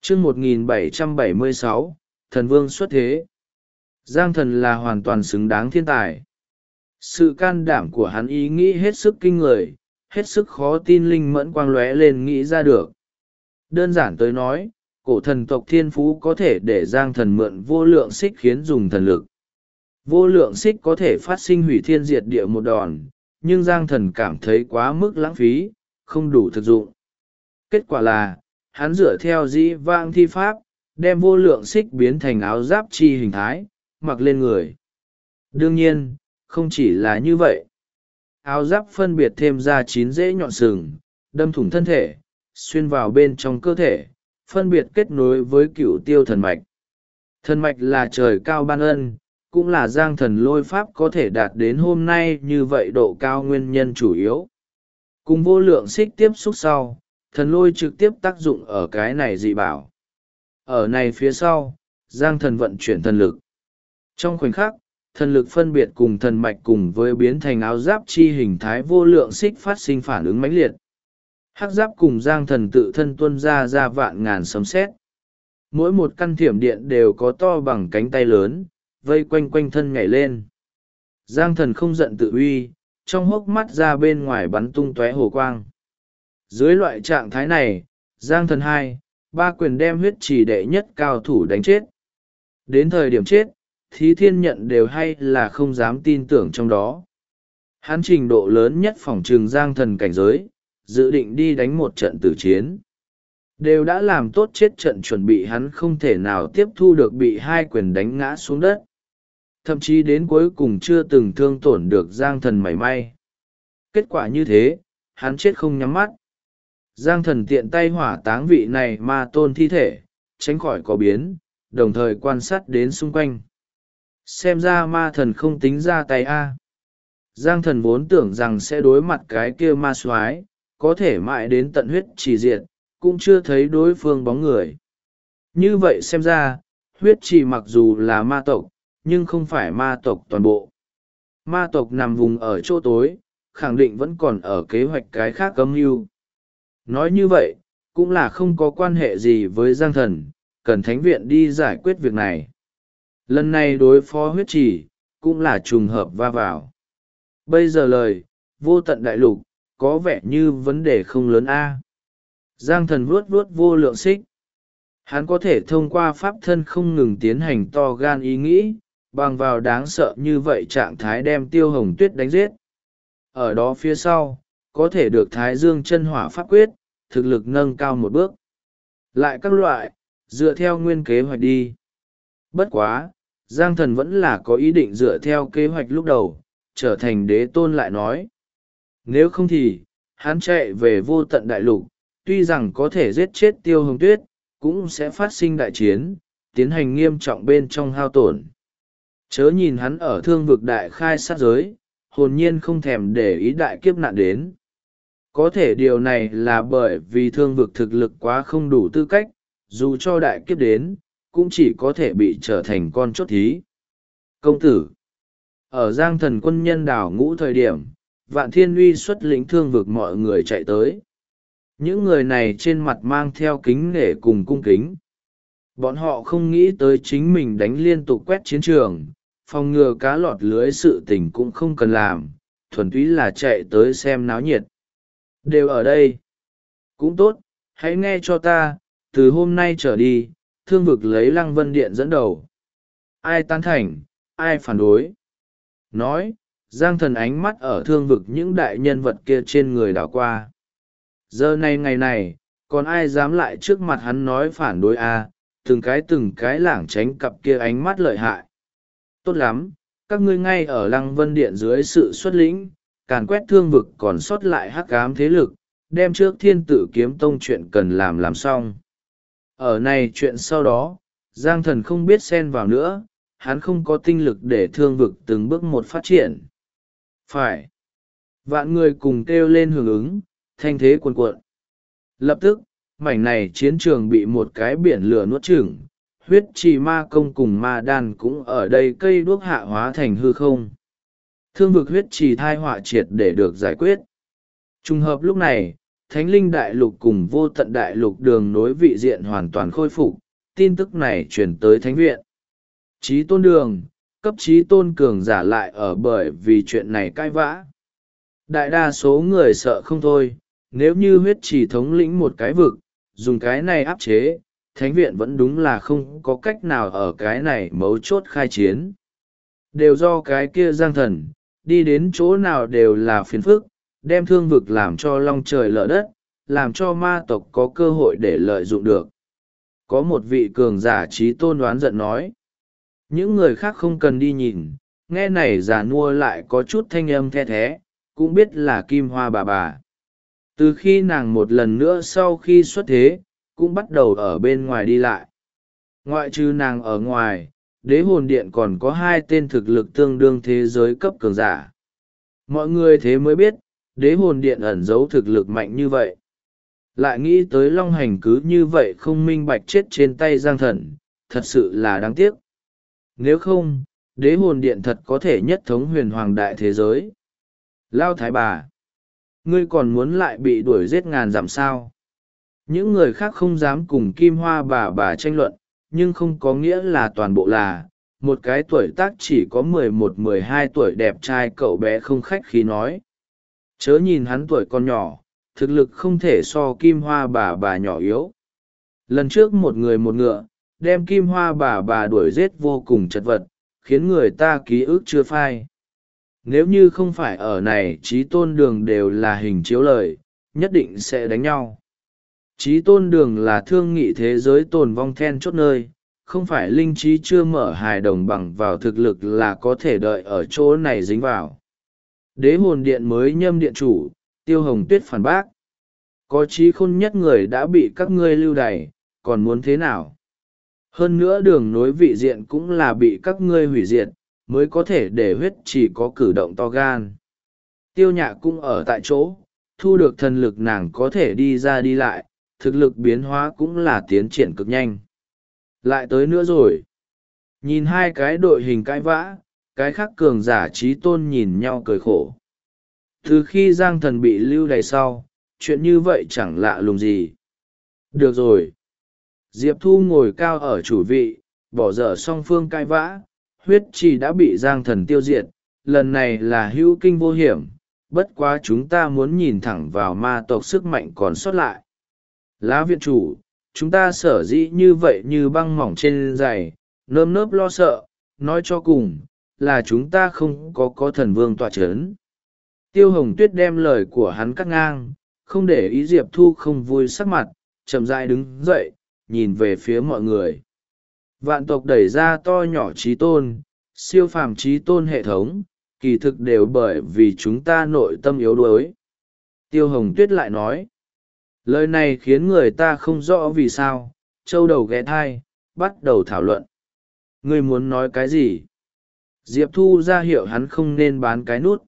chương 1776, thần vương xuất thế. Giang thần là hoàn toàn xứng đáng thiên tài. Sự can đảm của hắn ý nghĩ hết sức kinh người, hết sức khó tin linh mẫn quang lóe lên nghĩ ra được. Đơn giản tới nói, cổ thần tộc thiên phú có thể để Giang thần mượn vô lượng xích khiến dùng thần lực. Vô lượng xích có thể phát sinh hủy thiên diệt địa một đòn, nhưng Giang thần cảm thấy quá mức lãng phí, không đủ thực dụng. Kết quả là, hắn dựa theo dĩ vãng thi pháp, đem vô lượng xích biến thành áo giáp chi hình thái, mặc lên người. Đương nhiên, không chỉ là như vậy. Áo giáp phân biệt thêm ra 9 rễ nhọn sừng, đâm thủng thân thể, xuyên vào bên trong cơ thể, phân biệt kết nối với cửu tiêu thần mạch. Thần mạch là trời cao ban ân, cũng là Giang thần lôi pháp có thể đạt đến hôm nay như vậy độ cao nguyên nhân chủ yếu. Cùng vô lượng xích tiếp xúc sau, thần lôi trực tiếp tác dụng ở cái này dị bảo. Ở này phía sau, Giang thần vận chuyển thần lực. Trong khoảnh khắc, thần lực phân biệt cùng thần mạch cùng với biến thành áo giáp chi hình thái vô lượng xích phát sinh phản ứng mãnh liệt. Hắc giáp cùng Giang thần tự thân tuôn ra vạn ngàn sấm sét. Mỗi một căn thiểm điện đều có to bằng cánh tay lớn, vây quanh quanh thân nhảy lên. Giang thần không giận tự uy, trong hốc mắt ra bên ngoài bắn tung tóe hồ quang. Dưới loại trạng thái này, Giang thần 2, 3 quyền đem huyết chỉ đệ nhất cao thủ đánh chết. Đến thời điểm chết, Thí Thiên Nhận đều hay là không dám tin tưởng trong đó. Hắn trình độ lớn nhất phỏng trừng Giang thần cảnh giới, dự định đi đánh một trận tử chiến. Đều đã làm tốt chết trận chuẩn bị, hắn không thể nào tiếp thu được bị 2 quyền đánh ngã xuống đất. Thậm chí đến cuối cùng chưa từng thương tổn được Giang thần mảy may. Kết quả như thế, hắn chết không nhắm mắt. Giang thần tiện tay hỏa táng vị này ma tôn thi thể, tránh khỏi có biến, đồng thời quan sát đến xung quanh. Xem ra ma thần không tính ra tay a. Giang thần vốn tưởng rằng sẽ đối mặt cái kia ma soái, có thể mãi đến tận huyết chỉ diệt, cũng chưa thấy đối phương bóng người. Như vậy xem ra, huyết chỉ mặc dù là ma tộc, nhưng không phải ma tộc toàn bộ. Ma tộc nằm vùng ở chỗ tối, khẳng định vẫn còn ở kế hoạch cái khác âm mưu. Nói như vậy, cũng là không có quan hệ gì với Giang thần, cần thánh viện đi giải quyết việc này. Lần này đối phó huyết chỉ, cũng là trùng hợp va vào. Bây giờ lời, vô tận đại lục, có vẻ như vấn đề không lớn a. Giang thần vuốt vuốt vô lượng xích. Hắn có thể thông qua pháp thân không ngừng tiến hành to gan ý nghĩ, bằng vào đáng sợ như vậy trạng thái đem Tiêu Hồng Tuyết đánh giết. Ở đó phía sau, có thể được Thái Dương chân hỏa pháp quyết, thực lực nâng cao một bước. Lại các loại, dựa theo nguyên kế hoạch đi. Bất quá, Giang thần vẫn là có ý định dựa theo kế hoạch lúc đầu, trở thành đế tôn lại nói. Nếu không thì, hắn chạy về vô tận đại lục, tuy rằng có thể giết chết Tiêu Hồng Tuyết, cũng sẽ phát sinh đại chiến, tiến hành nghiêm trọng bên trong hao tổn. Chớ nhìn hắn ở thương vực đại khai sát giới, hồn nhiên không thèm để ý đại kiếp nạn đến. Có thể điều này là bởi vì thương vực thực lực quá không đủ tư cách, dù cho đại kiếp đến, cũng chỉ có thể bị trở thành con chốt thí. Công tử, ở Giang thần quân nhân đảo ngũ thời điểm, Vạn Thiên Uy xuất lĩnh thương vực mọi người chạy tới. Những người này trên mặt mang theo kính nể cùng cung kính. Bọn họ không nghĩ tới chính mình đánh liên tục quét chiến trường, phòng ngừa cá lọt lưới sự tình cũng không cần làm, thuần túy là chạy tới xem náo nhiệt. Đều ở đây. Cũng tốt, hãy nghe cho ta, từ hôm nay trở đi, thương vực lấy Lăng Vân Điện dẫn đầu. Ai tán thành, ai phản đối. Nói, Giang thần ánh mắt ở thương vực những đại nhân vật kia trên người đảo qua. Giờ này ngày này, còn ai dám lại trước mặt hắn nói phản đối a? Từng cái lảng tránh cặp kia ánh mắt lợi hại. Tốt lắm, các ngươi ngay ở Lăng Vân Điện dưới sự xuất lĩnh, càn quét thương vực còn sót lại hắc ám thế lực, đem trước Thiên Tử Kiếm Tông chuyện cần làm xong. Ở này chuyện sau đó, Giang thần không biết xen vào nữa, hắn không có tinh lực để thương vực từng bước một phát triển. Phải. Vạn người cùng kêu lên hưởng ứng, thanh thế cuồn cuộn. Lập tức, mảnh này chiến trường bị một cái biển lửa nuốt chửng, huyết trì ma công cùng ma đan cũng ở đây cây đuốc hạ hóa thành hư không. Thương vực huyết trì thai họa triệt để được giải quyết. Trùng hợp lúc này, Thánh linh đại lục cùng vô tận đại lục đường nối vị diện hoàn toàn khôi phục, tin tức này truyền tới thánh viện. Chí tôn đường, cấp chí tôn cường giả lại ở bởi vì chuyện này cãi vã. Đại đa số người sợ không thôi, nếu như huyết chỉ thống lĩnh một cái vực, dùng cái này áp chế, thánh viện vẫn đúng là không có cách nào ở cái này mấu chốt khai chiến. Đều do cái kia giang thần, đi đến chỗ nào đều là phiền phức, đem thương vực làm cho long trời lở đất, làm cho ma tộc có cơ hội để lợi dụng được. Có một vị cường giả trí tôn đoán giận nói. Những người khác không cần đi nhìn, nghe này giả nua lại có chút thanh âm the thé, cũng biết là Kim Hoa bà. Từ khi nàng một lần nữa sau khi xuất thế, cũng bắt đầu ở bên ngoài đi lại. Ngoại trừ nàng ở ngoài, đế hồn điện còn có 2 tên thực lực tương đương thế giới cấp cường giả. Mọi người thế mới biết, đế hồn điện ẩn giấu thực lực mạnh như vậy. Lại nghĩ tới long hành cứ như vậy không minh bạch chết trên tay giang thần, thật sự là đáng tiếc. Nếu không, đế hồn điện thật có thể nhất thống huyền hoàng đại thế giới. Lao thái bà, ngươi còn muốn lại bị đuổi giết ngàn dặm sao? Những người khác không dám cùng Kim Hoa bà tranh luận, nhưng không có nghĩa là toàn bộ là, một cái tuổi tác chỉ có 11-12 tuổi đẹp trai cậu bé không khách khí nói. Chớ nhìn hắn tuổi còn nhỏ, thực lực không thể so Kim Hoa bà nhỏ yếu. Lần trước một người một ngựa, đem Kim Hoa bà đuổi giết vô cùng chật vật, khiến người ta ký ức chưa phai. Nếu như không phải ở này chí tôn đường đều là hình chiếu lời, nhất định sẽ đánh nhau. Chí tôn đường là thương nghị thế giới tồn vong then chốt nơi, không phải linh trí chưa mở hài đồng bằng vào thực lực là có thể đợi ở chỗ này dính vào. Đế hồn điện mới nhâm điện chủ, Tiêu Hồng Tuyết phản bác. Có trí khôn nhất người đã bị các ngươi lưu đày, còn muốn thế nào? Hơn nữa đường nối vị diện cũng là bị các ngươi hủy diệt, mới có thể để huyết chỉ có cử động to gan. Tiêu Nhạ cũng ở tại chỗ, thu được thần lực nàng có thể đi ra đi lại, thực lực biến hóa cũng là tiến triển cực nhanh. Lại tới nữa rồi. Nhìn 2 cái đội hình cãi vã, cái khác cường giả trí tôn nhìn nhau cười khổ. Từ khi giang thần bị lưu đày sau, chuyện như vậy chẳng lạ lùng gì. Được rồi. Diệp Thu ngồi cao ở chủ vị, bỏ dở song phương cãi vã, huyết chỉ đã bị giang thần tiêu diệt, lần này là hữu kinh vô hiểm, bất quá chúng ta muốn nhìn thẳng vào ma tộc sức mạnh còn sót lại. Lá viện chủ, chúng ta sở dĩ như vậy như băng mỏng trên giày, nơm nớp lo sợ, nói cho cùng, là chúng ta không có thần vương tọa chấn. Tiêu Hồng Tuyết đem lời của hắn cắt ngang, không để ý Diệp Thu không vui sắc mặt, chậm rãi đứng dậy, nhìn về phía mọi người. Vạn tộc đẩy ra to nhỏ trí tôn, siêu phàm trí tôn hệ thống, kỳ thực đều bởi vì chúng ta nội tâm yếu đuối. Tiêu Hồng Tuyết lại nói, lời này khiến người ta không rõ vì sao, châu đầu ghé thai, bắt đầu thảo luận. Ngươi muốn nói cái gì? Diệp Thu ra hiệu hắn không nên bán cái nút.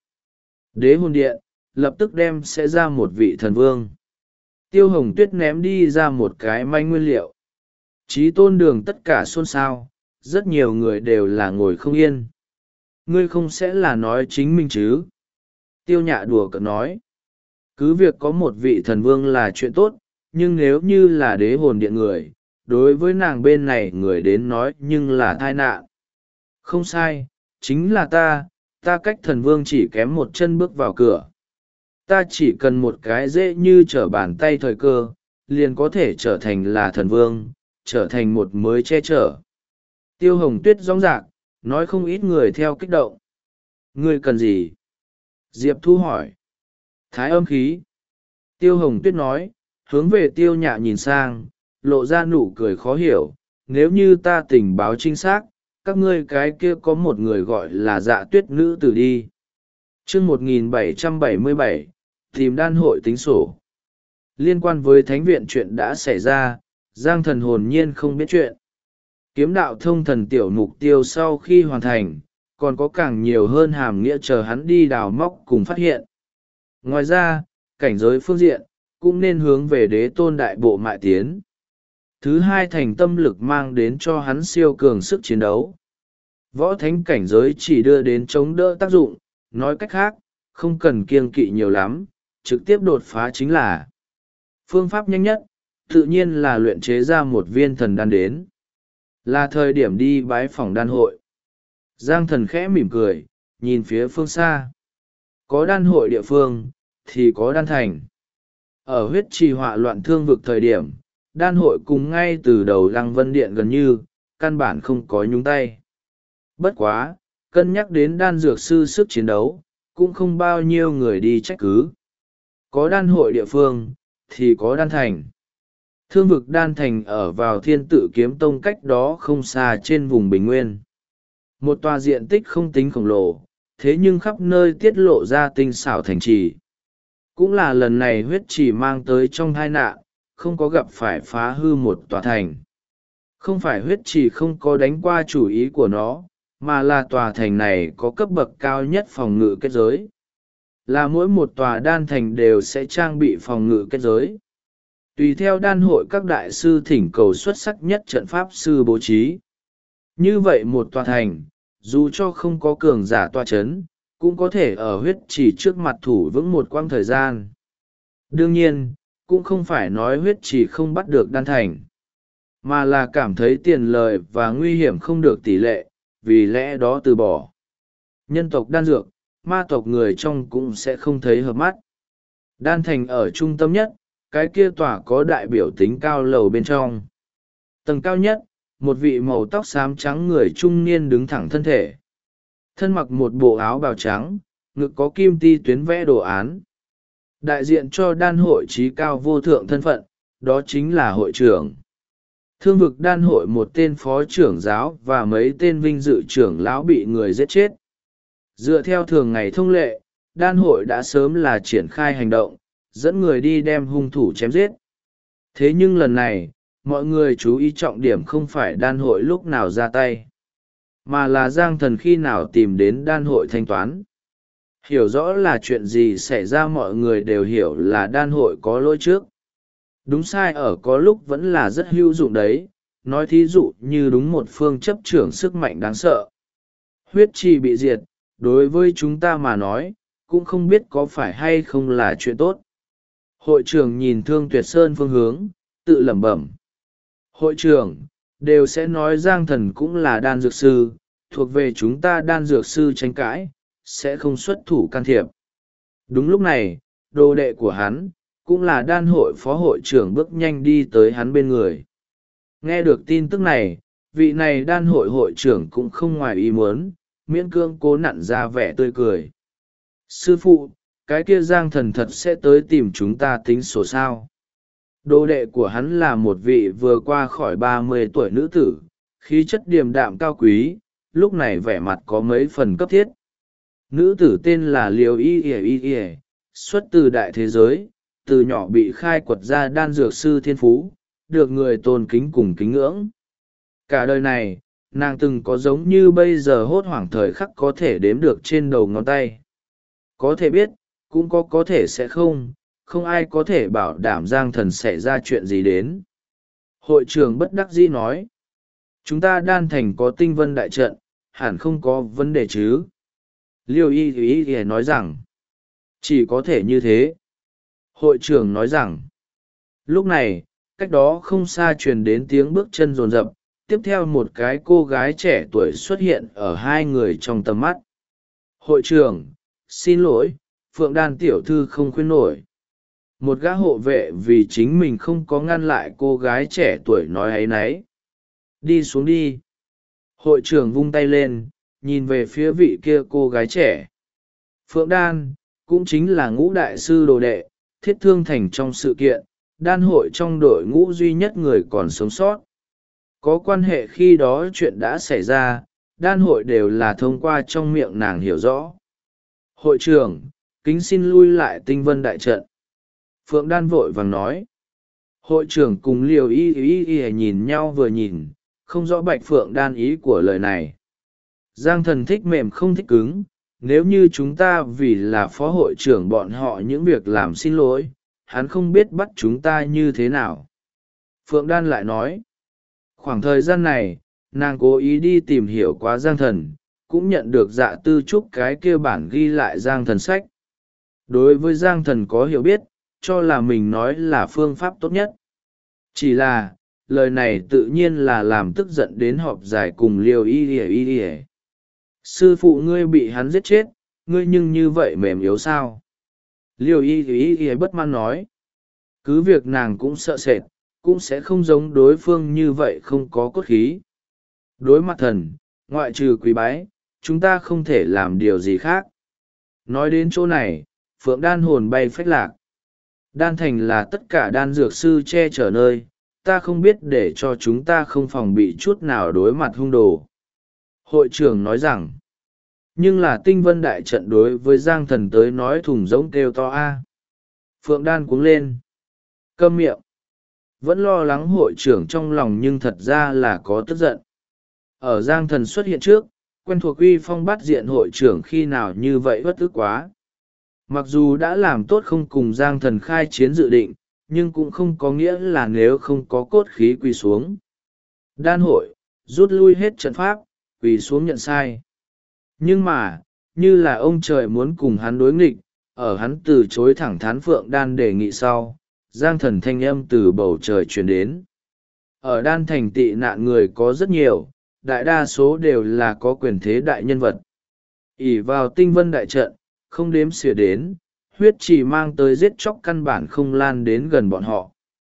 Đế hồn điện, lập tức đem sẽ ra một vị thần vương. Tiêu Hồng Tuyết ném đi ra một cái manh nguyên liệu. Chí tôn đường tất cả xôn xao, rất nhiều người đều là ngồi không yên. Ngươi không sẽ là nói chính mình chứ? Tiêu Nhạ đùa cợt nói. Cứ việc có một vị thần vương là chuyện tốt, nhưng nếu như là đế hồn điện người, đối với nàng bên này người đến nói nhưng là tai nạn. Không sai, chính là ta cách thần vương chỉ kém một chân bước vào cửa. Ta chỉ cần một cái dễ như trở bàn tay thời cơ, liền có thể trở thành là thần vương, trở thành một mới che chở. Tiêu Hồng Tuyết rõ ràng, nói không ít người theo kích động. Ngươi cần gì? Diệp Thu hỏi. Thái âm khí. Tiêu Hồng Tuyết nói, hướng về Tiêu Nhạ nhìn sang, lộ ra nụ cười khó hiểu. Nếu như ta tình báo chính xác, các ngươi cái kia có một người gọi là Dạ Tuyết nữ tử đi. Chương 1777, tìm đan hội tính sổ. Liên quan với thánh viện chuyện đã xảy ra, Giang Thần hồn nhiên không biết chuyện. Kiếm đạo thông thần tiểu mục tiêu sau khi hoàn thành, còn có càng nhiều hơn hàm nghĩa chờ hắn đi đào móc cùng phát hiện. Ngoài ra, cảnh giới phương diện, cũng nên hướng về đế tôn đại bộ mại tiến. Thứ hai thành tâm lực mang đến cho hắn siêu cường sức chiến đấu. Võ thánh cảnh giới chỉ đưa đến chống đỡ tác dụng, nói cách khác, không cần kiêng kỵ nhiều lắm, trực tiếp đột phá chính là. phương pháp nhanh nhất tự nhiên là luyện chế ra một viên thần đan đến. Là thời điểm đi bái phỏng đan hội. Giang Thần khẽ mỉm cười, nhìn phía phương xa. Có đan hội địa phương, thì có đan thành. Ở huyết trì họa loạn thương vực thời điểm, đan hội cùng ngay từ đầu Lăng Vân Điện gần như, căn bản không có nhúng tay. Bất quá, cân nhắc đến đan dược sư sức chiến đấu, cũng không bao nhiêu người đi trách cứ. Có đan hội địa phương, thì có đan thành. Thương vực đan thành ở vào Thiên Tự Kiếm Tông cách đó không xa trên vùng Bình Nguyên. Một tòa diện tích không tính khổng lồ, thế nhưng khắp nơi tiết lộ ra tinh xảo thành trì. Cũng là lần này huyết trì mang tới trong tai nạn, không có gặp phải phá hư một tòa thành. Không phải huyết trì không có đánh qua chủ ý của nó, mà là tòa thành này có cấp bậc cao nhất phòng ngự kết giới. Là mỗi một tòa đan thành đều sẽ trang bị phòng ngự kết giới. Tùy theo đan hội các đại sư thỉnh cầu xuất sắc nhất trận pháp sư bố trí. Như vậy một tòa thành, dù cho không có cường giả tòa chấn, cũng có thể ở huyết trì trước mặt thủ vững một quãng thời gian. Đương nhiên, cũng không phải nói huyết trì không bắt được đan thành, mà là cảm thấy tiền lời và nguy hiểm không được tỷ lệ, vì lẽ đó từ bỏ. Nhân tộc đan dược, ma tộc người trong cũng sẽ không thấy hợp mắt. Đan thành ở trung tâm nhất, cái kia tòa có đại biểu tính cao lầu bên trong. Tầng cao nhất, một vị màu tóc xám trắng người trung niên đứng thẳng thân thể. Thân mặc một bộ áo bào trắng, ngực có kim ti tuyến vẽ đồ án. Đại diện cho đan hội trí cao vô thượng thân phận, đó chính là hội trưởng. Thương vực đan hội một tên phó trưởng giáo và mấy tên vinh dự trưởng lão bị người giết chết. Dựa theo thường ngày thông lệ, đan hội đã sớm là triển khai hành động, dẫn người đi đem hung thủ chém giết. Thế nhưng lần này, mọi người chú ý trọng điểm không phải đan hội lúc nào ra tay, mà là Giang Thần khi nào tìm đến đan hội thanh toán. Hiểu rõ là chuyện gì xảy ra, mọi người đều hiểu là đan hội có lỗi trước. Đúng sai ở có lúc vẫn là rất hữu dụng đấy, nói thí dụ như đúng một phương chấp trưởng sức mạnh đáng sợ. Huyết trì bị diệt, đối với chúng ta mà nói, cũng không biết có phải hay không là chuyện tốt. Hội trưởng nhìn Thương Tuyệt Sơn phương hướng, tự lẩm bẩm. Hội trưởng, đều sẽ nói Giang Thần cũng là đan dược sư, thuộc về chúng ta đan dược sư tranh cãi, sẽ không xuất thủ can thiệp. Đúng lúc này, đồ đệ của hắn, cũng là đan hội phó hội trưởng bước nhanh đi tới hắn bên người. Nghe được tin tức này, vị này đan hội hội trưởng cũng không ngoài ý muốn, miễn cương cố nặn ra vẻ tươi cười. Sư phụ, cái kia Giang Thần thật sẽ tới tìm chúng ta tính sổ sao? Đồ đệ của hắn là một vị vừa qua khỏi 30 tuổi nữ tử, khí chất điềm đạm cao quý, lúc này vẻ mặt có mấy phần cấp thiết. Nữ tử tên là Liều Y, xuất từ đại thế giới, từ nhỏ bị khai quật ra đan dược sư thiên phú, được người tôn kính cùng kính ngưỡng. Cả đời này, nàng từng có giống như bây giờ hốt hoảng thời khắc có thể đếm được trên đầu ngón tay. Có thể biết, cũng có thể sẽ không, không ai có thể bảo đảm Giang Thần xảy ra chuyện gì đến. Hội trưởng bất đắc dĩ nói, chúng ta đan thành có tinh vân đại trận, hẳn không có vấn đề chứ. Liêu Y nói rằng, chỉ có thể như thế. Hội trưởng nói rằng, lúc này, cách đó không xa truyền đến tiếng bước chân rồn rập, tiếp theo một cái cô gái trẻ tuổi xuất hiện ở hai người trong tầm mắt. Hội trưởng, xin lỗi, Phượng Đan tiểu thư không khuyên nổi. Một gã hộ vệ vì chính mình không có ngăn lại cô gái trẻ tuổi nói áy náy. Đi xuống đi. Hội trưởng vung tay lên, nhìn về phía vị kia cô gái trẻ. Phượng Đan, cũng chính là ngũ đại sư đồ đệ, thiết thương thành trong sự kiện, đan hội trong đội ngũ duy nhất người còn sống sót. Có quan hệ khi đó chuyện đã xảy ra, đan hội đều là thông qua trong miệng nàng hiểu rõ. Hội trưởng, kính xin lui lại tinh vân đại trận. Phượng Đan vội vàng nói. Hội trưởng cùng Liều Y nhìn nhau vừa nhìn, không rõ Bạch Phượng Đan ý của lời này. Giang Thần thích mềm không thích cứng, nếu như chúng ta vì là phó hội trưởng bọn họ những việc làm xin lỗi, hắn không biết bắt chúng ta như thế nào. Phượng Đan lại nói, khoảng thời gian này, nàng cố ý đi tìm hiểu quá Giang Thần, cũng nhận được Dạ Tư Trúc cái kia bản ghi lại Giang Thần sách. Đối với Giang Thần có hiểu biết, cho là mình nói là phương pháp tốt nhất. Chỉ là, lời này tự nhiên là làm tức giận đến họp giải cùng Liêu y. Sư phụ ngươi bị hắn giết chết, ngươi nhưng như vậy mềm yếu sao? Liêu y bất mãn nói. Cứ việc nàng cũng sợ sệt, cũng sẽ không giống đối phương như vậy không có cốt khí. Đối mặt thần, ngoại trừ quý bái, chúng ta không thể làm điều gì khác. Nói đến chỗ này, phượng đan hồn bay phách lạc. Đan thành là tất cả đan dược sư che chở nơi, ta không biết để cho chúng ta không phòng bị chút nào đối mặt hung đồ. Hội trưởng nói rằng, nhưng là tinh vân đại trận đối với Giang Thần tới nói thùng giống kêu to a. Phượng đan cuống lên. Câm miệng. Vẫn lo lắng hội trưởng trong lòng nhưng thật ra là có tức giận. Ở Giang Thần xuất hiện trước, quen thuộc uy phong bắt diện hội trưởng khi nào như vậy bất ức quá. Mặc dù đã làm tốt không cùng Giang Thần khai chiến dự định, nhưng cũng không có nghĩa là nếu không có cốt khí quỳ xuống. Đan hội, rút lui hết trận pháp, quỳ xuống nhận sai. Nhưng mà, như là ông trời muốn cùng hắn đối nghịch, ở hắn từ chối thẳng thắn Phượng Đan đề nghị sau, Giang Thần thanh âm từ bầu trời truyền đến. Ở Đan thành tị nạn người có rất nhiều, đại đa số đều là có quyền thế đại nhân vật. ỷ vào tinh vân đại trận, không đếm xỉa đến, huyết chỉ mang tới giết chóc căn bản không lan đến gần bọn họ.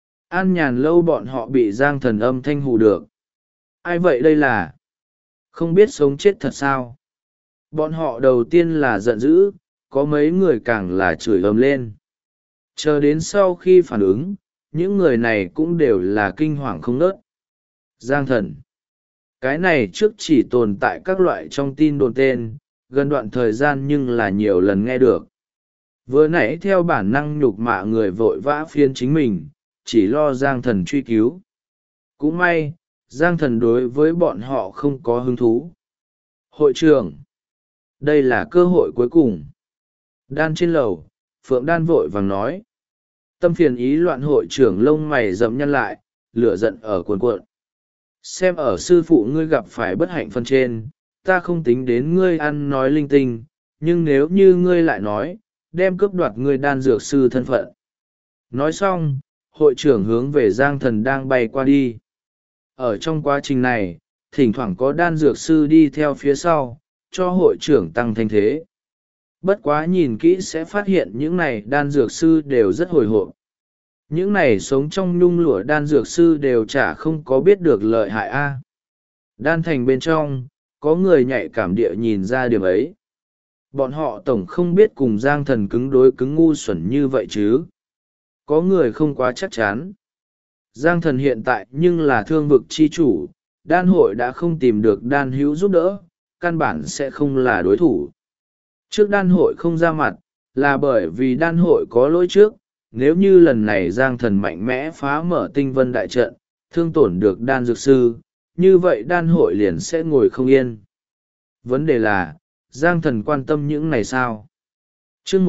An nhàn lâu bọn họ bị Giang Thần âm thanh hù được. Ai vậy đây là? Không biết sống chết thật sao? Bọn họ đầu tiên là giận dữ, có mấy người càng là chửi ầm lên. Chờ đến sau khi phản ứng, những người này cũng đều là kinh hoàng không nớt. Giang Thần. Cái này trước chỉ tồn tại các loại trong tin đồn tên, gần đoạn thời gian nhưng là nhiều lần nghe được. Vừa nãy theo bản năng nhục mạ người vội vã phiên chính mình, chỉ lo Giang Thần truy cứu. Cũng may, Giang Thần đối với bọn họ không có hứng thú. Hội trưởng. Đây là cơ hội cuối cùng. Đan trên lầu, Phượng Đan vội vàng nói. Tâm phiền ý loạn hội trưởng lông mày rậm nhăn lại, lửa giận ở cuồn cuộn. Xem ở sư phụ ngươi gặp phải bất hạnh phân trên, ta không tính đến ngươi ăn nói linh tinh, nhưng nếu như ngươi lại nói, đem cướp đoạt ngươi đan dược sư thân phận. Nói xong, hội trưởng hướng về Giang Thần đang bay qua đi. Ở trong quá trình này, thỉnh thoảng có đan dược sư đi theo phía sau, cho hội trưởng tăng thanh thế. Bất quá nhìn kỹ sẽ phát hiện những này đan dược sư đều rất hồi hộp. Những này sống trong nhung lụa đan dược sư đều chả không có biết được lợi hại a. Đan thành bên trong, có người nhạy cảm địa nhìn ra điểm ấy. Bọn họ tổng không biết cùng Giang Thần cứng đối cứng ngu xuẩn như vậy chứ. Có người không quá chắc chắn. Giang Thần hiện tại nhưng là thương vực chi chủ, đan hội đã không tìm được đan hữu giúp đỡ, căn bản sẽ không là đối thủ. Trước đan hội không ra mặt, là bởi vì đan hội có lỗi trước, nếu như lần này Giang Thần mạnh mẽ phá mở tinh vân đại trận, thương tổn được đan dược sư, như vậy đan hội liền sẽ ngồi không yên. Vấn đề là, Giang Thần quan tâm những này sao? Chương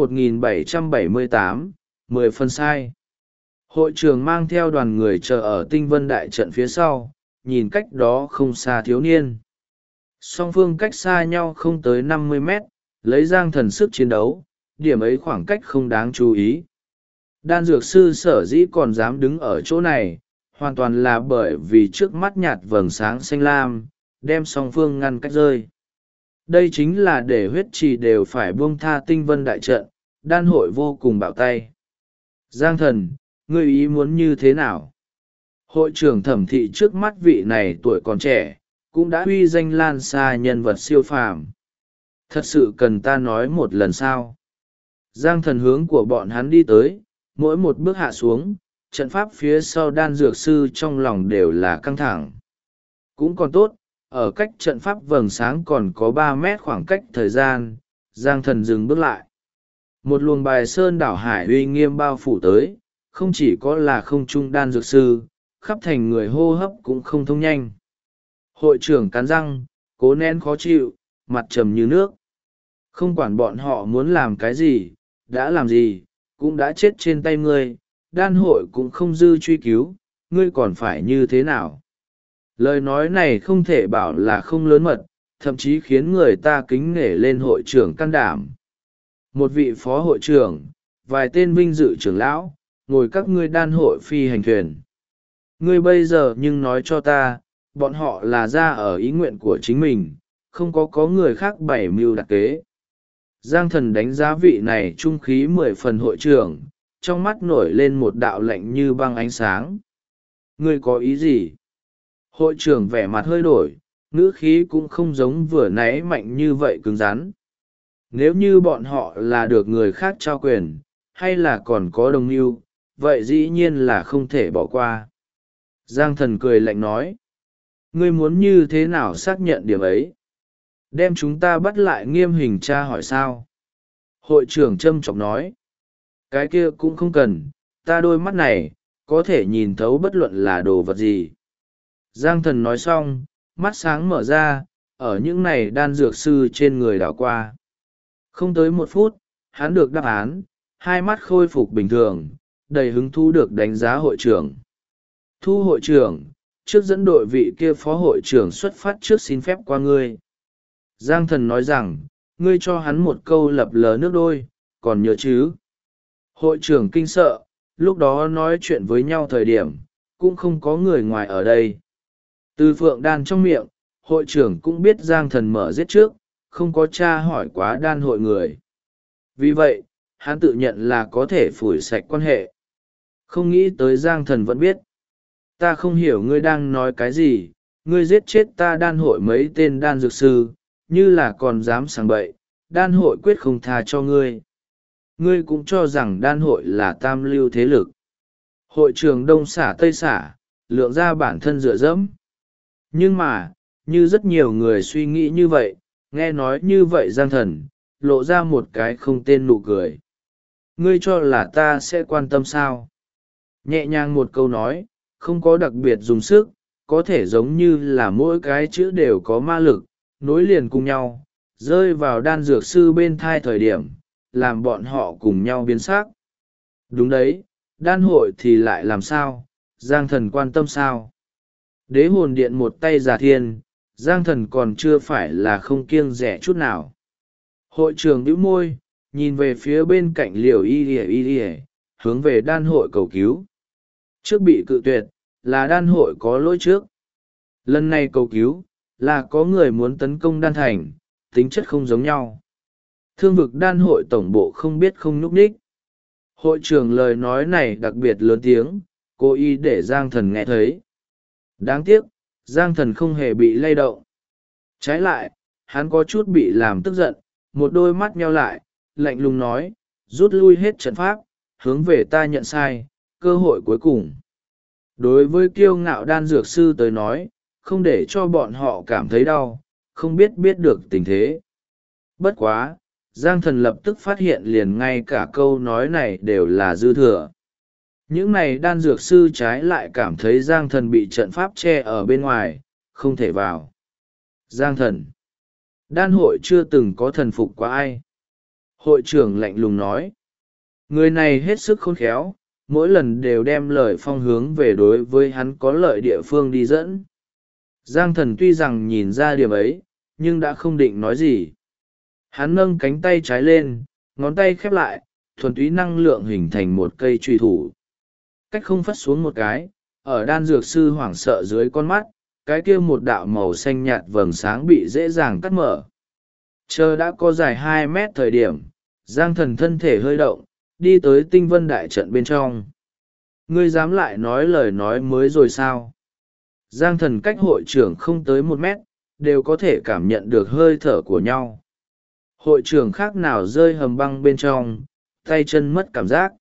1778, 10 phần sai. Hội trưởng mang theo đoàn người chờ ở tinh vân đại trận phía sau, nhìn cách đó không xa thiếu niên. Song phương cách xa nhau không tới 50 mét, lấy Giang Thần sức chiến đấu, điểm ấy khoảng cách không đáng chú ý. Đan dược sư sở dĩ còn dám đứng ở chỗ này, hoàn toàn là bởi vì trước mắt nhạt vầng sáng xanh lam, đem song phương ngăn cách rơi. Đây chính là để huyết trì đều phải buông tha tinh vân đại trận, đan hội vô cùng bạo tay. Giang Thần, ngươi ý muốn như thế nào? Hội trưởng thẩm thị trước mắt vị này tuổi còn trẻ, cũng đã uy danh lan xa nhân vật siêu phàm. Thật sự cần ta nói một lần sao? Giang Thần hướng của bọn hắn đi tới, mỗi một bước hạ xuống, trận pháp phía sau đan dược sư trong lòng đều là căng thẳng. Cũng còn tốt, ở cách trận pháp vầng sáng còn có 3 mét khoảng cách thời gian, Giang Thần dừng bước lại. Một luồng bài sơn đảo hải uy nghiêm bao phủ tới, không chỉ có là không trung đan dược sư, khắp thành người hô hấp cũng không thông nhanh. Hội trưởng cắn răng, cố nén khó chịu, mặt trầm như nước. Không quản bọn họ muốn làm cái gì, đã làm gì, cũng đã chết trên tay ngươi, đan hội cũng không dư truy cứu, ngươi còn phải như thế nào? Lời nói này không thể bảo là không lớn mật, thậm chí khiến người ta kính nể lên hội trưởng can đảm. Một vị phó hội trưởng, vài tên vinh dự trưởng lão, ngồi các ngươi đan hội phi hành thuyền. Ngươi bây giờ nhưng nói cho ta, bọn họ là ra ở ý nguyện của chính mình, không có người khác bày mưu đặc kế. Giang Thần đánh giá vị này trung khí 10 phần hội trưởng, trong mắt nổi lên một đạo lạnh như băng ánh sáng. Ngươi có ý gì? Hội trưởng vẻ mặt hơi đổi, ngữ khí cũng không giống vừa nãy mạnh như vậy cứng rắn. Nếu như bọn họ là được người khác trao quyền, hay là còn có đồng mưu, vậy dĩ nhiên là không thể bỏ qua. Giang Thần cười lạnh nói. Ngươi muốn như thế nào xác nhận điểm ấy? Đem chúng ta bắt lại nghiêm hình tra hỏi sao? Hội trưởng châm chọc nói. Cái kia cũng không cần, ta đôi mắt này, có thể nhìn thấu bất luận là đồ vật gì. Giang Thần nói xong, mắt sáng mở ra, ở những này đan dược sư trên người đảo qua. Không tới 1 phút, hắn được đáp án, hai mắt khôi phục bình thường, đầy hứng thú được đánh giá hội trưởng. Thu hội trưởng, trước dẫn đội vị kia phó hội trưởng xuất phát trước xin phép qua ngươi. Giang Thần nói rằng, ngươi cho hắn một câu lập lờ nước đôi, còn nhớ chứ? Hội trưởng kinh sợ, lúc đó nói chuyện với nhau thời điểm, cũng không có người ngoài ở đây. Từ phượng đan trong miệng, hội trưởng cũng biết Giang Thần mở giết trước, không có tra hỏi quá đan hội người. Vì vậy, hắn tự nhận là có thể phủi sạch quan hệ. Không nghĩ tới Giang Thần vẫn biết. Ta không hiểu ngươi đang nói cái gì, ngươi giết chết ta đan hội mấy tên đan dược sư, như là còn dám sảng bậy, đan hội quyết không tha cho ngươi. Ngươi cũng cho rằng đan hội là tam lưu thế lực. Hội trường đông xả tây xả, lượng ra bản thân dựa dẫm. Nhưng mà, như rất nhiều người suy nghĩ như vậy, nghe nói như vậy Giang Thần, lộ ra một cái không tên nụ cười. Ngươi cho là ta sẽ quan tâm sao? Nhẹ nhàng một câu nói, không có đặc biệt dùng sức, có thể giống như là mỗi cái chữ đều có ma lực, nối liền cùng nhau, rơi vào đan dược sư bên thai thời điểm, làm bọn họ cùng nhau biến sắc. Đúng đấy, đan hội thì lại làm sao, Giang Thần quan tâm sao? Đế hồn điện một tay giả thiên, Giang Thần còn chưa phải là không kiêng rẻ chút nào. Hội trưởng bĩu môi, nhìn về phía bên cạnh Liều y hướng về đan hội cầu cứu. Trước bị cự tuyệt, là đan hội có lỗi trước. Lần này cầu cứu, là có người muốn tấn công đan thành, tính chất không giống nhau. Thương vực đan hội tổng bộ không biết không nhúc nhích. Hội trưởng lời nói này đặc biệt lớn tiếng, cố ý để Giang Thần nghe thấy. Đáng tiếc, Giang Thần không hề bị lay động. Trái lại, hắn có chút bị làm tức giận, một đôi mắt nheo lại, lạnh lùng nói, rút lui hết trận pháp, hướng về ta nhận sai, cơ hội cuối cùng. Đối với kiêu ngạo đan dược sư tới nói, không để cho bọn họ cảm thấy đau, không biết được tình thế. Bất quá, Giang Thần lập tức phát hiện liền ngay cả câu nói này đều là dư thừa. Những này đan dược sư trái lại cảm thấy Giang Thần bị trận pháp che ở bên ngoài, không thể vào. Giang Thần. Đan hội chưa từng có thần phục qua ai. Hội trưởng lạnh lùng nói. Người này hết sức khôn khéo, mỗi lần đều đem lời phong hướng về đối với hắn có lợi địa phương đi dẫn. Giang Thần tuy rằng nhìn ra điểm ấy, nhưng đã không định nói gì. Hắn nâng cánh tay trái lên, ngón tay khép lại, thuần túy năng lượng hình thành một cây truy thủ. Cách không phất xuống một cái, ở đan dược sư hoảng sợ dưới con mắt, cái kia một đạo màu xanh nhạt vầng sáng bị dễ dàng cắt mở. Chờ đã có dài 2 mét thời điểm, Giang Thần thân thể hơi động, đi tới tinh vân đại trận bên trong. Ngươi dám lại nói lời nói mới rồi sao? Giang Thần cách hội trưởng không tới 1 mét, đều có thể cảm nhận được hơi thở của nhau. Hội trưởng khác nào rơi hầm băng bên trong, tay chân mất cảm giác.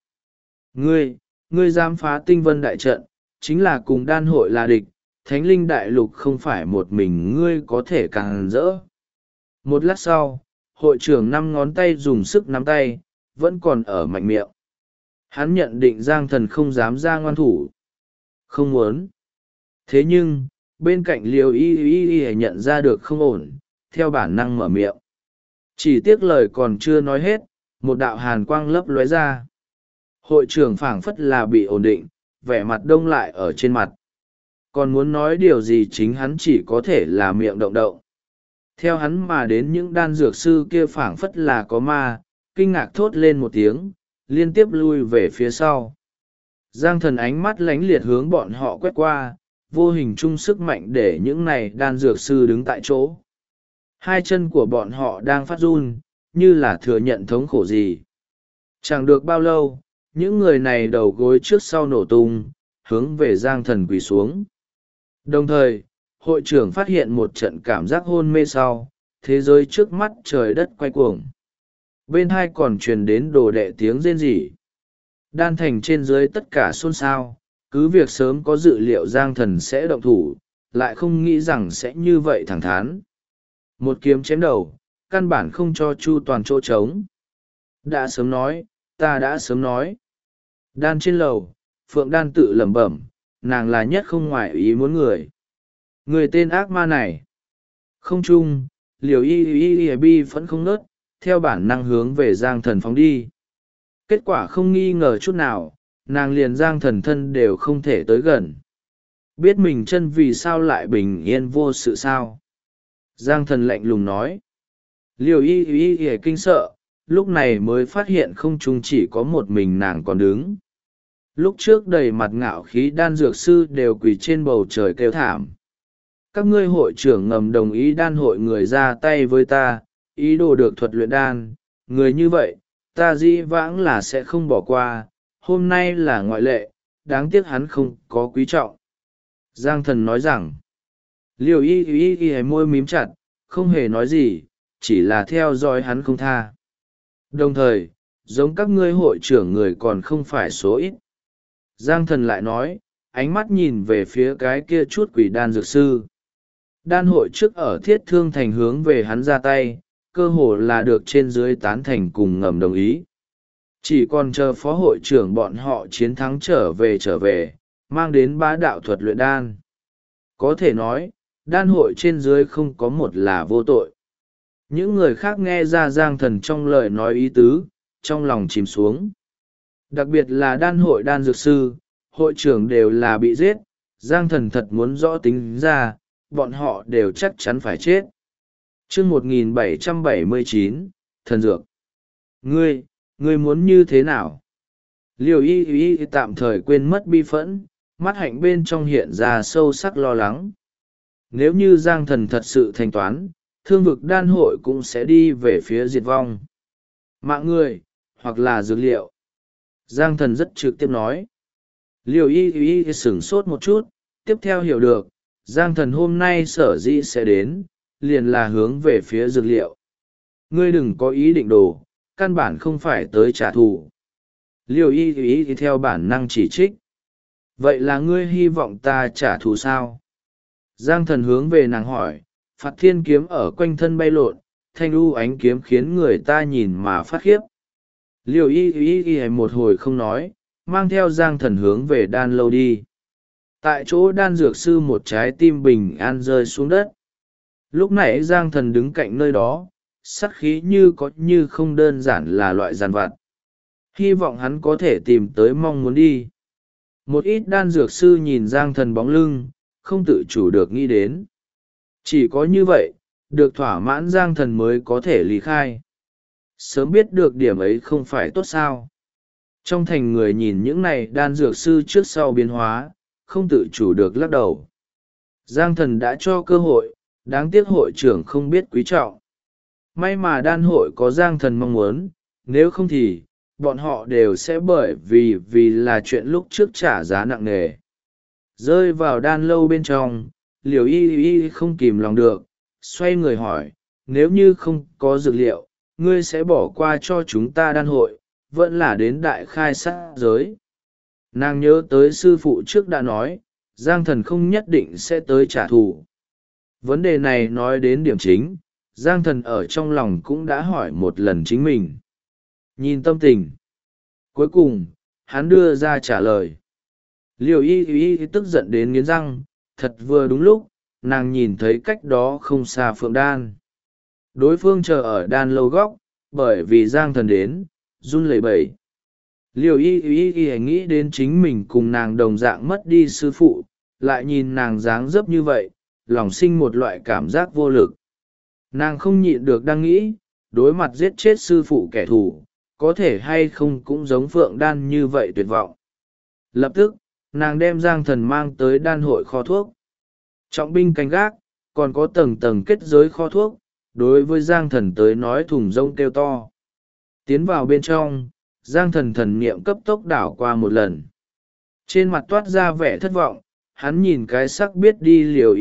Ngươi dám phá tinh vân đại trận, chính là cùng đan hội là địch, thánh linh đại lục không phải một mình ngươi có thể càng rỡ. Một lát sau, hội trưởng 5 ngón tay dùng sức nắm tay, vẫn còn ở mạnh miệng. Hắn nhận định Giang Thần không dám ra ngoan thủ. Không muốn. Thế nhưng, bên cạnh Liều y nhận ra được không ổn, theo bản năng mở miệng. Chỉ tiếc lời còn chưa nói hết, một đạo hàn quang lấp lóe ra. Hội trưởng phảng phất là bị ổn định, vẻ mặt đông lại ở trên mặt. Còn muốn nói điều gì chính hắn chỉ có thể là miệng động động. Theo hắn mà đến những đan dược sư kia phảng phất là có ma, kinh ngạc thốt lên một tiếng, liên tiếp lui về phía sau. Giang thần ánh mắt lánh liệt hướng bọn họ quét qua, vô hình chung sức mạnh để những này đan dược sư đứng tại chỗ. Hai chân của bọn họ đang phát run, như là thừa nhận thống khổ gì. Chẳng được bao lâu, những người này đầu gối trước sau nổ tung, hướng về Giang thần quỳ xuống. Đồng thời, hội trưởng phát hiện một trận cảm giác hôn mê sau, thế giới trước mắt trời đất quay cuồng. Bên hai còn truyền đến đồ đệ tiếng rên rỉ. Đan thành trên dưới tất cả xôn xao, cứ việc sớm có dự liệu Giang thần sẽ động thủ, lại không nghĩ rằng sẽ như vậy thẳng thắn. Một kiếm chém đầu, căn bản không cho chu toàn chỗ trống. Đã sớm nói, ta đã sớm nói. Đan trên lầu, Phượng Đan tự lẩm bẩm, nàng là nhất không ngoại ý muốn người. Người tên ác ma này. Không chung, liều y bi vẫn không nớt, theo bản năng hướng về Giang thần phóng đi. Kết quả không nghi ngờ chút nào, nàng liền Giang thần thân đều không thể tới gần. Biết mình chân vì sao lại bình yên vô sự sao. Giang thần lạnh lùng nói. Liều y kinh sợ, lúc này mới phát hiện không chung chỉ có một mình nàng còn đứng. Lúc trước đầy mặt ngạo khí đan dược sư đều quỳ trên bầu trời kêu thảm. Các ngươi hội trưởng ngầm đồng ý đan hội người ra tay với ta, ý đồ được thuật luyện đan, người như vậy, ta dĩ vãng là sẽ không bỏ qua, hôm nay là ngoại lệ, đáng tiếc hắn không có quý trọng. Giang thần nói rằng, liều y môi mím chặt, không hề nói gì, chỉ là theo dõi hắn không tha. Đồng thời, giống các ngươi hội trưởng người còn không phải số ít. Giang thần lại nói, ánh mắt nhìn về phía cái kia chút quỷ đan dược sư. Đan hội trước ở thiết thương thành hướng về hắn ra tay, cơ hồ là được trên dưới tán thành cùng ngầm đồng ý. Chỉ còn chờ phó hội trưởng bọn họ chiến thắng trở về, mang đến bá đạo thuật luyện đan. Có thể nói, đan hội trên dưới không có một là vô tội. Những người khác nghe ra Giang thần trong lời nói ý tứ, trong lòng chìm xuống. Đặc biệt là đan hội đan dược sư, hội trưởng đều là bị giết, Giang thần thật muốn rõ tính ra, bọn họ đều chắc chắn phải chết. Chương 1779, thần dược. Ngươi muốn như thế nào? Liều y tạm thời quên mất bi phẫn, mắt hạnh bên trong hiện ra sâu sắc lo lắng. Nếu như Giang thần thật sự thanh toán, thương vực đan hội cũng sẽ đi về phía diệt vong. Mạng người, hoặc là dược liệu. Giang thần rất trực tiếp nói. Liều y sửng sốt một chút, tiếp theo hiểu được, Giang thần hôm nay sở dĩ sẽ đến, liền là hướng về phía dược liệu. Ngươi đừng có ý định đồ, căn bản không phải tới trả thù. Liều y theo bản năng chỉ trích. Vậy là ngươi hy vọng ta trả thù sao? Giang thần hướng về nàng hỏi, phạt thiên kiếm ở quanh thân bay lộn, thanh u ánh kiếm khiến người ta nhìn mà phát khiếp. Liều y một hồi không nói, mang theo Giang thần hướng về đan lâu đi. Tại chỗ đan dược sư một trái tim bình an rơi xuống đất. Lúc nãy Giang thần đứng cạnh nơi đó, sắc khí như có như không đơn giản là loại giàn vặt. Hy vọng hắn có thể tìm tới mong muốn đi. Một ít đan dược sư nhìn Giang thần bóng lưng, không tự chủ được nghĩ đến. Chỉ có như vậy, được thỏa mãn Giang thần mới có thể lý khai. Sớm biết được điểm ấy không phải tốt sao. Trong thành người nhìn những này đan dược sư trước sau biến hóa, không tự chủ được lắc đầu. Giang thần đã cho cơ hội, đáng tiếc hội trưởng không biết quý trọng. May mà đan hội có Giang thần mong muốn, nếu không thì, bọn họ đều sẽ bởi vì là chuyện lúc trước trả giá nặng nề. Rơi vào đan lâu bên trong, liều y không kìm lòng được, xoay người hỏi, nếu như không có dược liệu, ngươi sẽ bỏ qua cho chúng ta đan hội, vẫn là đến đại khai sát giới. Nàng nhớ tới sư phụ trước đã nói, Giang thần không nhất định sẽ tới trả thù. Vấn đề này nói đến điểm chính, Giang thần ở trong lòng cũng đã hỏi một lần chính mình. Nhìn tâm tình. Cuối cùng, hắn đưa ra trả lời. Liều y tức giận đến nghiến răng, thật vừa đúng lúc, nàng nhìn thấy cách đó không xa Phượng Đan. Đối phương chờ ở đan lâu góc, bởi vì Giang thần đến, run lẩy bẩy. Liều y nghĩ đến chính mình cùng nàng đồng dạng mất đi sư phụ, lại nhìn nàng dáng dấp như vậy, lòng sinh một loại cảm giác vô lực. Nàng không nhịn được đang nghĩ, đối mặt giết chết sư phụ kẻ thù, có thể hay không cũng giống phượng đan như vậy tuyệt vọng. Lập tức nàng đem Giang Thần mang tới đan hội kho thuốc. Trọng binh canh gác, còn có tầng tầng kết giới kho thuốc, đối với Giang Thần tới nói thùng rông kêu to. Tiến vào bên trong, Giang Thần thần niệm cấp tốc đảo qua một lần. Trên mặt toát ra vẻ thất vọng, hắn nhìn cái sắc biết đi liều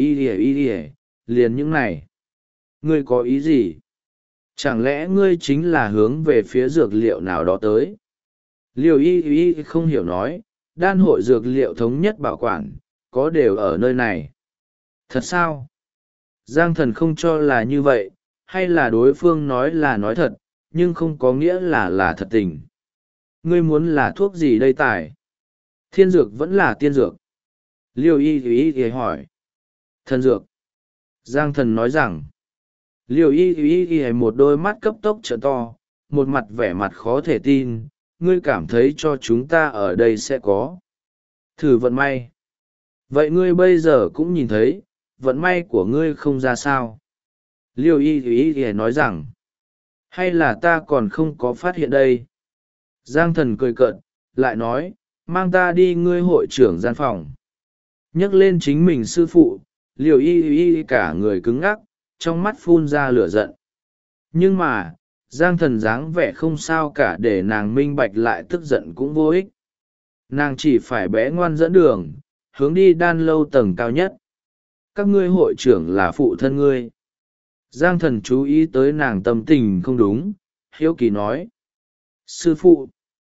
y liền những này. Ngươi có ý gì? Chẳng lẽ ngươi chính là hướng về phía dược liệu nào đó tới? Liều y không hiểu nói, đan hội dược liệu thống nhất bảo quản, có đều ở nơi này. Thật sao? Giang Thần không cho là như vậy, hay là đối phương nói thật, nhưng không có nghĩa là thật tình. Ngươi muốn là thuốc gì đây tài? Thiên dược vẫn là tiên dược. Liêu y hỏi. Thần dược. Giang Thần nói rằng. Liêu y một đôi mắt cấp tốc trợ to, một mặt vẻ mặt khó thể tin. Ngươi cảm thấy cho chúng ta ở đây sẽ có. Thử vận may. Vậy ngươi bây giờ cũng nhìn thấy, vận may của ngươi không ra sao. Liêu y nói rằng. Hay là ta còn không có phát hiện đây? Giang Thần cười cợt, lại nói, mang ta đi ngươi hội trưởng gian phòng. Nhắc lên chính mình sư phụ, Liêu y cả người cứng ngắc, trong mắt phun ra lửa giận. Nhưng mà, Giang Thần dáng vẻ không sao cả để nàng minh bạch lại tức giận cũng vô ích. Nàng chỉ phải bé ngoan dẫn đường, hướng đi đan lâu tầng cao nhất. Các ngươi hội trưởng là phụ thân ngươi. Giang Thần chú ý tới nàng tâm tình không đúng, hiếu kỳ nói. Sư phụ.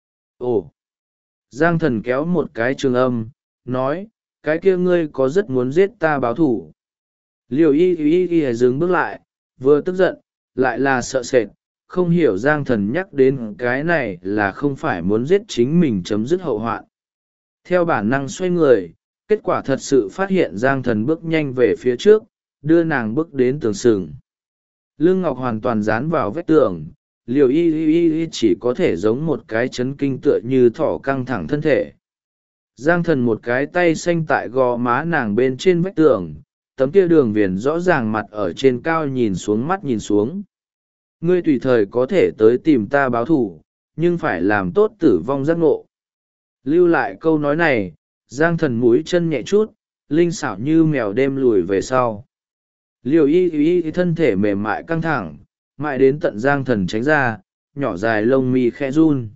Ồ. Giang Thần kéo một cái trường âm, nói, cái kia ngươi có rất muốn giết ta báo thù. Liêu y dừng bước lại, vừa tức giận, lại là sợ sệt, không hiểu Giang Thần nhắc đến cái này là không phải muốn giết chính mình chấm dứt hậu hoạn. Theo bản năng xoay người, kết quả thật sự phát hiện Giang Thần bước nhanh về phía trước, đưa nàng bước đến tường sừng. Lưng ngọc hoàn toàn dán vào vết tường, Liêu y chỉ có thể giống một cái chấn kinh tựa như thỏ căng thẳng thân thể. Giang Thần một cái tay xanh tại gò má nàng bên trên vách tường, tấm kia đường viền rõ ràng mặt ở trên cao nhìn xuống mắt nhìn xuống. Ngươi tùy thời có thể tới tìm ta báo thù, nhưng phải làm tốt tử vong giác ngộ. Lưu lại câu nói này, Giang Thần mũi chân nhẹ chút, linh xảo như mèo đêm lùi về sau. Liêu y thân thể mềm mại căng thẳng, mãi đến tận Giang Thần tránh ra, nhỏ dài lông mi khẽ run.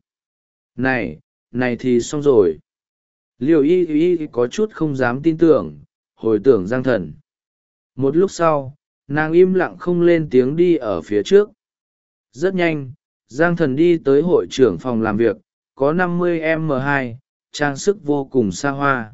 Này thì xong rồi. Liêu y có chút không dám tin tưởng, hồi tưởng Giang Thần. Một lúc sau, nàng im lặng không lên tiếng đi ở phía trước. Rất nhanh, Giang Thần đi tới hội trưởng phòng làm việc, có 50m2, trang sức vô cùng xa hoa.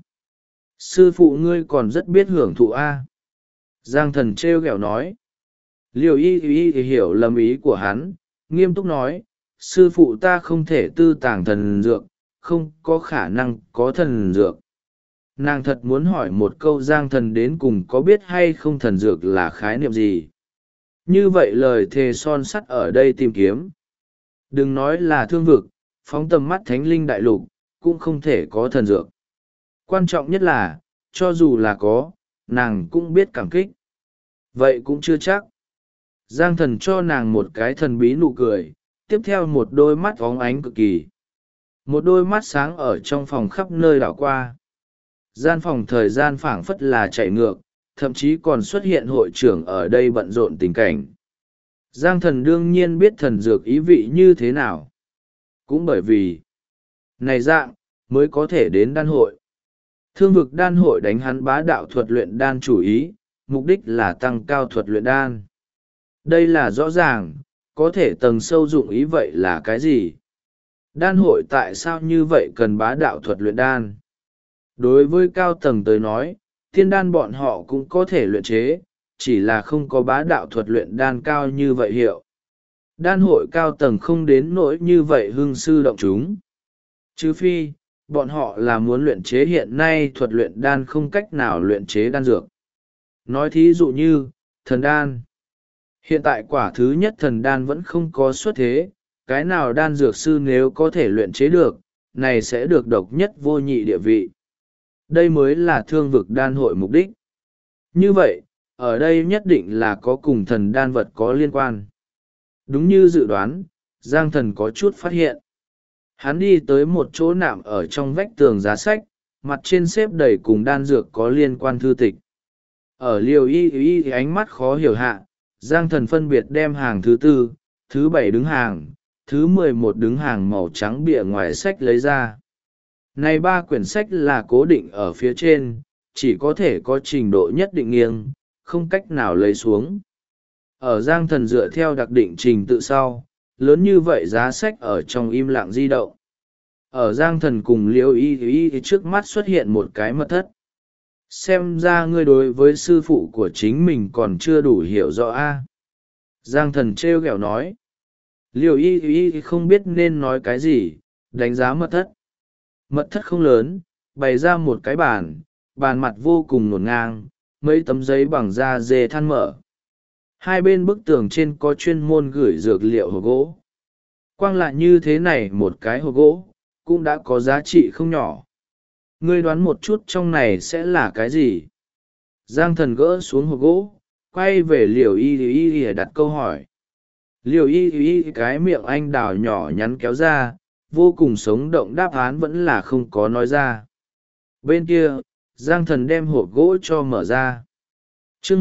Sư phụ ngươi còn rất biết hưởng thụ a. Giang Thần trêu ghẹo nói. Liêu y hiểu lầm ý của hắn, nghiêm túc nói, sư phụ ta không thể tư tàng thần dược, không có khả năng có thần dược. Nàng thật muốn hỏi một câu Giang Thần đến cùng có biết hay không thần dược là khái niệm gì. Như vậy lời thề son sắt ở đây tìm kiếm. Đừng nói là thương vực, phóng tầm mắt thánh linh đại lục, cũng không thể có thần dược. Quan trọng nhất là, cho dù là có, nàng cũng biết cảm kích. Vậy cũng chưa chắc. Giang Thần cho nàng một cái thần bí nụ cười, tiếp theo một đôi mắt óng ánh cực kỳ. Một đôi mắt sáng ở trong phòng khắp nơi đảo qua. Gian phòng thời gian phảng phất là chạy ngược, thậm chí còn xuất hiện hội trưởng ở đây bận rộn tình cảnh. Giang Thần đương nhiên biết thần dược ý vị như thế nào. Cũng bởi vì, này dạng, mới có thể đến đan hội. Thương vực đan hội đánh hắn bá đạo thuật luyện đan chủ ý, mục đích là tăng cao thuật luyện đan. Đây là rõ ràng, có thể tầng sâu dụng ý vậy là cái gì? Đan hội tại sao như vậy cần bá đạo thuật luyện đan? Đối với cao tầng tới nói, thiên đan bọn họ cũng có thể luyện chế, chỉ là không có bá đạo thuật luyện đan cao như vậy hiệu. Đan hội cao tầng không đến nỗi như vậy hưng sư động chúng. Trừ phi, bọn họ là muốn luyện chế hiện nay thuật luyện đan không cách nào luyện chế đan dược. Nói thí dụ như, thần đan. Hiện tại quả thứ nhất thần đan vẫn không có xuất thế, cái nào đan dược sư nếu có thể luyện chế được, này sẽ được độc nhất vô nhị địa vị. Đây mới là thương vực đan hội mục đích. Như vậy, ở đây nhất định là có cùng thần đan vật có liên quan. Đúng như dự đoán, Giang Thần có chút phát hiện. Hắn đi tới một chỗ nạm ở trong vách tường giá sách, mặt trên xếp đầy cùng đan dược có liên quan thư tịch. Ở liều y ánh mắt khó hiểu hạ, Giang Thần phân biệt đem hàng thứ 4, thứ 7 đứng hàng, thứ 11 đứng hàng màu trắng bìa ngoài sách lấy ra. Này 3 quyển sách là cố định ở phía trên, chỉ có thể có trình độ nhất định nghiêng, không cách nào lấy xuống. Ở Giang Thần dựa theo đặc định trình tự sau, lớn như vậy giá sách ở trong im lặng di động. Ở Giang Thần cùng Liêu y trước mắt xuất hiện một cái mật thất. Xem ra ngươi đối với sư phụ của chính mình còn chưa đủ hiểu rõ a. Giang Thần trêu ghẹo nói. Liêu y không biết nên nói cái gì, đánh giá mật thất. Mật thất không lớn, bày ra một cái bàn mặt vô cùng ngổn ngang, mấy tấm giấy bằng da dê than mở. Hai bên bức tường trên có chuyên môn gửi dược liệu hộp gỗ. Quang lại như thế này một cái hộp gỗ, cũng đã có giá trị không nhỏ. Ngươi đoán một chút trong này sẽ là cái gì? Giang Thần gỡ xuống hộp gỗ, quay về Liều y đặt câu hỏi. Liều y cái miệng anh đào nhỏ nhắn kéo ra, vô cùng sống động đáp án vẫn là không có nói ra. Bên kia, Giang Thần đem hộp gỗ cho mở ra. Chương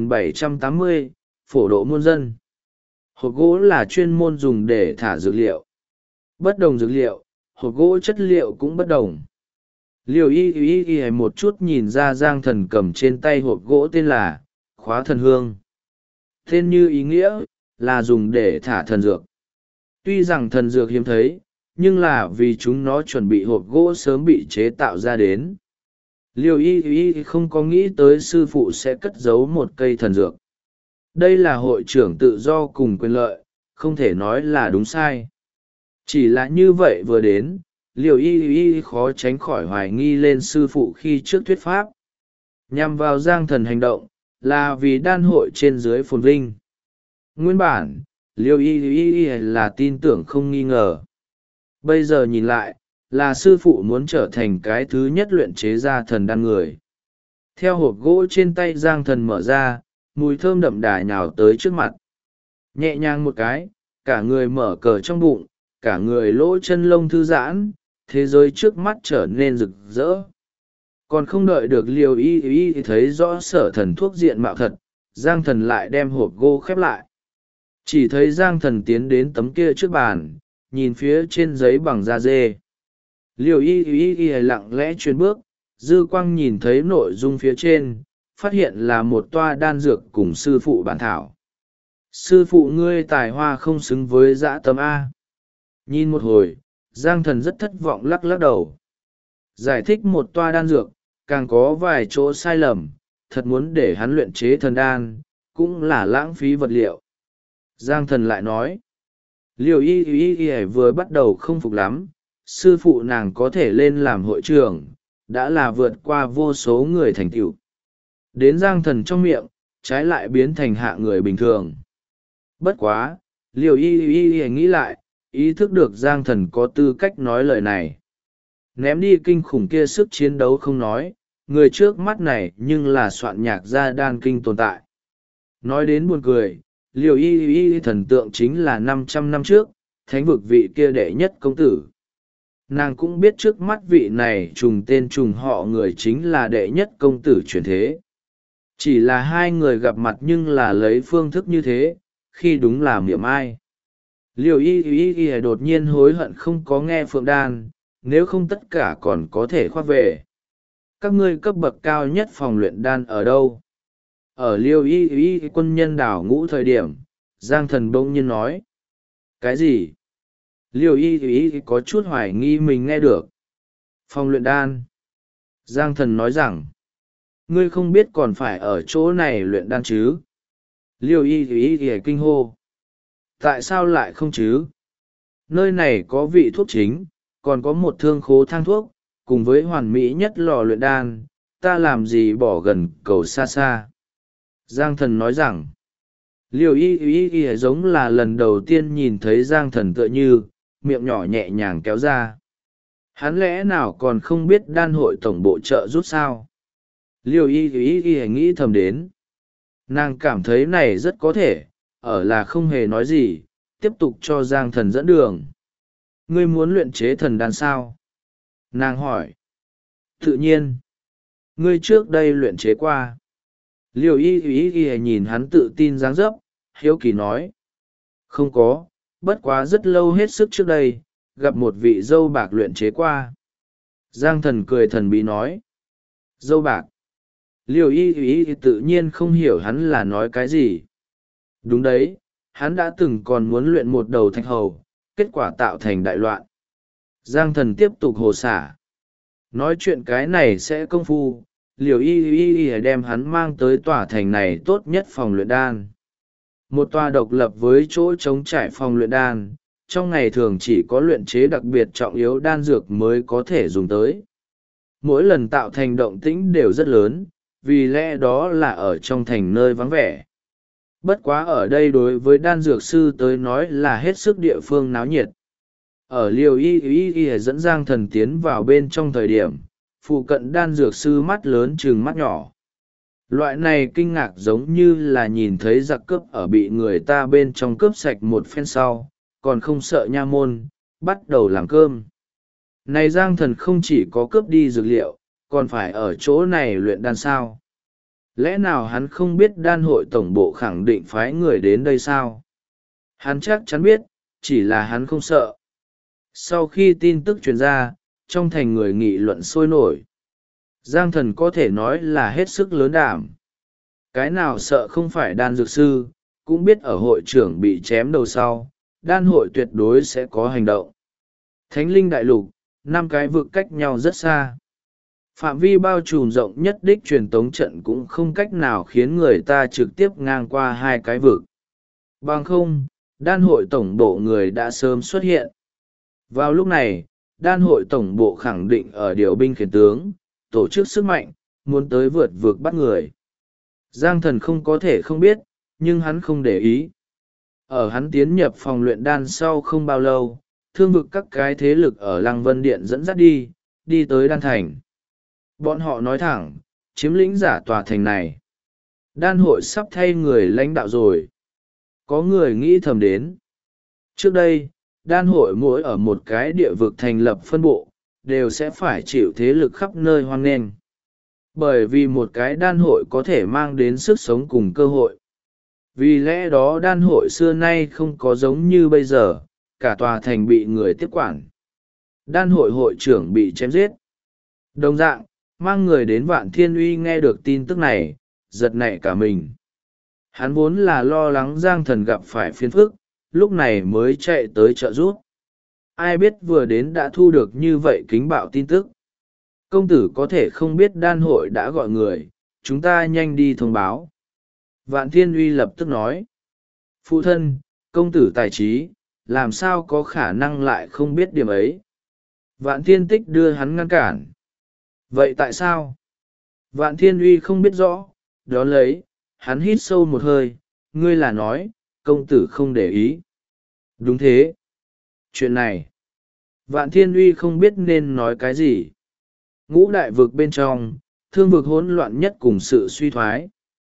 1780, phổ độ muôn dân. Hộp gỗ là chuyên môn dùng để thả dược liệu. Bất đồng dược liệu, hộp gỗ chất liệu cũng bất đồng. Liều y một chút nhìn ra Giang Thần cầm trên tay hộp gỗ tên là khóa thần hương. Tên như ý nghĩa là dùng để thả thần dược. Tuy rằng thần dược hiếm thấy, nhưng là vì chúng nó chuẩn bị hộp gỗ sớm bị chế tạo ra đến. Liều y không có nghĩ tới sư phụ sẽ cất giấu một cây thần dược. Đây là hội trưởng tự do cùng quyền lợi, không thể nói là đúng sai. Chỉ là như vậy vừa đến, Liều y khó tránh khỏi hoài nghi lên sư phụ khi trước thuyết pháp. Nhằm vào Giang Thần hành động, là vì đan hội trên dưới phồn vinh. Nguyên bản, Liều y là tin tưởng không nghi ngờ. Bây giờ nhìn lại, là sư phụ muốn trở thành cái thứ nhất luyện chế ra thần đan người. Theo hộp gỗ trên tay Giang Thần mở ra, mùi thơm đậm đà nhào tới trước mặt. Nhẹ nhàng một cái, cả người mở cờ trong bụng, cả người lỗ chân lông thư giãn, thế giới trước mắt trở nên rực rỡ. Còn không đợi được Liều y thấy rõ sở thần thuốc diện mạo thật, Giang Thần lại đem hộp gỗ khép lại. Chỉ thấy Giang Thần tiến đến tấm kia trước bàn, nhìn phía trên giấy bằng da dê. Liều y lặng lẽ chuyển bước, dư quang nhìn thấy nội dung phía trên, phát hiện là một toa đan dược cùng sư phụ bản thảo. Sư phụ ngươi tài hoa không xứng với dã tâm A. Nhìn một hồi, Giang Thần rất thất vọng lắc lắc đầu. Giải thích một toa đan dược, càng có vài chỗ sai lầm, thật muốn để hắn luyện chế thần đan, cũng là lãng phí vật liệu. Giang Thần lại nói, Liều y vừa bắt đầu không phục lắm, sư phụ nàng có thể lên làm hội trưởng, đã là vượt qua vô số người thành tựu. Đến Giang Thần trong miệng, trái lại biến thành hạ người bình thường. Bất quá, Liều y nghĩ lại, ý thức được Giang Thần có tư cách nói lời này. Ném đi kinh khủng kia sức chiến đấu không nói, người trước mắt này nhưng là soạn nhạc gia đan kinh tồn tại. Nói đến buồn cười, Liều y thần tượng chính là 500 năm trước, thánh vực vị kia đệ nhất công tử. Nàng cũng biết trước mắt vị này trùng tên trùng họ người chính là đệ nhất công tử truyền thế. Chỉ là hai người gặp mặt nhưng là lấy phương thức như thế, khi đúng là miệng ai. Liều y đột nhiên hối hận không có nghe phượng đan, nếu không tất cả còn có thể khoác về. Các ngươi cấp bậc cao nhất phòng luyện đan ở đâu? Ở Liêu y quân nhân đảo ngũ thời điểm, Giang Thần bỗng nhiên nói. Cái gì? Liêu y có chút hoài nghi mình nghe được. Phòng luyện đan. Giang Thần nói rằng, ngươi không biết còn phải ở chỗ này luyện đan chứ? Liêu y kinh hô. Tại sao lại không chứ? Nơi này có vị thuốc chính, còn có một thương khố thang thuốc, cùng với hoàn mỹ nhất lò luyện đan, ta làm gì bỏ gần cầu xa xa. Giang Thần nói rằng, Liều y giống là lần đầu tiên nhìn thấy Giang Thần tựa như, miệng nhỏ nhẹ nhàng kéo ra. Hắn lẽ nào còn không biết đan hội tổng bộ trợ giúp sao? Liều y nghĩ thầm đến. Nàng cảm thấy này rất có thể, ở là không hề nói gì, tiếp tục cho Giang Thần dẫn đường. Ngươi muốn luyện chế thần đan sao? Nàng hỏi. Tự nhiên. Ngươi trước đây luyện chế qua. Liều y nhìn hắn tự tin dáng dấp, hiếu kỳ nói. Không có, bất quá rất lâu hết sức trước đây, gặp một vị dâu bạc luyện chế qua. Giang thần cười thần bí nói. Dâu bạc. Liều y tự nhiên không hiểu hắn là nói cái gì. Đúng đấy, hắn đã từng còn muốn luyện một đầu thạch hầu, kết quả tạo thành đại loạn. Giang thần tiếp tục hồ xả. Nói chuyện cái này sẽ công phu, liều y đem hắn mang tới tòa thành này tốt nhất phòng luyện đan. Một tòa độc lập với chỗ trống trải phòng luyện đan, trong ngày thường chỉ có luyện chế đặc biệt trọng yếu đan dược mới có thể dùng tới. Mỗi lần tạo thành động tĩnh đều rất lớn, vì lẽ đó là ở trong thành nơi vắng vẻ. Bất quá ở đây đối với đan dược sư tới nói là hết sức địa phương náo nhiệt. Ở liều y dẫn Giang thần tiến vào bên trong thời điểm, phụ cận đan dược sư mắt lớn chừng mắt nhỏ. Loại này kinh ngạc giống như là nhìn thấy giặc cướp ở bị người ta bên trong cướp sạch một phen sau, còn không sợ nha môn, bắt đầu làm cơm. Này Giang thần không chỉ có cướp đi dược liệu, còn phải ở chỗ này luyện đan sao? Lẽ nào hắn không biết đan hội tổng bộ khẳng định phái người đến đây sao? Hắn chắc chắn biết, chỉ là hắn không sợ. Sau khi tin tức truyền ra, trong thành người nghị luận sôi nổi. Giang thần có thể nói là hết sức lớn đảm. Cái nào sợ không phải đan dược sư, cũng biết ở hội trưởng bị chém đầu sau, đan hội tuyệt đối sẽ có hành động. Thánh linh đại lục, 5 cái vực cách nhau rất xa. Phạm vi bao trùm rộng nhất đích truyền tống trận cũng không cách nào khiến người ta trực tiếp ngang qua 2 cái vực. Bằng không, đan hội tổng bộ người đã sớm xuất hiện. Vào lúc này, đan hội tổng bộ khẳng định ở điều binh khiển tướng, tổ chức sức mạnh, muốn tới vượt vực bắt người. Giang thần không có thể không biết, nhưng hắn không để ý. Ở hắn tiến nhập phòng luyện đan sau không bao lâu, thương vực các cái thế lực ở Lăng Vân Điện dẫn dắt đi tới đan thành. Bọn họ nói thẳng, chiếm lĩnh giả tòa thành này. Đan hội sắp thay người lãnh đạo rồi. Có người nghĩ thầm đến. Trước đây, đan hội mỗi ở một cái địa vực thành lập phân bộ, đều sẽ phải chịu thế lực khắp nơi hoan nghênh. Bởi vì một cái đan hội có thể mang đến sức sống cùng cơ hội. Vì lẽ đó đan hội xưa nay không có giống như bây giờ, cả tòa thành bị người tiếp quản. Đan hội hội trưởng bị chém giết. Đồng dạng, mang người đến Vạn Thiên Uy nghe được tin tức này, giật nảy cả mình. Hắn vốn là lo lắng Giang thần gặp phải phiền phức, lúc này mới chạy tới trợ giúp. Ai biết vừa đến đã thu được như vậy kính bạo tin tức. Công tử có thể không biết đan hội đã gọi người, chúng ta nhanh đi thông báo. Vạn Thiên Uy lập tức nói. Phụ thân, công tử tài trí, làm sao có khả năng lại không biết điểm ấy. Vạn Thiên Tích đưa hắn ngăn cản. Vậy tại sao? Vạn Thiên Uy không biết rõ, đón lấy, hắn hít sâu một hơi, ngươi là nói, công tử không để ý. Đúng thế. Chuyện này, Vạn Thiên Uy không biết nên nói cái gì. Ngũ đại vực bên trong, thương vực hỗn loạn nhất cùng sự suy thoái.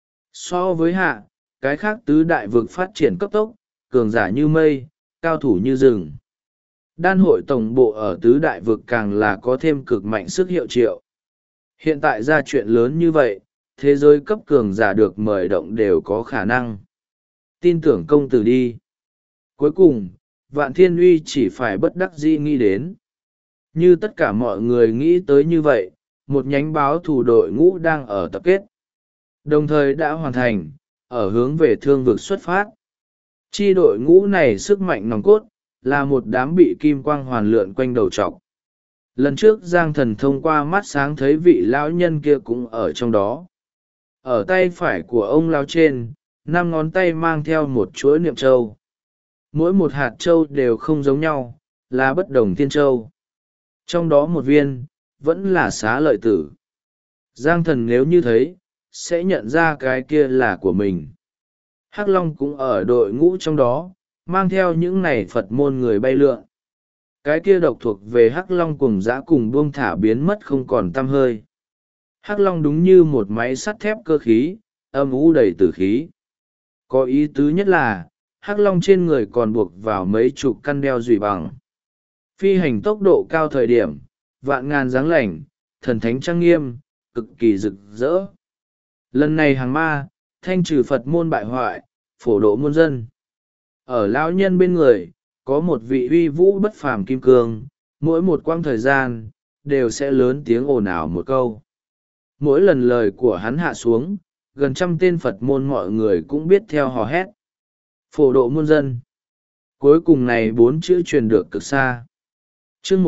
So với hạ, cái khác tứ đại vực phát triển cấp tốc, cường giả như mây, cao thủ như rừng. Đan hội tổng bộ ở tứ đại vực càng là có thêm cực mạnh sức hiệu triệu. Hiện tại ra chuyện lớn như vậy, thế giới cấp cường giả được mời động đều có khả năng. Tin tưởng công tử đi. Cuối cùng, Vạn Thiên Uy chỉ phải bất đắc dĩ nghĩ đến. Như tất cả mọi người nghĩ tới như vậy, một nhánh báo thủ đội ngũ đang ở tập kết. Đồng thời đã hoàn thành, ở hướng về thương vực xuất phát. Chi đội ngũ này sức mạnh nòng cốt, là một đám bị kim quang hoàn lượn quanh đầu trọc. Lần trước Giang thần thông qua mắt sáng thấy vị lão nhân kia cũng ở trong đó. Ở tay phải của ông lão trên, 5 ngón tay mang theo một chuỗi niệm châu. Mỗi một hạt châu đều không giống nhau, là bất đồng thiên châu. Trong đó một viên, vẫn là xá lợi tử. Giang thần nếu như thấy, sẽ nhận ra cái kia là của mình. Hắc Long cũng ở đội ngũ trong đó, mang theo những này Phật môn người bay lượn. Cái kia độc thuộc về Hắc Long cùng dã cùng buông thả biến mất không còn tăm hơi. Hắc Long đúng như một máy sắt thép cơ khí, âm u đầy tử khí. Có ý tứ nhất là, Hắc Long trên người còn buộc vào mấy chục căn đeo dùy bằng. phi hành tốc độ cao thời điểm, vạn ngàn dáng lành, thần thánh trang nghiêm, cực kỳ rực rỡ. Lần này hàng ma, thanh trừ Phật môn bại hoại, phổ độ muôn dân. Ở lão nhân bên người, có một vị uy vũ bất phàm kim cương, mỗi một quãng thời gian, đều sẽ lớn tiếng ồn ào một câu. Mỗi lần lời của hắn hạ xuống, gần 100 tên Phật môn mọi người cũng biết theo hò hét. Phổ độ muôn dân. Cuối cùng này 4 chữ truyền được cực xa. Chương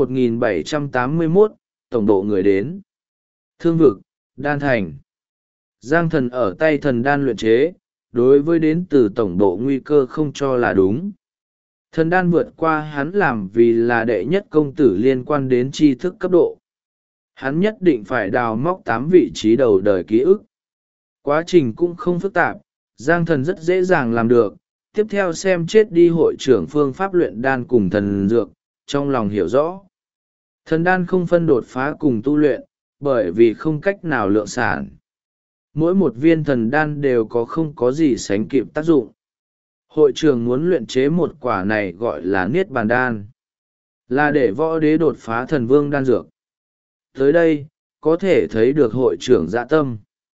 1781, tổng độ người đến. Thương vực, đan thành. Giang thần ở tay thần đan luyện chế, đối với đến từ tổng độ nguy cơ không cho là đúng. Thần đan vượt qua hắn làm vì là đệ nhất công tử liên quan đến tri thức cấp độ. Hắn nhất định phải đào móc 8 vị trí đầu đời ký ức. Quá trình cũng không phức tạp, Giang thần rất dễ dàng làm được. Tiếp theo xem chết đi hội trưởng phương pháp luyện đan cùng thần dược, trong lòng hiểu rõ. Thần đan không phân đột phá cùng tu luyện, bởi vì không cách nào lượng sản. Mỗi một viên thần đan đều có không có gì sánh kịp tác dụng. Hội trưởng muốn luyện chế một quả này gọi là niết bàn đan, là để võ đế đột phá thần vương đan dược. Tới đây, có thể thấy được hội trưởng dạ tâm.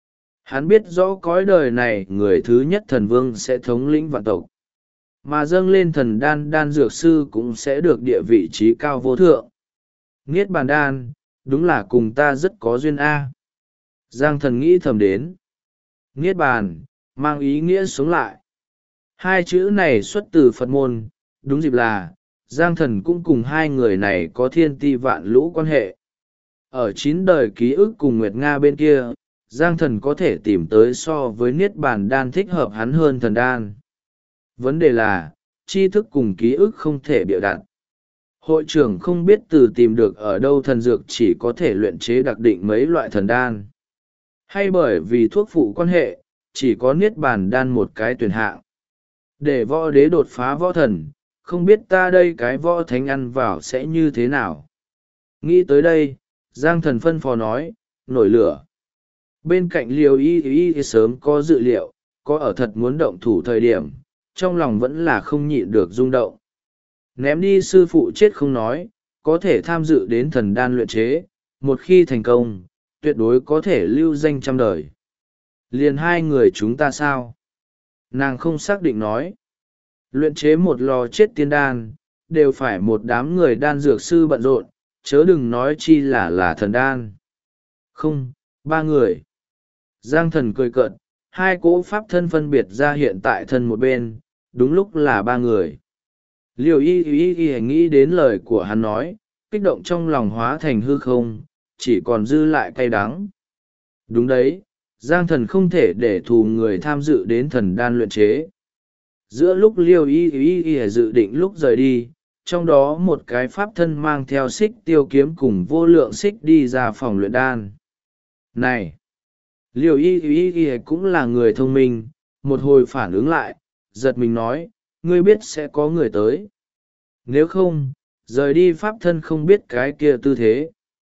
Hắn biết rõ cõi đời này người thứ nhất thần vương sẽ thống lĩnh vạn tộc. Mà dâng lên thần đan đan dược sư cũng sẽ được địa vị trí cao vô thượng. Niết bàn đan, đúng là cùng ta rất có duyên A. Giang thần nghĩ thầm đến. Niết bàn, mang ý nghĩa sống lại. Hai chữ này xuất từ Phật môn, đúng dịp là, Giang thần cũng cùng hai người này có thiên ti vạn lũ quan hệ. Ở 9 đời ký ức cùng Nguyệt Nga bên kia, Giang thần có thể tìm tới so với niết bàn đan thích hợp hắn hơn thần đan. Vấn đề là, tri thức cùng ký ức không thể bịa đặt. Hội trưởng không biết từ tìm được ở đâu thần dược chỉ có thể luyện chế đặc định mấy loại thần đan. Hay bởi vì thuốc phụ quan hệ, chỉ có niết bàn đan một cái tuyển hạng. Để võ đế đột phá võ thần, không biết ta đây cái võ thánh ăn vào sẽ như thế nào. Nghĩ tới đây, Giang thần phân phó nói, nổi lửa. Bên cạnh Liều Y sớm có dự liệu, có ở thật muốn động thủ thời điểm, trong lòng vẫn là không nhịn được rung động. Ném đi sư phụ chết không nói, có thể tham dự đến thần đan luyện chế, một khi thành công, tuyệt đối có thể lưu danh trăm đời. Liền hai người chúng ta sao? Nàng không xác định nói. Luyện chế một lò chết tiên đan, đều phải một đám người đan dược sư bận rộn, chớ đừng nói chi là thần đan. Không, 3 người. Giang thần cười cợt, hai cỗ pháp thân phân biệt ra hiện tại thân một bên, đúng lúc là 3 người. Liều y nghĩ đến lời của hắn nói, kích động trong lòng hóa thành hư không, chỉ còn dư lại cay đắng. Đúng đấy, Giang thần không thể để thù người tham dự đến thần đan luyện chế. Giữa lúc Liêu y dự định lúc rời đi, trong đó một cái pháp thân mang theo xích tiêu kiếm cùng vô lượng xích đi ra phòng luyện đan. Này! Liêu y cũng là người thông minh, một hồi phản ứng lại, giật mình nói, ngươi biết sẽ có người tới. Nếu không, rời đi pháp thân không biết cái kia tư thế.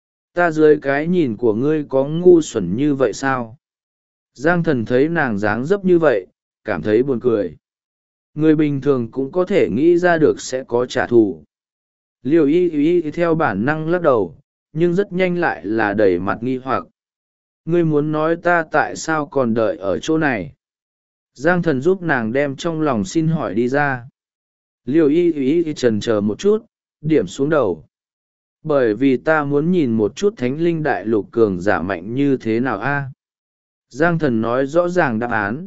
Ta dưới cái nhìn của ngươi có ngu xuẩn như vậy sao? Giang thần thấy nàng dáng dấp như vậy, cảm thấy buồn cười. Người bình thường cũng có thể nghĩ ra được sẽ có trả thù. Liều y theo bản năng lắc đầu, nhưng rất nhanh lại là đẩy mặt nghi hoặc. Ngươi muốn nói ta tại sao còn đợi ở chỗ này? Giang thần giúp nàng đem trong lòng xin hỏi đi ra. Liều y chần chờ một chút, điểm xuống đầu. Bởi vì ta muốn nhìn một chút thánh linh đại lục cường giả mạnh như thế nào a. Giang thần nói rõ ràng đáp án.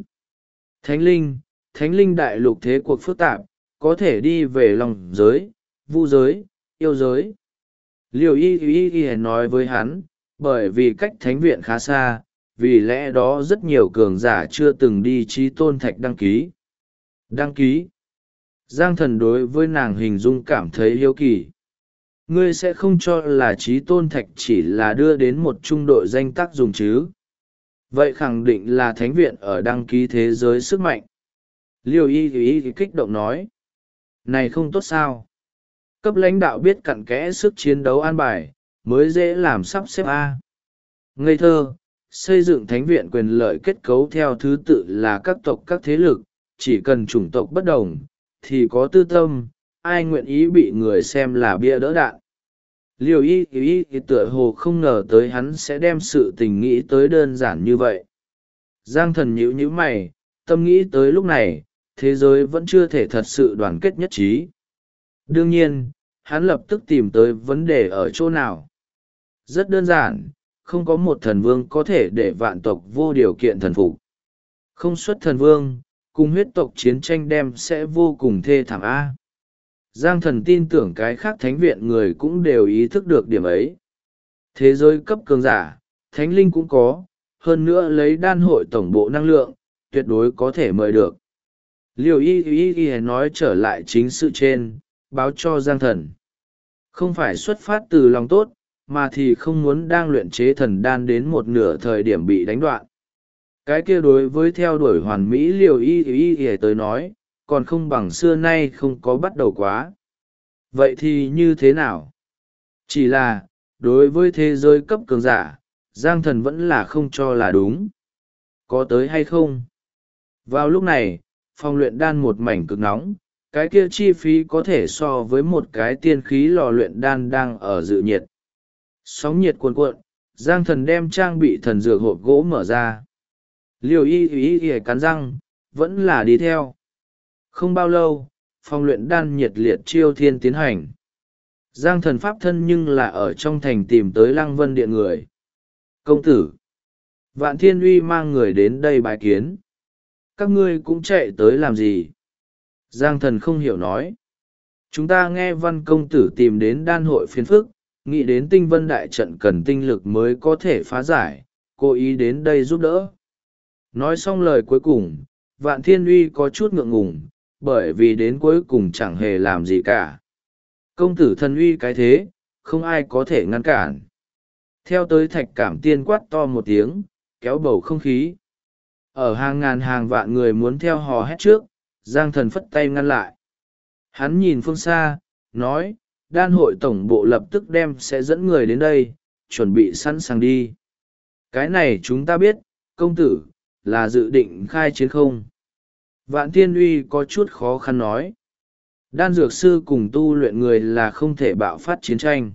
Thánh linh đại lục thế cuộc phức tạp, có thể đi về lòng giới, vu giới, yêu giới. Liều y nói với hắn, bởi vì cách thánh viện khá xa, vì lẽ đó rất nhiều cường giả chưa từng đi Chí Tôn Thạch đăng ký. Đăng ký? Giang thần đối với nàng hình dung cảm thấy hiếu kỳ. Ngươi sẽ không cho là Chí Tôn Thạch chỉ là đưa đến một trung đội danh tác dùng chứ? Vậy khẳng định là thánh viện ở đăng ký thế giới sức mạnh. Liêu y kích động nói. Này không tốt sao? Cấp lãnh đạo biết cặn kẽ sức chiến đấu an bài, mới dễ làm sắp xếp A. Ngây thơ, xây dựng thánh viện quyền lợi kết cấu theo thứ tự là các tộc các thế lực, chỉ cần chủng tộc bất đồng, thì có tư tâm, ai nguyện ý bị người xem là bia đỡ đạn. Liều y tựa hồ không ngờ tới hắn sẽ đem sự tình nghĩ tới đơn giản như vậy. Giang thần nhíu nhíu mày, tâm nghĩ tới lúc này, thế giới vẫn chưa thể thật sự đoàn kết nhất trí. Đương nhiên, hắn lập tức tìm tới vấn đề ở chỗ nào. Rất đơn giản, không có một thần vương có thể để vạn tộc vô điều kiện thần phục. Không xuất thần vương, cùng huyết tộc chiến tranh đem sẽ vô cùng thê thảm a. Giang thần tin tưởng cái khác thánh viện người cũng đều ý thức được điểm ấy. Thế giới cấp cường giả, thánh linh cũng có, hơn nữa lấy đan hội tổng bộ năng lượng, tuyệt đối có thể mời được. Liều y nói trở lại chính sự trên, báo cho Giang thần. Không phải xuất phát từ lòng tốt, mà thì không muốn đang luyện chế thần đan đến một nửa thời điểm bị đánh đoạn. Cái kia đối với theo đuổi hoàn mỹ liều y tới nói, còn không bằng xưa nay không có bắt đầu quá. Vậy thì như thế nào? Chỉ là, đối với thế giới cấp cường giả, Giang thần vẫn là không cho là đúng. Có tới hay không? Vào lúc này, phòng luyện đan một mảnh cực nóng, cái kia chi phí có thể so với một cái tiên khí lò luyện đan đang ở dự nhiệt. Sóng nhiệt cuồn cuộn, Giang thần đem trang bị thần dược hộp gỗ mở ra. Liều y cắn răng, vẫn là đi theo. Không bao lâu, phòng luyện đan nhiệt liệt chiêu thiên tiến hành. Giang thần pháp thân nhưng là ở trong thành tìm tới Lăng Vân Điện người. Công tử! Vạn Thiên Uy mang người đến đây bái kiến. Các ngươi cũng chạy tới làm gì? Giang thần không hiểu nói. Chúng ta nghe Văn công tử tìm đến đan hội phiền phức, nghĩ đến tinh vân đại trận cần tinh lực mới có thể phá giải, cố ý đến đây giúp đỡ. Nói xong lời cuối cùng, Vạn Thiên Uy có chút ngượng ngùng, bởi vì đến cuối cùng chẳng hề làm gì cả. Công tử thần uy cái thế, không ai có thể ngăn cản. Theo tới Thạch Cảm Tiên quát to một tiếng, kéo bầu không khí. Ở hàng ngàn hàng vạn người muốn theo hò hét trước, Giang thần phất tay ngăn lại. Hắn nhìn phương xa, nói, đan hội tổng bộ lập tức sẽ dẫn người đến đây, chuẩn bị sẵn sàng đi. Cái này chúng ta biết, công tử, là dự định khai chiến không? Vạn Thiên Uy có chút khó khăn nói. Đan dược sư cùng tu luyện người là không thể bạo phát chiến tranh.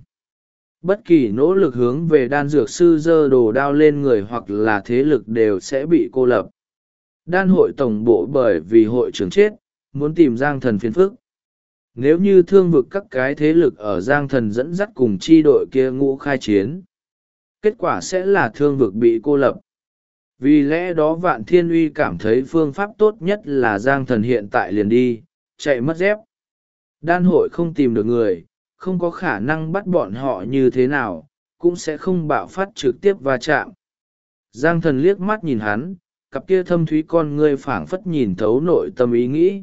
Bất kỳ nỗ lực hướng về đan dược sư giơ đồ đao lên người hoặc là thế lực đều sẽ bị cô lập. Đan hội tổng bộ bởi vì hội trưởng chết, muốn tìm Giang thần phiền phức. Nếu như thương vực các cái thế lực ở Giang thần dẫn dắt cùng chi đội kia ngũ khai chiến, kết quả sẽ là thương vực bị cô lập. Vì lẽ đó Vạn Thiên Uy cảm thấy phương pháp tốt nhất là Giang thần hiện tại liền đi, chạy mất dép. Đan hội không tìm được người, không có khả năng bắt bọn họ như thế nào, cũng sẽ không bạo phát trực tiếp va chạm. Giang thần liếc mắt nhìn hắn, cặp kia thâm thúy con ngươi phảng phất nhìn thấu nội tâm ý nghĩ.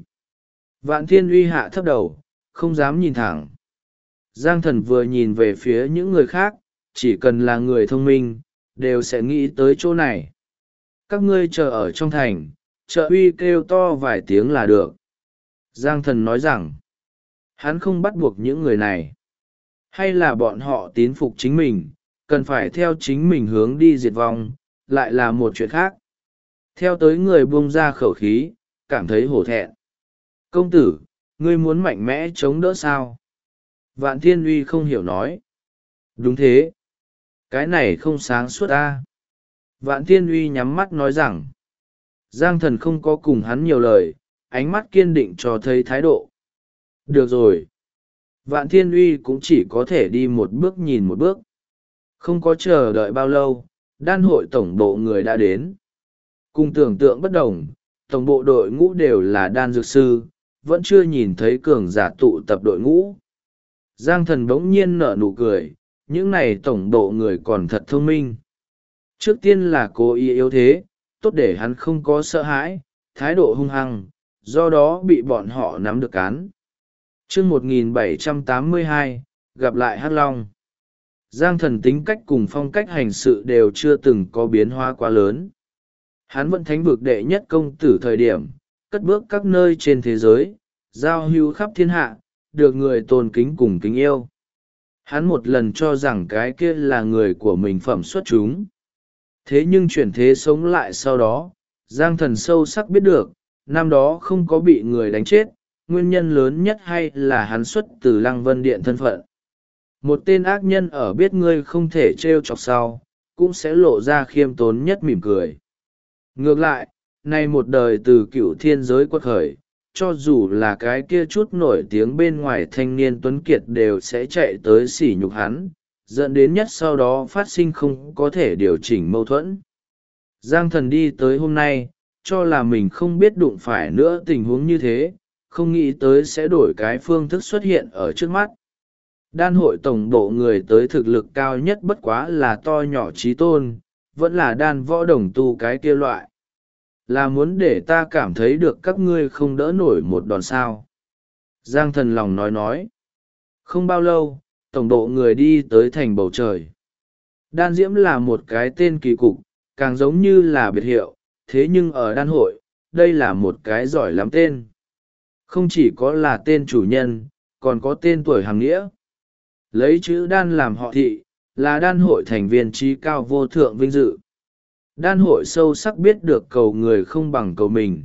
Vạn Thiên Uy hạ thấp đầu, không dám nhìn thẳng. Giang thần vừa nhìn về phía những người khác, chỉ cần là người thông minh, đều sẽ nghĩ tới chỗ này. Các ngươi chờ ở trong thành, trợ uy kêu to vài tiếng là được. Giang thần nói rằng, hắn không bắt buộc những người này. Hay là bọn họ tín phục chính mình, cần phải theo chính mình hướng đi diệt vong, lại là một chuyện khác. Theo tới người buông ra khẩu khí, cảm thấy hổ thẹn. Công tử, ngươi muốn mạnh mẽ chống đỡ sao? Vạn Thiên Uy không hiểu nói. Đúng thế. Cái này không sáng suốt ta. Vạn Thiên Uy nhắm mắt nói rằng. Giang thần không có cùng hắn nhiều lời, ánh mắt kiên định cho thấy thái độ. Được rồi. Vạn Thiên Uy cũng chỉ có thể đi một bước nhìn một bước. Không có chờ đợi bao lâu, đan hội tổng bộ người đã đến. Cùng tưởng tượng bất đồng, tổng bộ đội ngũ đều là đan dược sư, vẫn chưa nhìn thấy cường giả tụ tập đội ngũ. Giang thần bỗng nhiên nở nụ cười, những này tổng bộ người còn thật thông minh. Trước tiên là cố ý yếu thế, tốt để hắn không có sợ hãi, thái độ hung hăng, do đó bị bọn họ nắm được cán. Chương 1782, gặp lại Hắc Long. Giang thần tính cách cùng phong cách hành sự đều chưa từng có biến hóa quá lớn. Hắn vẫn thánh vực đệ nhất công tử thời điểm, cất bước các nơi trên thế giới, giao hữu khắp thiên hạ, được người tôn kính cùng kính yêu. Hắn một lần cho rằng cái kia là người của mình phẩm xuất chúng. Thế nhưng chuyển thế sống lại sau đó, Giang thần sâu sắc biết được, năm đó không có bị người đánh chết, nguyên nhân lớn nhất hay là hắn xuất từ Lăng Vân Điện thân phận. Một tên ác nhân ở biết ngươi không thể trêu chọc sau, cũng sẽ lộ ra khiêm tốn nhất mỉm cười. Ngược lại, nay một đời từ cựu thiên giới quật khởi, cho dù là cái kia chút nổi tiếng bên ngoài thanh niên tuấn kiệt đều sẽ chạy tới sỉ nhục hắn, dẫn đến nhất sau đó phát sinh không có thể điều chỉnh mâu thuẫn. Giang Thần đi tới hôm nay, cho là mình không biết đụng phải nữa tình huống như thế, không nghĩ tới sẽ đổi cái phương thức xuất hiện ở trước mắt. Đan hội tổng bộ người tới thực lực cao nhất bất quá là to nhỏ trí tôn, vẫn là đan võ đồng tu cái kia loại. Là muốn để ta cảm thấy được các ngươi không đỡ nổi một đòn sao. Giang Thần lòng nói. Không bao lâu, tổng bộ người đi tới thành bầu trời. Đan Diễm là một cái tên kỳ cục, càng giống như là biệt hiệu, thế nhưng ở đan hội, đây là một cái giỏi lắm tên. Không chỉ có là tên chủ nhân, còn có tên tuổi hàng nghĩa. Lấy chữ đan làm họ thị, là đan hội thành viên trí cao vô thượng vinh dự. Đan hội sâu sắc biết được cầu người không bằng cầu mình.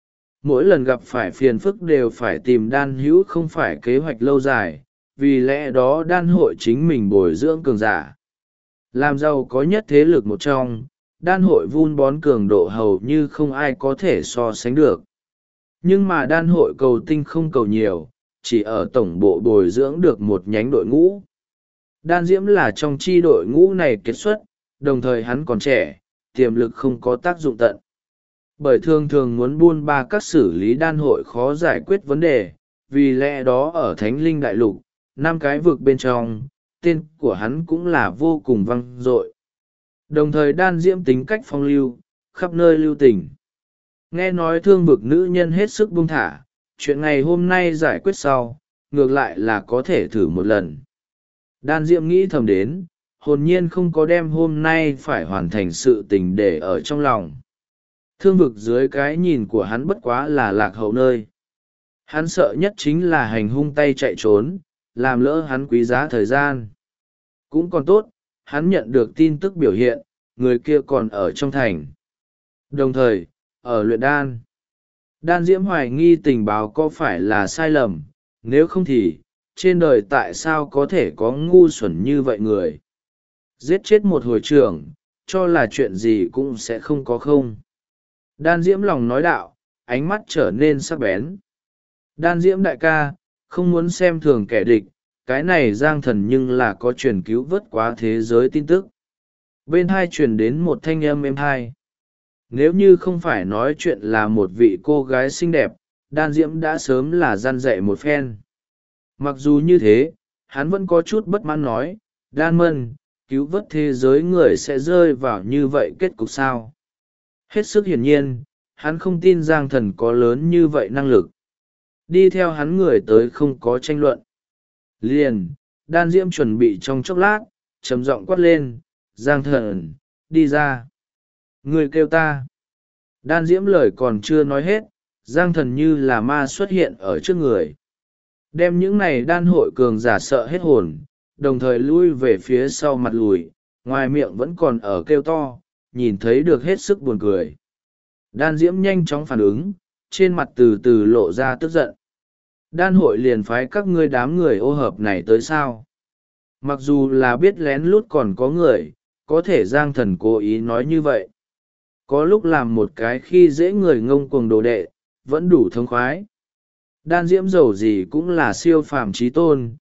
Mỗi lần gặp phải phiền phức đều phải tìm đan hữu không phải kế hoạch lâu dài, vì lẽ đó đan hội chính mình bồi dưỡng cường giả. Làm giàu có nhất thế lực một trong, đan hội vun bón cường độ hầu như không ai có thể so sánh được. Nhưng mà đan hội cầu tinh không cầu nhiều, chỉ ở tổng bộ bồi dưỡng được một nhánh đội ngũ. Đan Diễm là trong chi đội ngũ này kết xuất, đồng thời hắn còn trẻ, tiềm lực không có tác dụng tận. Bởi thường thường muốn buôn ba các xử lý đan hội khó giải quyết vấn đề, vì lẽ đó ở Thánh Linh Đại Lục, 5 cái vực bên trong, tên của hắn cũng là vô cùng vang dội. Đồng thời đan Diễm tính cách phong lưu, khắp nơi lưu tình. Nghe nói thương vực nữ nhân hết sức buông thả, chuyện ngày hôm nay giải quyết sau, ngược lại là có thể thử một lần. Đan Diễm nghĩ thầm đến, hồn nhiên không có đem hôm nay phải hoàn thành sự tình để ở trong lòng. Thương vực dưới cái nhìn của hắn bất quá là lạc hậu nơi. Hắn sợ nhất chính là hành hung tay chạy trốn, làm lỡ hắn quý giá thời gian. Cũng còn tốt, hắn nhận được tin tức biểu hiện, người kia còn ở trong thành. Đồng thời, ở luyện đan, Đan Diễm hoài nghi tình báo có phải là sai lầm, nếu không thì, trên đời tại sao có thể có ngu xuẩn như vậy người. Giết chết một hồi trưởng, cho là chuyện gì cũng sẽ không có không. Đan Diễm lòng nói đạo, ánh mắt trở nên sắc bén. Đan Diễm đại ca, không muốn xem thường kẻ địch, cái này Giang Thần nhưng là có truyền cứu vớt quá thế giới tin tức. Bên hai truyền đến một thanh âm êm hai. Nếu như không phải nói chuyện là một vị cô gái xinh đẹp, Đan Diễm đã sớm là gian dạy một phen. Mặc dù như thế, hắn vẫn có chút bất mãn nói, Đan Mân, cứu vớt thế giới người sẽ rơi vào như vậy kết cục sao? Hết sức hiển nhiên, hắn không tin Giang Thần có lớn như vậy năng lực. Đi theo hắn người tới không có tranh luận. Liền, Đan Diễm chuẩn bị trong chốc lát, trầm giọng quát lên, Giang Thần, đi ra. Người kêu ta. Đan Diễm lời còn chưa nói hết, Giang Thần như là ma xuất hiện ở trước người. Đem những này đan hội cường giả sợ hết hồn, đồng thời lui về phía sau mặt lùi, ngoài miệng vẫn còn ở kêu to, nhìn thấy được hết sức buồn cười. Đan Diễm nhanh chóng phản ứng, trên mặt từ từ lộ ra tức giận. Đan hội liền phái các ngươi đám người ô hợp này tới sao? Mặc dù là biết lén lút còn có người, có thể Giang Thần cố ý nói như vậy. Có lúc làm một cái khi dễ người ngông cuồng đồ đệ, vẫn đủ thông khoái. Đan Diễm dầu gì cũng là siêu phàm trí tôn,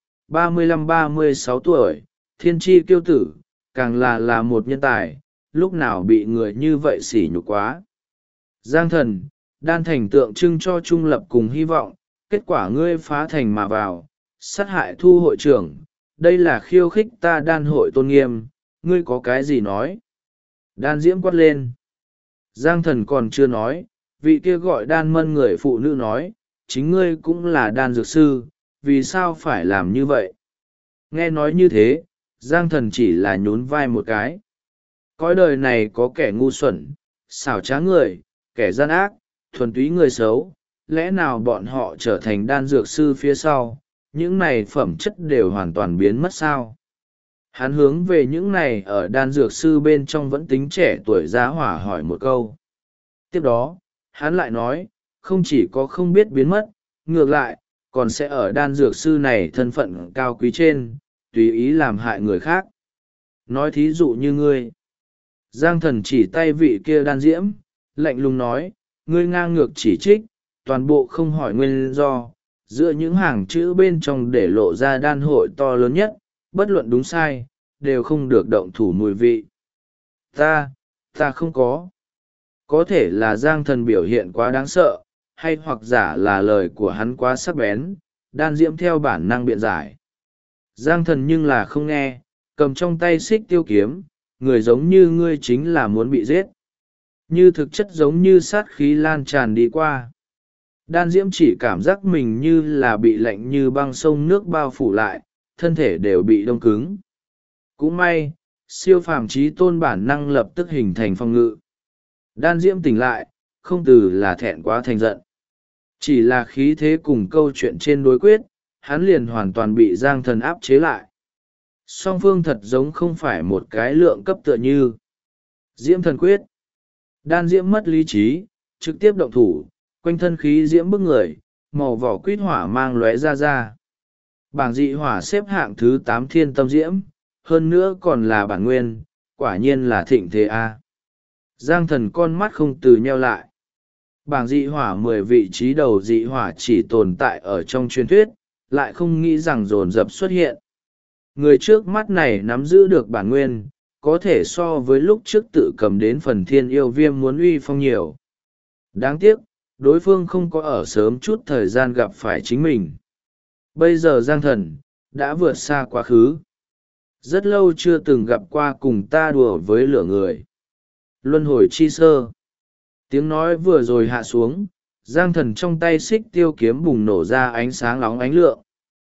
35-36 tuổi, thiên tri kiêu tử, càng là một nhân tài, lúc nào bị người như vậy sỉ nhục quá. Giang Thần, đan thành tượng trưng cho trung lập cùng hy vọng, kết quả ngươi phá thành mà vào, sát hại Thu hội trưởng, đây là khiêu khích ta đan hội tôn nghiêm, ngươi có cái gì nói? Đan Diễm quát lên. Giang Thần còn chưa nói, vị kia gọi Đan Mân người phụ nữ nói, chính ngươi cũng là đan dược sư, vì sao phải làm như vậy? Nghe nói như thế, Giang Thần chỉ là nhún vai một cái. Cõi đời này có kẻ ngu xuẩn, xảo trá người, kẻ gian ác, thuần túy người xấu, lẽ nào bọn họ trở thành đan dược sư phía sau, những này phẩm chất đều hoàn toàn biến mất sao? Hắn hướng về những này ở đan dược sư bên trong vẫn tính trẻ tuổi giá hỏa hỏi một câu. Tiếp đó, hắn lại nói, không chỉ có không biết biến mất, ngược lại còn sẽ ở đan dược sư này thân phận cao quý trên, tùy ý làm hại người khác. Nói thí dụ như ngươi. Giang Thần chỉ tay vị kia đan diễm, lạnh lùng nói, ngươi ngang ngược chỉ trích, toàn bộ không hỏi nguyên do, giữa những hàng chữ bên trong để lộ ra đan hội to lớn nhất, bất luận đúng sai, đều không được động thủ mùi vị. Ta không có. Có thể là Giang Thần biểu hiện quá đáng sợ, hay hoặc giả là lời của hắn quá sắc bén, đan diễm theo bản năng biện giải. Giang Thần nhưng là không nghe, cầm trong tay xích tiêu kiếm, người giống như ngươi chính là muốn bị giết. Như thực chất giống như sát khí lan tràn đi qua. Đan diễm chỉ cảm giác mình như là bị lạnh như băng sông nước bao phủ lại, thân thể đều bị đông cứng. Cũng may, siêu phàm trí tôn bản năng lập tức hình thành phòng ngự. Đan diễm tỉnh lại, không từ là thẹn quá thành giận. Chỉ là khí thế cùng câu chuyện trên đối quyết, hắn liền hoàn toàn bị Giang Thần áp chế lại. Song phương thật giống không phải một cái lượng cấp tựa như. Diễm thần quyết. Đan diễm mất lý trí, trực tiếp động thủ, quanh thân khí diễm bức người, màu vỏ quýt hỏa mang lóe ra. Bảng dị hỏa xếp hạng thứ 8 thiên tâm diễm, hơn nữa còn là bản nguyên, quả nhiên là thịnh thế A. Giang Thần con mắt không từ nheo lại. Bảng dị hỏa 10 vị trí đầu dị hỏa chỉ tồn tại ở trong truyền thuyết, lại không nghĩ rằng dồn dập xuất hiện. Người trước mắt này nắm giữ được bản nguyên, có thể so với lúc trước tự cầm đến phần thiên yêu viêm muốn uy phong nhiều. Đáng tiếc, đối phương không có ở sớm chút thời gian gặp phải chính mình. Bây giờ Giang Thần đã vượt xa quá khứ. Rất lâu chưa từng gặp qua cùng ta đùa với lửa người. Luân hồi chi sơ. Tiếng nói vừa rồi hạ xuống, Giang Thần trong tay xích tiêu kiếm bùng nổ ra ánh sáng lóng ánh lượng.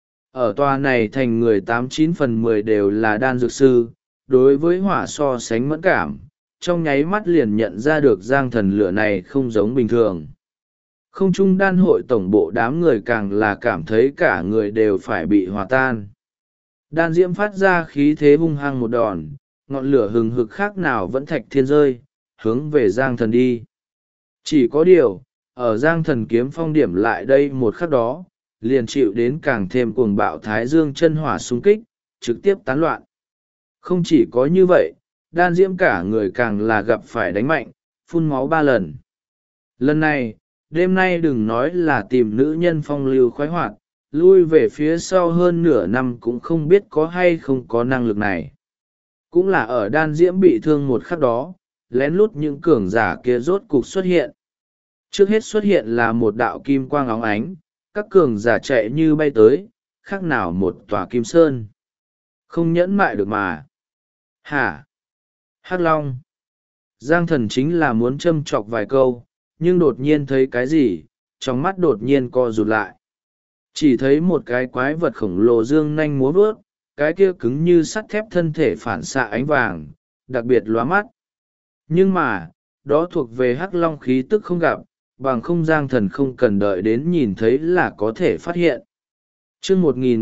Ở tòa này thành người 89/10 đều là đan dược sư, đối với hỏa so sánh mẫn cảm, trong nháy mắt liền nhận ra được Giang Thần lửa này không giống bình thường. Không trung đan hội tổng bộ đám người càng là cảm thấy cả người đều phải bị hòa tan. Đan diễm phát ra khí thế hung hăng một đòn, ngọn lửa hừng hực khác nào vẫn thạch thiên rơi, hướng về Giang Thần đi. Chỉ có điều, ở Giang Thần kiếm phong điểm lại đây một khắc đó, liền chịu đến càng thêm cuồng bạo thái dương chân hỏa xung kích, trực tiếp tán loạn. Không chỉ có như vậy, đan diễm cả người càng là gặp phải đánh mạnh, phun máu 3 lần. Lần này, đêm nay đừng nói là tìm nữ nhân phong lưu khoái hoạt, lui về phía sau hơn nửa năm cũng không biết có hay không có năng lực này. Cũng là ở đan diễm bị thương một khắc đó, lén lút những cường giả kia rốt cục xuất hiện. Trước hết xuất hiện là một đạo kim quang óng ánh, các cường giả chạy như bay tới, khác nào một tòa kim sơn. Không nhẫn mại được mà. Hả? Hắc Long. Giang Thần chính là muốn châm chọc vài câu, nhưng đột nhiên thấy cái gì, trong mắt đột nhiên co rụt lại. Chỉ thấy một cái quái vật khổng lồ dương nanh múa vuốt, cái kia cứng như sắt thép thân thể phản xạ ánh vàng, đặc biệt lóa mắt. Nhưng mà, đó thuộc về Hắc Long khí tức không gặp, bằng không Giang Thần không cần đợi đến nhìn thấy là có thể phát hiện. Chương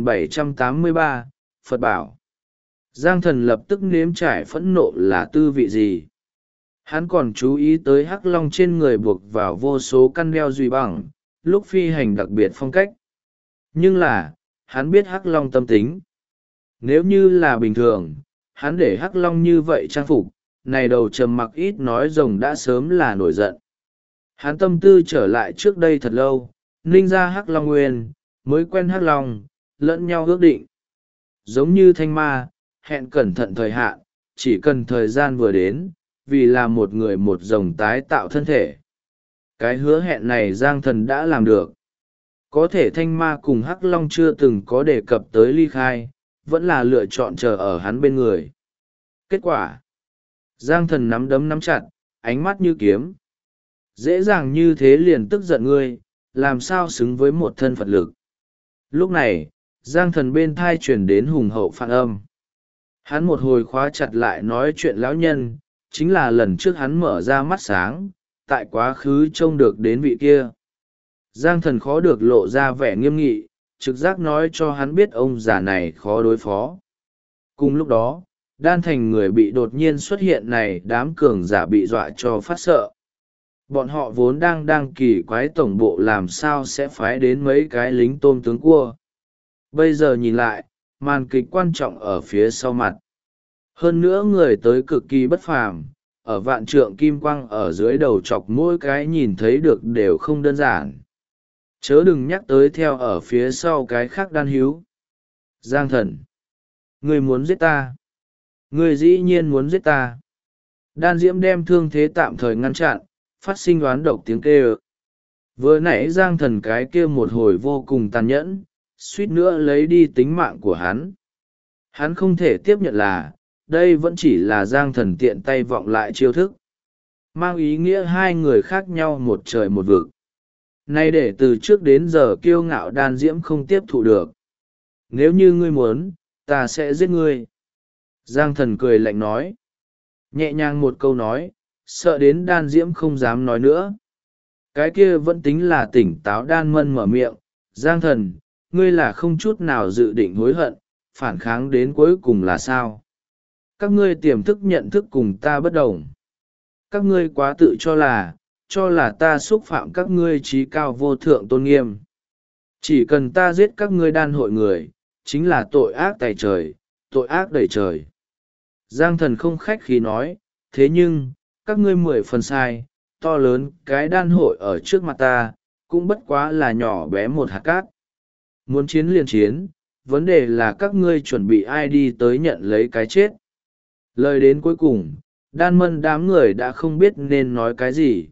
1783, Phật Bảo. Giang Thần lập tức nếm trải phẫn nộ là tư vị gì. Hắn còn chú ý tới Hắc Long trên người buộc vào vô số căn đeo duy bằng, lúc phi hành đặc biệt phong cách. Nhưng là, hắn biết Hắc Long tâm tính. Nếu như là bình thường, hắn để Hắc Long như vậy trang phục, này đầu trầm mặc ít nói rồng đã sớm là nổi giận. Hắn tâm tư trở lại trước đây thật lâu, ninh ra Hắc Long nguyên, mới quen Hắc Long, lẫn nhau ước định. Giống như thanh ma, hẹn cẩn thận thời hạn, chỉ cần thời gian vừa đến, vì là một người một rồng tái tạo thân thể. Cái hứa hẹn này Giang Thần đã làm được. Có thể thanh ma cùng Hắc Long chưa từng có đề cập tới ly khai, vẫn là lựa chọn chờ ở hắn bên người. Kết quả, Giang Thần nắm đấm nắm chặt, ánh mắt như kiếm. Dễ dàng như thế liền tức giận ngươi, làm sao xứng với một thân Phật lực. Lúc này, Giang Thần bên thai chuyển đến hùng hậu phản âm. Hắn một hồi khóa chặt lại nói chuyện lão nhân, chính là lần trước hắn mở ra mắt sáng, tại quá khứ trông được đến vị kia. Giang Thần khó được lộ ra vẻ nghiêm nghị, trực giác nói cho hắn biết ông già này khó đối phó. Cùng lúc đó, đan thành người bị đột nhiên xuất hiện này đám cường giả bị dọa cho phát sợ. Bọn họ vốn đang kỳ quái tổng bộ làm sao sẽ phái đến mấy cái lính tôm tướng cua. Bây giờ nhìn lại, màn kịch quan trọng ở phía sau mặt. Hơn nữa người tới cực kỳ bất phàm, ở vạn trượng kim quang ở dưới đầu chọc mỗi cái nhìn thấy được đều không đơn giản. Chớ đừng nhắc tới theo ở phía sau cái khác đan hiếu. Giang thần, ngươi muốn giết ta. Ngươi dĩ nhiên muốn giết ta. Đan diễm đem thương thế tạm thời ngăn chặn, phát sinh đoán độc tiếng kêu. Vừa nãy giang thần cái kia một hồi vô cùng tàn nhẫn, suýt nữa lấy đi tính mạng của hắn. Hắn không thể tiếp nhận là, đây vẫn chỉ là giang thần tiện tay vọng lại chiêu thức. Mang ý nghĩa hai người khác nhau một trời một vực. Nay để từ trước đến giờ kiêu ngạo đan diễm không tiếp thụ được. Nếu như ngươi muốn, ta sẽ giết ngươi. Giang thần cười lạnh nói. Nhẹ nhàng một câu nói, sợ đến đan diễm không dám nói nữa. Cái kia vẫn tính là tỉnh táo đan mân mở miệng. Giang thần, ngươi là không chút nào dự định hối hận, phản kháng đến cuối cùng là sao? Các ngươi tiềm thức nhận thức cùng ta bất đồng. Các ngươi quá tự cho là ta xúc phạm các ngươi trí cao vô thượng tôn nghiêm. Chỉ cần ta giết các ngươi đan hội người, chính là tội ác tày trời, tội ác đầy trời. Giang thần không khách khí nói, thế nhưng, các ngươi 10 phần sai, to lớn cái đan hội ở trước mặt ta, cũng bất quá là nhỏ bé một hạt cát. Muốn chiến liền chiến, vấn đề là các ngươi chuẩn bị ai đi tới nhận lấy cái chết. Lời đến cuối cùng, đan mân đám người đã không biết nên nói cái gì.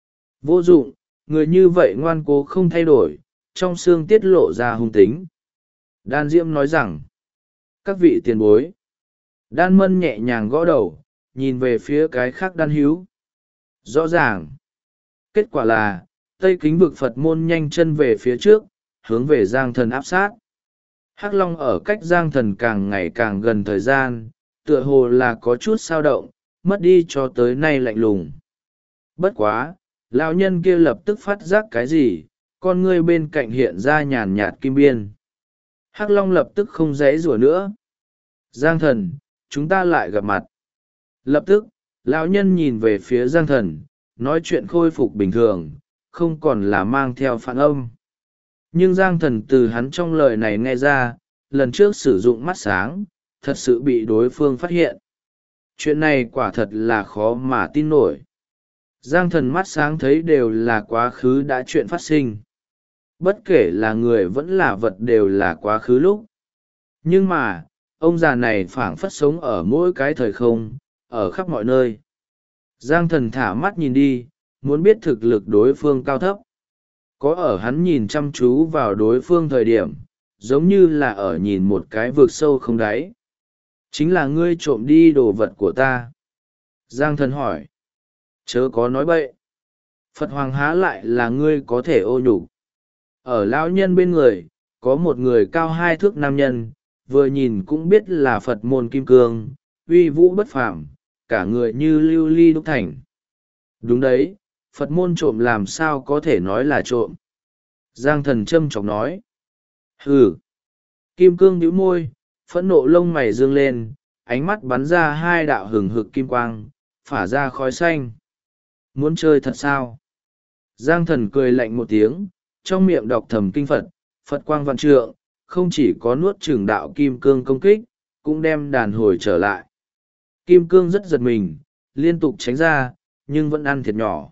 Vô dụng, người như vậy ngoan cố không thay đổi, trong xương tiết lộ ra hung tính. Đan diễm nói rằng, các vị tiền bối. Đan mân nhẹ nhàng gõ đầu, nhìn về phía cái khác đan hiếu. Rõ ràng. Kết quả là, Tây Kính vực Phật môn nhanh chân về phía trước, hướng về Giang thần áp sát. Hắc Long ở cách Giang thần càng ngày càng gần thời gian, tựa hồ là có chút sao động, mất đi cho tới nay lạnh lùng. Bất quá, lão nhân kia lập tức phát giác cái gì, con ngươi bên cạnh hiện ra nhàn nhạt kim biên. Hắc Long lập tức không dãy rủa nữa. Giang thần, chúng ta lại gặp mặt. Lập tức, lão nhân nhìn về phía Giang thần, nói chuyện khôi phục bình thường, không còn là mang theo phản âm. Nhưng Giang thần từ hắn trong lời này nghe ra, lần trước sử dụng mắt sáng, thật sự bị đối phương phát hiện. Chuyện này quả thật là khó mà tin nổi. Giang thần mắt sáng thấy đều là quá khứ đã chuyện phát sinh. Bất kể là người vẫn là vật đều là quá khứ lúc. Nhưng mà, ông già này phảng phất sống ở mỗi cái thời không, ở khắp mọi nơi. Giang thần thả mắt nhìn đi, muốn biết thực lực đối phương cao thấp. Có ở hắn nhìn chăm chú vào đối phương thời điểm, giống như là ở nhìn một cái vực sâu không đáy. Chính là ngươi trộm đi đồ vật của ta. Giang thần hỏi. Chớ có nói bậy. Phật Hoàng há lại là ngươi có thể ô nhục. Ở lão nhân bên người, có một người cao 2 thước nam nhân, vừa nhìn cũng biết là Phật môn kim cương, uy vũ bất phàm, cả người như lưu ly đúc thành. Đúng đấy, Phật môn trộm làm sao có thể nói là trộm. Giang thần châm chọc nói. Hừ. Kim cương nhíu môi, phẫn nộ lông mày dương lên, ánh mắt bắn ra 2 đạo hừng hực kim quang, phả ra khói xanh. Muốn chơi thật sao? Giang thần cười lạnh một tiếng, trong miệng đọc thầm kinh Phật, Phật quang vạn trượng, không chỉ có nuốt chửng đạo kim cương công kích, cũng đem đàn hồi trở lại. Kim cương rất giật mình, liên tục tránh ra, nhưng vẫn ăn thiệt nhỏ.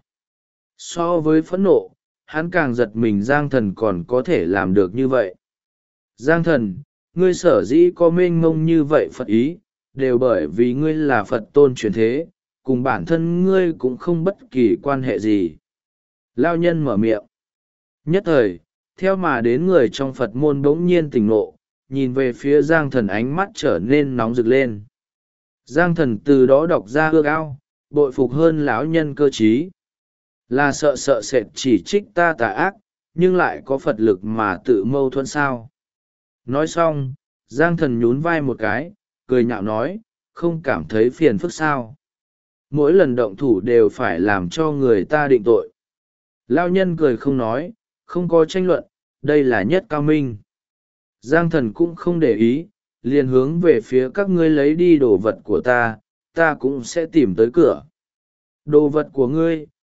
So với phẫn nộ, hắn càng giật mình Giang thần còn có thể làm được như vậy. Giang thần, ngươi sở dĩ có mênh mông như vậy Phật ý, đều bởi vì ngươi là Phật tôn truyền thế, cùng bản thân ngươi cũng không bất kỳ quan hệ gì. Lao nhân mở miệng. Nhất thời, theo mà đến người trong Phật môn bỗng nhiên tỉnh ngộ, nhìn về phía Giang thần ánh mắt trở nên nóng rực lên. Giang thần từ đó đọc ra ước ao, bội phục hơn lão nhân cơ trí. Là sợ sệt chỉ trích ta tà ác, nhưng lại có Phật lực mà tự mâu thuẫn sao. Nói xong, Giang thần nhún vai một cái, cười nhạo nói, không cảm thấy phiền phức sao. Mỗi lần động thủ đều phải làm cho người ta định tội. Lao nhân cười không nói, không có tranh luận, đây là nhất cao minh. Giang thần cũng không để ý, liền hướng về phía các ngươi lấy đi đồ vật của ta cũng sẽ tìm tới cửa. Đồ vật của ngươi,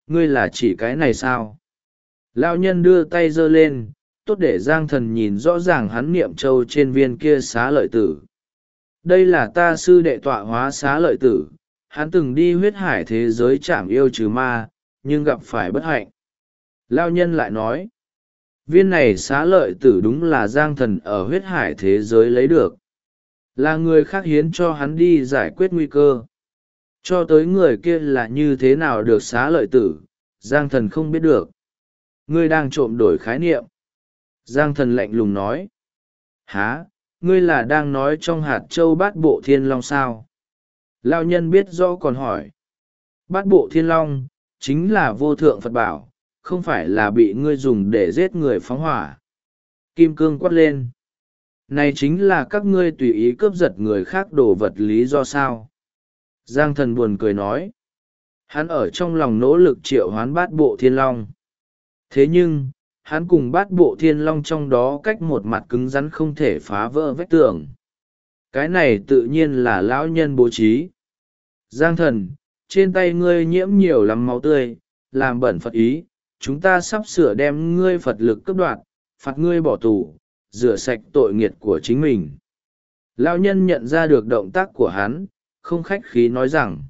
Ngươi là chỉ cái này sao? Lão nhân đưa tay giơ lên, tốt để Giang Thần nhìn rõ ràng hắn niệm châu trên viên kia xá lợi tử. Đây là ta sư đệ tọa hóa xá lợi tử, hắn từng đi huyết hải thế giới chảm yêu trừ ma, nhưng gặp phải bất hạnh. Lão nhân lại nói, viên này xá lợi tử đúng là Giang Thần ở huyết hải thế giới lấy được. Là người khác hiến cho hắn đi giải quyết nguy cơ. Cho tới người kia là như thế nào được xá lợi tử, Giang Thần không biết được. Ngươi đang trộm đổi khái niệm. Giang Thần lạnh lùng nói. Hả, ngươi là đang nói trong hạt châu bát bộ thiên long sao? Lão nhân biết rõ còn hỏi. Bát bộ thiên long, chính là vô thượng Phật bảo, không phải là bị ngươi dùng để giết người phóng hỏa. Kim cương quát lên. Này chính là các ngươi tùy ý cướp giật người khác đồ vật lý do sao? Giang Thần buồn cười nói. Hắn ở trong lòng nỗ lực triệu hoán bát bộ thiên long. Thế nhưng, hắn cùng bát bộ thiên long trong đó cách một mặt cứng rắn không thể phá vỡ vách tường. Cái này tự nhiên là lão nhân bố trí. Giang Thần, trên tay ngươi nhiễm nhiều lắm máu tươi, làm bẩn Phật ý, chúng ta sắp sửa đem ngươi Phật lực cướp đoạt, phạt ngươi bỏ tù, rửa sạch tội nghiệt của chính mình. Lão nhân nhận ra được động tác của hắn, không khách khí nói rằng.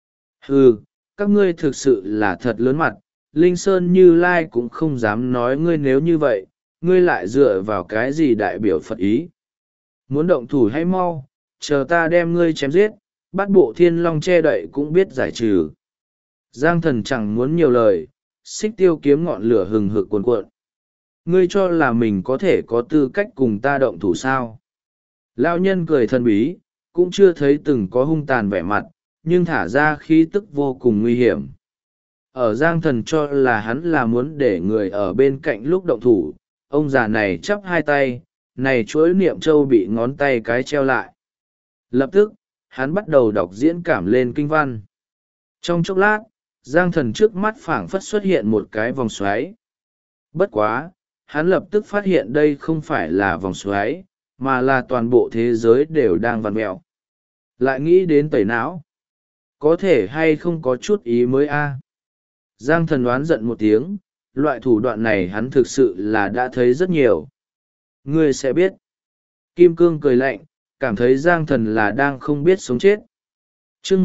Các ngươi thực sự là thật lớn mặt, Linh Sơn Như Lai cũng không dám nói ngươi nếu như vậy, ngươi lại dựa vào cái gì đại biểu Phật ý. Muốn động thủ hay mau, chờ ta đem ngươi chém giết, bát bộ thiên long che đậy cũng biết giải trừ. Giang Thần chẳng muốn nhiều lời, xích tiêu kiếm ngọn lửa hừng hực cuồn cuộn. Ngươi cho là mình có thể có tư cách cùng ta động thủ sao? Lão nhân cười thần bí, cũng chưa thấy từng có hung tàn vẻ mặt, nhưng thả ra khí tức vô cùng nguy hiểm. Ở Giang Thần cho là hắn là muốn để người ở bên cạnh lúc động thủ, ông già này chắp hai tay, này chuỗi niệm châu bị ngón tay cái treo lại. Lập tức, hắn bắt đầu đọc diễn cảm lên kinh văn. Trong chốc lát, Giang Thần trước mắt phảng phất xuất hiện một cái vòng xoáy. Bất quá, hắn lập tức phát hiện đây không phải là vòng xoáy, mà là toàn bộ thế giới đều đang vặn mẹo. Lại nghĩ đến tẩy não. Có thể hay không có chút ý mới a? Giang Thần đoán giận một tiếng, loại thủ đoạn này hắn thực sự là đã thấy rất nhiều. Ngươi sẽ biết. Kim Cương cười lạnh, cảm thấy Giang Thần là đang không biết sống chết. Chương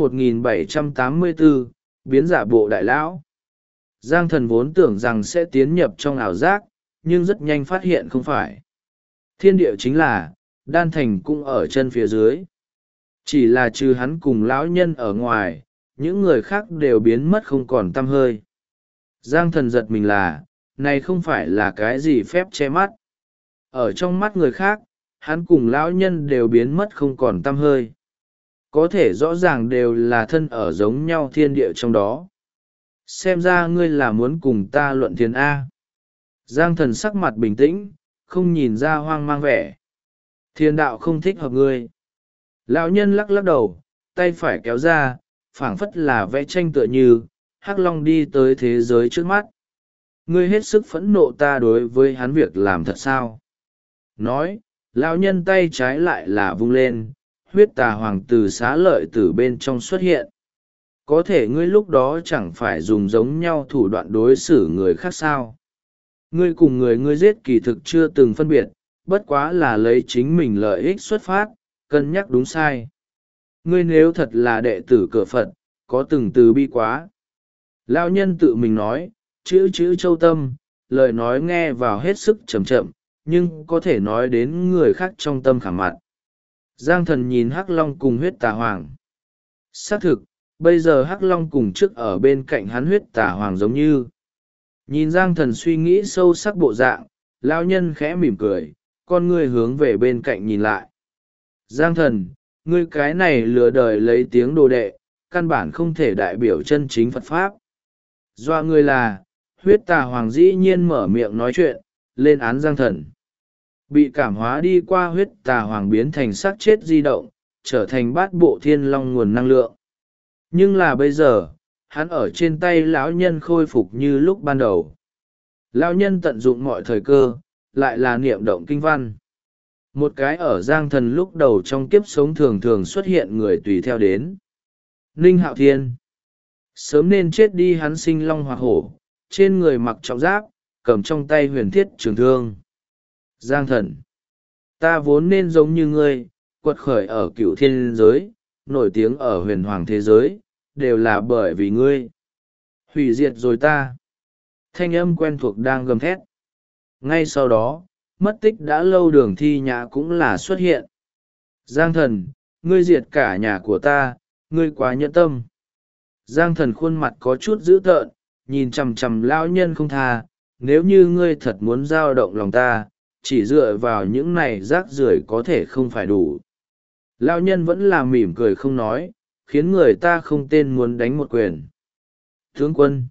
1784, biến giả bộ đại lão. Giang Thần vốn tưởng rằng sẽ tiến nhập trong ảo giác, nhưng rất nhanh phát hiện không phải. Thiên địa chính là, đan thành cũng ở chân phía dưới. Chỉ là trừ hắn cùng lão nhân ở ngoài, những người khác đều biến mất không còn tăm hơi. Giang Thần giật mình là, này không phải là cái gì phép che mắt. Ở trong mắt người khác, hắn cùng lão nhân đều biến mất không còn tăm hơi. Có thể rõ ràng đều là thân ở giống nhau thiên địa trong đó. Xem ra ngươi là muốn cùng ta luận thiên A. Giang Thần sắc mặt bình tĩnh, không nhìn ra hoang mang vẻ. Thiên đạo không thích hợp ngươi. Lão nhân lắc lắc đầu, tay phải kéo ra, phảng phất là vẽ tranh tựa như, Hắc Long đi tới thế giới trước mắt. Ngươi hết sức phẫn nộ ta đối với hắn việc làm thật sao? Nói, lão nhân tay trái lại là vung lên, huyết tà hoàng từ xá lợi từ bên trong xuất hiện. Có thể ngươi lúc đó chẳng phải dùng giống nhau thủ đoạn đối xử người khác sao? Ngươi cùng người ngươi giết kỳ thực chưa từng phân biệt, bất quá là lấy chính mình lợi ích xuất phát, cân nhắc đúng sai. Ngươi nếu thật là đệ tử cửa Phật, có từng từ bi quá. Lão nhân tự mình nói, chữ châu tâm, lời nói nghe vào hết sức chậm chậm, nhưng có thể nói đến người khác trong tâm khảm mặt. Giang Thần nhìn Hắc Long cùng huyết tà hoàng. Xác thực, bây giờ Hắc Long cùng trước ở bên cạnh hắn huyết tà hoàng giống như. Nhìn Giang Thần suy nghĩ sâu sắc bộ dạng, lão nhân khẽ mỉm cười, con ngươi hướng về bên cạnh nhìn lại. Giang Thần, ngươi cái này lừa đời lấy tiếng đồ đệ, căn bản không thể đại biểu chân chính Phật Pháp. Doa ngươi là, huyết tà hoàng dĩ nhiên mở miệng nói chuyện, lên án Giang Thần. Bị cảm hóa đi qua huyết tà hoàng biến thành xác chết di động, trở thành bát bộ thiên long nguồn năng lượng. Nhưng là bây giờ, hắn ở trên tay lão nhân khôi phục như lúc ban đầu. Lão nhân tận dụng mọi thời cơ, lại là niệm động kinh văn. Một cái ở Giang Thần lúc đầu trong kiếp sống thường thường xuất hiện người tùy theo đến. Ninh Hạo Thiên. Sớm nên chết đi, hắn sinh long hoặc hổ, trên người mặc trọng giáp, cầm trong tay huyền thiết trường thương. Giang thần, ta vốn nên giống như ngươi, quật khởi ở cựu thiên giới, nổi tiếng ở huyền hoàng thế giới, đều là bởi vì ngươi. Hủy diệt rồi ta. Thanh âm quen thuộc đang gầm thét. Ngay sau đó, mất tích đã lâu Đường Thi Nhã cũng là xuất hiện. Giang thần, ngươi diệt cả nhà của ta, ngươi quá nhẫn tâm. Giang thần khuôn mặt có chút dữ tợn, nhìn chằm chằm lão nhân không tha. Nếu như ngươi thật muốn giao động lòng ta, chỉ dựa vào những này rác rưởi có thể không phải đủ. Lão nhân vẫn là mỉm cười không nói, khiến người ta không tên muốn đánh một quyền. Tướng quân,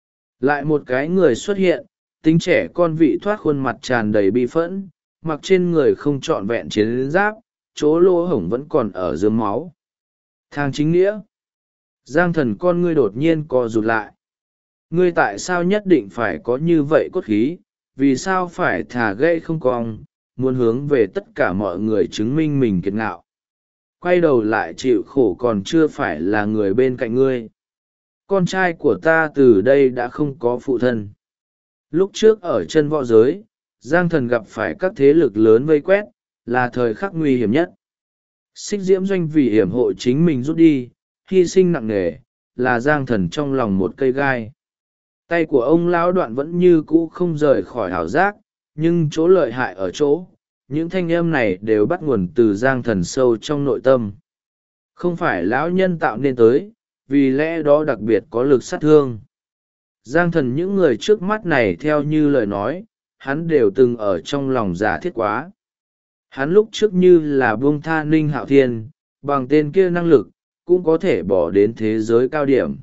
lại một cái người xuất hiện, tính trẻ con vị thoát, khuôn mặt tràn đầy bi phẫn, mặc trên người không trọn vẹn chiến giáp, chỗ lỗ hổng vẫn còn ở dưới máu. Thang chính nghĩa. Giang thần con ngươi đột nhiên co rụt lại. Ngươi tại sao nhất định phải có như vậy cốt khí, vì sao phải thả gãy không cong, muốn hướng về tất cả mọi người chứng minh mình kiệt ngạo. Quay đầu lại chịu khổ còn chưa phải là người bên cạnh ngươi. Con trai của ta từ đây đã không có phụ thân. Lúc trước ở chân võ giới, Giang thần gặp phải các thế lực lớn vây quét, là thời khắc nguy hiểm nhất. Xích diễm doanh vì hiểm hộ chính mình rút đi, hy sinh nặng nề, là Giang thần trong lòng một cây gai. Tay của ông lão Đoạn vẫn như cũ không rời khỏi ảo giác, nhưng chỗ lợi hại ở chỗ, những thanh âm này đều bắt nguồn từ Giang thần sâu trong nội tâm. Không phải lão nhân tạo nên tới, vì lẽ đó đặc biệt có lực sát thương. Giang thần những người trước mắt này theo như lời nói, hắn đều từng ở trong lòng giả thiết quá. Hắn lúc trước như là buông tha Ninh Hạo Thiên, bằng tên kia năng lực, cũng có thể bỏ đến thế giới cao điểm.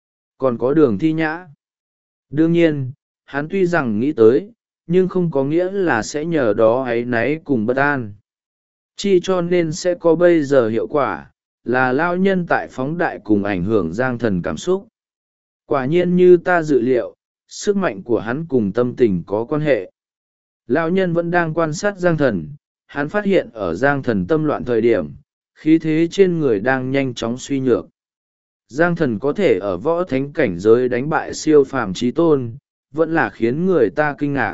Còn có Đường Thi Nhã. Đương nhiên, hắn tuy rằng nghĩ tới, nhưng không có nghĩa là sẽ nhờ đó áy náy cùng bất an. Chi cho nên sẽ có bây giờ hiệu quả, là lao nhân tại phóng đại cùng ảnh hưởng Giang thần cảm xúc. Quả nhiên như ta dự liệu, sức mạnh của hắn cùng tâm tình có quan hệ. Lão nhân vẫn đang quan sát Giang thần, hắn phát hiện ở Giang thần tâm loạn thời điểm, khí thế trên người đang nhanh chóng suy nhược. Giang thần có thể ở võ thánh cảnh giới đánh bại siêu phàm chí tôn, vẫn là khiến người ta kinh ngạc.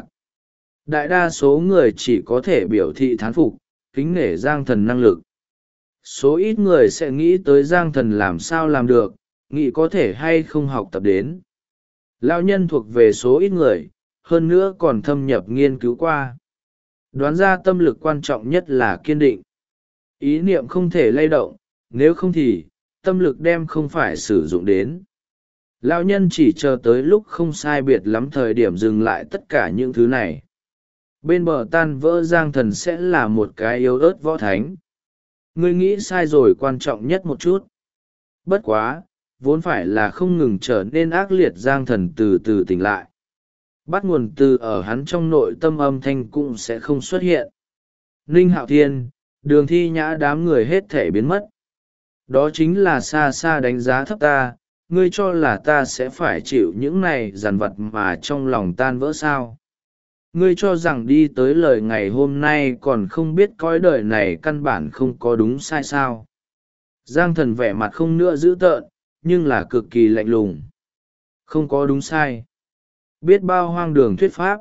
Đại đa số người chỉ có thể biểu thị thán phục, kính nể Giang thần năng lực. Số ít người sẽ nghĩ tới Giang thần làm sao làm được, nghĩ có thể hay không học tập đến. Lão nhân thuộc về số ít người, hơn nữa còn thâm nhập nghiên cứu qua. Đoán ra tâm lực quan trọng nhất là kiên định. Ý niệm không thể lay động, nếu không thì, tâm lực đem không phải sử dụng đến. Lão nhân chỉ chờ tới lúc không sai biệt lắm thời điểm dừng lại tất cả những thứ này. Bên bờ tan vỡ Giang thần sẽ là một cái yếu ớt võ thánh. Ngươi nghĩ sai rồi, quan trọng nhất một chút. Bất quá, vốn phải là không ngừng trở nên ác liệt. Giang thần từ từ tỉnh lại. Bắt nguồn từ ở hắn trong nội tâm âm thanh cũng sẽ không xuất hiện. Ninh Hạo Thiên, Đường Thi Nhã đám người hết thể biến mất. Đó chính là xa xa đánh giá thấp ta, ngươi cho là ta sẽ phải chịu những này dằn vặt mà trong lòng tan vỡ sao. Ngươi cho rằng đi tới lời ngày hôm nay còn không biết cõi đời này căn bản không có đúng sai sao. Giang thần vẻ mặt không nữa dữ tợn, nhưng là cực kỳ lạnh lùng. Không có đúng sai. Biết bao hoang đường thuyết pháp.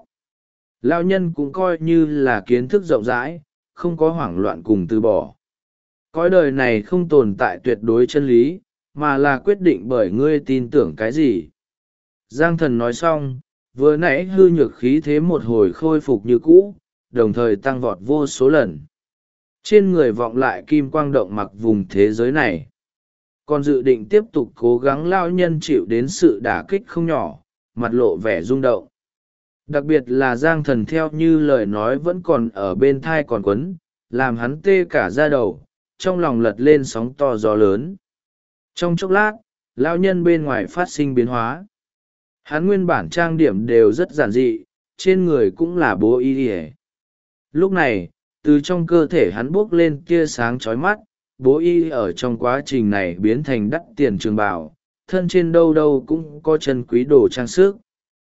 Lão nhân cũng coi như là kiến thức rộng rãi, không có hoảng loạn cùng từ bỏ. Cõi đời này không tồn tại tuyệt đối chân lý, mà là quyết định bởi ngươi tin tưởng cái gì. Giang thần nói xong, vừa nãy hư nhược khí thế một hồi khôi phục như cũ, đồng thời tăng vọt vô số lần. Trên người vọng lại kim quang động mặc vùng thế giới này. Còn dự định tiếp tục cố gắng, lão nhân chịu đến sự đả kích không nhỏ, mặt lộ vẻ rung động. Đặc biệt là Giang thần theo như lời nói vẫn còn ở bên thai còn quấn, làm hắn tê cả da đầu, trong lòng lật lên sóng to gió lớn. Trong chốc lát, lão nhân bên ngoài phát sinh biến hóa. Hắn nguyên bản trang điểm đều rất giản dị, trên người cũng là bố y ỉa. Lúc này, từ trong cơ thể hắn bốc lên tia sáng chói mắt, bố y ở trong quá trình này biến thành đắt tiền trường bào, thân trên đâu đâu cũng có chân quý đồ trang sức.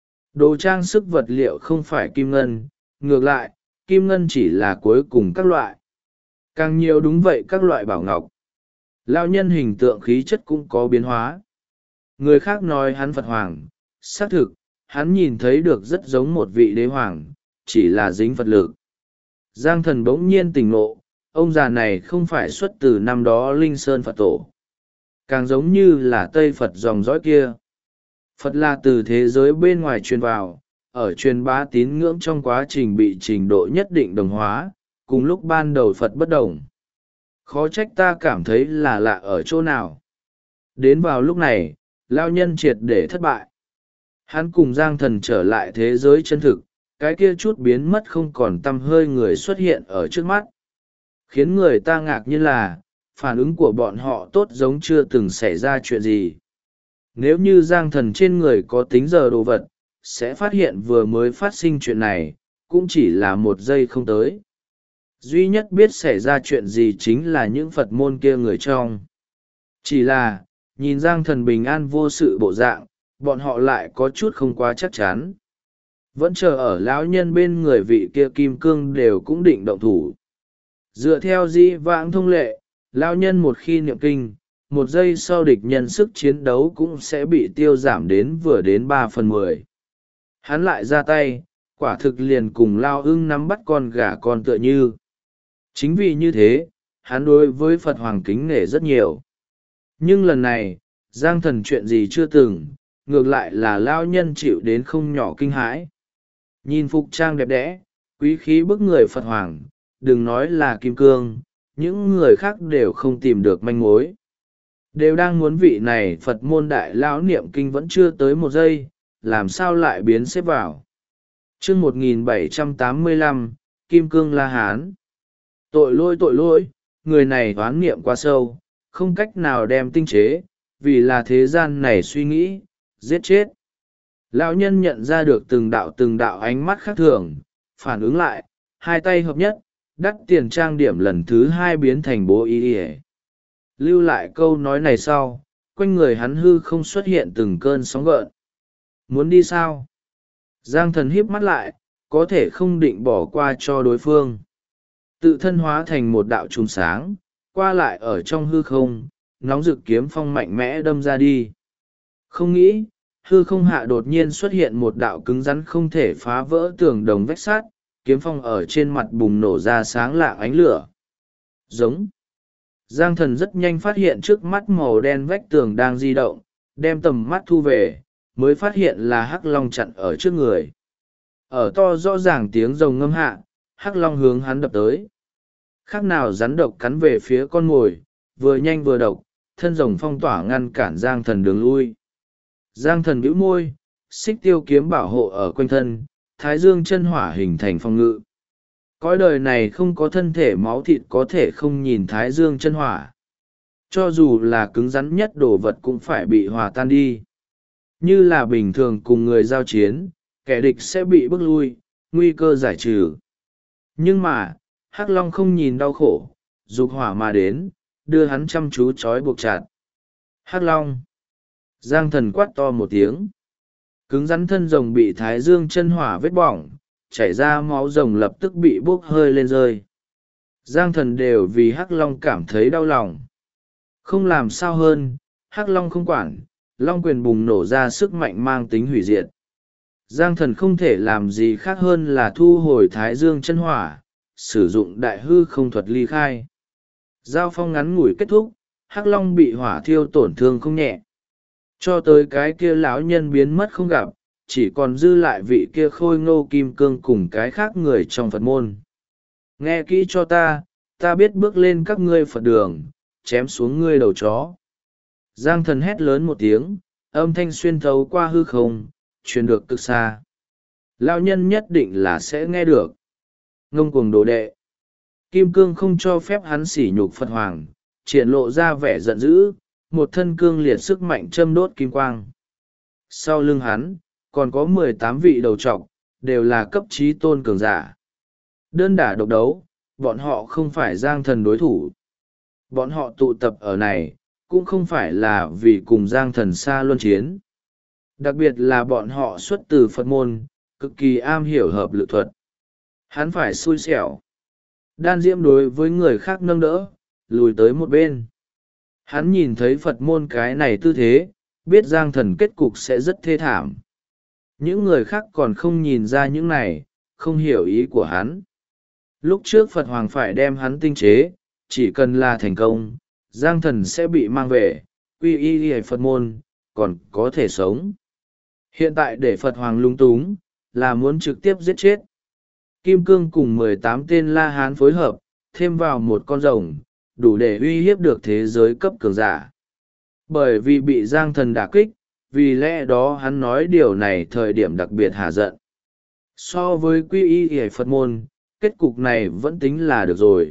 Đồ trang sức vật liệu không phải kim ngân, ngược lại, kim ngân chỉ là cuối cùng các loại. Càng nhiều đúng vậy các loại bảo ngọc. Lão nhân hình tượng khí chất cũng có biến hóa. Người khác nói hắn Phật Hoàng, xác thực, hắn nhìn thấy được rất giống một vị đế hoàng, chỉ là dính Phật lực. Giang Thần bỗng nhiên tỉnh ngộ, ông già này không phải xuất từ năm đó Linh Sơn Phật Tổ. Càng giống như là Tây Phật dòng dõi kia. Phật là từ thế giới bên ngoài truyền vào, ở truyền bá tín ngưỡng trong quá trình bị trình độ nhất định đồng hóa, cùng lúc ban đầu Phật bất đồng. Khó trách ta cảm thấy là lạ ở chỗ nào. Đến vào lúc này, lao nhân triệt để thất bại. Hắn cùng Giang Thần trở lại thế giới chân thực, cái kia chút biến mất không còn tăm hơi người xuất hiện ở trước mắt. Khiến người ta ngạc nhiên là, phản ứng của bọn họ tốt giống chưa từng xảy ra chuyện gì. Nếu như Giang Thần trên người có tính giờ đồ vật, sẽ phát hiện vừa mới phát sinh chuyện này, cũng chỉ là một giây không tới. Duy nhất biết xảy ra chuyện gì chính là những Phật môn kia người trong. Chỉ là, nhìn Giang Thần bình an vô sự bộ dạng, bọn họ lại có chút không quá chắc chắn. Vẫn chờ ở lão nhân bên người vị kia kim cương đều cũng định động thủ. Dựa theo dĩ vãng thông lệ, lão nhân một khi niệm kinh, một giây sau địch nhân sức chiến đấu cũng sẽ bị tiêu giảm đến vừa đến 3/10. Hắn lại ra tay, quả thực liền cùng lao ưng nắm bắt con gà con tựa như. Chính vì như thế, hắn đối với Phật Hoàng kính nể rất nhiều. Nhưng lần này, Giang Thần chuyện gì chưa từng, ngược lại là lao nhân chịu đến không nhỏ kinh hãi. Nhìn phục trang đẹp đẽ, quý khí bức người Phật Hoàng, đừng nói là kim cương, những người khác đều không tìm được manh mối. Đều đang muốn vị này Phật môn đại lão niệm kinh vẫn chưa tới một giây, làm sao lại biến xếp vào. chương 1785, Kim Cương La Hán. Tội lỗi, người này oán niệm quá sâu, không cách nào đem tinh chế, vì là thế gian này suy nghĩ, giết chết. Lão nhân nhận ra được từng đạo ánh mắt khác thường, phản ứng lại, hai tay hợp nhất, đắt tiền trang điểm lần thứ hai biến thành bố y ỉa. Lưu lại câu nói này sau, quanh người hắn hư không xuất hiện từng cơn sóng gợn. Muốn đi sao? Giang Thần híp mắt lại, có thể không định bỏ qua cho đối phương. Tự thân hóa thành một đạo chùm sáng, qua lại ở trong hư không, nóng rực kiếm phong mạnh mẽ đâm ra đi. Không nghĩ, hư không hạ đột nhiên xuất hiện một đạo cứng rắn không thể phá vỡ tường đồng vách sắt, kiếm phong ở trên mặt bùng nổ ra sáng lạng ánh lửa. Giống. Giang Thần rất nhanh phát hiện trước mắt màu đen vách tường đang di động, đem tầm mắt thu về, mới phát hiện là Hắc Long chặn ở trước người. Ở to rõ ràng tiếng rồng ngâm hạ, Hắc Long hướng hắn đập tới. Khác nào rắn độc cắn về phía con mồi, vừa nhanh vừa độc, thân rồng phong tỏa ngăn cản Giang Thần đường lui. Giang Thần bĩu môi, xích tiêu kiếm bảo hộ ở quanh thân, thái dương chân hỏa hình thành phòng ngự. Cõi đời này không có thân thể máu thịt có thể không nhìn thái dương chân hỏa. Cho dù là cứng rắn nhất đồ vật cũng phải bị hòa tan đi. Như là bình thường cùng người giao chiến, kẻ địch sẽ bị bước lui, nguy cơ giải trừ. Nhưng mà, Hắc Long không nhìn đau khổ, dục hỏa mà đến, đưa hắn chăm chú trói buộc chặt. Hắc Long. Giang Thần quát to một tiếng. Cứng rắn thân rồng bị thái dương chân hỏa vết bỏng, chảy ra máu rồng lập tức bị bốc hơi lên rơi. Giang Thần đều vì Hắc Long cảm thấy đau lòng. Không làm sao hơn, Hắc Long không quản, Long quyền bùng nổ ra sức mạnh mang tính hủy diệt. Giang Thần không thể làm gì khác hơn là thu hồi thái dương chân hỏa, sử dụng đại hư không thuật ly khai. Giao phong ngắn ngủi kết thúc, Hắc Long bị hỏa thiêu tổn thương không nhẹ. Cho tới cái kia lão nhân biến mất không gặp, chỉ còn dư lại vị kia khôi ngô kim cương cùng cái khác người trong Phật môn. Nghe kỹ cho ta biết bước lên các ngươi Phật đường, chém xuống ngươi đầu chó. Giang Thần hét lớn một tiếng, âm thanh xuyên thấu qua hư không, truyền được cực xa. Lão nhân nhất định là sẽ nghe được. Ngông cuồng đồ đệ. Kim cương không cho phép hắn sỉ nhục Phật Hoàng, triển lộ ra vẻ giận dữ, một thân cương liệt sức mạnh châm đốt kim quang. Sau lưng hắn, còn có 18 vị đầu trọc, đều là cấp trí tôn cường giả. Đơn đả độc đấu, bọn họ không phải Giang Thần đối thủ. Bọn họ tụ tập ở này, cũng không phải là vì cùng Giang Thần xa luân chiến. Đặc biệt là bọn họ xuất từ Phật môn, cực kỳ am hiểu hợp lực thuật. Hắn phải xui xẻo. Đan Diễm đối với người khác nâng đỡ, lùi tới một bên. Hắn nhìn thấy Phật môn cái này tư thế, biết Giang Thần kết cục sẽ rất thê thảm. Những người khác còn không nhìn ra những này, không hiểu ý của hắn. Lúc trước Phật Hoàng phải đem hắn tinh chế, chỉ cần là thành công, Giang Thần sẽ bị mang về, quy y Phật môn, còn có thể sống. Hiện tại để Phật Hoàng lung túng, là muốn trực tiếp giết chết. Kim Cương cùng 18 tên La Hán phối hợp, thêm vào một con rồng, đủ để uy hiếp được thế giới cấp cường giả. Bởi vì bị Giang Thần đả kích, vì lẽ đó hắn nói điều này thời điểm đặc biệt hả giận. So với quy y Phật môn, kết cục này vẫn tính là được rồi.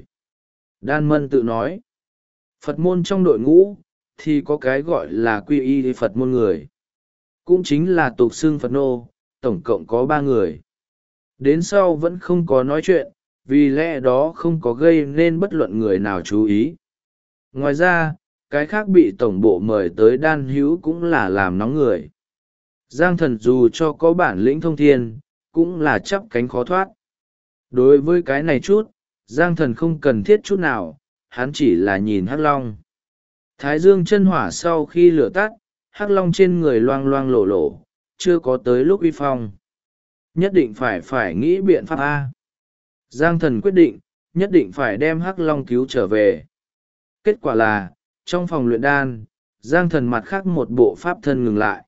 Đan Mân tự nói, Phật môn trong đội ngũ, thì có cái gọi là quy y Phật môn người. Cũng chính là tục xưng Phật nô, tổng cộng có 3 người. Đến sau vẫn không có nói chuyện, vì lẽ đó không có gây nên bất luận người nào chú ý. Ngoài ra, cái khác bị tổng bộ mời tới Đan Hữu cũng là làm nóng người. Giang Thần dù cho có bản lĩnh thông thiên, cũng là chắp cánh khó thoát. Đối với cái này chút, Giang Thần không cần thiết chút nào, hắn chỉ là nhìn Hắc Long. Thái dương chân hỏa sau khi lửa tắt, Hắc Long trên người loang loang lổ lổ, chưa có tới lúc uy phong. Nhất định phải nghĩ biện pháp A. Giang Thần quyết định, nhất định phải đem Hắc Long cứu trở về. Kết quả là, trong phòng luyện đan, Giang Thần mặt khác một bộ pháp thân ngừng lại.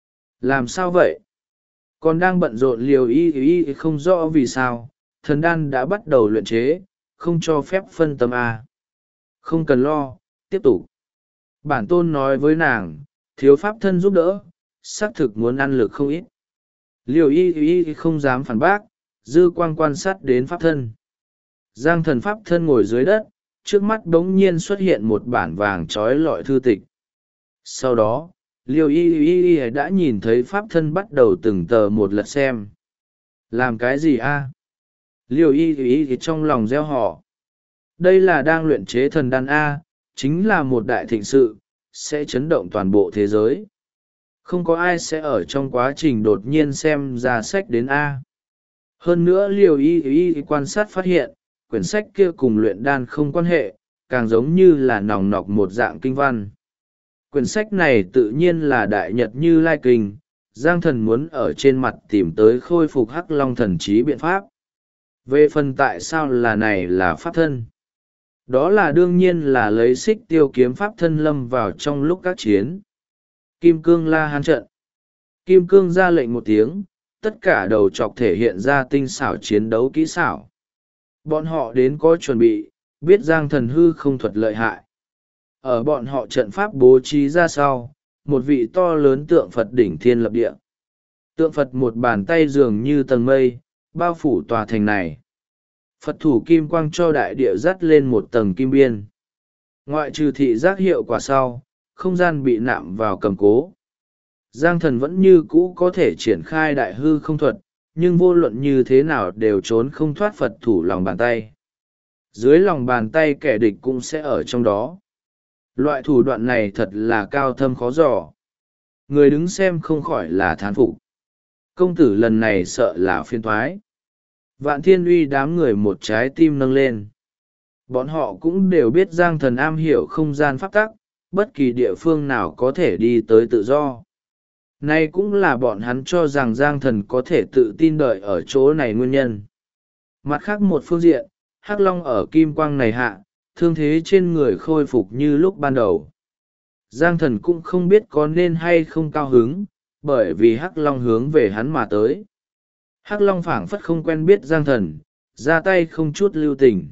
Làm sao vậy? Còn đang bận rộn liều y không rõ vì sao, thần đan đã bắt đầu luyện chế, không cho phép phân tâm A. Không cần lo, tiếp tục. Bản tôn nói với nàng, thiếu pháp thân giúp đỡ, xác thực muốn ăn lực không ít. Liều y không dám phản bác, dư quang quan sát đến pháp thân. Giang Thần pháp thân ngồi dưới đất, trước mắt bỗng nhiên xuất hiện một bản vàng trói lọi thư tịch. Sau đó, Liêu y đã nhìn thấy pháp thân bắt đầu từng tờ một lật xem. Làm cái gì a? Liêu y trong lòng gieo họ. Đây là đang luyện chế thần đan A, chính là một đại thịnh sự, sẽ chấn động toàn bộ thế giới. Không có ai sẽ ở trong quá trình đột nhiên xem ra sách đến A. Hơn nữa Liêu y quan sát phát hiện, quyển sách kia cùng luyện đan không quan hệ, càng giống như là nòng nọc một dạng kinh văn. Quyển sách này tự nhiên là Đại Nhật Như Lai Kinh, Giang Thần muốn ở trên mặt tìm tới khôi phục Hắc Long thần trí biện pháp. Về phần tại sao là này là pháp thân? Đó là đương nhiên là lấy xích tiêu kiếm pháp thân lâm vào trong lúc các chiến. Kim Cương La Hán trận. Kim Cương ra lệnh một tiếng, tất cả đầu chọc thể hiện ra tinh xảo chiến đấu kỹ xảo. Bọn họ đến có chuẩn bị, biết Giang Thần hư không thuật lợi hại. Ở bọn họ trận pháp bố trí ra sau, một vị to lớn tượng Phật đỉnh thiên lập địa. Tượng Phật một bàn tay dường như tầng mây, bao phủ tòa thành này. Phật thủ kim quang cho đại địa dắt lên một tầng kim biên. Ngoại trừ thị giác hiệu quả sau, không gian bị nạm vào cầm cố. Giang Thần vẫn như cũ có thể triển khai đại hư không thuật, nhưng vô luận như thế nào đều trốn không thoát Phật thủ lòng bàn tay. Dưới lòng bàn tay kẻ địch cũng sẽ ở trong đó. Loại thủ đoạn này thật là cao thâm khó dò. Người đứng xem không khỏi là thán phục. Công tử lần này sợ là phiền thoái. Vạn Thiên Uy đám người một trái tim nâng lên. Bọn họ cũng đều biết Giang Thần am hiểu không gian pháp tắc, bất kỳ địa phương nào có thể đi tới tự do. Này cũng là bọn hắn cho rằng Giang Thần có thể tự tin đợi ở chỗ này nguyên nhân. Mặt khác một phương diện, Hắc Long ở kim quang này hạ, thương thế trên người khôi phục như lúc ban đầu. Giang Thần cũng không biết có nên hay không cao hứng, bởi vì Hắc Long hướng về hắn mà tới. Hắc Long phảng phất không quen biết Giang Thần, ra tay không chút lưu tình.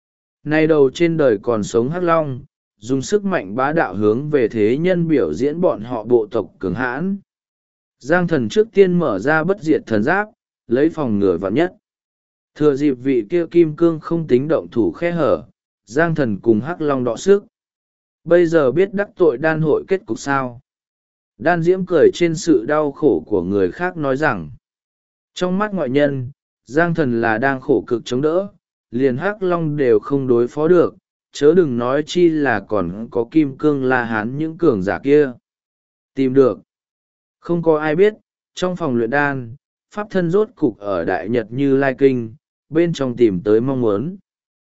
Nay đầu trên đời còn sống Hắc Long, dùng sức mạnh bá đạo hướng về thế nhân biểu diễn bọn họ bộ tộc cường hãn. Giang Thần trước tiên mở ra bất diệt thần giáp, lấy phòng ngừa vạn nhất. Thừa dịp vị kia kim cương không tính động thủ khe hở, Giang Thần cùng Hắc Long đọ sức. Bây giờ biết đắc tội đan hội kết cục sao? Đan Diễm cười trên sự đau khổ của người khác nói rằng, trong mắt ngoại nhân, Giang Thần là đang khổ cực chống đỡ, liền Hắc Long đều không đối phó được, chớ đừng nói chi là còn có kim cương La Hán những cường giả kia. Tìm được. Không có ai biết, trong phòng luyện đan, pháp thân rốt cục ở Đại Nhật Như Lai Kinh, bên trong tìm tới mong muốn.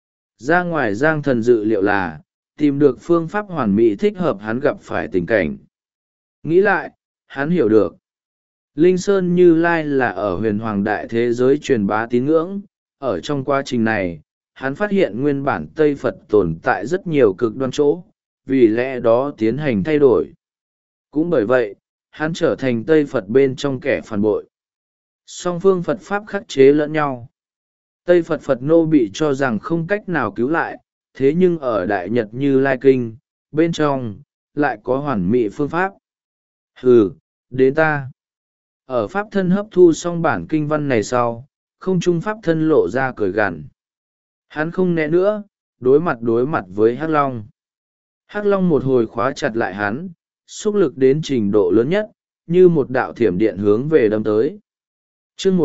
Ra ngoài Giang Thần dự liệu là, tìm được phương pháp hoàn mỹ thích hợp hắn gặp phải tình cảnh. Nghĩ lại, hắn hiểu được. Linh Sơn Như Lai là ở huyền hoàng đại thế giới truyền bá tín ngưỡng. Ở trong quá trình này, hắn phát hiện nguyên bản Tây Phật tồn tại rất nhiều cực đoan chỗ, vì lẽ đó tiến hành thay đổi. Cũng bởi vậy, hắn trở thành Tây Phật bên trong kẻ phản bội. Song phương Phật Pháp khắc chế lẫn nhau. Tây Phật Phật nô bị cho rằng không cách nào cứu lại, thế nhưng ở Đại Nhật Như Lai Kinh, bên trong, lại có hoàn mỹ phương pháp. Hừ, đến ta. Ở Pháp thân hấp thu xong bản kinh văn này sau, không trung Pháp thân lộ ra cười gằn. Hắn không né nữa, đối mặt với Hắc Long. Hắc Long một hồi khóa chặt lại hắn, xúc lực đến trình độ lớn nhất, như một đạo thiểm điện hướng về đâm tới. Chương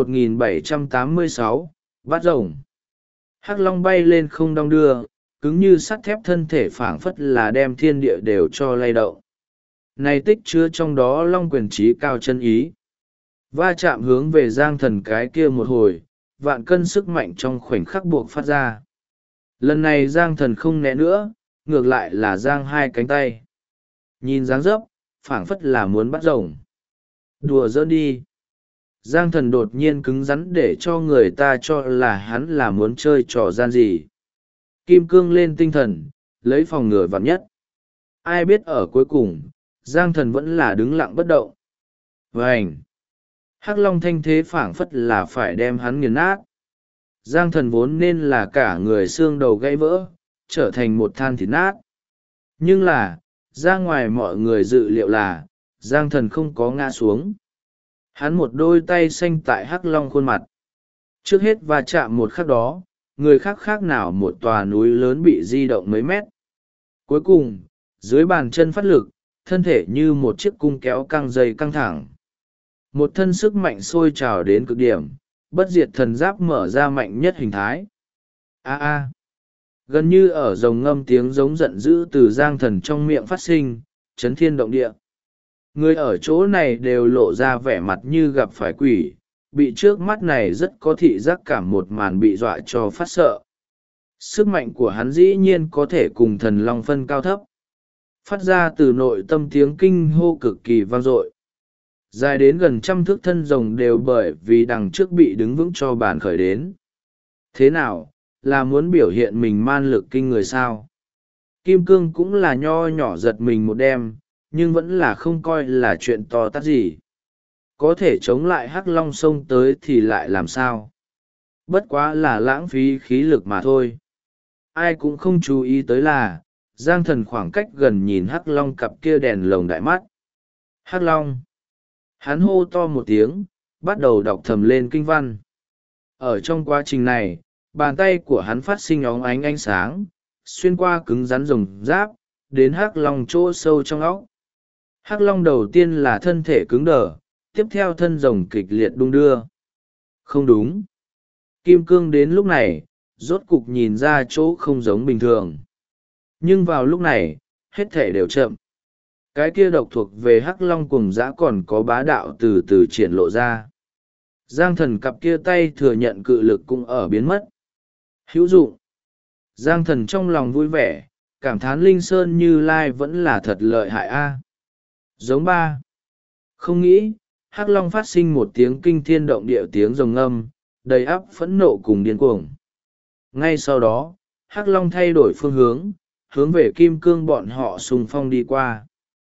1786, bắt rồng. Hắc Long bay lên không đong đưa, cứng như sắt thép, thân thể phảng phất là đem thiên địa đều cho lay động. Này tích chứa trong đó long quyền trí cao chân ý. Va chạm hướng về Giang Thần cái kia một hồi, vạn cân sức mạnh trong khoảnh khắc buộc phát ra. Lần này Giang Thần không né nữa, ngược lại là giang hai cánh tay. Nhìn dáng dấp, phảng phất là muốn bắt rồng. Đùa giỡn đi. Giang Thần đột nhiên cứng rắn để cho người ta cho là hắn là muốn chơi trò gian gì. Kim cương lên tinh thần, lấy phòng ngừa vạn nhất. Ai biết ở cuối cùng, Giang Thần vẫn là đứng lặng bất động. Vành! Hắc Long thanh thế phảng phất là phải đem hắn nghiền nát. Giang Thần vốn nên là cả người xương đầu gãy vỡ, trở thành một than thịt nát. Nhưng là, ra ngoài mọi người dự liệu là, Giang Thần không có ngã xuống. Hắn một đôi tay xanh tại Hắc Long khuôn mặt. Trước hết va chạm một khắc đó, người khác khác nào một tòa núi lớn bị di động mấy mét. Cuối cùng, dưới bàn chân phát lực, thân thể như một chiếc cung kéo căng dây căng thẳng. Một thân sức mạnh sôi trào đến cực điểm, bất diệt thần giáp mở ra mạnh nhất hình thái. A. Gần như ở rồng ngâm tiếng giống giận dữ từ Giang Thần trong miệng phát sinh, chấn thiên động địa. Người ở chỗ này đều lộ ra vẻ mặt như gặp phải quỷ, bị trước mắt này rất có thị giác cảm một màn bị dọa cho phát sợ. Sức mạnh của hắn dĩ nhiên có thể cùng thần long phân cao thấp. Phát ra từ nội tâm tiếng kinh hô cực kỳ vang dội. Dài đến gần 100 thước thân rồng đều bởi vì đằng trước bị đứng vững cho bàn khởi đến. Thế nào, là muốn biểu hiện mình man lực kinh người sao? Kim cương cũng là nho nhỏ giật mình một đêm, nhưng vẫn là không coi là chuyện to tát gì. Có thể chống lại Hắc Long xông tới thì lại làm sao? Bất quá là lãng phí khí lực mà thôi. Ai cũng không chú ý tới là, Giang Thần khoảng cách gần nhìn Hắc Long cặp kia đèn lồng đại mắt. Hắc Long! Hắn hô to một tiếng, bắt đầu đọc thầm lên kinh văn. Ở trong quá trình này, bàn tay của hắn phát sinh óng ánh ánh sáng, xuyên qua cứng rắn rồng giáp, đến Hắc Long chỗ sâu trong óc. Hắc Long đầu tiên là thân thể cứng đờ, tiếp theo thân rồng kịch liệt đung đưa. Không đúng. Kim cương đến lúc này, rốt cục nhìn ra chỗ không giống bình thường. Nhưng vào lúc này, hết thể đều chậm. Cái kia độc thuộc về Hắc Long cùng dã còn có bá đạo từ từ triển lộ ra. Giang Thần cặp kia tay thừa nhận cự lực cũng ở biến mất. Hữu dụng. Giang Thần trong lòng vui vẻ, cảm thán Linh Sơn Như Lai vẫn là thật lợi hại a. Giống ba. Không nghĩ, Hắc Long phát sinh một tiếng kinh thiên động địa tiếng rồng ngâm, đầy áp phẫn nộ cùng điên cuồng. Ngay sau đó, Hắc Long thay đổi phương hướng, hướng về Kim Cương bọn họ xung phong đi qua.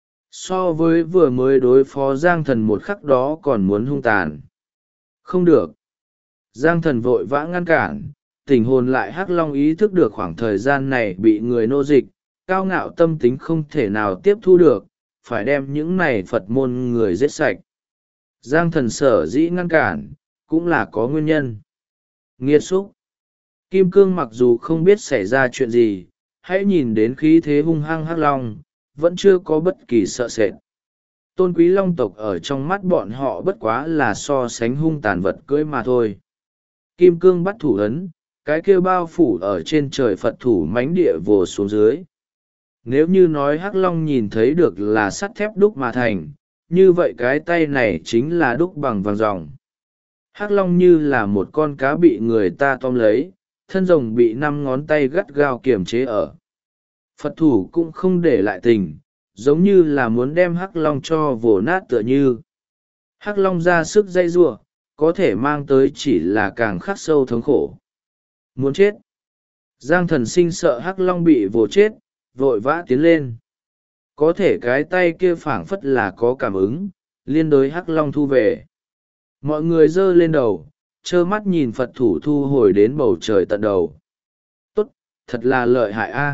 So với vừa mới đối phó Giang Thần một khắc đó còn muốn hung tàn. Không được. Giang Thần vội vã ngăn cản, tỉnh hồn lại Hắc Long ý thức được khoảng thời gian này bị người nô dịch, cao ngạo tâm tính không thể nào tiếp thu được, phải đem những này Phật môn người giết sạch. Giang Thần sở dĩ ngăn cản, cũng là có nguyên nhân. Nghiệt xúc. Kim Cương mặc dù không biết xảy ra chuyện gì, hãy nhìn đến khí thế hung hăng Hắc Long, vẫn chưa có bất kỳ sợ sệt. Tôn quý long tộc ở trong mắt bọn họ bất quá là so sánh hung tàn vật cưỡi mà thôi. Kim cương bắt thủ ấn, cái kêu bao phủ ở trên trời Phật thủ mánh địa vồ xuống dưới. Nếu như nói Hắc Long nhìn thấy được là sắt thép đúc mà thành, như vậy cái tay này chính là đúc bằng vàng ròng. Hắc Long như là một con cá bị người ta tóm lấy, thân rồng bị 5 ngón tay gắt gao kiềm chế ở. Phật thủ cũng không để lại tình, giống như là muốn đem hắc long cho vồ nát tựa như. Hắc long ra sức dây giụa, có thể mang tới chỉ là càng khắc sâu thống khổ. Muốn chết. Giang Thần Sinh sợ hắc long bị vồ chết, vội vã tiến lên. Có thể cái tay kia phảng phất là có cảm ứng, liên đối hắc long thu về. Mọi người giơ lên đầu, trơ mắt nhìn Phật thủ thu hồi đến bầu trời tận đầu. Tốt, thật là lợi hại a.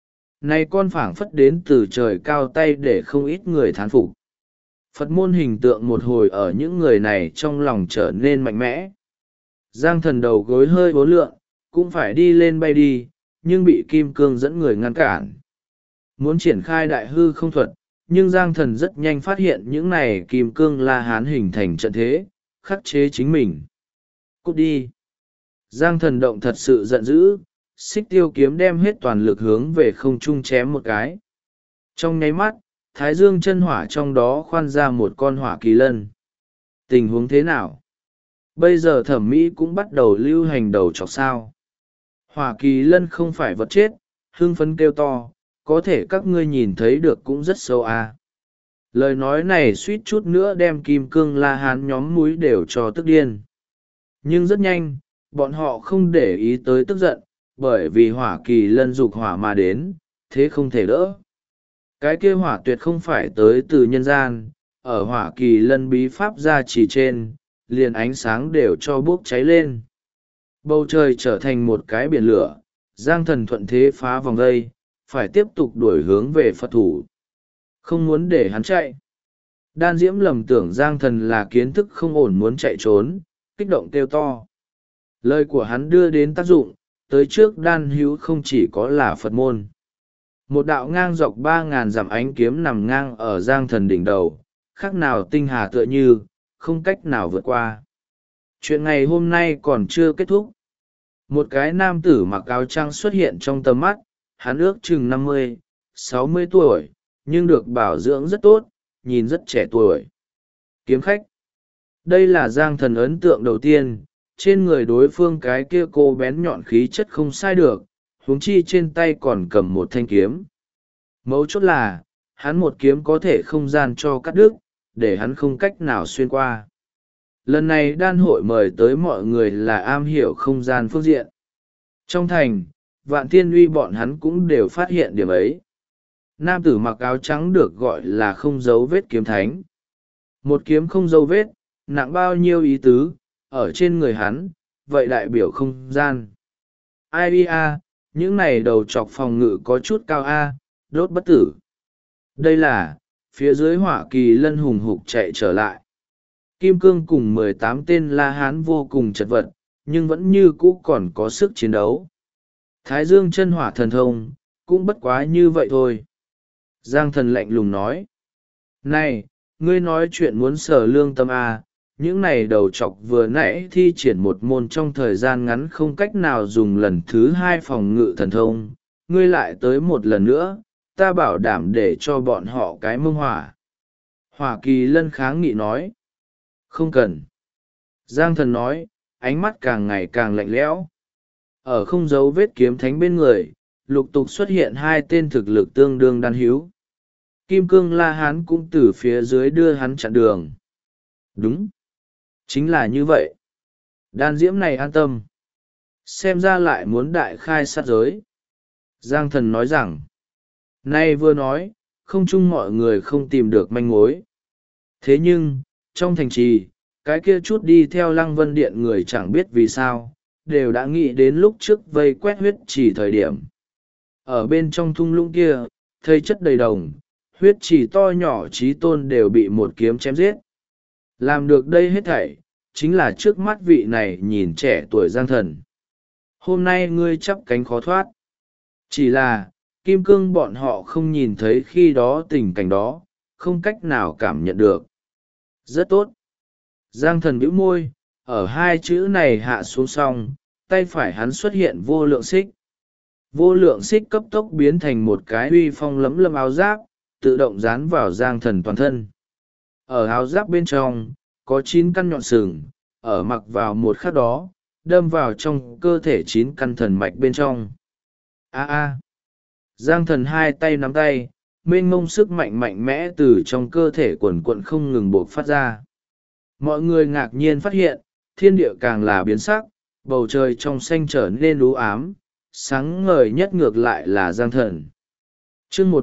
Này con phảng phất đến từ trời cao tay để không ít người thán phục. Phật môn hình tượng một hồi ở những người này trong lòng trở nên mạnh mẽ. Giang Thần đầu gối hơi bố lượn, cũng phải đi lên bay đi, nhưng bị Kim Cương dẫn người ngăn cản. Muốn triển khai đại hư không thuật, nhưng Giang Thần rất nhanh phát hiện những này Kim Cương La Hán hình thành trận thế, khắc chế chính mình. Cút đi. Giang Thần động thật sự giận dữ, xích tiêu kiếm đem hết toàn lực hướng về không trung chém một cái. Trong nháy mắt, Thái Dương chân hỏa trong đó khoan ra một con hỏa kỳ lân. Tình huống thế nào? Bây giờ thẩm mỹ cũng bắt đầu lưu hành đầu chọc sao. Hỏa kỳ lân không phải vật chết, hưng phấn kêu to, có thể các ngươi nhìn thấy được cũng rất sâu à. Lời nói này suýt chút nữa đem Kim Cương La Hán nhóm múi đều cho tức điên. Nhưng rất nhanh, bọn họ không để ý tới tức giận, bởi vì hỏa kỳ lân dục hỏa mà đến, thế không thể đỡ. Cái kia hỏa tuyệt không phải tới từ nhân gian, ở hỏa kỳ lân bí pháp ra chỉ trên, liền ánh sáng đều cho bốc cháy lên. Bầu trời trở thành một cái biển lửa, Giang Thần thuận thế phá vòng dây, phải tiếp tục đuổi hướng về Phật thủ. Không muốn để hắn chạy. Đan Diễm lầm tưởng Giang Thần là kiến thức không ổn muốn chạy trốn, kích động kêu to. Lời của hắn đưa đến tác dụng, tới trước Đan Hữu không chỉ có là Phật môn. Một đạo ngang dọc 3.000 dặm ánh kiếm nằm ngang ở Giang Thần đỉnh đầu, khác nào tinh hà tựa như, không cách nào vượt qua. Chuyện ngày hôm nay còn chưa kết thúc. Một cái nam tử mặc áo trắng xuất hiện trong tầm mắt, hắn ước chừng 50, 60 tuổi, nhưng được bảo dưỡng rất tốt, nhìn rất trẻ tuổi. Kiếm khách. Đây là Giang Thần ấn tượng đầu tiên, trên người đối phương cái kia cô bén nhọn khí chất không sai được, huống chi trên tay còn cầm một thanh kiếm. Mấu chốt là, hắn một kiếm có thể không gian cho cắt đứt, để hắn không cách nào xuyên qua. Lần này đan hội mời tới mọi người là am hiểu không gian phương diện. Trong thành, Vạn Thiên Uy bọn hắn cũng đều phát hiện điểm ấy. Nam tử mặc áo trắng được gọi là không dấu vết kiếm thánh. Một kiếm không dấu vết, nặng bao nhiêu ý tứ, ở trên người hắn, vậy đại biểu không gian. Ai a, những này đầu chọc phòng ngự có chút cao a, đốt bất tử. Đây là, phía dưới hỏa kỳ lân hùng hục chạy trở lại. Kim Cương cùng 18 tên La Hán vô cùng chật vật, nhưng vẫn như cũ còn có sức chiến đấu. Thái Dương chân hỏa thần thông, cũng bất quá như vậy thôi. Giang Thần lạnh lùng nói. Này, ngươi nói chuyện muốn sở lương tâm à, những này đầu chọc vừa nãy thi triển một môn trong thời gian ngắn không cách nào dùng lần thứ 2 phòng ngự thần thông, ngươi lại tới một lần nữa, ta bảo đảm để cho bọn họ cái mông hỏa. Hỏa kỳ lân kháng nghị nói. Không cần. Giang Thần nói, ánh mắt càng ngày càng lạnh lẽo. Ở không dấu vết kiếm thánh bên người, lục tục xuất hiện 2 tên thực lực tương đương đan hữu. Kim Cương La Hán cũng từ phía dưới đưa hắn chặn đường. Đúng. Chính là như vậy. Đan Diễm này an tâm. Xem ra lại muốn đại khai sát giới. Giang Thần nói rằng. Nay vừa nói, không chung mọi người không tìm được manh mối. Thế nhưng, trong thành trì, cái kia chút đi theo Lăng Vân Điện người chẳng biết vì sao, đều đã nghĩ đến lúc trước vây quét huyết chỉ thời điểm. Ở bên trong thung lũng kia, thây chất đầy đồng, huyết chỉ to nhỏ trí tôn đều bị một kiếm chém giết. Làm được đây hết thảy, chính là trước mắt vị này nhìn trẻ tuổi Giang Thần. Hôm nay ngươi chắp cánh khó thoát. Chỉ là, Kim Cương bọn họ không nhìn thấy khi đó tình cảnh đó, không cách nào cảm nhận được. Rất tốt. Giang Thần bĩu môi, ở 2 chữ này hạ xuống xong, tay phải hắn xuất hiện vô lượng xích. Vô lượng xích cấp tốc biến thành một cái uy phong lẫm lâm áo giáp, tự động dán vào Giang Thần toàn thân. Ở áo giáp bên trong, có 9 căn nhọn sừng, ở mặc vào một khắc đó, đâm vào trong cơ thể 9 căn thần mạch bên trong. Giang Thần 2 tay nắm tay, mênh mông sức mạnh mạnh mẽ từ trong cơ thể quần quận không ngừng buộc phát ra. Mọi người ngạc nhiên phát hiện, thiên địa càng là biến sắc, bầu trời trong xanh trở nên u ám, sáng ngời nhất ngược lại là Giang Thần. Chương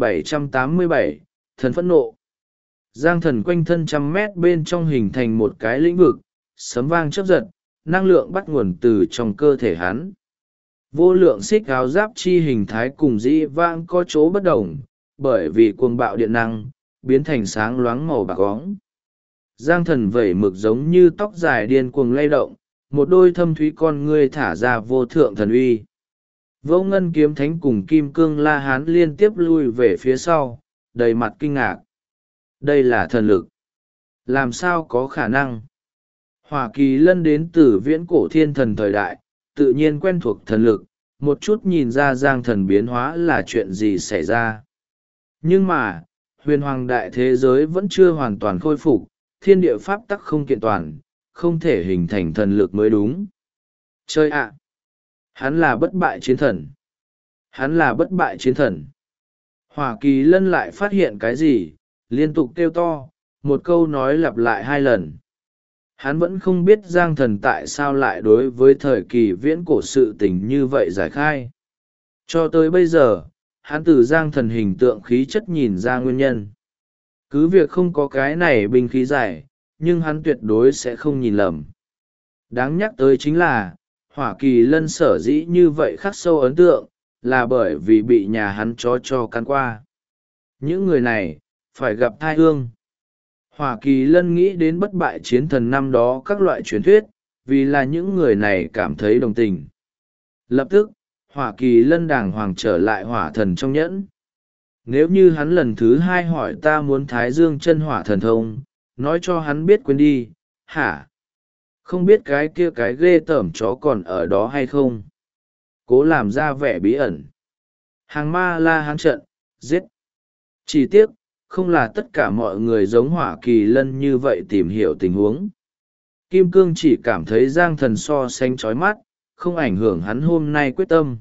1787, Thần phẫn nộ. Giang Thần quanh thân 100 mét bên trong hình thành một cái lĩnh vực, sấm vang chớp giật, năng lượng bắt nguồn từ trong cơ thể hắn. Vô lượng xích áo giáp chi hình thái cùng dĩ vãng có chỗ bất đồng, bởi vì cuồng bạo điện năng, biến thành sáng loáng màu bạc óng. Giang Thần vẩy mực giống như tóc dài điên cuồng lay động, một đôi thâm thúy con ngươi thả ra vô thượng thần uy. Vô Ngân Kiếm Thánh cùng Kim Cương La Hán liên tiếp lui về phía sau, đầy mặt kinh ngạc. Đây là thần lực. Làm sao có khả năng? Hỏa Kỳ Lân đến từ viễn cổ thiên thần thời đại, tự nhiên quen thuộc thần lực, một chút nhìn ra Giang Thần biến hóa là chuyện gì xảy ra. Nhưng mà, huyền hoàng đại thế giới vẫn chưa hoàn toàn khôi phục, thiên địa pháp tắc không kiện toàn, không thể hình thành thần lực mới đúng. Chơi ạ! Hắn là bất bại chiến thần. Hắn là bất bại chiến thần. Hỏa Kỳ Lân lại phát hiện cái gì, liên tục kêu to, một câu nói lặp lại 2 lần. Hắn vẫn không biết Giang Thần tại sao lại đối với thời kỳ viễn cổ sự tình như vậy giải khai. Cho tới bây giờ, hắn từ Giang Thần hình tượng khí chất nhìn ra nguyên nhân. Cứ việc không có cái này binh khí giải, nhưng hắn tuyệt đối sẽ không nhìn lầm. Đáng nhắc tới chính là, Hỏa Kỳ Lân sở dĩ như vậy khắc sâu ấn tượng, là bởi vì bị nhà hắn cho cắn qua. Những người này, phải gặp thai ương. Hỏa Kỳ Lân nghĩ đến bất bại chiến thần năm đó các loại truyền thuyết, vì là những người này cảm thấy đồng tình. Lập tức, Hỏa Kỳ Lân đàng hoàng trở lại hỏa thần trong nhẫn. Nếu như hắn lần thứ 2 hỏi ta muốn Thái Dương chân hỏa thần thông, nói cho hắn biết quên đi, hả? Không biết cái kia cái ghê tởm chó còn ở đó hay không? Cố làm ra vẻ bí ẩn. Hàng ma la hán trận, giết. Chỉ tiếc, không là tất cả mọi người giống Hỏa Kỳ Lân như vậy tìm hiểu tình huống. Kim Cương chỉ cảm thấy Giang Thần so sánh chói mắt, không ảnh hưởng hắn hôm nay quyết tâm.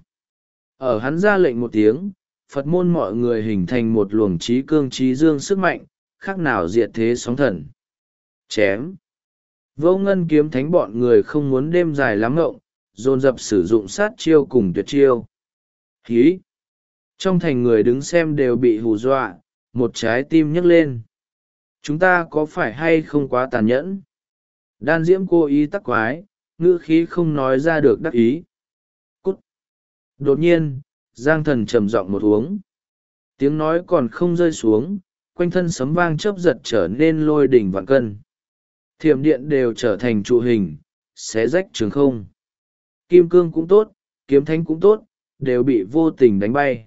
Ở hắn ra lệnh một tiếng, Phật môn mọi người hình thành một luồng trí cương trí dương sức mạnh, khác nào diệt thế sóng thần. Chém. Vô Ngân Kiếm Thánh bọn người không muốn đêm dài lắm ngộng, dồn dập sử dụng sát chiêu cùng tuyệt chiêu. Hí! Trong thành người đứng xem đều bị hù dọa, một trái tim nhấc lên. Chúng ta có phải hay không quá tàn nhẫn? Đan Diễm cố ý tắc quái, ngữ khí không nói ra được đắc ý. Cút! Đột nhiên, Giang Thần trầm giọng một uống. Tiếng nói còn không rơi xuống, quanh thân sấm vang chớp giật trở nên lôi đỉnh vạn cân. Thiểm điện đều trở thành trụ hình, xé rách trường không. Kim cương cũng tốt, kiếm thánh cũng tốt, đều bị vô tình đánh bay.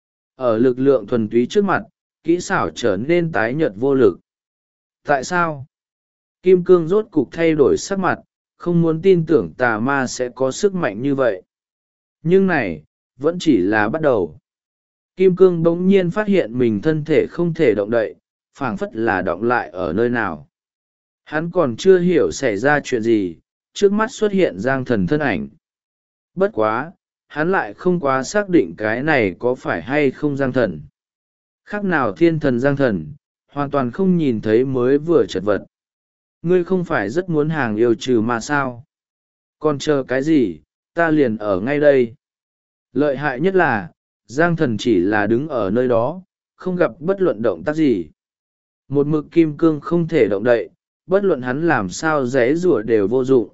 Ở lực lượng thuần túy trước mặt, kỹ xảo trở nên tái nhợt vô lực. Tại sao? Kim cương rốt cục thay đổi sắc mặt, không muốn tin tưởng tà ma sẽ có sức mạnh như vậy. Nhưng này, vẫn chỉ là bắt đầu. Kim cương bỗng nhiên phát hiện mình thân thể không thể động đậy, phảng phất là đọng lại ở nơi nào. Hắn còn chưa hiểu xảy ra chuyện gì, trước mắt xuất hiện Giang Thần thân ảnh. Bất quá, hắn lại không quá xác định cái này có phải hay không Giang Thần. Khác nào thiên thần Giang Thần, hoàn toàn không nhìn thấy mới vừa chật vật. Ngươi không phải rất muốn hàng yêu trừ mà sao? Còn chờ cái gì, ta liền ở ngay đây. Lợi hại nhất là, Giang Thần chỉ là đứng ở nơi đó, không gặp bất luận động tác gì. Một mực kim cương không thể động đậy, bất luận hắn làm sao giãy giụa đều vô dụng.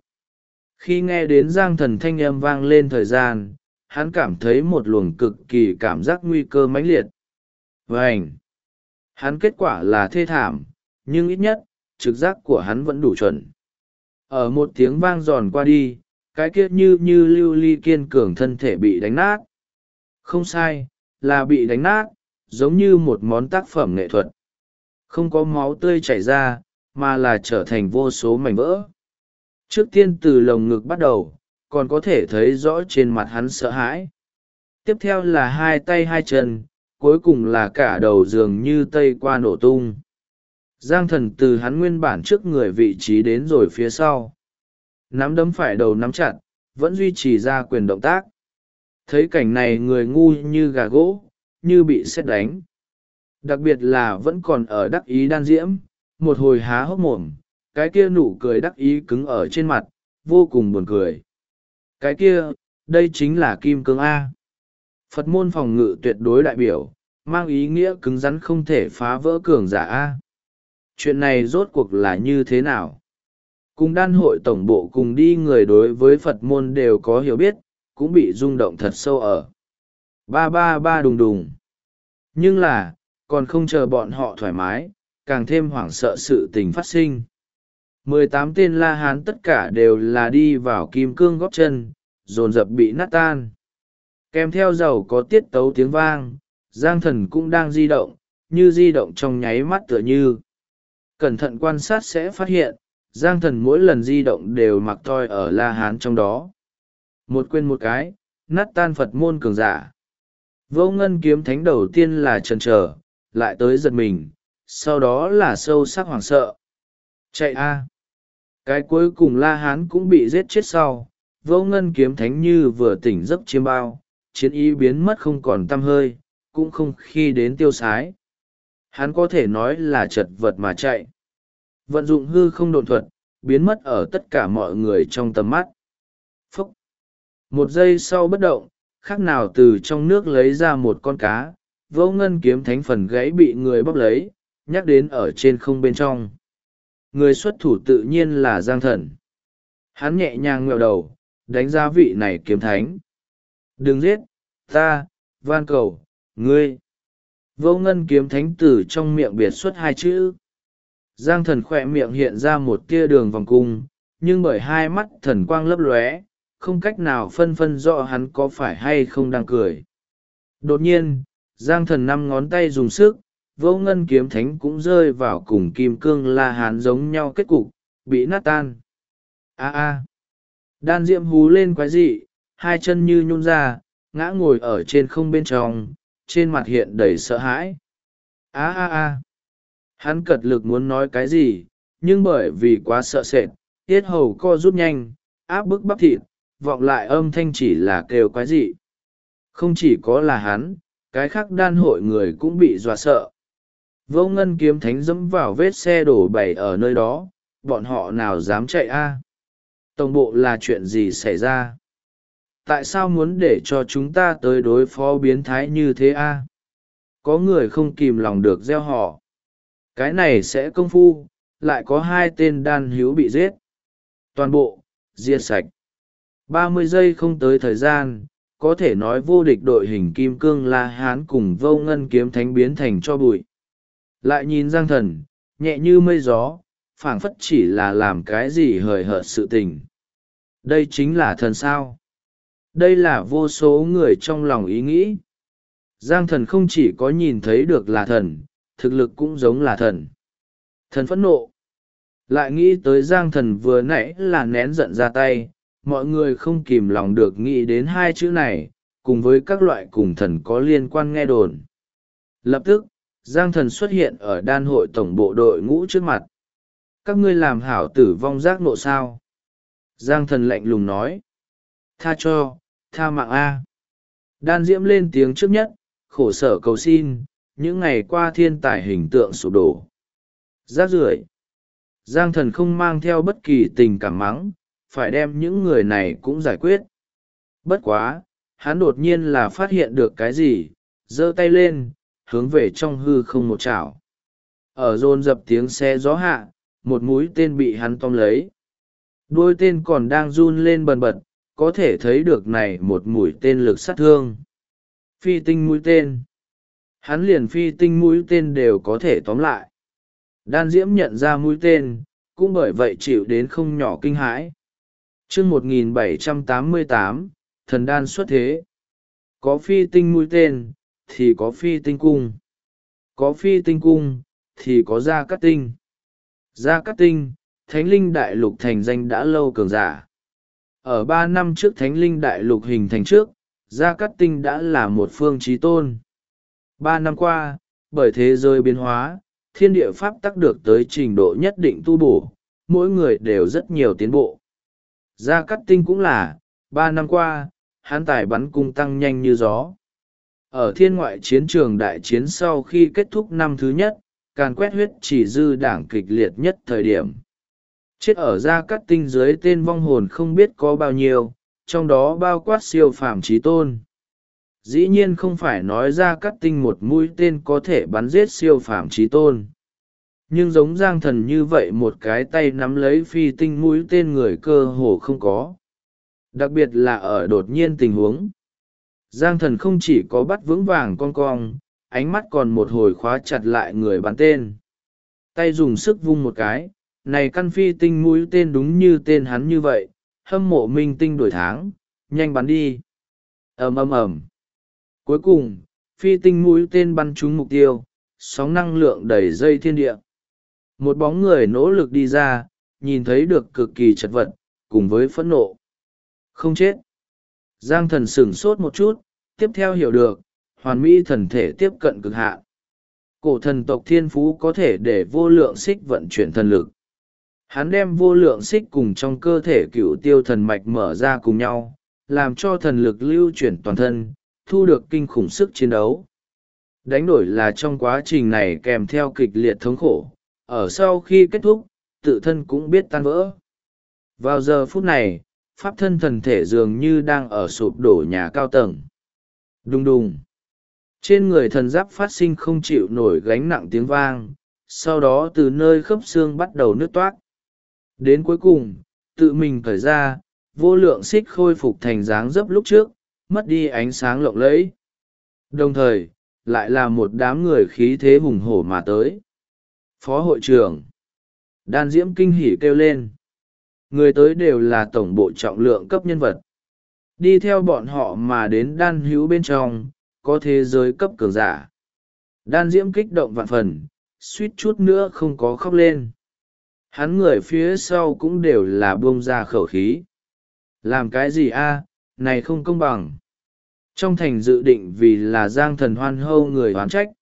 Khi nghe đến Giang Thần thanh âm vang lên thời gian, hắn cảm thấy một luồng cực kỳ cảm giác nguy cơ mãnh liệt. Vành! Hắn kết quả là thê thảm, nhưng ít nhất, trực giác của hắn vẫn đủ chuẩn. Ở một tiếng vang giòn qua đi, cái kia như lưu ly kiên cường thân thể bị đánh nát. Không sai, là bị đánh nát, giống như một món tác phẩm nghệ thuật. Không có máu tươi chảy ra, mà là trở thành vô số mảnh vỡ. Trước tiên từ lồng ngực bắt đầu, còn có thể thấy rõ trên mặt hắn sợ hãi. Tiếp theo là 2 tay 2 chân, cuối cùng là cả đầu dường như tây qua nổ tung. Giang Thần từ hắn nguyên bản trước người vị trí đến rồi phía sau. Nắm đấm phải đầu nắm chặt, vẫn duy trì ra quyền động tác. Thấy cảnh này người ngu như gà gỗ, như bị sét đánh. Đặc biệt là vẫn còn ở đắc ý đan diễm, một hồi há hốc mồm, cái kia nụ cười đắc ý cứng ở trên mặt, vô cùng buồn cười. Cái kia, đây chính là kim cương A. Phật môn phòng ngự tuyệt đối đại biểu, mang ý nghĩa cứng rắn không thể phá vỡ cường giả A. Chuyện này rốt cuộc là như thế nào? Cùng đan hội tổng bộ cùng đi người đối với Phật môn đều có hiểu biết, cũng bị rung động thật sâu ở. Ba ba ba đùng đùng. Nhưng là, còn không chờ bọn họ thoải mái, càng thêm hoảng sợ sự tình phát sinh. 18 tên La Hán tất cả đều là đi vào kim cương góp chân, dồn dập bị nát tan. Kèm theo dầu có tiết tấu tiếng vang, Giang Thần cũng đang di động, như di động trong nháy mắt tựa như. Cẩn thận quan sát sẽ phát hiện, Giang Thần mỗi lần di động đều mặc thoi ở La Hán trong đó. Một quên một cái, nát tan Phật môn cường giả. Vô Ngân kiếm thánh đầu tiên là chần chờ, lại tới giật mình, sau đó là sâu sắc hoảng sợ. Chạy a! Cái cuối cùng La Hán cũng bị giết chết sau, Vô Ngân kiếm thánh như vừa tỉnh giấc chiêm bao, chiến ý biến mất không còn tăm hơi, cũng không khi đến tiêu sái. Hắn có thể nói là chật vật mà chạy. Vận dụng hư không độn thuật, biến mất ở tất cả mọi người trong tầm mắt. Phúc! Một giây sau bất động, khác nào từ trong nước lấy ra một con cá, Vô Ngân kiếm thánh phần gãy bị người bóp lấy, nhắc đến ở trên không bên trong. Người xuất thủ tự nhiên là Giang Thần. Hắn nhẹ nhàng ngẹo đầu, đánh giá vị này kiếm thánh. Đừng giết, ta, van cầu, ngươi. Vô Ngân kiếm thánh từ trong miệng biệt xuất hai chữ. Giang Thần khỏe miệng hiện ra một tia đường vòng cung, nhưng bởi hai mắt thần quang lấp lóe, không cách nào phân rõ hắn có phải hay không đang cười. Đột nhiên, Giang Thần 5 ngón tay dùng sức, Vô Ngân kiếm thánh cũng rơi vào cùng kim cương La Hán giống nhau kết cục, bị nát tan. A. Đan diệm hú lên quái dị, hai chân như nhún ra, ngã ngồi ở trên không bên trong, trên mặt hiện đầy sợ hãi. A. Hắn cật lực muốn nói cái gì, nhưng bởi vì quá sợ sệt, tiết hầu co rút nhanh, áp bức bắp thịt, vọng lại âm thanh chỉ là kêu quái dị. Không chỉ có là hắn, cái khác đan hội người cũng bị dọa sợ. Vô Ngân kiếm thánh dẫm vào vết xe đổ bày ở nơi đó, bọn họ nào dám chạy a? Tổng bộ là chuyện gì xảy ra? Tại sao muốn để cho chúng ta tới đối phó biến thái như thế a? Có người không kìm lòng được gieo họ. Cái này sẽ công phu, lại có 2 tên đan hữu bị giết. Toàn bộ, diệt sạch. 30 giây không tới thời gian, có thể nói vô địch đội hình kim cương La Hán cùng Vô Ngân kiếm thánh biến thành cho bụi. Lại nhìn Giang Thần, nhẹ như mây gió, phảng phất chỉ là làm cái gì hời hợt sự tình. Đây chính là thần sao. Đây là vô số người trong lòng ý nghĩ. Giang Thần không chỉ có nhìn thấy được là thần, thực lực cũng giống là thần. Thần phẫn nộ. Lại nghĩ tới Giang Thần vừa nãy là nén giận ra tay, mọi người không kìm lòng được nghĩ đến 2 chữ này, cùng với các loại cùng thần có liên quan nghe đồn. Lập tức, Giang Thần xuất hiện ở đan hội tổng bộ đội ngũ trước mặt. Các ngươi làm hảo tử vong giác nộ sao? Giang Thần lạnh lùng nói. Tha cho, tha mạng A. Đan Diễm lên tiếng trước nhất, khổ sở cầu xin, những ngày qua thiên tài hình tượng sụp đổ. Rác rưởi. Giang Thần không mang theo bất kỳ tình cảm mắng, phải đem những người này cũng giải quyết. Bất quá, hắn đột nhiên là phát hiện được cái gì, giơ tay lên, hướng về trong hư không một chảo. Ở dồn dập tiếng xe gió hạ, một mũi tên bị hắn tóm lấy. Đuôi tên còn đang run lên bần bật, có thể thấy được này một mũi tên lực sát thương. Phi tinh mũi tên. Hắn liền phi tinh mũi tên đều có thể tóm lại. Đan Diễm nhận ra mũi tên, cũng bởi vậy chịu đến không nhỏ kinh hãi. Chương 1788, thần đan xuất thế. Có phi tinh mũi tên, thì có phi tinh cung. Có phi tinh cung, thì có Gia Cát Tinh. Gia Cát Tinh, Thánh Linh Đại Lục thành danh đã lâu cường giả. Ở 3 năm trước Thánh Linh Đại Lục hình thành trước, Gia Cát Tinh đã là một phương chí tôn. 3 năm qua, bởi thế giới biến hóa, thiên địa pháp tắc được tới trình độ nhất định tu bổ, mỗi người đều rất nhiều tiến bộ. Gia Cát Tinh cũng là, 3 năm qua, hắn tài bắn cung tăng nhanh như gió. Ở thiên ngoại chiến trường đại chiến sau khi kết thúc năm thứ nhất, càn quét huyết chỉ dư đảng kịch liệt nhất thời điểm. Chết ở Gia Cát Tinh dưới tên vong hồn không biết có bao nhiêu, trong đó bao quát siêu phàm chí tôn. Dĩ nhiên không phải nói Gia Cát Tinh một mũi tên có thể bắn giết siêu phàm chí tôn. Nhưng giống Giang Thần như vậy một cái tay nắm lấy phi tinh mũi tên người cơ hồ không có. Đặc biệt là ở đột nhiên tình huống. Giang Thần không chỉ có bắt vững vàng con cong, ánh mắt còn một hồi khóa chặt lại người bắn tên. Tay dùng sức vung một cái, này căn phi tinh mũi tên đúng như tên hắn như vậy, hâm mộ minh tinh đổi tháng, nhanh bắn đi. Ầm ầm ầm. Cuối cùng, phi tinh mũi tên bắn trúng mục tiêu, sóng năng lượng đầy dây thiên địa. Một bóng người nỗ lực đi ra, nhìn thấy được cực kỳ chật vật, cùng với phẫn nộ. Không chết. Giang Thần sửng sốt một chút, tiếp theo hiểu được, hoàn mỹ thần thể tiếp cận cực hạn. Cổ thần tộc thiên phú có thể để vô lượng xích vận chuyển thần lực. Hắn đem vô lượng xích cùng trong cơ thể cựu tiêu thần mạch mở ra cùng nhau, làm cho thần lực lưu chuyển toàn thân, thu được kinh khủng sức chiến đấu. Đánh đổi là trong quá trình này kèm theo kịch liệt thống khổ, ở sau khi kết thúc, tự thân cũng biết tan vỡ. Vào giờ phút này, pháp thân thần thể dường như đang ở sụp đổ nhà cao tầng. Đùng đùng. Trên người thần giáp phát sinh không chịu nổi gánh nặng tiếng vang, sau đó từ nơi khớp xương bắt đầu nứt toác. Đến cuối cùng, tự mình cởi ra, vô lượng xích khôi phục thành dáng dấp lúc trước, mất đi ánh sáng lộng lẫy. Đồng thời, lại là một đám người khí thế hùng hổ mà tới. Phó hội trưởng Đan Diễm kinh hỉ kêu lên. Người tới đều là tổng bộ trọng lượng cấp nhân vật. Đi theo bọn họ mà đến đan hữu bên trong, có thế giới cấp cường giả. Đan Diễm kích động vạn phần, suýt chút nữa không có khóc lên. Hắn người phía sau cũng đều là buông ra khẩu khí. Làm cái gì a? Này không công bằng. Trong thành dự định vì là Giang Thần hoan hô người oán trách.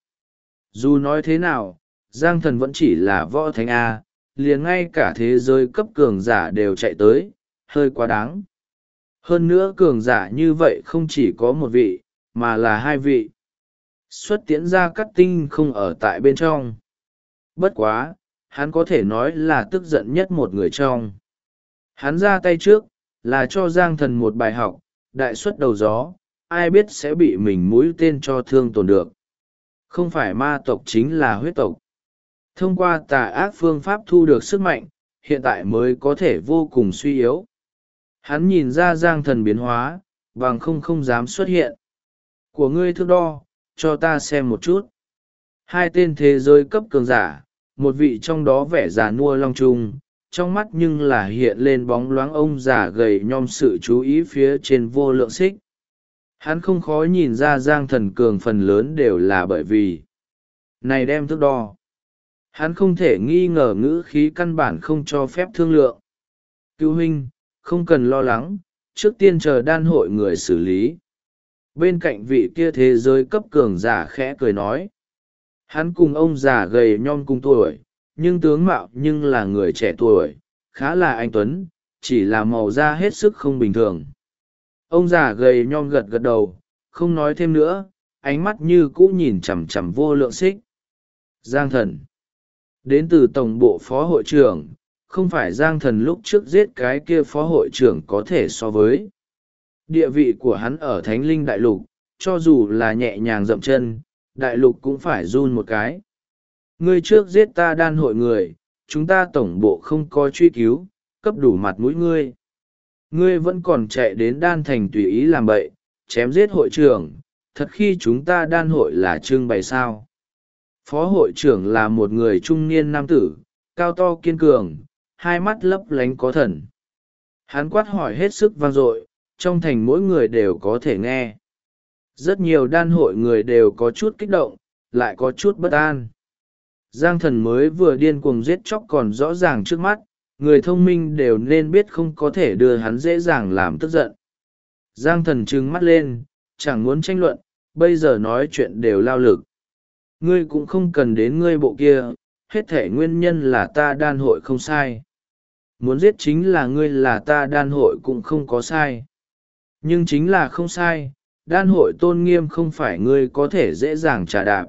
Dù nói thế nào, Giang Thần vẫn chỉ là võ thánh A, liền ngay cả thế giới cấp cường giả đều chạy tới, hơi quá đáng. Hơn nữa cường giả như vậy không chỉ có một vị, mà là hai vị. Xuất tiễn Gia Cát Tinh không ở tại bên trong. Bất quá, hắn có thể nói là tức giận nhất một người trong. Hắn ra tay trước, là cho Giang Thần một bài học, đại suất đầu gió, ai biết sẽ bị mình mũi tên cho thương tổn được. Không phải ma tộc chính là huyết tộc. Thông qua tà ác phương pháp thu được sức mạnh, hiện tại mới có thể vô cùng suy yếu. Hắn nhìn ra Giang Thần biến hóa, bằng không dám xuất hiện. Của ngươi thước đo, cho ta xem một chút. Hai tên thế giới cấp cường giả, một vị trong đó vẻ già nua long trung, trong mắt nhưng là hiện lên bóng loáng ông già gầy nhom sự chú ý phía trên vô lượng xích. Hắn không khó nhìn ra Giang Thần cường phần lớn đều là bởi vì này đem thước đo. Hắn không thể nghi ngờ ngữ khí căn bản không cho phép thương lượng. Cứu huynh, không cần lo lắng, trước tiên chờ đan hội người xử lý. Bên cạnh vị kia thế giới cấp cường giả khẽ cười nói. Hắn cùng ông già gầy nhom cùng tuổi, nhưng tướng mạo nhưng là người trẻ tuổi, khá là anh tuấn, chỉ là màu da hết sức không bình thường. Ông già gầy nhom gật gật đầu, không nói thêm nữa, ánh mắt như cũ nhìn chằm chằm vô lượng xích. Giang Thần đến từ tổng bộ phó hội trưởng, không phải Giang Thần lúc trước giết cái kia phó hội trưởng có thể so với. Địa vị của hắn ở Thánh Linh Đại Lục, cho dù là nhẹ nhàng dậm chân, Đại Lục cũng phải run một cái. Ngươi trước giết ta đan hội người, chúng ta tổng bộ không có truy cứu, cấp đủ mặt mũi ngươi. Ngươi vẫn còn chạy đến đan thành tùy ý làm bậy, chém giết hội trưởng, thật khi chúng ta đan hội là trưng bày sao. Phó hội trưởng là một người trung niên nam tử, cao to kiên cường, hai mắt lấp lánh có thần. Hắn quát hỏi hết sức vang dội, trong thành mỗi người đều có thể nghe. Rất nhiều đan hội người đều có chút kích động, lại có chút bất an. Giang Thần mới vừa điên cuồng giết chóc còn rõ ràng trước mắt, người thông minh đều nên biết không có thể đưa hắn dễ dàng làm tức giận. Giang Thần trừng mắt lên, chẳng muốn tranh luận, bây giờ nói chuyện đều lao lực. Ngươi cũng không cần đến ngươi bộ kia, hết thể nguyên nhân là ta đan hội không sai. Muốn giết chính là ngươi, là ta đan hội cũng không có sai. Nhưng chính là không sai, đan hội tôn nghiêm không phải ngươi có thể dễ dàng trả đạp.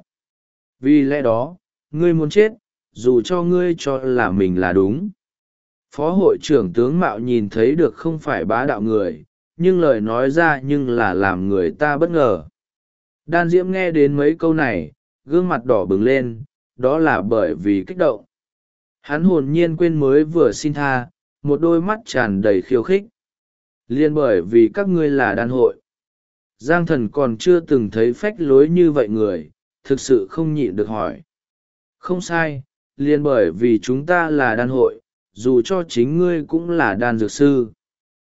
Vì lẽ đó ngươi muốn chết, dù cho ngươi cho là mình là đúng. Phó hội trưởng tướng mạo nhìn thấy được không phải bá đạo người, nhưng lời nói ra nhưng là làm người ta bất ngờ. Đan Diễm nghe đến mấy câu này, gương mặt đỏ bừng lên, đó là bởi vì kích động. Hắn hồn nhiên quên mới vừa xin tha, một đôi mắt tràn đầy khiêu khích. Liên bởi vì các ngươi là đan hội. Giang Thần còn chưa từng thấy phách lối như vậy người, thực sự không nhịn được hỏi. Không sai, liên bởi vì chúng ta là đan hội, dù cho chính ngươi cũng là đan dược sư.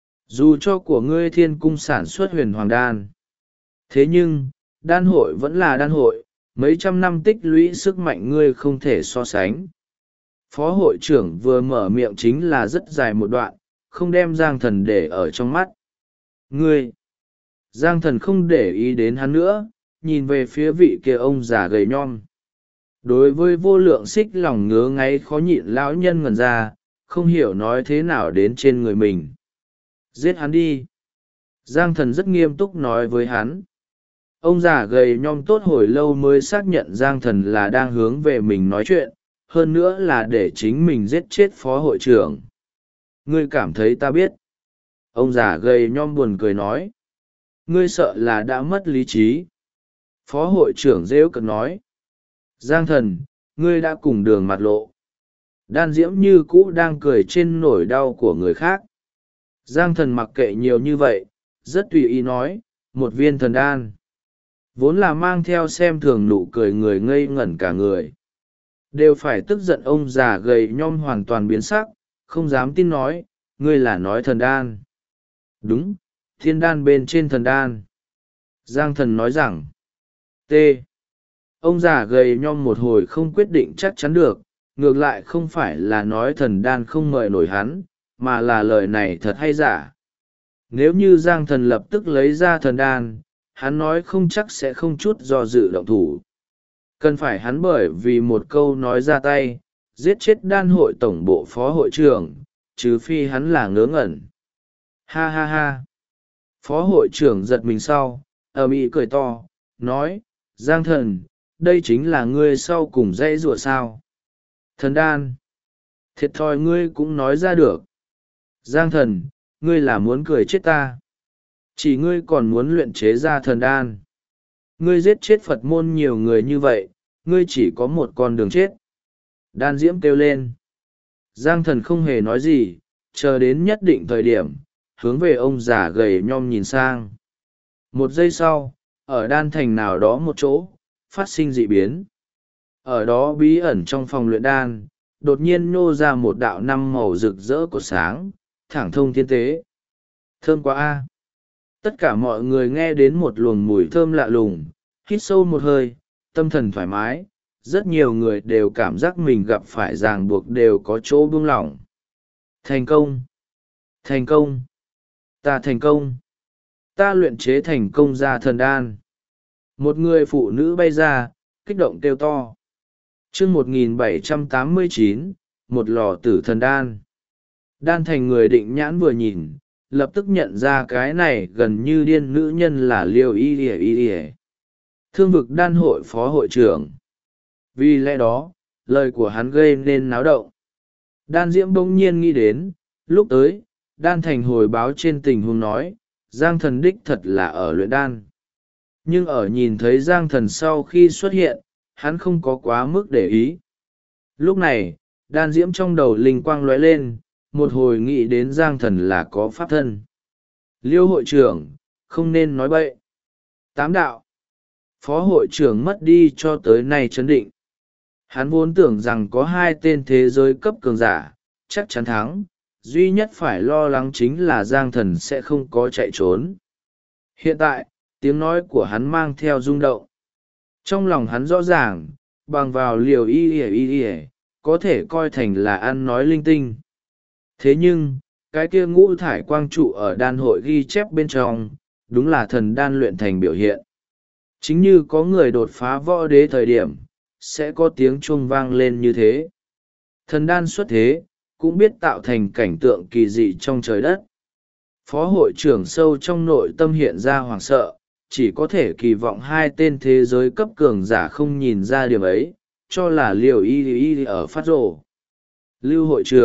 Dù cho của ngươi thiên cung sản xuất huyền hoàng đan. Thế nhưng, đan hội vẫn là đan hội, mấy trăm năm tích lũy sức mạnh ngươi không thể so sánh. Phó hội trưởng vừa mở miệng chính là rất dài một đoạn, không đem Giang Thần để ở trong mắt. Ngươi! Giang Thần không để ý đến hắn nữa, nhìn về phía vị kia ông già gầy nhom. Đối với vô lượng xích lòng ngứa ngáy khó nhịn lão nhân ngẩn ra, không hiểu nói thế nào đến trên người mình. Giết hắn đi! Giang Thần rất nghiêm túc nói với hắn. Ông già gầy nhom tốt hồi lâu mới xác nhận Giang Thần là đang hướng về mình nói chuyện, hơn nữa là để chính mình giết chết phó hội trưởng. Ngươi cảm thấy ta biết. Ông già gầy nhom buồn cười nói. Ngươi sợ là đã mất lý trí. Phó hội trưởng rêu cợt nói. Giang Thần, ngươi đã cùng đường mặt lộ. Đan Diễm như cũ đang cười trên nỗi đau của người khác. Giang Thần mặc kệ nhiều như vậy, rất tùy ý nói, một viên thần đan. Vốn là mang theo xem thường nụ cười người ngây ngẩn cả người. Đều phải tức giận ông già gầy nhom hoàn toàn biến sắc, không dám tin nói, ngươi là nói thần đan. Đúng, thiên đan bên trên thần đan. Giang Thần nói rằng, T. Ông già gầy nhom một hồi không quyết định chắc chắn được, ngược lại không phải là nói thần đan không mời nổi hắn, mà là lời này thật hay giả. Nếu như Giang Thần lập tức lấy ra thần đan, hắn nói không chắc sẽ không chút do dự động thủ. Cần phải hắn bởi vì một câu nói ra tay, giết chết đan hội tổng bộ phó hội trưởng, trừ phi hắn là ngớ ngẩn. Ha ha ha! Phó hội trưởng giật mình sau, ầm ĩ cười to, nói, Giang Thần, đây chính là ngươi sau cùng dãy rủa sao. Thần đan! Thiệt thòi ngươi cũng nói ra được. Giang Thần, ngươi là muốn cười chết ta. Chỉ ngươi còn muốn luyện chế ra thần đan. Ngươi giết chết Phật môn nhiều người như vậy, ngươi chỉ có một con đường chết. Đan Diễm kêu lên. Giang Thần không hề nói gì, chờ đến nhất định thời điểm, hướng về ông già gầy nhom nhìn sang. Một giây sau, ở đan thành nào đó một chỗ, phát sinh dị biến. Ở đó bí ẩn trong phòng luyện đan, đột nhiên nhô ra một đạo năm màu rực rỡ của sáng, thẳng thông thiên tế. Thơm quá a! Tất cả mọi người nghe đến một luồng mùi thơm lạ lùng, hít sâu một hơi, tâm thần thoải mái, rất nhiều người đều cảm giác mình gặp phải ràng buộc đều có chỗ buông lỏng. Thành công! Thành công! Ta thành công! Ta luyện chế thành công ra thần đan. Một người phụ nữ bay ra, kích động kêu to. Chương 1789, một lò tử thần đan. Đan thành người định nhãn vừa nhìn, lập tức nhận ra cái này gần như điên nữ nhân là Liêu Y. Thương vực đan hội phó hội trưởng. Vì lẽ đó, lời của hắn gây nên náo động. Đan Diễm bỗng nhiên nghĩ đến, lúc tới, đan thành hồi báo trên tình huống nói, Giang Thần đích thật là ở luyện đan. Nhưng ở nhìn thấy Giang Thần sau khi xuất hiện, hắn không có quá mức để ý. Lúc này, đan Diễm trong đầu linh quang lóe lên, một hồi nghĩ đến Giang Thần là có pháp thân. Liêu hội trưởng, không nên nói bậy. Tám đạo. Phó hội trưởng mất đi cho tới nay chấn định. Hắn vốn tưởng rằng có hai tên thế giới cấp cường giả, chắc chắn thắng, duy nhất phải lo lắng chính là Giang Thần sẽ không có chạy trốn. Hiện tại, tiếng nói của hắn mang theo rung động. Trong lòng hắn rõ ràng, bằng vào liều y, có thể coi thành là ăn nói linh tinh. Thế nhưng, cái kia ngũ thải quang trụ ở đan hội ghi chép bên trong, đúng là thần đan luyện thành biểu hiện. Chính như có người đột phá võ đế thời điểm, sẽ có tiếng chuông vang lên như thế. Thần đan xuất thế, cũng biết tạo thành cảnh tượng kỳ dị trong trời đất. Phó hội trưởng sâu trong nội tâm hiện ra hoảng sợ, chỉ có thể kỳ vọng hai tên thế giới cấp cường giả không nhìn ra điểm ấy, cho là liều y ở phát rồ. Lưu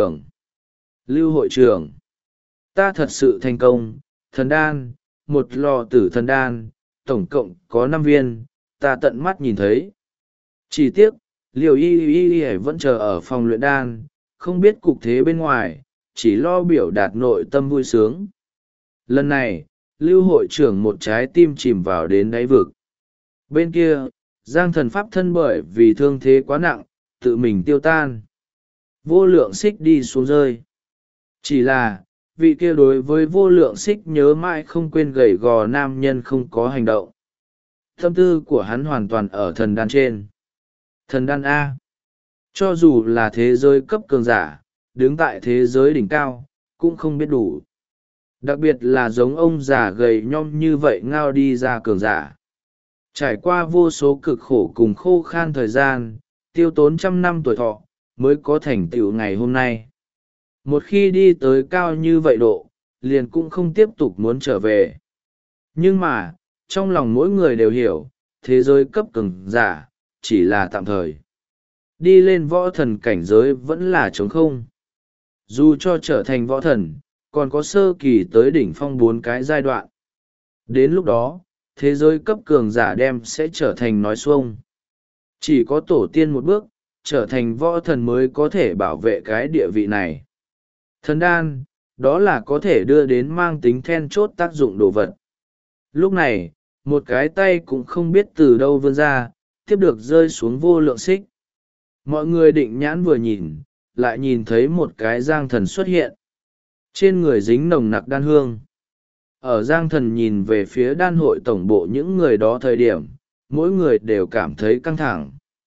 hội trưởng, ta thật sự thành công, thần đan, một lò tử thần đan, tổng cộng có 5 viên, ta tận mắt nhìn thấy. Chỉ tiếc, liều y vẫn chờ ở phòng luyện đan, không biết cục thế bên ngoài, chỉ lo biểu đạt nội tâm vui sướng. Lần này, lưu hội trưởng một trái tim chìm vào đến đáy vực. Bên kia, Giang Thần pháp thân bởi vì thương thế quá nặng, tự mình tiêu tan. Vô lượng xích đi xuống rơi. Chỉ là, vị kia đối với vô lượng xích nhớ mãi không quên gầy gò nam nhân không có hành động. Tâm tư của hắn hoàn toàn ở thần đan trên. Thần đan A. Cho dù là thế giới cấp cường giả, đứng tại thế giới đỉnh cao, cũng không biết đủ. Đặc biệt là giống ông già gầy nhom như vậy ngao đi ra cường giả. Trải qua vô số cực khổ cùng khô khan thời gian, tiêu tốn 100 năm tuổi thọ, mới có thành tựu ngày hôm nay. Một khi đi tới cao như vậy độ, liền cũng không tiếp tục muốn trở về. Nhưng mà, trong lòng mỗi người đều hiểu, thế giới cấp cường giả, chỉ là tạm thời. Đi lên võ thần cảnh giới vẫn là trống không. Dù cho trở thành võ thần, còn có sơ kỳ tới đỉnh phong 4 cái giai đoạn. Đến lúc đó, thế giới cấp cường giả đem sẽ trở thành nói xuông. Chỉ có tổ tiên một bước, trở thành võ thần mới có thể bảo vệ cái địa vị này. Thần đan, đó là có thể đưa đến mang tính then chốt tác dụng đồ vật. Lúc này, một cái tay cũng không biết từ đâu vươn ra, tiếp được rơi xuống vô lượng xích. Mọi người định nhãn vừa nhìn, lại nhìn thấy một cái Giang Thần xuất hiện. Trên người dính nồng nặc đan hương. Ở Giang Thần nhìn về phía đan hội tổng bộ những người đó thời điểm, mỗi người đều cảm thấy căng thẳng.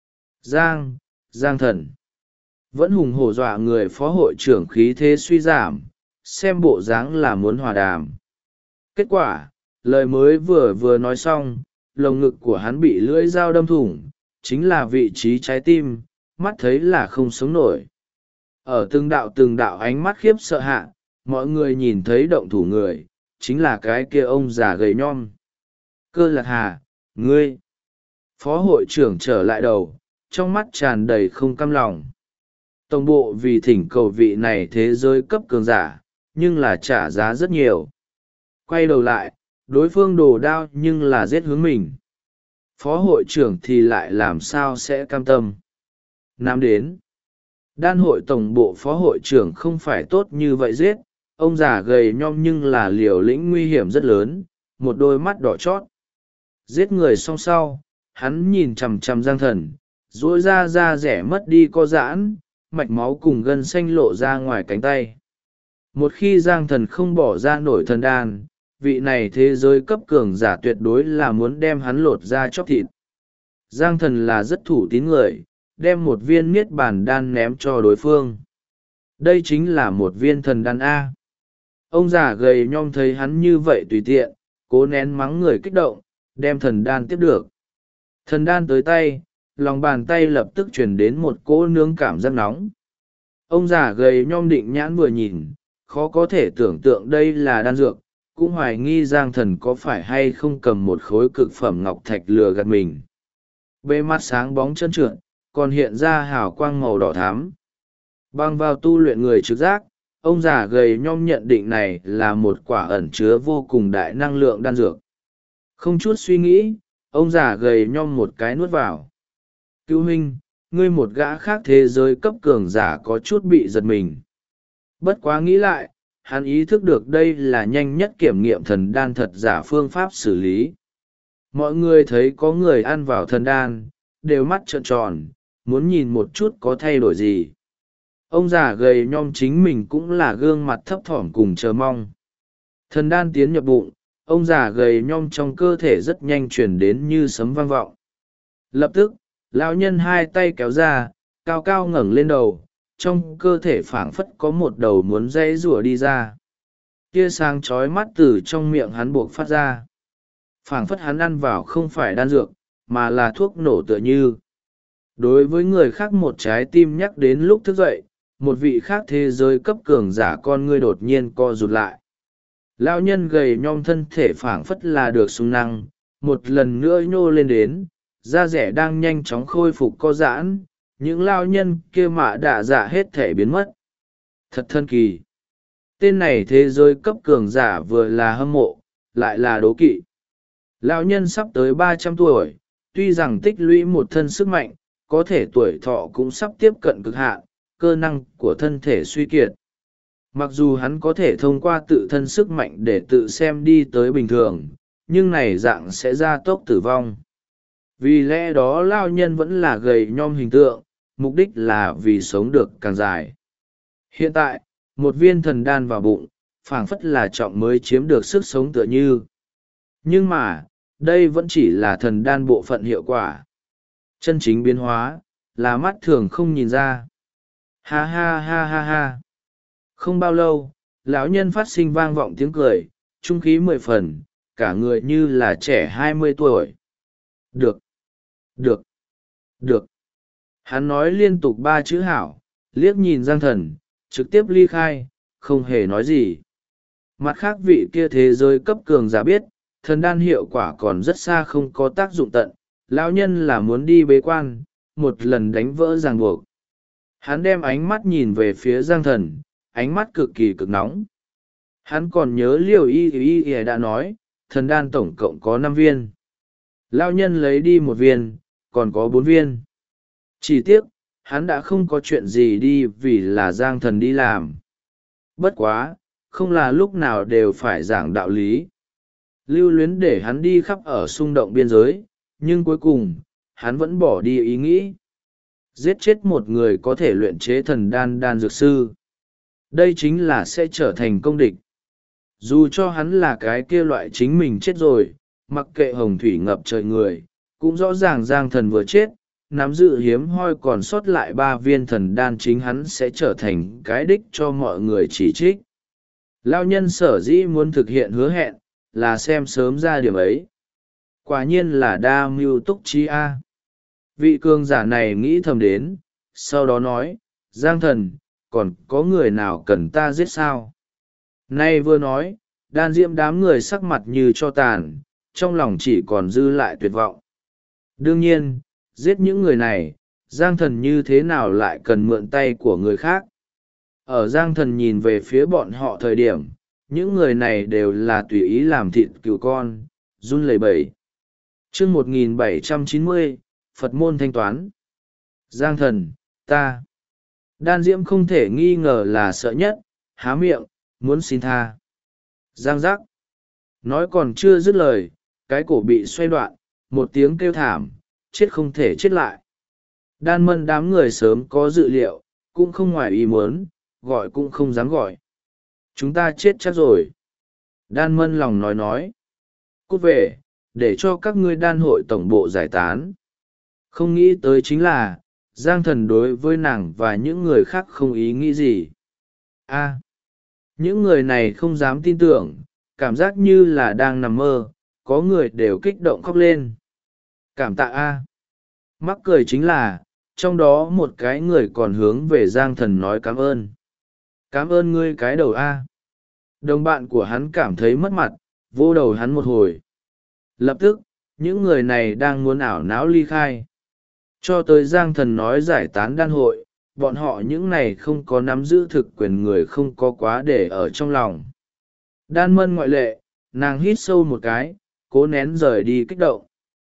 Giang Thần vẫn hùng hổ dọa người phó hội trưởng khí thế suy giảm, xem bộ dáng là muốn hòa đàm. Kết quả, lời mới vừa nói xong, lồng ngực của hắn bị lưỡi dao đâm thủng, chính là vị trí trái tim, mắt thấy là không sống nổi. Ở từng đạo ánh mắt khiếp sợ hạ, mọi người nhìn thấy động thủ người, chính là cái kia ông già gầy nhom. Cơ Lạc Hà, ngươi! Phó hội trưởng trở lại đầu, trong mắt tràn đầy không cam lòng. Tổng bộ vì thỉnh cầu vị này thế giới cấp cường giả, nhưng là trả giá rất nhiều. Quay đầu lại, đối phương đồ đao nhưng là giết hướng mình. Phó hội trưởng thì lại làm sao sẽ cam tâm. Nam đến. Đan hội tổng bộ phó hội trưởng không phải tốt như vậy giết, ông già gầy nhom nhưng là liều lĩnh nguy hiểm rất lớn, một đôi mắt đỏ chót. Giết người xong sau, hắn nhìn chằm chằm Giang Thần, duỗi ra da rẻ mất đi co giãn, mạch máu cùng gân xanh lộ ra ngoài cánh tay. Một khi Giang Thần không bỏ ra nổi thần đan, vị này thế giới cấp cường giả tuyệt đối là muốn đem hắn lột ra chóc thịt. Giang Thần là rất thủ tín người, đem một viên niết bàn đan ném cho đối phương. Đây chính là một viên thần đan A. Ông già gầy nhom thấy hắn như vậy tùy tiện, cố nén mắng người kích động, đem thần đan tiếp được. Thần đan tới tay, lòng bàn tay lập tức chuyển đến một cỗ nướng cảm giác nóng. Ông già gầy nhom định nhãn vừa nhìn, khó có thể tưởng tượng đây là đan dược, cũng hoài nghi Giang Thần có phải hay không cầm một khối cực phẩm ngọc thạch lừa gạt mình. Bề mặt sáng bóng trơn trượt, còn hiện ra hào quang màu đỏ thắm. Bằng vào tu luyện người trực giác, ông già gầy nhom nhận định này là một quả ẩn chứa vô cùng đại năng lượng đan dược. Không chút suy nghĩ, ông già gầy nhom một cái nuốt vào. Cứu huynh, ngươi một gã khác thế giới cấp cường giả có chút bị giật mình. Bất quá nghĩ lại, hắn ý thức được đây là nhanh nhất kiểm nghiệm thần đan thật giả phương pháp xử lý. Mọi người thấy có người ăn vào thần đan, đều mắt trợn tròn, muốn nhìn một chút có thay đổi gì. Ông già gầy nhom chính mình cũng là gương mặt thấp thỏm cùng chờ mong. Thần đan tiến nhập bụng, ông già gầy nhom trong cơ thể rất nhanh chuyển đến như sấm vang vọng. Lập tức, lão nhân hai tay kéo ra, cao cao ngẩng lên đầu, trong cơ thể phảng phất có một đầu muốn dãy rủa đi ra. Tia sáng chói mắt từ trong miệng hắn buộc phát ra. Phảng phất hắn ăn vào không phải đan dược, mà là thuốc nổ tựa như. Đối với người khác một trái tim nhắc đến lúc thức dậy, một vị khác thế giới cấp cường giả con ngươi đột nhiên co rụt lại. Lão nhân gầy nhom thân thể phảng phất là được sung năng, một lần nữa nhô lên đến, da rẻ đang nhanh chóng khôi phục co giãn, những lao nhân kia mạ đạ dạ hết thể biến mất. Thật thân kỳ. Tên này thế giới cấp cường giả vừa là hâm mộ, lại là đố kỵ. Lão nhân sắp tới 300 tuổi, tuy rằng tích lũy một thân sức mạnh, có thể tuổi thọ cũng sắp tiếp cận cực hạn, cơ năng của thân thể suy kiệt. Mặc dù hắn có thể thông qua tự thân sức mạnh để tự xem đi tới bình thường, nhưng này dạng sẽ gia tốc tử vong. Vì lẽ đó lao nhân vẫn là gầy nhom hình tượng, mục đích là vì sống được càng dài. Hiện tại, một viên thần đan vào bụng, phảng phất là trọng mới chiếm được sức sống tựa như. Nhưng mà, đây vẫn chỉ là thần đan bộ phận hiệu quả. Chân chính biến hóa, là mắt thường không nhìn ra. Ha ha ha ha ha. Không bao lâu, lão nhân phát sinh vang vọng tiếng cười, trung khí 10 phần, cả người như là trẻ 20 tuổi. Được, được, được. Hắn nói liên tục 3 chữ hảo, liếc nhìn Giang Thần, trực tiếp ly khai, không hề nói gì. Mặt khác vị kia thế giới cấp cường giả biết, thần đan hiệu quả còn rất xa không có tác dụng tận, lão nhân là muốn đi bế quan, một lần đánh vỡ ràng buộc. Hắn đem ánh mắt nhìn về phía Giang Thần, ánh mắt cực kỳ cực nóng. Hắn còn nhớ Liều Y đã nói, thần đan tổng cộng có 5 viên. Lão nhân lấy đi 1 viên, còn có 4 viên. Chỉ tiếc, hắn đã không có chuyện gì đi vì là Giang Thần đi làm. Bất quá, không là lúc nào đều phải giảng đạo lý. Lưu luyến để hắn đi khắp ở xung động biên giới, nhưng cuối cùng, hắn vẫn bỏ đi ý nghĩ. Giết chết một người có thể luyện chế thần đan dược sư. Đây chính là sẽ trở thành công địch. Dù cho hắn là cái kia loại chính mình chết rồi, mặc kệ hồng thủy ngập trời người, cũng rõ ràng Giang Thần vừa chết, nắm giữ hiếm hoi còn sót lại 3 viên thần đan chính hắn sẽ trở thành cái đích cho mọi người chỉ trích. Lao nhân sở dĩ muốn thực hiện hứa hẹn, là xem sớm ra điểm ấy. Quả nhiên là đa mưu túc trí A. Vị cường giả này nghĩ thầm đến, sau đó nói, Giang Thần, còn có người nào cần ta giết sao? Nay vừa nói, đan diễm đám người sắc mặt như cho tàn, trong lòng chỉ còn dư lại tuyệt vọng. Đương nhiên, giết những người này, Giang Thần như thế nào lại cần mượn tay của người khác? Ở Giang Thần nhìn về phía bọn họ thời điểm, những người này đều là tùy ý làm thịt cừu con, run lẩy bẩy. Chương 1790, Phật môn thanh toán. Giang Thần, ta. Đan Diễm không thể nghi ngờ là sợ nhất, há miệng, muốn xin tha. Giang giác. Nói còn chưa dứt lời, cái cổ bị xoay đoạn, một tiếng kêu thảm, chết không thể chết lại. Đan Mân đám người sớm có dự liệu, cũng không ngoài ý muốn, gọi cũng không dám gọi. Chúng ta chết chắc rồi. Đan Mân lòng nói. Cút về, để cho các ngươi đan hội tổng bộ giải tán. Không nghĩ tới chính là, Giang Thần đối với nàng và những người khác không ý nghĩ gì. Những người này không dám tin tưởng, cảm giác như là đang nằm mơ, có người đều kích động khóc lên. Cảm tạ Mắc cười chính là, trong đó một cái người còn hướng về Giang Thần nói cảm ơn. Cảm ơn ngươi cái đầu Đồng bạn của hắn cảm thấy mất mặt, vô đầu hắn một hồi. Lập tức, những người này đang muốn ảo não ly khai. Cho tới Giang Thần nói giải tán đan hội, bọn họ những này không có nắm giữ thực quyền người không có quá để ở trong lòng. Đan Mân ngoại lệ, nàng hít sâu một cái, cố nén rời đi kích động.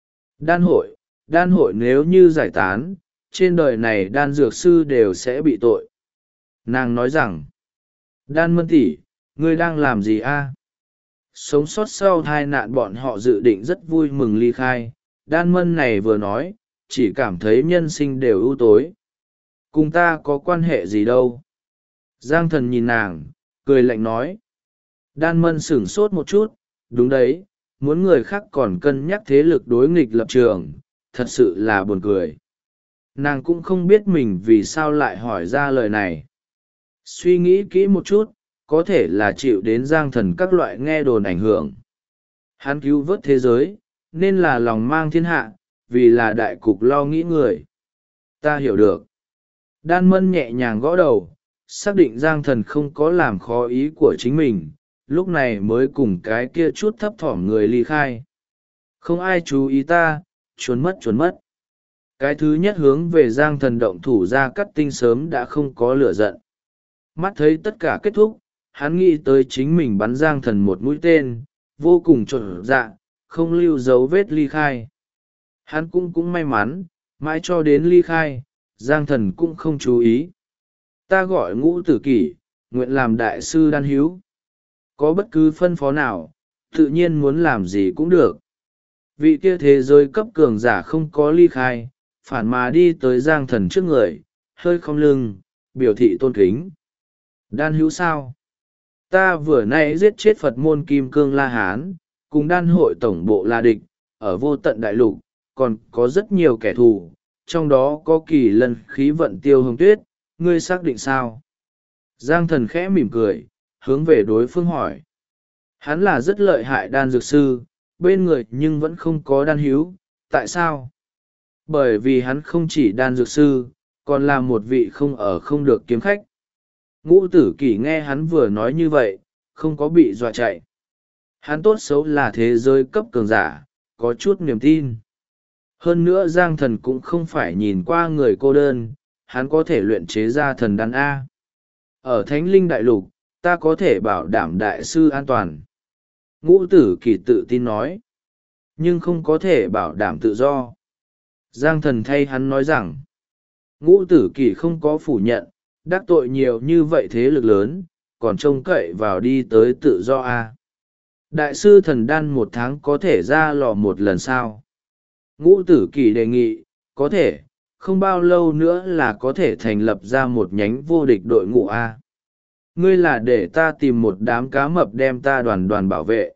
Đan hội nếu như giải tán, trên đời này đan dược sư đều sẽ bị tội. Nàng nói rằng, Đan Mân tỷ, ngươi đang làm gì Sống sót sau tai nạn bọn họ dự định rất vui mừng ly khai. Đan Mân này vừa nói, chỉ cảm thấy nhân sinh đều ưu tối. Cùng ta có quan hệ gì đâu? Giang Thần nhìn nàng, cười lạnh nói. Đan Mân sửng sốt một chút, đúng đấy, muốn người khác còn cân nhắc thế lực đối nghịch lập trường, thật sự là buồn cười. Nàng cũng không biết mình vì sao lại hỏi ra lời này. Suy nghĩ kỹ một chút, có thể là chịu đến Giang Thần các loại nghe đồn ảnh hưởng. Hắn cứu vớt thế giới, nên là lòng mang thiên hạ, vì là đại cục lo nghĩ người. Ta hiểu được. Đan Mân nhẹ nhàng gõ đầu, xác định Giang Thần không có làm khó ý của chính mình, lúc này mới cùng cái kia chút thấp thỏm người ly khai. Không ai chú ý ta, trốn mất. Cái thứ nhất hướng về Giang Thần động thủ ra cắt tinh sớm đã không có lửa giận. Mắt thấy tất cả kết thúc, hắn nghĩ tới chính mình bắn Giang Thần một mũi tên, vô cùng trộn dạ, không lưu dấu vết ly khai. Hắn cũng may mắn, mãi cho đến ly khai, Giang Thần cũng không chú ý. Ta gọi Ngũ Tử Kỷ, nguyện làm đại sư đan hiếu. Có bất cứ phân phó nào, tự nhiên muốn làm gì cũng được. Vị kia thế giới cấp cường giả không có ly khai, phản mà đi tới Giang Thần trước người, hơi khom lưng, biểu thị tôn kính. Đan hữu sao? Ta vừa nay giết chết Phật môn Kim Cương La Hán, cùng đan hội tổng bộ là địch, ở vô tận đại lục, còn có rất nhiều kẻ thù, trong đó có Kỳ Lân khí vận Tiêu Hồng Tuyết, ngươi xác định sao? Giang Thần khẽ mỉm cười, hướng về đối phương hỏi. Hắn là rất lợi hại đan dược sư, bên người nhưng vẫn không có đan hữu, tại sao? Bởi vì hắn không chỉ đan dược sư, còn là một vị không ở không được kiếm khách. Ngũ Tử Kỷ nghe hắn vừa nói như vậy, không có bị dọa chạy. Hắn tốt xấu là thế giới cấp cường giả, có chút niềm tin. Hơn nữa Giang Thần cũng không phải nhìn qua người cô đơn, hắn có thể luyện chế ra thần đan A. Ở Thánh Linh Đại Lục, ta có thể bảo đảm đại sư an toàn. Ngũ Tử Kỷ tự tin nói, nhưng không có thể bảo đảm tự do. Giang Thần thay hắn nói rằng, Ngũ Tử Kỷ không có phủ nhận, đắc tội nhiều như vậy thế lực lớn, còn trông cậy vào đi tới tự do A. Đại sư thần đan một tháng có thể ra lò một lần sao? Ngũ Tử Kỷ đề nghị, có thể, không bao lâu nữa là có thể thành lập ra một nhánh vô địch đội ngũ A. Ngươi là để ta tìm một đám cá mập đem ta đoàn bảo vệ.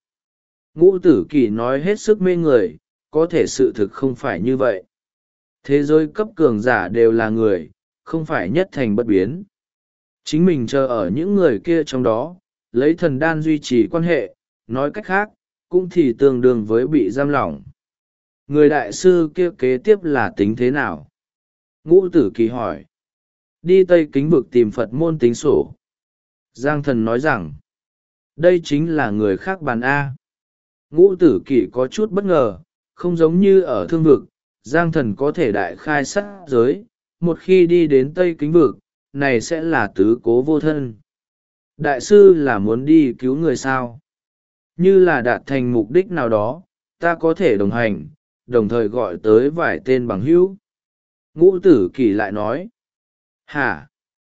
Ngũ Tử Kỷ nói hết sức mê người, có thể sự thực không phải như vậy. Thế giới cấp cường giả đều là người, không phải nhất thành bất biến. Chính mình chờ ở những người kia trong đó, lấy thần đan duy trì quan hệ, nói cách khác, cũng thì tương đương với bị giam lỏng. Người đại sư kia kế tiếp là tính thế nào? Ngũ Tử Kỷ hỏi. Đi Tây Kính vực tìm Phật môn tính sổ. Giang Thần nói rằng, đây chính là người khác bàn A. Ngũ Tử Kỷ có chút bất ngờ, không giống như ở Thương vực, Giang Thần có thể đại khai sát giới, một khi đi đến Tây Kính vực, này sẽ là tứ cố vô thân. Đại sư là muốn đi cứu người sao? Như là đạt thành mục đích nào đó, ta có thể đồng hành, đồng thời gọi tới vài tên bằng hữu. Ngũ Tử Kỷ lại nói, hả?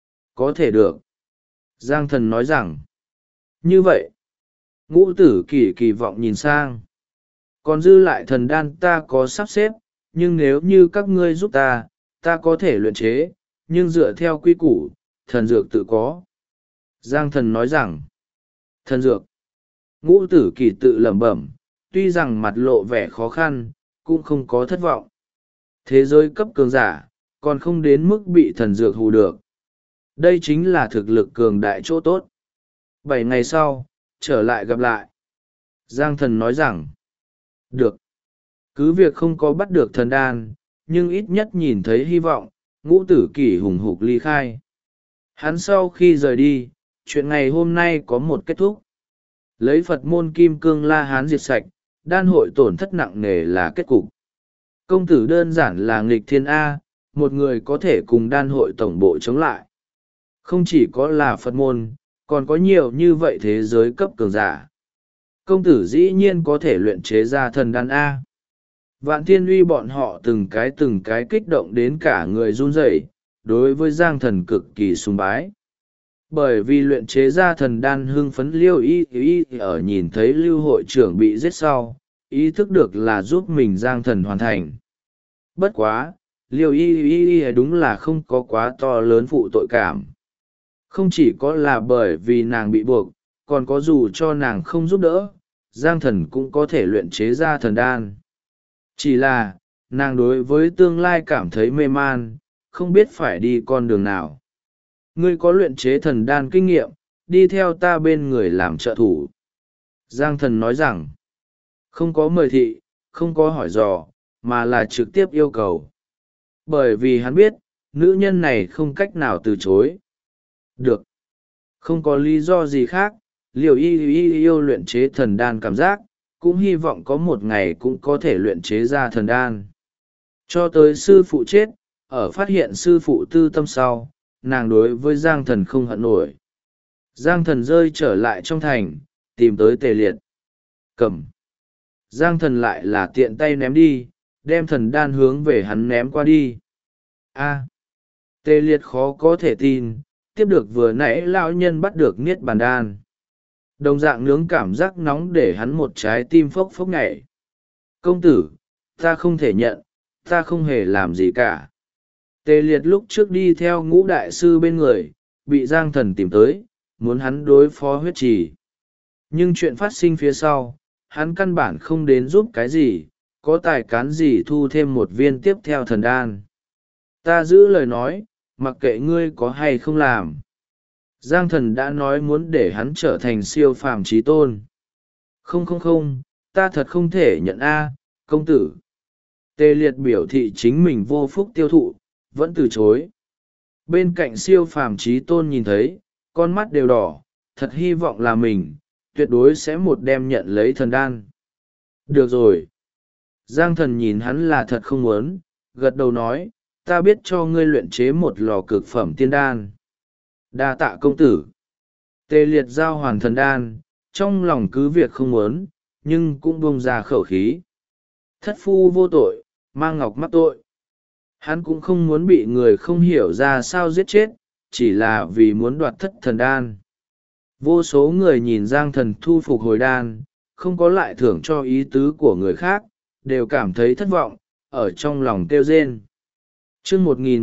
Có thể được. Giang Thần nói rằng, như vậy. Ngũ Tử Kỷ kỳ vọng nhìn sang. Còn dư lại thần đan ta có sắp xếp, nhưng nếu như các ngươi giúp ta, ta có thể luyện chế, nhưng dựa theo quy củ, thần dược tự có. Giang Thần nói rằng, thần dược. Ngũ Tử Kỷ tự lẩm bẩm, tuy rằng mặt lộ vẻ khó khăn, cũng không có thất vọng. Thế giới cấp cường giả, còn không đến mức bị thần dược hù được. Đây chính là thực lực cường đại chỗ tốt. 7 ngày sau, trở lại gặp lại. Giang Thần nói rằng, được. Cứ việc không có bắt được thần đan, nhưng ít nhất nhìn thấy hy vọng, Ngũ Tử Kỷ hùng hục ly khai. Hắn sau khi rời đi, chuyện ngày hôm nay có một kết thúc. Lấy Phật môn Kim Cương La Hán diệt sạch, đan hội tổn thất nặng nề là kết cục. Công tử đơn giản là nghịch thiên A, một người có thể cùng đan hội tổng bộ chống lại. Không chỉ có là Phật môn, còn có nhiều như vậy thế giới cấp cường giả. Công tử dĩ nhiên có thể luyện chế ra thần đan A. Vạn Thiên Uy bọn họ từng cái kích động đến cả người run rẩy, đối với Giang Thần cực kỳ sùng bái. Bởi vì luyện chế ra thần đan hưng phấn Liêu y ở nhìn thấy Lưu hội trưởng bị giết sau, ý thức được là giúp mình Giang Thần hoàn thành. Bất quá, Liêu y đúng là không có quá to lớn phụ tội cảm. Không chỉ có là bởi vì nàng bị buộc, còn có dù cho nàng không giúp đỡ, Giang Thần cũng có thể luyện chế ra thần đan. Chỉ là, nàng đối với tương lai cảm thấy mê man, không biết phải đi con đường nào. Ngươi có luyện chế thần đan kinh nghiệm, đi theo ta bên người làm trợ thủ. Giang Thần nói rằng, không có mời thị, không có hỏi dò, mà là trực tiếp yêu cầu. Bởi vì hắn biết, nữ nhân này không cách nào từ chối. Được. Không có lý do gì khác, Liều y yêu luyện chế thần đan cảm giác, cũng hy vọng có một ngày cũng có thể luyện chế ra thần đan. Cho tới sư phụ chết, ở phát hiện sư phụ tư tâm sau, nàng đối với Giang Thần không hận nổi. Giang Thần rơi trở lại trong thành, tìm tới Tề Liệt. Cầm. Giang Thần lại là tiện tay ném đi, đem thần đan hướng về hắn ném qua đi. A. Tề Liệt khó có thể tin, tiếp được vừa nãy lão nhân bắt được niết bàn đan. Đồng dạng nướng cảm giác nóng để hắn một trái tim phốc phốc nhảy. Công tử, ta không thể nhận, ta không hề làm gì cả. Tề Liệt lúc trước đi theo Ngũ đại sư bên người, bị Giang Thần tìm tới, muốn hắn đối phó huyết trì. Nhưng chuyện phát sinh phía sau, hắn căn bản không đến giúp cái gì, có tài cán gì thu thêm một viên tiếp theo thần đan. Ta giữ lời nói, mặc kệ ngươi có hay không làm. Giang Thần đã nói muốn để hắn trở thành siêu phàm trí tôn. Không không không, ta thật không thể nhận a, công tử. Tề Liệt biểu thị chính mình vô phúc tiêu thụ, vẫn từ chối. Bên cạnh siêu phàm trí tôn nhìn thấy, con mắt đều đỏ, thật hy vọng là mình, tuyệt đối sẽ một đem nhận lấy thần đan. Được rồi. Giang Thần nhìn hắn là thật không muốn, gật đầu nói, ta biết cho ngươi luyện chế một lò cực phẩm tiên đan. Đa tạ công tử. Tề Liệt giao hoàn thần đan, trong lòng cứ việc không muốn, nhưng cũng buông ra khẩu khí. Thất phu vô tội, mang ngọc mắc tội. Hắn cũng không muốn bị người không hiểu ra sao giết chết, chỉ là vì muốn đoạt thất thần đan. Vô số người nhìn Giang Thần thu phục hồi đan, không có lại thưởng cho ý tứ của người khác, đều cảm thấy thất vọng, ở trong lòng kêu rên. Chương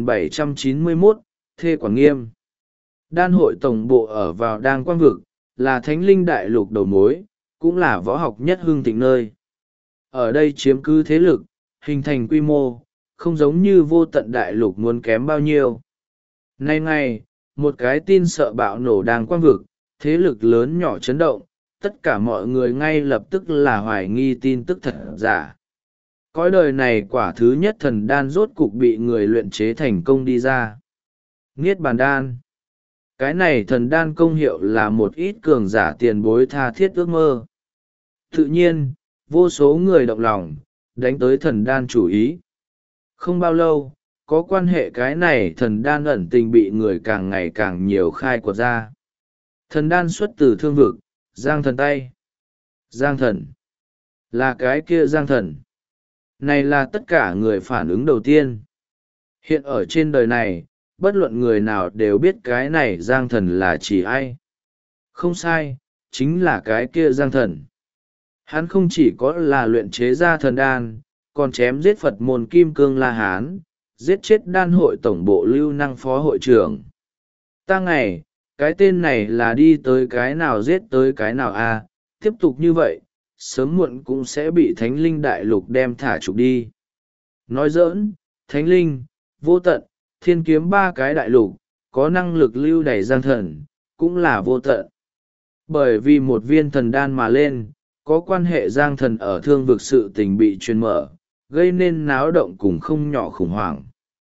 1791, Thê Quản Nghiêm. Đan hội tổng bộ ở vào Đang Quang Vực, là thánh linh đại lục đầu mối, cũng là võ học nhất hưng thịnh nơi. Ở đây chiếm cứ thế lực, hình thành quy mô, không giống như vô tận đại lục muốn kém bao nhiêu. Nay ngày, một cái tin sợ bạo nổ Đang Quang Vực, thế lực lớn nhỏ chấn động, tất cả mọi người ngay lập tức là hoài nghi tin tức thật giả. Cõi đời này quả thứ nhất thần đan rốt cục bị người luyện chế thành công đi ra. Niết bàn đan. Cái này thần đan công hiệu là một ít cường giả tiền bối tha thiết ước mơ. Tự nhiên, vô số người động lòng, đánh tới thần đan chủ ý. Không bao lâu, có quan hệ cái này thần đan ẩn tình bị người càng ngày càng nhiều khai quật ra. Thần đan xuất từ thương vực, Giang Thần tay. Giang Thần. Là cái kia Giang Thần. Này là tất cả người phản ứng đầu tiên. Hiện ở trên đời này, bất luận người nào đều biết cái này Giang Thần là chỉ ai. Không sai, chính là cái kia Giang Thần. Hắn không chỉ có là luyện chế ra thần đan, còn chém giết Phật môn Kim Cương La Hán, giết chết đan hội tổng bộ lưu năng phó hội trưởng. Ta ngày, cái tên này là đi tới cái nào giết tới cái nào a, tiếp tục như vậy, sớm muộn cũng sẽ bị Thánh Linh Đại Lục đem thả trục đi. Nói giỡn, Thánh Linh, Vô Tận, Thiên Kiếm ba cái đại lục, có năng lực lưu đày Giang Thần, cũng là vô tận. Bởi vì một viên thần đan mà lên, có quan hệ Giang Thần ở thương vực sự tình bị truyền mở, gây nên náo động cùng không nhỏ khủng hoảng.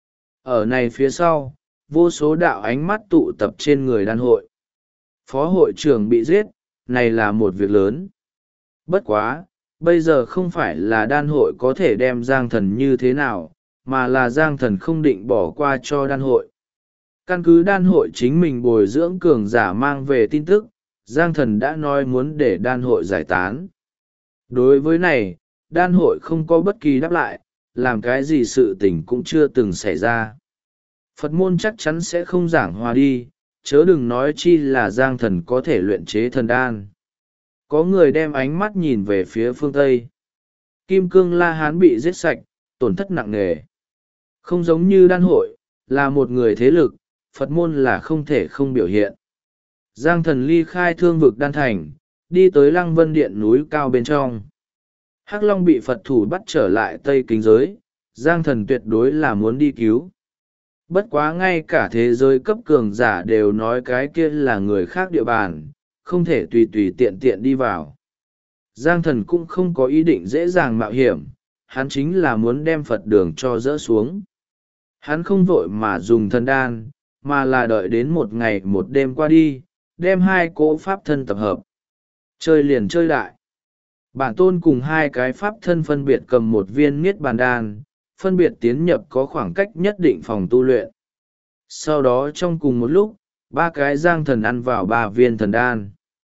Ở này phía sau, vô số đạo ánh mắt tụ tập trên người đan hội. Phó hội trưởng bị giết, này là một việc lớn. Bất quá, bây giờ không phải là đan hội có thể đem Giang Thần như thế nào, mà là Giang Thần không định bỏ qua cho đan hội. Căn cứ đan hội chính mình bồi dưỡng cường giả mang về tin tức, Giang Thần đã nói muốn để đan hội giải tán. Đối với này, đan hội không có bất kỳ đáp lại, làm cái gì sự tình cũng chưa từng xảy ra. Phật môn chắc chắn sẽ không giảng hòa đi, chớ đừng nói chi là Giang Thần có thể luyện chế thần đan. Có người đem ánh mắt nhìn về phía phương Tây. Kim Cương La Hán bị giết sạch, tổn thất nặng nề. Không giống như đan hội, là một người thế lực, Phật môn là không thể không biểu hiện. Giang Thần ly khai thương vực đan thành, đi tới Lăng Vân Điện núi cao bên trong. Hắc Long bị Phật thủ bắt trở lại Tây Kính giới, Giang Thần tuyệt đối là muốn đi cứu. Bất quá ngay cả thế giới cấp cường giả đều nói cái kia là người khác địa bàn, không thể tùy tùy tiện tiện đi vào. Giang Thần cũng không có ý định dễ dàng mạo hiểm, hắn chính là muốn đem Phật đường cho dỡ xuống. Hắn không vội mà dùng thần đan, mà là đợi đến một ngày một đêm qua đi, đem hai cỗ pháp thân tập hợp. Chơi liền chơi đại. Bản tôn cùng hai cái pháp thân phân biệt cầm một viên niết bàn đan, phân biệt tiến nhập có khoảng cách nhất định phòng tu luyện. Sau đó trong cùng một lúc, ba cái giang thần ăn vào ba viên thần đan.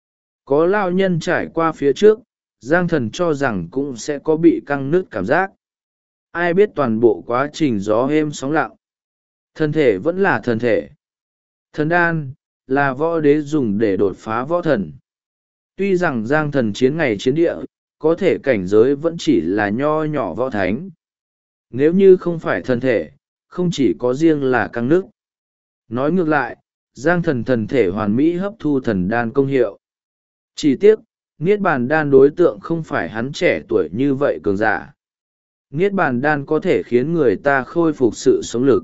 Có lao nhân trải qua phía trước, giang thần cho rằng cũng sẽ có bị căng nứt cảm giác. Ai biết toàn bộ quá trình gió êm sóng lặng. Thân thể vẫn là thân thể. Thần đan, là võ đế dùng để đột phá võ thần. Tuy rằng giang thần chiến ngày chiến địa, có thể cảnh giới vẫn chỉ là nho nhỏ võ thánh. Nếu như không phải thân thể, không chỉ có riêng là căng nứt. Nói ngược lại, giang thần thần thể hoàn mỹ hấp thu thần đan công hiệu. Chỉ tiếc, niết bàn đan đối tượng không phải hắn trẻ tuổi như vậy cường giả. Niết bàn đan có thể khiến người ta khôi phục sự sống lực.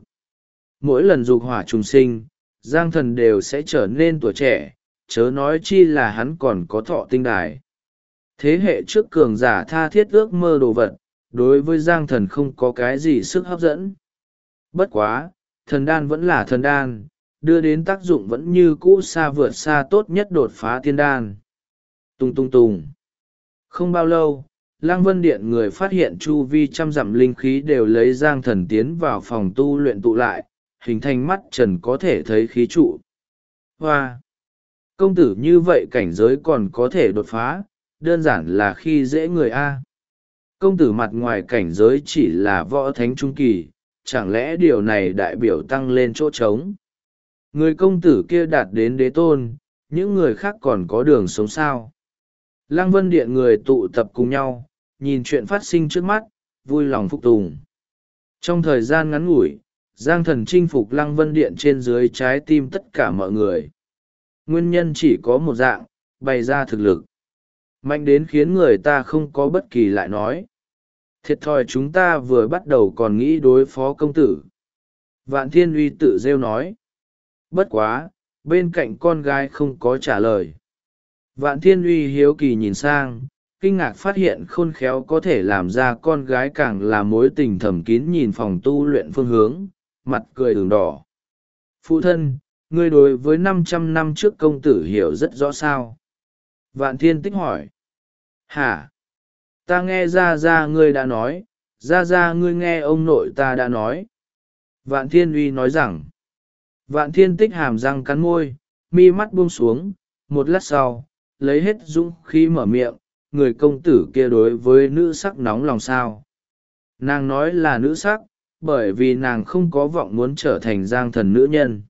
Mỗi lần dục hỏa trùng sinh, giang thần đều sẽ trở nên tuổi trẻ, chớ nói chi là hắn còn có thọ tinh đài. Thế hệ trước cường giả tha thiết ước mơ đồ vật, đối với giang thần không có cái gì sức hấp dẫn. Bất quá, thần đan vẫn là thần đan, đưa đến tác dụng vẫn như cũ xa vượt xa tốt nhất đột phá tiên đan. Tung tung tùng. Không bao lâu, Lăng Vân Điện người phát hiện chu vi trăm dặm linh khí đều lấy giang thần tiến vào phòng tu luyện tụ lại, hình thành mắt trần có thể thấy khí trụ. Hoa! Công tử như vậy cảnh giới còn có thể đột phá, đơn giản là khi dễ người A. Công tử mặt ngoài cảnh giới chỉ là võ thánh trung kỳ, chẳng lẽ điều này đại biểu tăng lên chỗ trống? Người công tử kia đạt đến đế tôn, những người khác còn có đường sống sao? Lăng Vân Điện người tụ tập cùng nhau, nhìn chuyện phát sinh trước mắt, vui lòng phục tùng. Trong thời gian ngắn ngủi, giang thần chinh phục Lăng Vân Điện trên dưới trái tim tất cả mọi người. Nguyên nhân chỉ có một dạng, bày ra thực lực. Mạnh đến khiến người ta không có bất kỳ lại nói. Thiệt thòi chúng ta vừa bắt đầu còn nghĩ đối phó công tử. Vạn Thiên Uy tự rêu nói. Bất quá, bên cạnh con gái không có trả lời. Vạn Thiên Uy hiếu kỳ nhìn sang, kinh ngạc phát hiện khôn khéo có thể làm ra con gái càng là mối tình thầm kín nhìn phòng tu luyện phương hướng, mặt cười ửng đỏ. Phụ thân, ngươi đối với 500 năm trước công tử hiểu rất rõ sao? Vạn Thiên Tích hỏi. Hả? Ta nghe ra ngươi đã nói, ra ngươi nghe ông nội ta đã nói. Vạn Thiên Uy nói rằng. Vạn Thiên Tích hàm răng cắn môi, mi mắt buông xuống, một lát sau, lấy hết dũng khí mở miệng, người công tử kia đối với nữ sắc nóng lòng sao. Nàng nói là nữ sắc, bởi vì nàng không có vọng muốn trở thành giang thần nữ nhân.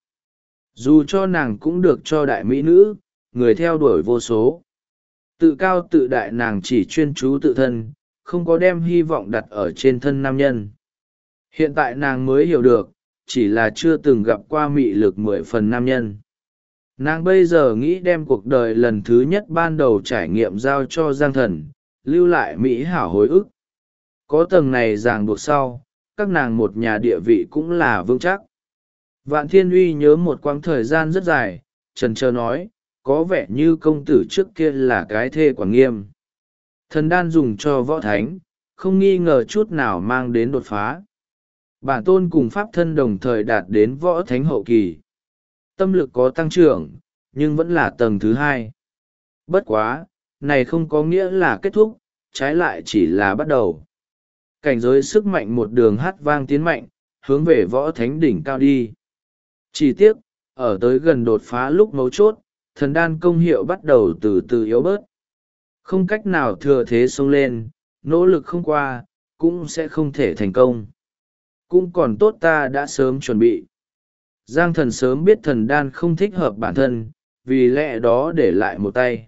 Dù cho nàng cũng được cho đại mỹ nữ, người theo đuổi vô số. Tự cao tự đại nàng chỉ chuyên chú tự thân, không có đem hy vọng đặt ở trên thân nam nhân. Hiện tại nàng mới hiểu được, chỉ là chưa từng gặp qua mị lực 10 phần nam nhân. Nàng bây giờ nghĩ đem cuộc đời lần thứ nhất ban đầu trải nghiệm giao cho giang thần, lưu lại mỹ hảo hồi ức. Có tầng này ràng buộc sau, các nàng một nhà địa vị cũng là vững chắc. Vạn Thiên Uy nhớ một quãng thời gian rất dài, trần trơ nói, có vẻ như công tử trước kia là cái thê quản nghiêm. Thần đan dùng cho võ thánh, không nghi ngờ chút nào mang đến đột phá. Bản tôn cùng pháp thân đồng thời đạt đến võ thánh hậu kỳ. Tâm lực có tăng trưởng, nhưng vẫn là tầng thứ 2. Bất quá, này không có nghĩa là kết thúc, trái lại chỉ là bắt đầu. Cảnh giới sức mạnh một đường hát vang tiến mạnh, hướng về võ thánh đỉnh cao đi. Chỉ tiếc, ở tới gần đột phá lúc mấu chốt, thần đan công hiệu bắt đầu từ từ yếu bớt. Không cách nào thừa thế xông lên, nỗ lực không qua, cũng sẽ không thể thành công. Cũng còn tốt ta đã sớm chuẩn bị. Giang thần sớm biết thần đan không thích hợp bản thân, vì lẽ đó để lại một tay.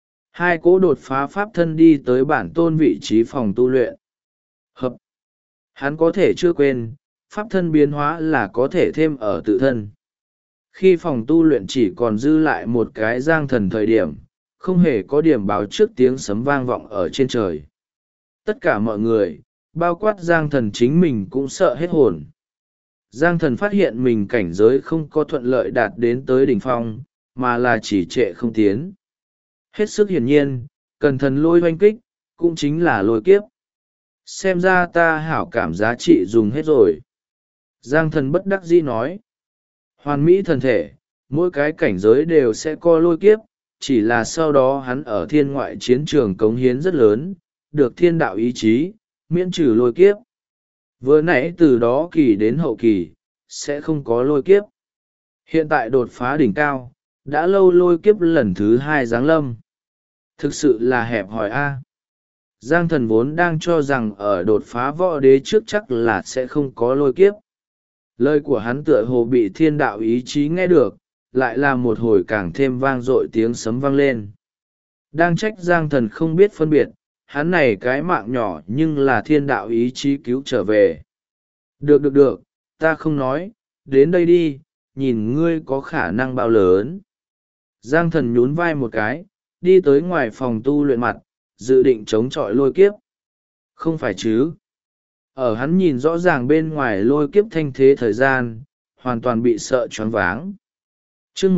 Hai cỗ đột phá pháp thân đi tới bản tôn vị trí phòng tu luyện. Hợp. Hắn có thể chưa quên, pháp thân biến hóa là có thể thêm ở tự thân. Khi phòng tu luyện chỉ còn dư lại một cái giang thần thời điểm, không hề có điểm báo trước tiếng sấm vang vọng ở trên trời. Tất cả mọi người, bao quát giang thần chính mình cũng sợ hết hồn. Giang thần phát hiện mình cảnh giới không có thuận lợi đạt đến tới đỉnh phong, mà là chỉ trệ không tiến. Hết sức hiển nhiên, cần thần lôi hoanh kích, cũng chính là lôi kiếp. Xem ra ta hảo cảm giá trị dùng hết rồi. Giang thần bất đắc dĩ nói. Hoàn mỹ thần thể, mỗi cái cảnh giới đều sẽ có lôi kiếp, chỉ là sau đó hắn ở thiên ngoại chiến trường cống hiến rất lớn, được thiên đạo ý chí, miễn trừ lôi kiếp. Vừa nãy từ đó kỳ đến hậu kỳ, sẽ không có lôi kiếp. Hiện tại đột phá đỉnh cao, đã lâu lôi kiếp lần thứ 2 giáng lâm. Thực sự là hẹp hòi a. Giang Thần vốn đang cho rằng ở đột phá võ đế trước chắc là sẽ không có lôi kiếp. Lời của hắn tựa hồ bị thiên đạo ý chí nghe được, lại là một hồi càng thêm vang dội tiếng sấm vang lên. Đang trách Giang Thần không biết phân biệt, hắn này cái mạng nhỏ nhưng là thiên đạo ý chí cứu trở về. Được, ta không nói, đến đây đi, nhìn ngươi có khả năng bao lớn. Giang Thần nhún vai một cái, đi tới ngoài phòng tu luyện mặt, dự định chống chọi lôi kiếp. Không phải chứ. Ở hắn nhìn rõ ràng bên ngoài lôi kiếp thanh thế thời gian, hoàn toàn bị sợ choáng váng. Chương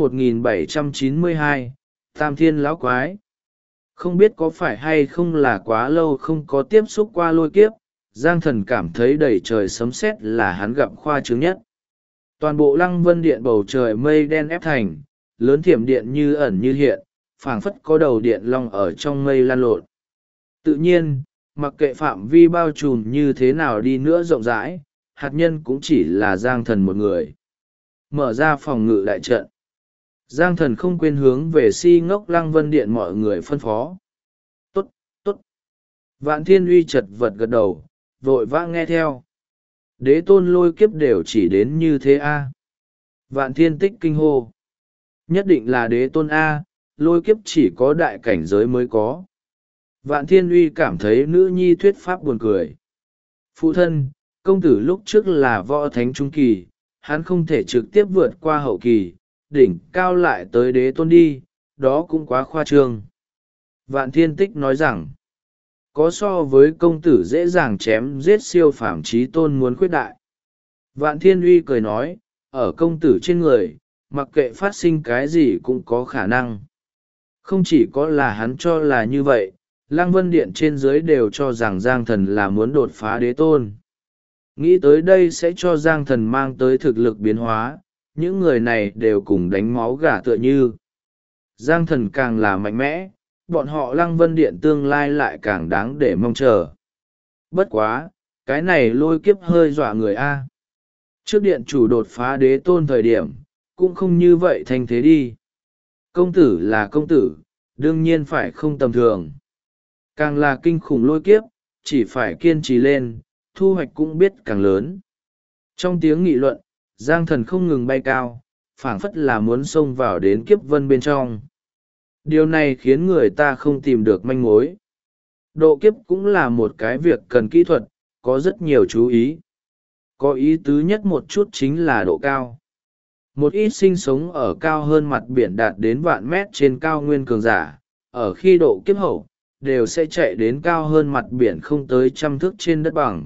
1792, Tam Thiên Lão Quái. Không biết có phải hay không là quá lâu không có tiếp xúc qua lôi kiếp, Giang Thần cảm thấy đầy trời sấm sét là hắn gặp khoa trương nhất. Toàn bộ Lăng Vân Điện bầu trời mây đen ép thành, lớn thiểm điện như ẩn như hiện, phảng phất có đầu điện long ở trong mây lan lộn. Tự nhiên, mặc kệ phạm vi bao trùm như thế nào đi nữa rộng rãi, hạt nhân cũng chỉ là Giang Thần một người. Mở ra phòng ngự đại trận. Giang Thần không quên hướng về si ngốc Lăng Vân Điện mọi người phân phó. Tốt. Vạn Thiên Uy chật vật gật đầu, vội vã nghe theo. Đế tôn lôi kiếp đều chỉ đến như thế a. Vạn Thiên Tích kinh hô. Nhất định là đế tôn a, lôi kiếp chỉ có đại cảnh giới mới có. Vạn Thiên Uy cảm thấy nữ nhi thuyết pháp buồn cười. Phụ thân, công tử lúc trước là võ thánh trung kỳ, hắn không thể trực tiếp vượt qua hậu kỳ, đỉnh cao lại tới đế tôn đi, đó cũng quá khoa trương. Vạn Thiên Tích nói rằng, có so với công tử dễ dàng chém giết siêu phàm chí tôn muốn khuyết đại. Vạn Thiên Uy cười nói, ở công tử trên người, mặc kệ phát sinh cái gì cũng có khả năng. Không chỉ có là hắn cho là như vậy, Lăng Vân Điện trên dưới đều cho rằng Giang Thần là muốn đột phá đế tôn. Nghĩ tới đây sẽ cho Giang Thần mang tới thực lực biến hóa, những người này đều cùng đánh máu gà tựa như. Giang Thần càng là mạnh mẽ, bọn họ Lăng Vân Điện tương lai lại càng đáng để mong chờ. Bất quá, cái này lôi kiếp hơi dọa người a. Trước điện chủ đột phá đế tôn thời điểm, cũng không như vậy thành thế đi. Công tử là công tử, đương nhiên phải không tầm thường. Càng là kinh khủng lôi kiếp, chỉ phải kiên trì lên, thu hoạch cũng biết càng lớn. Trong tiếng nghị luận, Giang Thần không ngừng bay cao, phảng phất là muốn xông vào đến kiếp vân bên trong. Điều này khiến người ta không tìm được manh mối. Độ kiếp cũng là một cái việc cần kỹ thuật, có rất nhiều chú ý. Có ý tứ nhất một chút chính là độ cao. Một ít sinh sống ở cao hơn mặt biển đạt đến vạn mét trên cao nguyên cường giả, ở khi độ kiếp hậu, đều sẽ chạy đến cao hơn mặt biển không tới 100 thước trên đất bằng.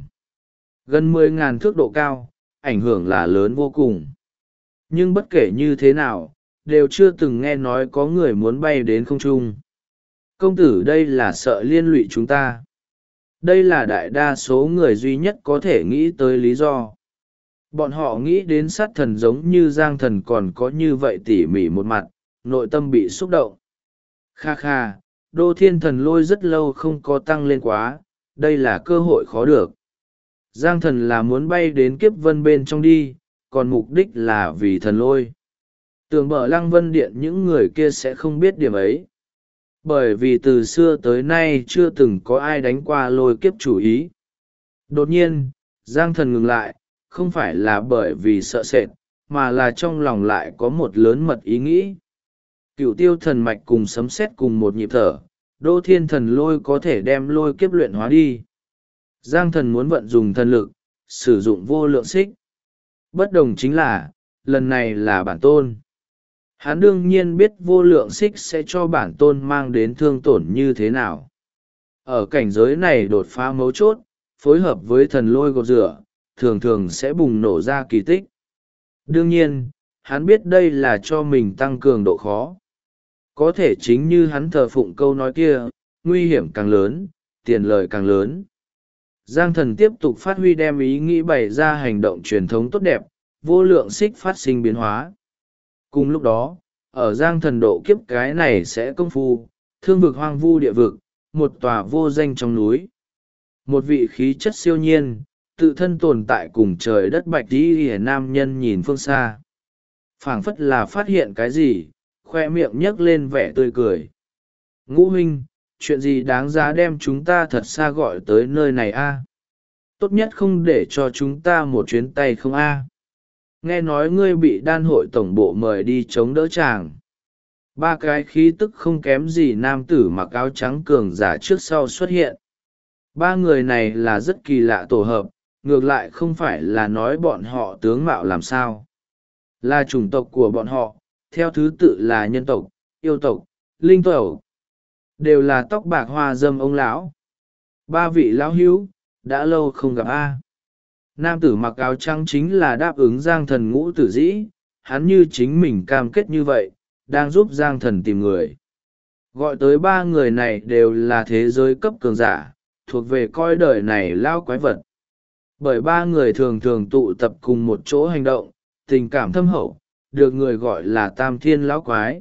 Gần 10.000 thước độ cao, ảnh hưởng là lớn vô cùng. Nhưng bất kể như thế nào, đều chưa từng nghe nói có người muốn bay đến không trung. Công tử đây là sợ liên lụy chúng ta. Đây là đại đa số người duy nhất có thể nghĩ tới lý do. Bọn họ nghĩ đến sát thần giống như Giang Thần còn có như vậy tỉ mỉ một mặt, nội tâm bị xúc động. Kha kha, Đô Thiên Thần Lôi rất lâu không có tăng lên quá, đây là cơ hội khó được. Giang Thần là muốn bay đến kiếp vân bên trong đi, còn mục đích là vì thần lôi. Tưởng Bở Lăng Vân Điện những người kia sẽ không biết điểm ấy. Bởi vì từ xưa tới nay chưa từng có ai đánh qua lôi kiếp chủ ý. Đột nhiên, Giang Thần ngừng lại, không phải là bởi vì sợ sệt, mà là trong lòng lại có một lớn mật ý nghĩ. Cửu tiêu thần mạch cùng sấm sét cùng một nhịp thở, Đô Thiên Thần Lôi có thể đem lôi kiếp luyện hóa đi. Giang Thần muốn vận dùng thần lực, sử dụng vô lượng xích. Bất đồng chính là, lần này là bản tôn. Hắn đương nhiên biết vô lượng xích sẽ cho bản tôn mang đến thương tổn như thế nào. Ở cảnh giới này đột phá mấu chốt, phối hợp với thần lôi gột rửa, thường thường sẽ bùng nổ ra kỳ tích. Đương nhiên, hắn biết đây là cho mình tăng cường độ khó. Có thể chính như hắn thờ phụng câu nói kia, nguy hiểm càng lớn, tiền lời càng lớn. Giang Thần tiếp tục phát huy đem ý nghĩ bày ra hành động truyền thống tốt đẹp, vô lượng xích phát sinh biến hóa. Cùng lúc đó, ở giang thần độ kiếp cái này sẽ công phu, thương vực hoang vu địa vực, một tòa vô danh trong núi. Một vị khí chất siêu nhiên, tự thân tồn tại cùng trời đất bạch đi hề nam nhân nhìn phương xa. Phảng phất là phát hiện cái gì, khoe miệng nhấc lên vẻ tươi cười. Ngũ huynh, chuyện gì đáng giá đem chúng ta thật xa gọi tới nơi này a? Tốt nhất không để cho chúng ta một chuyến tay không a? Nghe nói ngươi bị đan hội tổng bộ mời đi chống đỡ chàng. Ba cái khí tức không kém gì nam tử mặc áo trắng cường giả trước sau xuất hiện. Ba người này là rất kỳ lạ tổ hợp, ngược lại không phải là nói bọn họ tướng mạo làm sao. Là chủng tộc của bọn họ, theo thứ tự là nhân tộc, yêu tộc, linh tộc. Đều là tóc bạc hoa dâm ông lão. Ba vị lão hữu, đã lâu không gặp a. Nam tử mặc áo trắng chính là đáp ứng Giang Thần Ngũ Tử Dĩ, hắn như chính mình cam kết như vậy, đang giúp Giang Thần tìm người. Gọi tới ba người này đều là thế giới cấp cường giả, thuộc về coi đời này lao quái vật. Bởi ba người thường thường tụ tập cùng một chỗ hành động, tình cảm thâm hậu, được người gọi là tam thiên lão quái.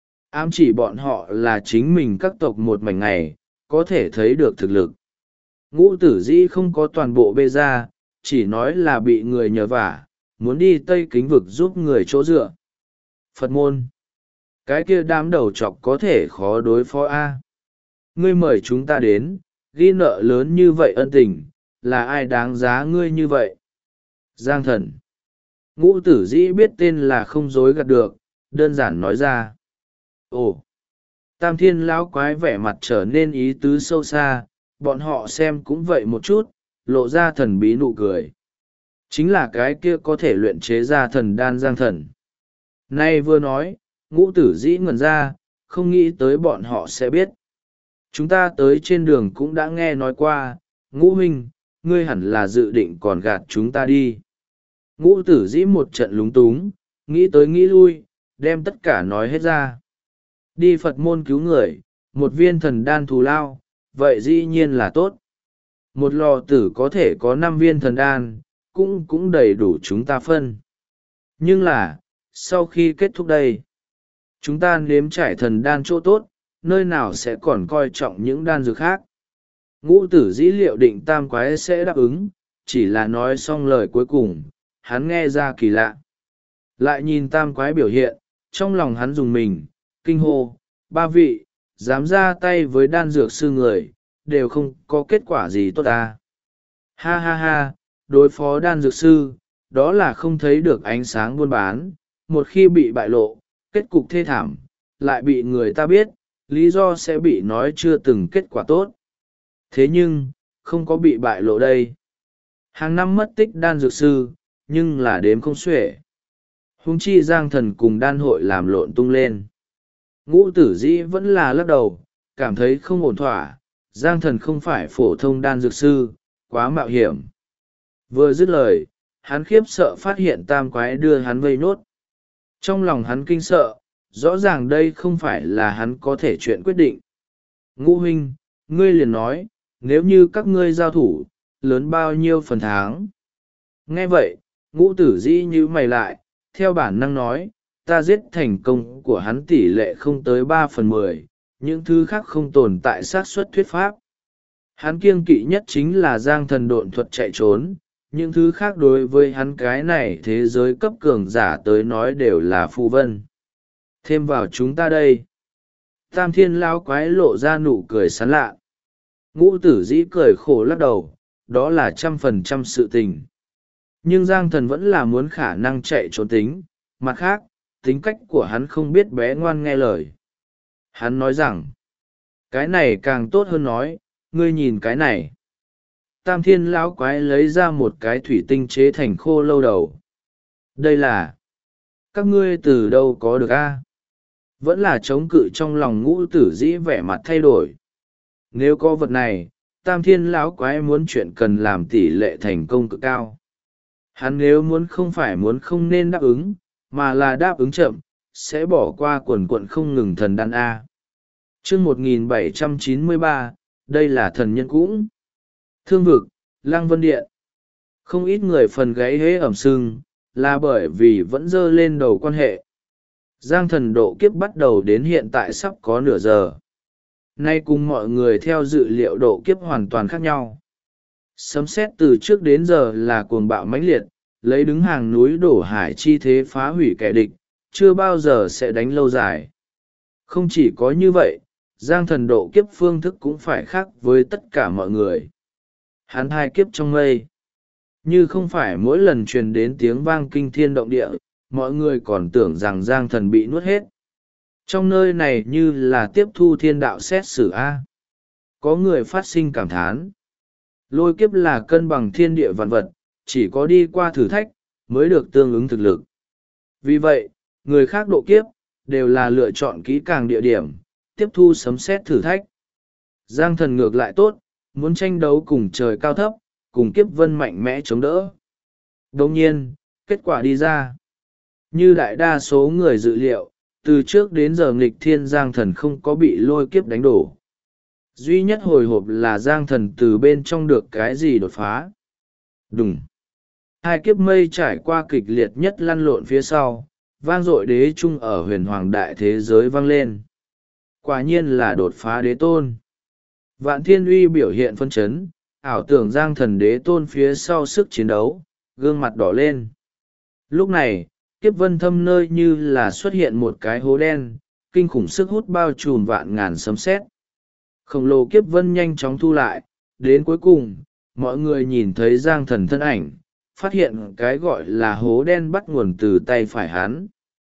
Ám chỉ bọn họ là chính mình các tộc một mảnh ngày, có thể thấy được thực lực. Ngũ Tử Dĩ không có toàn bộ bê ra, chỉ nói là bị người nhờ vả, muốn đi Tây Kính vực giúp người chỗ dựa. Phật môn, cái kia đám đầu chọc có thể khó đối phó a. Ngươi mời chúng ta đến, ghi nợ lớn như vậy ân tình, là ai đáng giá ngươi như vậy? Giang Thần. Ngũ Tử Dĩ biết tên là không dối gạt được, đơn giản nói ra. Ồ! Tam thiên lão quái vẻ mặt trở nên ý tứ sâu xa, bọn họ xem cũng vậy một chút, lộ ra thần bí nụ cười. Chính là cái kia có thể luyện chế ra thần đan Giang Thần. Nay vừa nói, Ngũ Tử Dĩ ngẩn ra, không nghĩ tới bọn họ sẽ biết. Chúng ta tới trên đường cũng đã nghe nói qua, Ngũ huynh, ngươi hẳn là dự định còn gạt chúng ta đi. Ngũ Tử Dĩ một trận lúng túng, nghĩ tới nghĩ lui, đem tất cả nói hết ra. Đi Phật môn cứu người, một viên thần đan thù lao, vậy dĩ nhiên là tốt. Một lò tử có thể có 5 viên thần đan, cũng đầy đủ chúng ta phân. Nhưng là, sau khi kết thúc đây, chúng ta nếm trải thần đan chỗ tốt, nơi nào sẽ còn coi trọng những đan dược khác. Ngũ Tử Dĩ liệu định tam quái sẽ đáp ứng, chỉ là nói xong lời cuối cùng, hắn nghe ra kỳ lạ. Lại nhìn tam quái biểu hiện, trong lòng hắn dùng mình, kinh hô, ba vị, dám ra tay với đan dược sư người, đều không có kết quả gì tốt ta. Ha ha ha, đối phó đan dược sư, đó là không thấy được ánh sáng buôn bán, một khi bị bại lộ, kết cục thê thảm, lại bị người ta biết, lý do sẽ bị nói chưa từng kết quả tốt. Thế nhưng, không có bị bại lộ đây. Hàng năm mất tích đan dược sư, nhưng là đếm không xuể. Huống chi Giang Thần cùng đan hội làm lộn tung lên. Ngũ Tử Dĩ vẫn là lắc đầu, cảm thấy không ổn thỏa, Giang Thần không phải phổ thông đan dược sư, quá mạo hiểm. Vừa dứt lời, hắn khiếp sợ phát hiện tam quái đưa hắn vây nốt. Trong lòng hắn kinh sợ, rõ ràng đây không phải là hắn có thể chuyện quyết định. Ngũ huynh, ngươi liền nói, nếu như các ngươi giao thủ, lớn bao nhiêu phần tháng? Nghe vậy, Ngũ Tử Dĩ nhíu mày lại, theo bản năng nói, ta giết thành công của hắn tỷ lệ không tới 3/10, những thứ khác không tồn tại xác suất thuyết pháp. Hắn kiêng kỵ nhất chính là Giang Thần độn thuật chạy trốn, những thứ khác đối với hắn cái này thế giới cấp cường giả tới nói đều là phù vân. Thêm vào chúng ta đây. Tam thiên lão quái lộ ra nụ cười sán lạ. Ngũ Tử Dĩ cười khổ lắc đầu, đó là 100% sự tình. Nhưng Giang Thần vẫn là muốn khả năng chạy trốn tính, mặt khác, tính cách của hắn không biết bé ngoan nghe lời. Hắn nói rằng, cái này càng tốt hơn nói, ngươi nhìn cái này. Tam thiên lão quái lấy ra một cái thủy tinh chế thành khô lâu đầu. Đây là, các ngươi từ đâu có được a? Vẫn là chống cự trong lòng Ngũ Tử Dĩ vẻ mặt thay đổi. Nếu có vật này, tam thiên lão quái muốn chuyện cần làm tỷ lệ thành công cực cao. Hắn nếu muốn không phải muốn không nên đáp ứng, mà là đáp ứng chậm, sẽ bỏ qua quần quận không ngừng thần đan A. Chương 1793, đây là thần nhân cũng. Thương vực, Lăng Vân Điện. Không ít người phần gáy hế ẩm sưng, là bởi vì vẫn dơ lên đầu quan hệ. Giang thần độ kiếp bắt đầu đến hiện tại sắp có nửa giờ. Nay cùng mọi người theo dự liệu độ kiếp hoàn toàn khác nhau. Sấm sét từ trước đến giờ là cuồng bạo mãnh liệt, lấy đứng hàng núi đổ hải chi thế phá hủy kẻ địch, chưa bao giờ sẽ đánh lâu dài. Không chỉ có như vậy, Giang thần độ kiếp phương thức cũng phải khác với tất cả mọi người. Hắn hai kiếp trong mây. Như không phải mỗi lần truyền đến tiếng vang kinh thiên động địa, mọi người còn tưởng rằng Giang thần bị nuốt hết. Trong nơi này như là tiếp thu thiên đạo xét xử A. Có người phát sinh cảm thán. Lôi kiếp là cân bằng thiên địa vạn vật, chỉ có đi qua thử thách, mới được tương ứng thực lực. Vì vậy, người khác độ kiếp, đều là lựa chọn kỹ càng địa điểm, tiếp thu sấm sét thử thách. Giang thần ngược lại tốt, muốn tranh đấu cùng trời cao thấp, cùng kiếp vân mạnh mẽ chống đỡ. Đồng nhiên, kết quả đi ra. Như đại đa số người dự liệu, từ trước đến giờ nghịch thiên Giang thần không có bị lôi kiếp đánh đổ. Duy nhất hồi hộp là Giang thần từ bên trong được cái gì đột phá. Đùng. Hai kiếp mây trải qua kịch liệt nhất lăn lộn phía sau, vang dội đế trung ở huyền hoàng đại thế giới vang lên. Quả nhiên là đột phá đế tôn. Vạn thiên uy biểu hiện phân chấn, ảo tưởng Giang thần đế tôn phía sau sức chiến đấu, gương mặt đỏ lên. Lúc này, kiếp vân thâm nơi như là xuất hiện một cái hố đen, kinh khủng sức hút bao trùm vạn ngàn sấm sét. Khổng lồ kiếp vân nhanh chóng thu lại, đến cuối cùng, mọi người nhìn thấy Giang thần thân ảnh, phát hiện cái gọi là hố đen bắt nguồn từ tay phải hắn.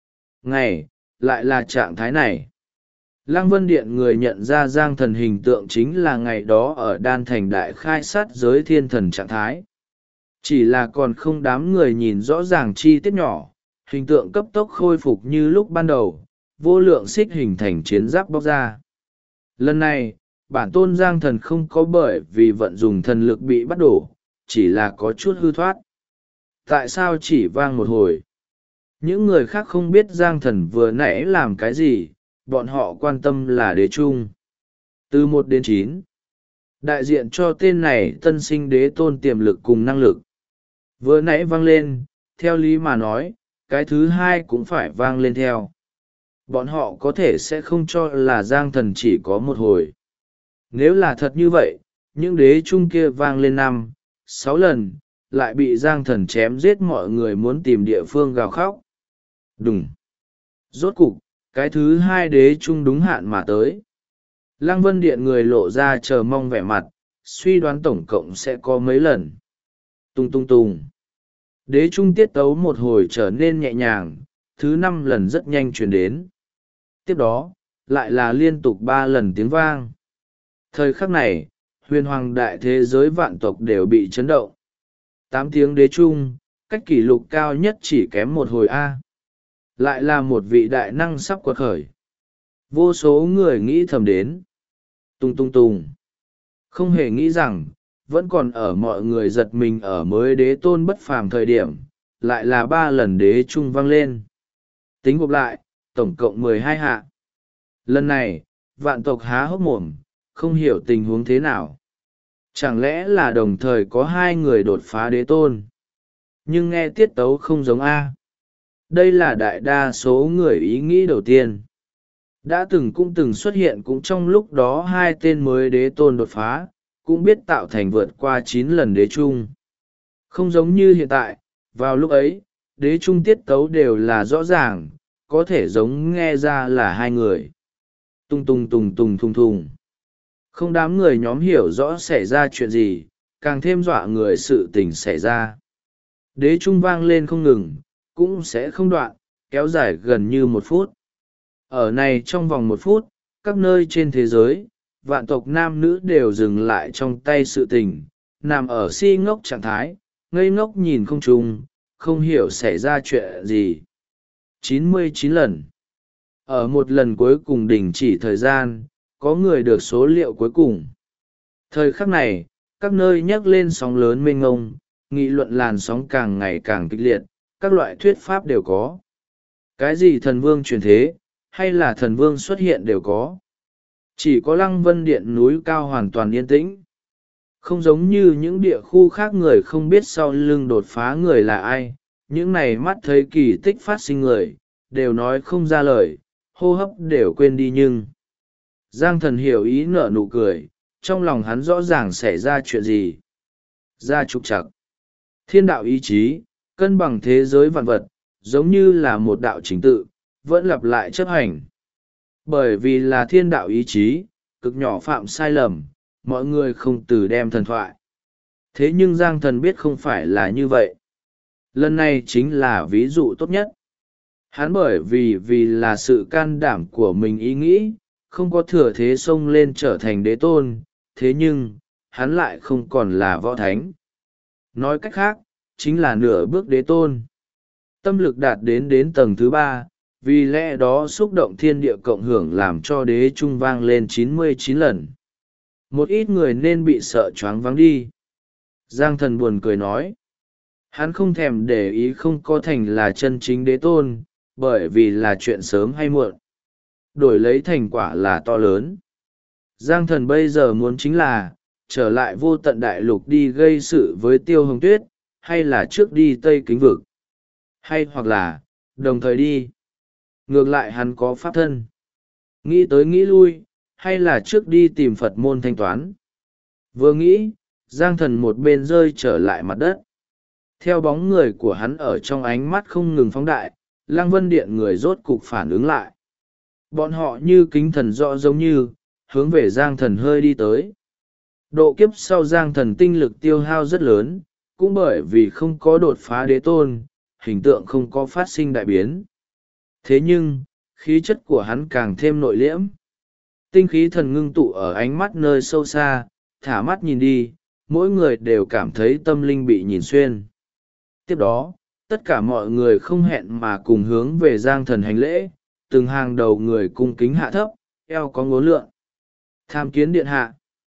Ngày, lại là trạng thái này. Lăng Vân Điện người nhận ra Giang thần hình tượng chính là ngày đó ở Đan Thành đại khai sát giới thiên thần trạng thái. Chỉ là còn không đám người nhìn rõ ràng chi tiết nhỏ, hình tượng cấp tốc khôi phục như lúc ban đầu, vô lượng xích hình thành chiến giáp bóc ra. Lần này, bản tôn Giang thần không có bởi vì vận dùng thần lực bị bắt đổ, chỉ là có chút hư thoát. Tại sao chỉ vang một hồi? Những người khác không biết Giang thần vừa nãy làm cái gì, bọn họ quan tâm là đế trung. Từ 1 đến 9, đại diện cho tên này tân sinh đế tôn tiềm lực cùng năng lực. Vừa nãy vang lên, theo lý mà nói, cái thứ hai cũng phải vang lên theo. Bọn họ có thể sẽ không cho là Giang thần chỉ có một hồi. Nếu là thật như vậy, những đế trung kia vang lên 5, 6 lần, lại bị Giang thần chém giết, mọi người muốn tìm địa phương gào khóc. Đùng. Rốt cục, cái thứ hai đế trung đúng hạn mà tới. Lăng Vân Điện người lộ ra chờ mong vẻ mặt, suy đoán tổng cộng sẽ có mấy lần. Tung tung tung. Đế trung tiết tấu một hồi trở nên nhẹ nhàng, thứ 5 lần rất nhanh chuyển đến. Tiếp đó, lại là liên tục 3 lần tiếng vang. Thời khắc này, huyền hoàng đại thế giới vạn tộc đều bị chấn động. 8 tiếng đế trung, cách kỷ lục cao nhất chỉ kém một hồi A. Lại là một vị đại năng sắp quật khởi. Vô số người nghĩ thầm đến. Tung tung tung. Không hề nghĩ rằng, vẫn còn ở mọi người giật mình ở mới đế tôn bất phàm thời điểm, lại là 3 lần đế trung vang lên. Tính gộp lại, tổng cộng 12 hạ. Lần này, vạn tộc há hốc mồm, không hiểu tình huống thế nào. Chẳng lẽ là đồng thời có 2 người đột phá đế tôn? Nhưng nghe tiết tấu không giống A. Đây là đại đa số người ý nghĩ đầu tiên. Đã cũng từng xuất hiện cũng trong lúc đó 2 tên mới đế tôn đột phá, cũng biết tạo thành vượt qua 9 lần đế trung. Không giống như hiện tại, vào lúc ấy, đế trung tiết tấu đều là rõ ràng, có thể giống nghe ra là 2 người. Tung tung tung tung thung thung. Không đám người nhóm hiểu rõ xảy ra chuyện gì, càng thêm dọa người sự tình xảy ra. Đế trung vang lên không ngừng, cũng sẽ không đoạn, kéo dài gần như 1 phút. Ở này trong vòng 1 phút, các nơi trên thế giới, vạn tộc nam nữ đều dừng lại trong tay sự tình, nằm ở si ngốc trạng thái, ngây ngốc nhìn không trung, không hiểu xảy ra chuyện gì. 99 lần. Ở một lần cuối cùng đình chỉ thời gian, có người được số liệu cuối cùng. Thời khắc này, các nơi nhấc lên sóng lớn mênh ngông, nghị luận làn sóng càng ngày càng kịch liệt, các loại thuyết pháp đều có. Cái gì thần vương truyền thế, hay là thần vương xuất hiện đều có. Chỉ có Lăng Vân Điện núi cao hoàn toàn yên tĩnh. Không giống như những địa khu khác người không biết sau lưng đột phá người là ai, những này mắt thấy kỳ tích phát sinh người, đều nói không ra lời, hô hấp đều quên đi nhưng Giang Thần hiểu ý nở nụ cười, trong lòng hắn rõ ràng xảy ra chuyện gì. Ra trục trặc. Thiên đạo ý chí, cân bằng thế giới vạn vật, giống như là một đạo chính tự, vẫn lặp lại chấp hành. Bởi vì là thiên đạo ý chí, cực nhỏ phạm sai lầm, mọi người không từ đem thần thoại. Thế nhưng Giang Thần biết không phải là như vậy. Lần này chính là ví dụ tốt nhất. Hắn bởi vì là sự can đảm của mình ý nghĩ, không có thừa thế xông lên trở thành đế tôn, thế nhưng, hắn lại không còn là võ thánh. Nói cách khác, chính là nửa bước đế tôn. Tâm lực đạt đến tầng thứ 3, vì lẽ đó xúc động thiên địa cộng hưởng làm cho đế trung vang lên 99 lần. Một ít người nên bị sợ choáng váng đi. Giang Thần buồn cười nói. Hắn không thèm để ý không có thành là chân chính đế tôn, bởi vì là chuyện sớm hay muộn. Đổi lấy thành quả là to lớn. Giang Thần bây giờ muốn chính là, trở lại vô tận đại lục đi gây sự với Tiêu Hồng Tuyết, hay là trước đi Tây Kính Vực. Hay hoặc là, đồng thời đi. Ngược lại hắn có pháp thân. Nghĩ tới nghĩ lui, hay là trước đi tìm Phật môn thanh toán. Vừa nghĩ, Giang Thần một bên rơi trở lại mặt đất. Theo bóng người của hắn ở trong ánh mắt không ngừng phóng đại, Lăng Vân Điện người rốt cục phản ứng lại. Bọn họ như kính thần rõ giống như, hướng về Giang Thần hơi đi tới. Độ kiếp sau Giang Thần tinh lực tiêu hao rất lớn, cũng bởi vì không có đột phá đế tôn, hình tượng không có phát sinh đại biến. Thế nhưng, khí chất của hắn càng thêm nội liễm. Tinh khí thần ngưng tụ ở ánh mắt nơi sâu xa, thả mắt nhìn đi, mỗi người đều cảm thấy tâm linh bị nhìn xuyên. Tiếp đó, tất cả mọi người không hẹn mà cùng hướng về Giang Thần hành lễ, từng hàng đầu người cung kính hạ thấp, eo có ngố lượng. Tham kiến điện hạ.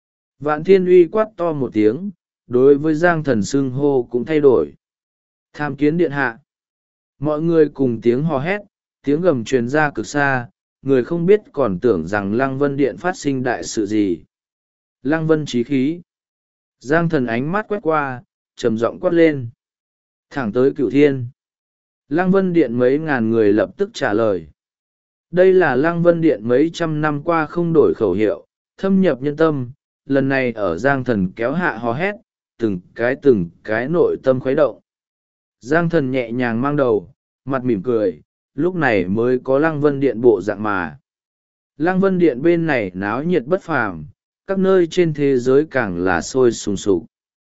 Vạn Thiên Uy quát to một tiếng, đối với Giang Thần xưng hô cũng thay đổi. Tham kiến điện hạ. Mọi người cùng tiếng hò hét, tiếng gầm truyền ra cực xa, người không biết còn tưởng rằng Lăng Vân Điện phát sinh đại sự gì. Lăng Vân chí khí. Giang Thần ánh mắt quét qua, trầm giọng quát lên. Thẳng tới Cửu Thiên. Lăng Vân Điện mấy ngàn người lập tức trả lời. Đây là Lăng Vân Điện mấy trăm năm qua không đổi khẩu hiệu, thâm nhập nhân tâm, lần này ở Giang Thần kéo hạ hò hét, từng cái nội tâm khuấy động. Giang Thần nhẹ nhàng mang đầu, mặt mỉm cười, lúc này mới có Lăng Vân Điện bộ dạng mà. Lăng Vân Điện bên này náo nhiệt bất phàm, các nơi trên thế giới càng là sôi sùng sục.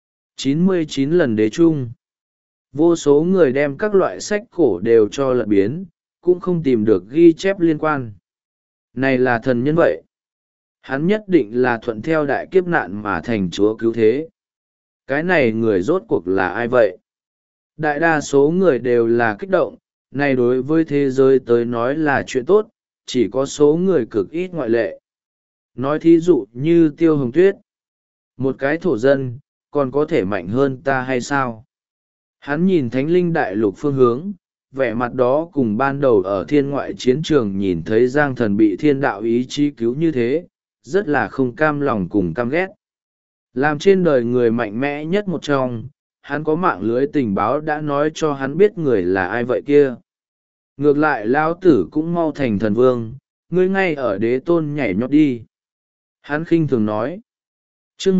99 lần đế trung. Vô số người đem các loại sách cổ đều cho lật biến, cũng không tìm được ghi chép liên quan. Này là thần nhân vậy. Hắn nhất định là thuận theo đại kiếp nạn mà thành chúa cứu thế. Cái này người rốt cuộc là ai vậy? Đại đa số người đều là kích động, này đối với thế giới tới nói là chuyện tốt, chỉ có số người cực ít ngoại lệ. Nói thí dụ như Tiêu Hồng Tuyết. Một cái thổ dân, còn có thể mạnh hơn ta hay sao? Hắn nhìn thánh linh đại lục phương hướng, vẻ mặt đó cùng ban đầu ở thiên ngoại chiến trường nhìn thấy Giang Thần bị thiên đạo ý chí cứu như thế, rất là không cam lòng cùng căm ghét. Làm trên đời người mạnh mẽ nhất một trong, hắn có mạng lưới tình báo đã nói cho hắn biết người là ai vậy kia. Ngược lại lão tử cũng mau thành thần vương, ngươi ngay ở đế tôn nhảy nhót đi. Hắn khinh thường nói. Chương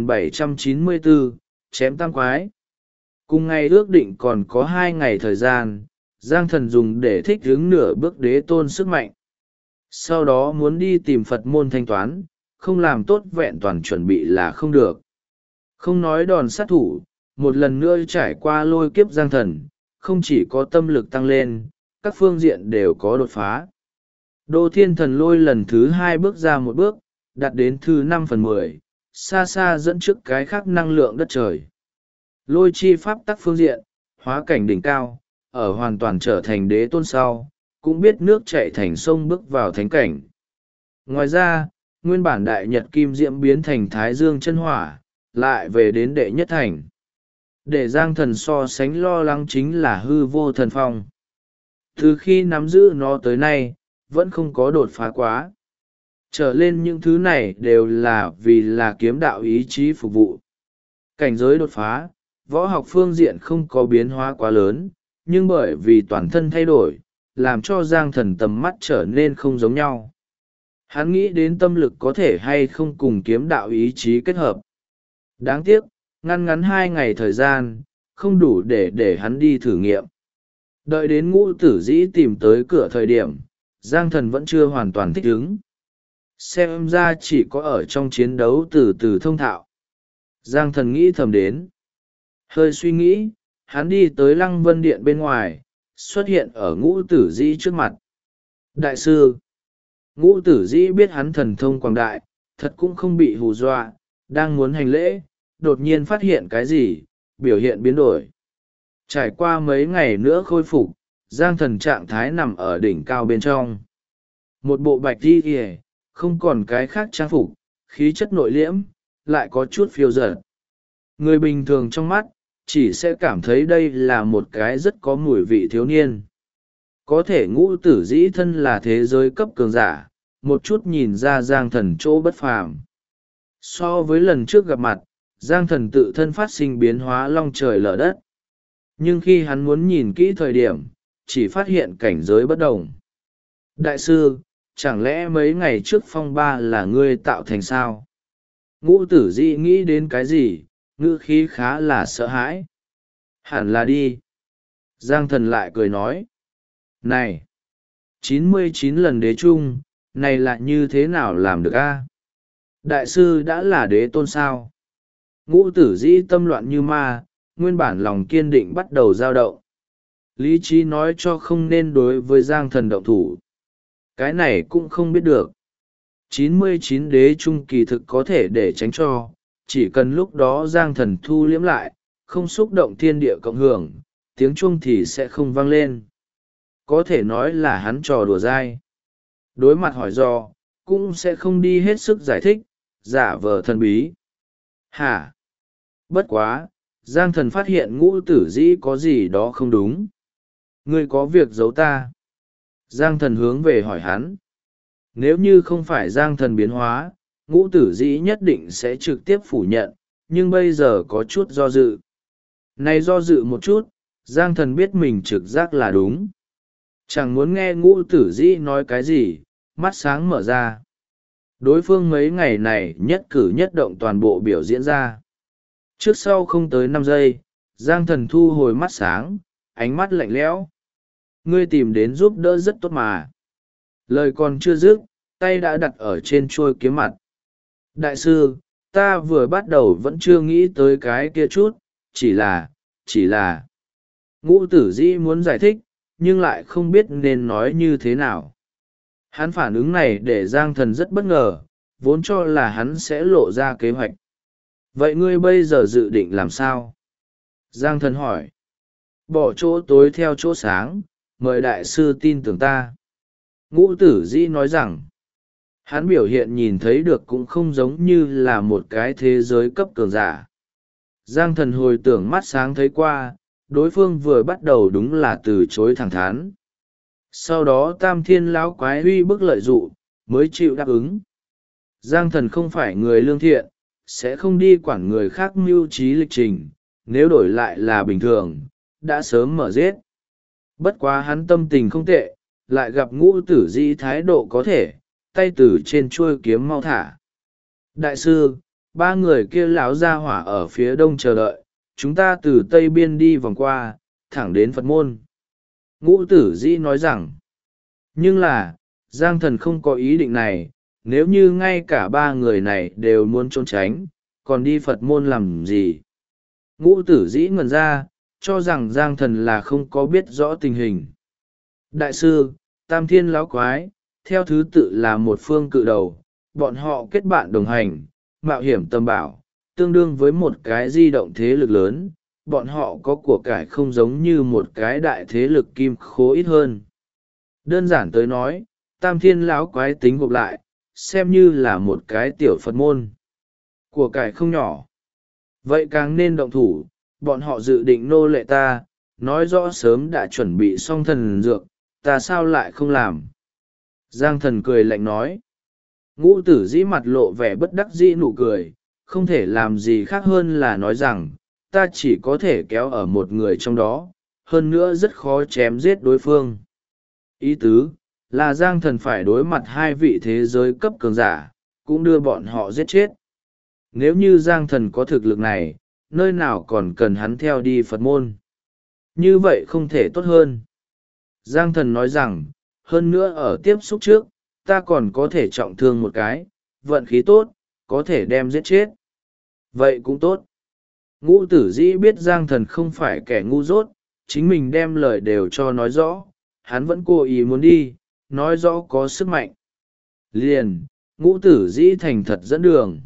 1794, chém tam quái. Cùng ngày ước định còn có 2 ngày thời gian, Giang Thần dùng để thích ứng nửa bước đế tôn sức mạnh. Sau đó muốn đi tìm Phật môn thanh toán, không làm tốt vẹn toàn chuẩn bị là không được. Không nói đòn sát thủ, một lần nữa trải qua lôi kiếp Giang Thần, không chỉ có tâm lực tăng lên, các phương diện đều có đột phá. Đô Thiên Thần Lôi lần thứ 2 bước ra một bước, đạt đến thứ 5/10, xa xa dẫn trước cái khác năng lượng đất trời. Lôi chi pháp tắc phương diện, hóa cảnh đỉnh cao, ở hoàn toàn trở thành đế tôn sau, cũng biết nước chảy thành sông bước vào thánh cảnh. Ngoài ra, nguyên bản đại nhật kim diễm biến thành thái dương chân hỏa, lại về đến đệ nhất thành. Để Giang Thần so sánh lo lắng chính là hư vô thần phong. Từ khi nắm giữ nó tới nay, vẫn không có đột phá quá. Trở lên những thứ này đều là vì là kiếm đạo ý chí phục vụ. Cảnh giới đột phá, võ học phương diện không có biến hóa quá lớn, nhưng bởi vì toàn thân thay đổi, làm cho Giang Thần tầm mắt trở nên không giống nhau. Hắn nghĩ đến tâm lực có thể hay không cùng kiếm đạo ý chí kết hợp. Đáng tiếc, ngăn ngắn 2 ngày thời gian, không đủ để hắn đi thử nghiệm. Đợi đến Ngũ Tử Dĩ tìm tới cửa thời điểm, Giang Thần vẫn chưa hoàn toàn thích ứng. Xem ra chỉ có ở trong chiến đấu từ từ thông thạo. Giang Thần nghĩ thầm đến. Hơi suy nghĩ, hắn đi tới Lăng Vân Điện bên ngoài, xuất hiện ở Ngũ Tử Dĩ trước mặt. Đại sư! Ngũ Tử Dĩ biết hắn thần thông quảng đại, thật cũng không bị hù dọa, đang muốn hành lễ, đột nhiên phát hiện cái gì, biểu hiện biến đổi. Trải qua mấy ngày nữa khôi phục, Giang Thần trạng thái nằm ở đỉnh cao bên trong. Một bộ bạch đi kìa, không còn cái khác trang phục, khí chất nội liễm, lại có chút phiêu dật. Người bình thường trong mắt, chỉ sẽ cảm thấy đây là một cái rất có mùi vị thiếu niên. Có thể Ngũ Tử Dĩ thân là thế giới cấp cường giả, một chút nhìn ra Giang Thần chỗ bất phàm. So với lần trước gặp mặt, Giang Thần tự thân phát sinh biến hóa long trời lở đất. Nhưng khi hắn muốn nhìn kỹ thời điểm, chỉ phát hiện cảnh giới bất đồng. Đại sư, chẳng lẽ mấy ngày trước phong ba là ngươi tạo thành sao? Ngũ Tử Dĩ nghĩ đến cái gì, ngữ khí khá là sợ hãi. Hẳn là đi. Giang Thần lại cười nói. Này! 99 lần đế trung, này là như thế nào làm được a? Đại sư đã là đế tôn sao? Ngũ Tử Dĩ tâm loạn như ma, nguyên bản lòng kiên định bắt đầu dao động. Lý trí nói cho không nên đối với Giang Thần động thủ. Cái này cũng không biết được. 99 đế trung kỳ thực có thể để tránh cho, chỉ cần lúc đó Giang Thần thu liễm lại, không xúc động thiên địa cộng hưởng, tiếng chuông thì sẽ không vang lên. Có thể nói là hắn trò đùa dai. Đối mặt hỏi do, cũng sẽ không đi hết sức giải thích, giả vờ thần bí. Hả? Bất quá, Giang Thần phát hiện Ngũ Tử Dĩ có gì đó không đúng. Ngươi có việc giấu ta? Giang Thần hướng về hỏi hắn. Nếu như không phải Giang Thần biến hóa, Ngũ Tử Dĩ nhất định sẽ trực tiếp phủ nhận, nhưng bây giờ có chút do dự. Này do dự một chút, Giang Thần biết mình trực giác là đúng. Chẳng muốn nghe Ngũ Tử Dĩ nói cái gì, mắt sáng mở ra. Đối phương mấy ngày này nhất cử nhất động toàn bộ biểu diễn ra. Trước sau không tới 5 giây, Giang Thần thu hồi mắt sáng, ánh mắt lạnh lẽo. Ngươi tìm đến giúp đỡ rất tốt mà. Lời còn chưa dứt, tay đã đặt ở trên chuôi kiếm mặt. Đại sư, ta vừa bắt đầu vẫn chưa nghĩ tới cái kia chút, chỉ là... Ngũ Tử Dĩ muốn giải thích, nhưng lại không biết nên nói như thế nào. Hắn phản ứng này để Giang Thần rất bất ngờ, vốn cho là hắn sẽ lộ ra kế hoạch. Vậy ngươi bây giờ dự định làm sao? Giang Thần hỏi. Bỏ chỗ tối theo chỗ sáng, mời đại sư tin tưởng ta. Ngũ Tử Dĩ nói rằng, hắn biểu hiện nhìn thấy được cũng không giống như là một cái thế giới cấp cường giả. Giang Thần hồi tưởng mắt sáng thấy qua, đối phương vừa bắt đầu đúng là từ chối thẳng thắn. Sau đó Tam Thiên lão quái huy bức lợi dụ, mới chịu đáp ứng. Giang Thần không phải người lương thiện, sẽ không đi quản người khác mưu trí lịch trình, nếu đổi lại là bình thường, đã sớm mở giết. Bất quá hắn tâm tình không tệ, lại gặp Ngũ Tử Dĩ thái độ có thể, tay từ trên chuôi kiếm mau thả. Đại sư, 3 người kia lão ra hỏa ở phía đông chờ đợi, chúng ta từ tây biên đi vòng qua, thẳng đến Phật môn. Ngũ Tử Dĩ nói rằng, nhưng là, Giang Thần không có ý định này, nếu như ngay cả 3 người này đều muốn trốn tránh, còn đi Phật môn làm gì? Ngũ Tử Dĩ ngẩn ra, cho rằng Giang Thần là không có biết rõ tình hình. Đại sư, Tam Thiên lão quái, theo thứ tự là một phương cự đầu, bọn họ kết bạn đồng hành, mạo hiểm tầm bảo, tương đương với một cái di động thế lực lớn, bọn họ có của cải không giống như một cái đại thế lực kim khố ít hơn. Đơn giản tới nói, Tam Thiên lão quái tính gộp lại, xem như là một cái tiểu Phật môn. Của cải không nhỏ. Vậy càng nên động thủ, bọn họ dự định nô lệ ta, nói rõ sớm đã chuẩn bị xong thần dược, ta sao lại không làm? Giang Thần cười lạnh nói. Ngũ Tử Dĩ mặt lộ vẻ bất đắc dĩ nụ cười, không thể làm gì khác hơn là nói rằng, ta chỉ có thể kéo ở một người trong đó, hơn nữa rất khó chém giết đối phương. Ý tứ là Giang Thần phải đối mặt hai vị thế giới cấp cường giả, cũng đưa bọn họ giết chết. Nếu như Giang Thần có thực lực này, nơi nào còn cần hắn theo đi Phật môn. Như vậy không thể tốt hơn. Giang Thần nói rằng, hơn nữa ở tiếp xúc trước, ta còn có thể trọng thương một cái, vận khí tốt, có thể đem giết chết. Vậy cũng tốt. Ngũ Tử Dĩ biết Giang Thần không phải kẻ ngu dốt, chính mình đem lời đều cho nói rõ, hắn vẫn cố ý muốn đi, nói rõ có sức mạnh. Liền, Ngũ Tử Dĩ thành thật dẫn đường.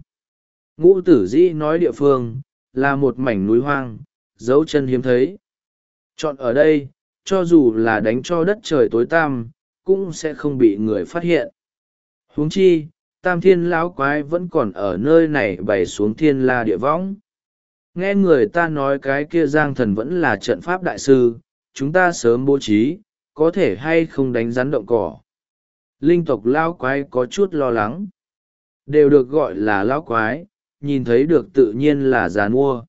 Ngũ Tử Dĩ nói địa phương, là một mảnh núi hoang, dấu chân hiếm thấy. Chọn ở đây, cho dù là đánh cho đất trời tối tăm, cũng sẽ không bị người phát hiện. Huống chi, Tam Thiên lão quái vẫn còn ở nơi này bày xuống thiên la địa võng. Nghe người ta nói cái kia Giang Thần vẫn là trận pháp đại sư, chúng ta sớm bố trí, có thể hay không đánh rắn động cỏ. Linh tộc lão quái có chút lo lắng. Đều được gọi là lão quái, nhìn thấy được tự nhiên là giàn mua.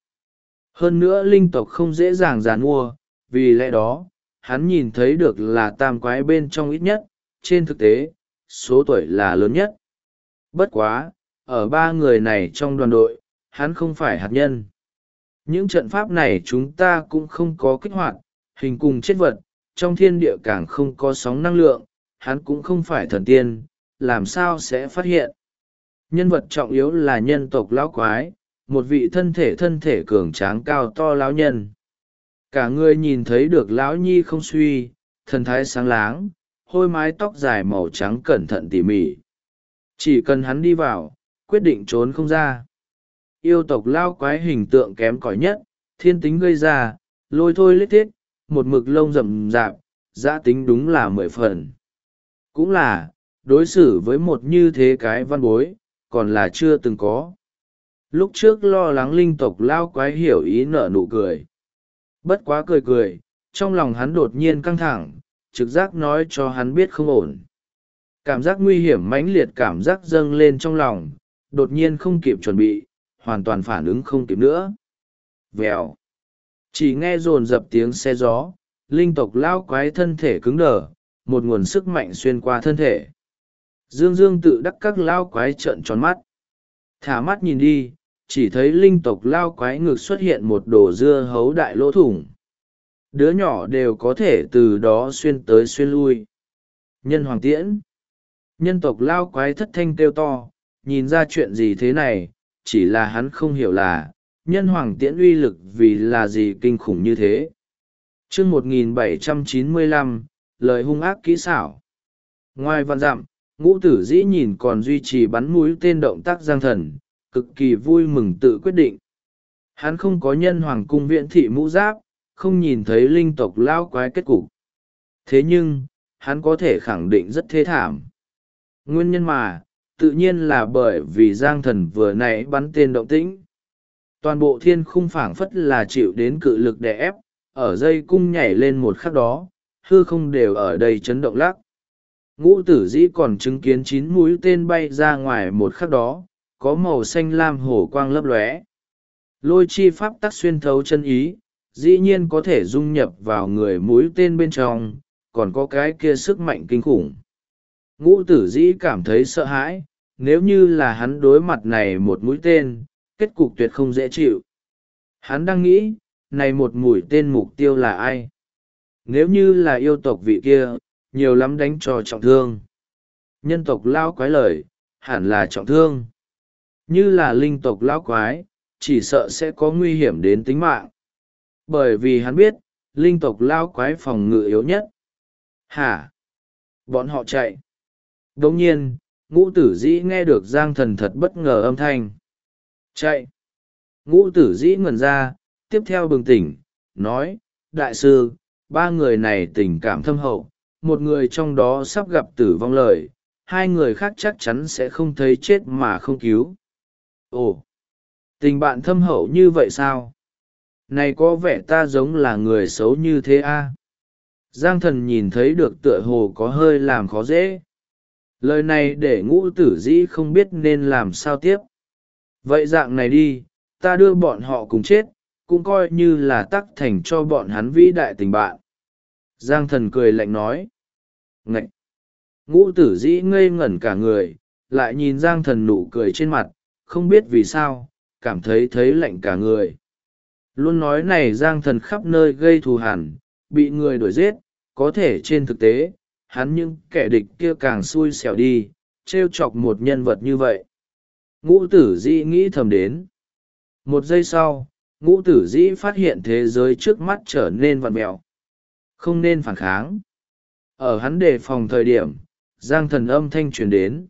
Hơn nữa linh tộc không dễ dàng giàn mua, vì lẽ đó, hắn nhìn thấy được là tam quái bên trong ít nhất, trên thực tế, số tuổi là lớn nhất. Bất quá, ở ba người này trong đoàn đội, hắn không phải hạt nhân. Những trận pháp này chúng ta cũng không có kích hoạt, hình cùng chết vật, trong thiên địa càng không có sóng năng lượng, hắn cũng không phải thần tiên, làm sao sẽ phát hiện. Nhân vật trọng yếu là nhân tộc lão quái, một vị thân thể cường tráng cao to lão nhân. Cả người nhìn thấy được lão nhi không suy, thần thái sáng láng, hôi mái tóc dài màu trắng cẩn thận tỉ mỉ. Chỉ cần hắn đi vào, quyết định trốn không ra. Yêu tộc lao quái hình tượng kém cỏi nhất, thiên tính gây ra, lôi thôi lết thiết, một mực lông rậm rạp, giã tính đúng là 10 phần. Cũng là, đối xử với một như thế cái văn bối, còn là chưa từng có. Lúc trước lo lắng linh tộc lao quái hiểu ý nở nụ cười. Bất quá cười cười, trong lòng hắn đột nhiên căng thẳng, trực giác nói cho hắn biết không ổn. Cảm giác nguy hiểm mãnh liệt cảm giác dâng lên trong lòng, đột nhiên không kịp chuẩn bị, hoàn toàn phản ứng không kịp nữa. Vèo. Chỉ nghe rồn dập tiếng xe gió, linh tộc lao quái thân thể cứng đờ, một nguồn sức mạnh xuyên qua thân thể. Dương Dương tự đắc các lao quái trợn tròn mắt. Thả mắt nhìn đi, chỉ thấy linh tộc lao quái ngực xuất hiện một đồ dưa hấu đại lỗ thủng. Đứa nhỏ đều có thể từ đó xuyên tới xuyên lui. Nhân hoàng tiễn. Nhân tộc lao quái thất thanh kêu to, nhìn ra chuyện gì thế này, chỉ là hắn không hiểu là, nhân hoàng tiễn uy lực vì là gì kinh khủng như thế. chương 1795, lời hung ác kỹ xảo. Ngoài vạn dặm, Ngũ Tử Dĩ nhìn còn duy trì bắn mũi tên động tác Giang Thần, cực kỳ vui mừng tự quyết định. Hắn không có nhân hoàng cung viễn thị mũ giáp, không nhìn thấy linh tộc lao quái kết cục. Thế nhưng, hắn có thể khẳng định rất thê thảm. Nguyên nhân mà, tự nhiên là bởi vì Giang Thần vừa nãy bắn tên động tĩnh. Toàn bộ thiên khung phảng phất là chịu đến cự lực đè ép, ở dây cung nhảy lên một khắc đó, hư không đều ở đây chấn động lắc. Ngũ Tử Dĩ còn chứng kiến 9 mũi tên bay ra ngoài một khắc đó, có màu xanh lam hổ quang lấp lóe. Lôi chi pháp tắc xuyên thấu chân ý, dĩ nhiên có thể dung nhập vào người mũi tên bên trong, còn có cái kia sức mạnh kinh khủng. Ngũ Tử Dĩ cảm thấy sợ hãi, nếu như là hắn đối mặt này một mũi tên, kết cục tuyệt không dễ chịu. Hắn đang nghĩ, này một mũi tên mục tiêu là ai? Nếu như là yêu tộc vị kia, nhiều lắm đánh cho trọng thương. Nhân tộc lao quái lời, hẳn là trọng thương. Như là linh tộc lao quái, chỉ sợ sẽ có nguy hiểm đến tính mạng. Bởi vì hắn biết, linh tộc lao quái phòng ngự yếu nhất. Hả? Bọn họ chạy. Đồng nhiên, Ngũ Tử Dĩ nghe được Giang Thần thật bất ngờ âm thanh. Chạy. Ngũ Tử Dĩ ngẩn ra, tiếp theo bừng tỉnh, nói, đại sư, ba người này tình cảm thâm hậu, một người trong đó sắp gặp tử vong lời, hai người khác chắc chắn sẽ không thấy chết mà không cứu. Ồ, tình bạn thâm hậu như vậy sao? Này có vẻ ta giống là người xấu như thế a? Giang Thần nhìn thấy được tựa hồ có hơi làm khó dễ. Lời này để Ngũ Tử Dĩ không biết nên làm sao tiếp. Vậy dạng này đi, ta đưa bọn họ cùng chết, cũng coi như là tắc thành cho bọn hắn vĩ đại tình bạn. Giang Thần cười lạnh nói. Ngậy! Ngũ tử dĩ ngây ngẩn cả người, lại nhìn Giang Thần nụ cười trên mặt, không biết vì sao, cảm thấy lạnh cả người. Luôn nói này Giang Thần khắp nơi gây thù hằn, bị người đuổi giết, có thể trên thực tế, hắn những kẻ địch kia càng xui xẻo đi, trêu chọc một nhân vật như vậy. Ngũ tử dĩ nghĩ thầm đến. Một giây sau, ngũ tử dĩ phát hiện thế giới trước mắt trở nên vặn mẹo. Không nên phản kháng. Ở hắn đề phòng thời điểm, Giang Thần âm thanh truyền đến.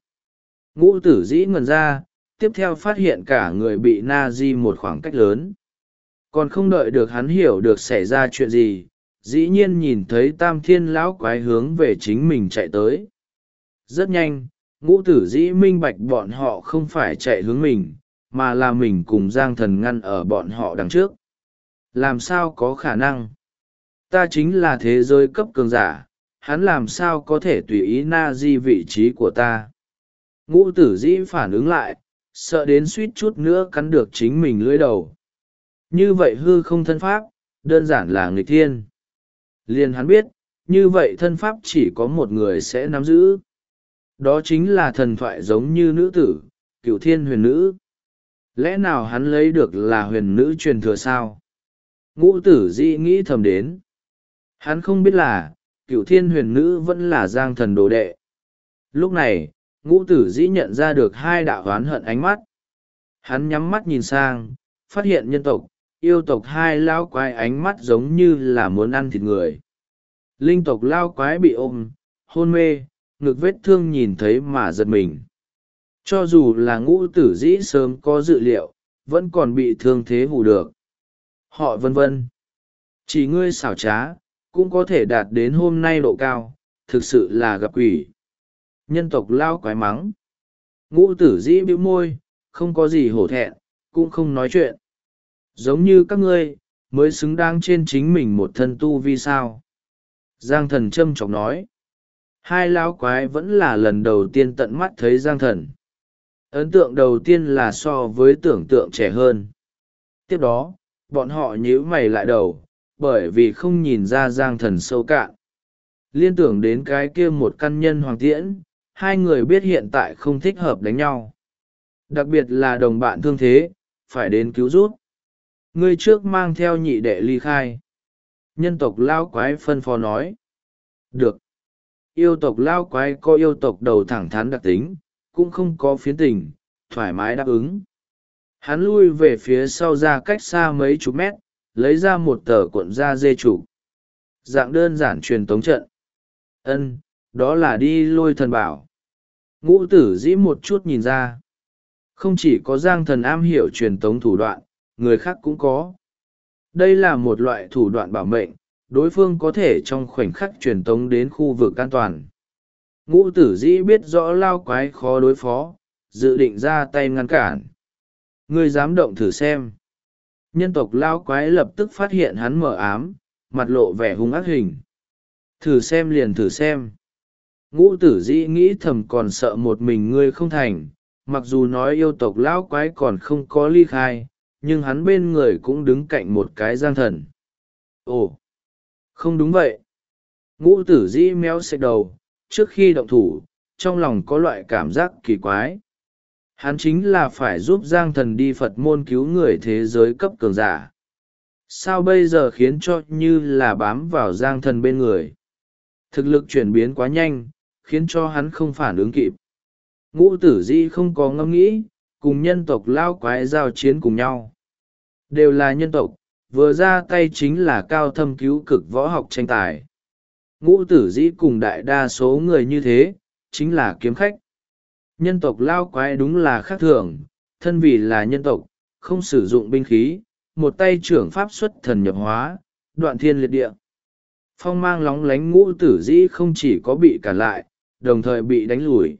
Ngũ tử dĩ ngẩn ra, tiếp theo phát hiện cả người bị na di một khoảng cách lớn. Còn không đợi được hắn hiểu được xảy ra chuyện gì, dĩ nhiên nhìn thấy Tam Thiên lão quái hướng về chính mình chạy tới. Rất nhanh, ngũ tử dĩ minh bạch bọn họ không phải chạy hướng mình, mà là mình cùng Giang Thần ngăn ở bọn họ đằng trước. Làm sao có khả năng? Ta chính là thế giới cấp cường giả, hắn làm sao có thể tùy ý na di vị trí của ta? Ngũ tử dĩ phản ứng lại, sợ đến suýt chút nữa cắn được chính mình lưỡi đầu. Như vậy hư không thân pháp, đơn giản là nghịch thiên. Liền hắn biết, như vậy thân pháp chỉ có một người sẽ nắm giữ. Đó chính là thần thoại giống như nữ tử, Cửu Thiên huyền nữ. Lẽ nào hắn lấy được là huyền nữ truyền thừa sao? Ngũ tử dĩ nghĩ thầm đến. Hắn không biết là, Cửu Thiên huyền nữ vẫn là Giang Thần đồ đệ. Lúc này, ngũ tử dĩ nhận ra được hai đạo oán hận ánh mắt. Hắn nhắm mắt nhìn sang, phát hiện nhân tộc, yêu tộc hai lao quái ánh mắt giống như là muốn ăn thịt người. Linh tộc lao quái bị ôm, hôn mê, ngực vết thương nhìn thấy mà giật mình. Cho dù là ngũ tử dĩ sớm có dự liệu, vẫn còn bị thương thế hù được. Họ vân vân. Chỉ ngươi xảo trá, cũng có thể đạt đến hôm nay độ cao, thực sự là gặp quỷ. Nhân tộc lao quái mắng. Ngũ tử dĩ bĩu môi, không có gì hổ thẹn, cũng không nói chuyện. Giống như các ngươi, mới xứng đáng trên chính mình một thân tu vi sao. Giang Thần châm chọc nói. Hai lão quái vẫn là lần đầu tiên tận mắt thấy Giang Thần. Ấn tượng đầu tiên là so với tưởng tượng trẻ hơn. Tiếp đó, bọn họ nhíu mày lại đầu, bởi vì không nhìn ra Giang Thần sâu cạn. Liên tưởng đến cái kia một căn nhân hoàng tiễn, hai người biết hiện tại không thích hợp đánh nhau. Đặc biệt là đồng bạn thương thế, phải đến cứu rút. Ngươi trước mang theo nhị đệ ly khai. Nhân tộc lao quái phân phó nói. Được. Yêu tộc lao quái có yêu tộc đầu thẳng thắn đặc tính, cũng không có phiến tình, thoải mái đáp ứng. Hắn lui về phía sau ra cách xa mấy chục mét, lấy ra một tờ cuộn da dê trụ. Dạng đơn giản truyền tống trận. Ân, đó là đi lôi thần bảo. Ngũ tử dĩ một chút nhìn ra. Không chỉ có Giang Thần am hiểu truyền tống thủ đoạn, người khác cũng có. Đây là một loại thủ đoạn bảo mệnh, đối phương có thể trong khoảnh khắc truyền tống đến khu vực an toàn. Ngũ tử dĩ biết rõ lao quái khó đối phó, dự định ra tay ngăn cản. Ngươi dám động thử xem. Nhân tộc lao quái lập tức phát hiện hắn mờ ám, mặt lộ vẻ hung ác hình. Thử xem liền thử xem. Ngũ tử dĩ nghĩ thầm còn sợ một mình ngươi không thành, mặc dù nói yêu tộc lão quái còn không có ly khai, nhưng hắn bên người cũng đứng cạnh một cái Giang Thần. Ồ, không đúng vậy. Ngũ tử dĩ méo xệch đầu, trước khi động thủ, trong lòng có loại cảm giác kỳ quái. Hắn chính là phải giúp Giang Thần đi Phật môn cứu người thế giới cấp cường giả. Sao bây giờ khiến cho như là bám vào Giang Thần bên người? Thực lực chuyển biến quá nhanh, khiến cho hắn không phản ứng kịp. Ngũ tử dĩ không có ngẫm nghĩ, cùng nhân tộc lao quái giao chiến cùng nhau. Đều là nhân tộc, vừa ra tay chính là cao thâm cứu cực võ học tranh tài. Ngũ tử dĩ cùng đại đa số người như thế, chính là kiếm khách. Nhân tộc lao quái đúng là khác thường, thân vì là nhân tộc, không sử dụng binh khí, một tay trưởng pháp xuất thần nhập hóa, đoạn thiên liệt địa. Phong mang lóng lánh ngũ tử dĩ không chỉ có bị cản lại, đồng thời bị đánh lùi.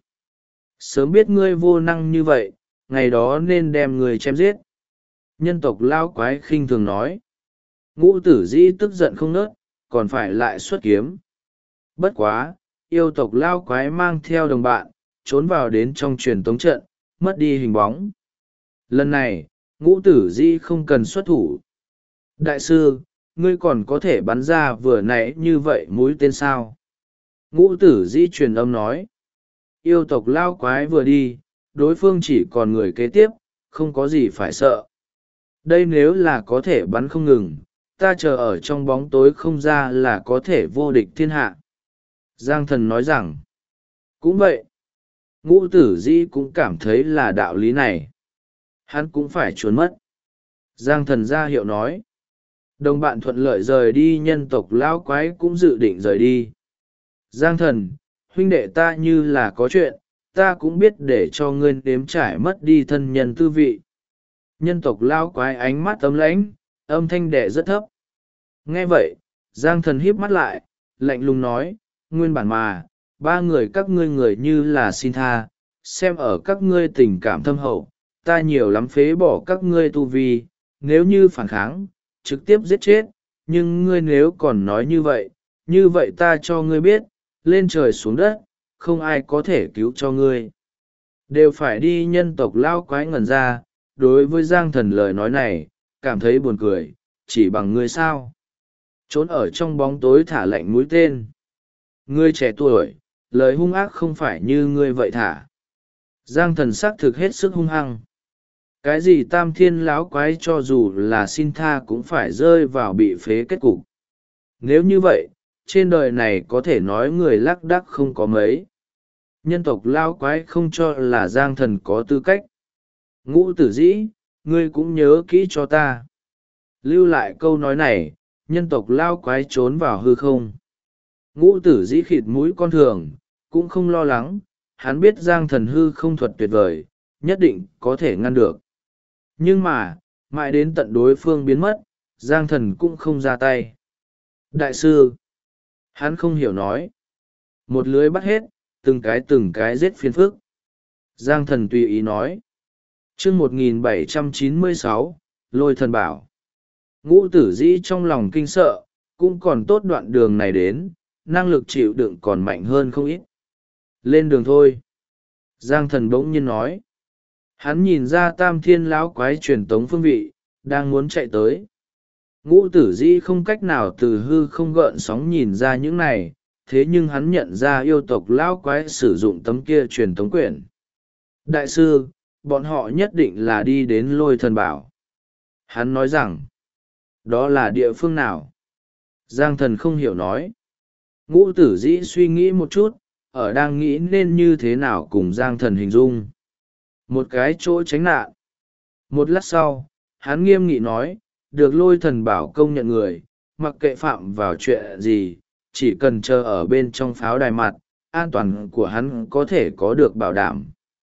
Sớm biết ngươi vô năng như vậy, ngày đó nên đem người chém giết. Nhân tộc lao quái khinh thường nói. Ngũ tử dĩ tức giận không nớt, còn phải lại xuất kiếm. Bất quá, yêu tộc lao quái mang theo đồng bạn, trốn vào đến trong truyền tống trận, mất đi hình bóng. Lần này, ngũ tử dĩ không cần xuất thủ. Đại sư, ngươi còn có thể bắn ra vừa nãy như vậy mũi tên sao? Ngũ tử dĩ truyền âm nói. Yêu tộc lao quái vừa đi, đối phương chỉ còn người kế tiếp, không có gì phải sợ. Đây nếu là có thể bắn không ngừng, ta chờ ở trong bóng tối không ra là có thể vô địch thiên hạ. Giang thần nói rằng, cũng vậy. Ngũ tử dĩ cũng cảm thấy là đạo lý này. Hắn cũng phải trốn mất. Giang thần ra hiệu nói. Đồng bạn thuận lợi rời đi, nhân tộc lão quái cũng dự định rời đi. Giang thần, huynh đệ ta như là có chuyện, ta cũng biết để cho ngươi nếm trải mất đi thân nhân tư vị. Nhân tộc lão quái ánh mắt ấm lãnh, âm thanh đệ rất thấp. Nghe vậy, Giang thần híp mắt lại, lạnh lùng nói, nguyên bản mà, ba người các ngươi người như là xin tha, xem ở các ngươi tình cảm thâm hậu, ta nhiều lắm phế bỏ các ngươi tu vi, nếu như phản kháng, trực tiếp giết chết, nhưng ngươi nếu còn nói như vậy ta cho ngươi biết, lên trời xuống đất, không ai có thể cứu cho ngươi. Đều phải đi. Nhân tộc lao quái ngẩn ra, đối với Giang thần lời nói này, cảm thấy buồn cười, chỉ bằng ngươi sao. Trốn ở trong bóng tối thả lạnh mũi tên. Ngươi trẻ tuổi, lời hung ác không phải như ngươi vậy thả. Giang thần xác thực hết sức hung hăng. Cái gì tam thiên lão quái cho dù là xin tha cũng phải rơi vào bị phế kết cục. Nếu như vậy, trên đời này có thể nói người lác đác không có mấy. Nhân tộc lao quái không cho là Giang thần có tư cách. Ngũ tử dĩ, ngươi cũng nhớ kỹ cho ta. Lưu lại câu nói này, nhân tộc lao quái trốn vào hư không. Ngũ tử dĩ khịt mũi con thường, cũng không lo lắng, hắn biết Giang thần hư không thuật tuyệt vời, nhất định có thể ngăn được. Nhưng mà, mãi đến tận đối phương biến mất, Giang thần cũng không ra tay. Đại sư, hắn không hiểu nói. Một lưới bắt hết, từng cái giết phiền phức. Giang thần tùy ý nói. chương 1796, lôi thần bảo. Ngũ tử dĩ trong lòng kinh sợ, cũng còn tốt đoạn đường này đến, năng lực chịu đựng còn mạnh hơn không ít. Lên đường thôi. Giang thần bỗng nhiên nói. Hắn nhìn ra tam thiên lão quái truyền tống phương vị, đang muốn chạy tới. Ngũ tử dĩ không cách nào từ hư không gợn sóng nhìn ra những này, thế nhưng hắn nhận ra yêu tộc lão quái sử dụng tấm kia truyền tống quyển. Đại sư, bọn họ nhất định là đi đến lôi thần bảo. Hắn nói rằng, đó là địa phương nào? Giang thần không hiểu nói. Ngũ tử dĩ suy nghĩ một chút, ở đang nghĩ nên như thế nào cùng Giang thần hình dung. Một cái chỗ tránh nạn. Một lát sau, hắn nghiêm nghị nói, được lôi thần bảo công nhận người, mặc kệ phạm vào chuyện gì, chỉ cần chờ ở bên trong pháo đài mặt, an toàn của hắn có thể có được bảo đảm.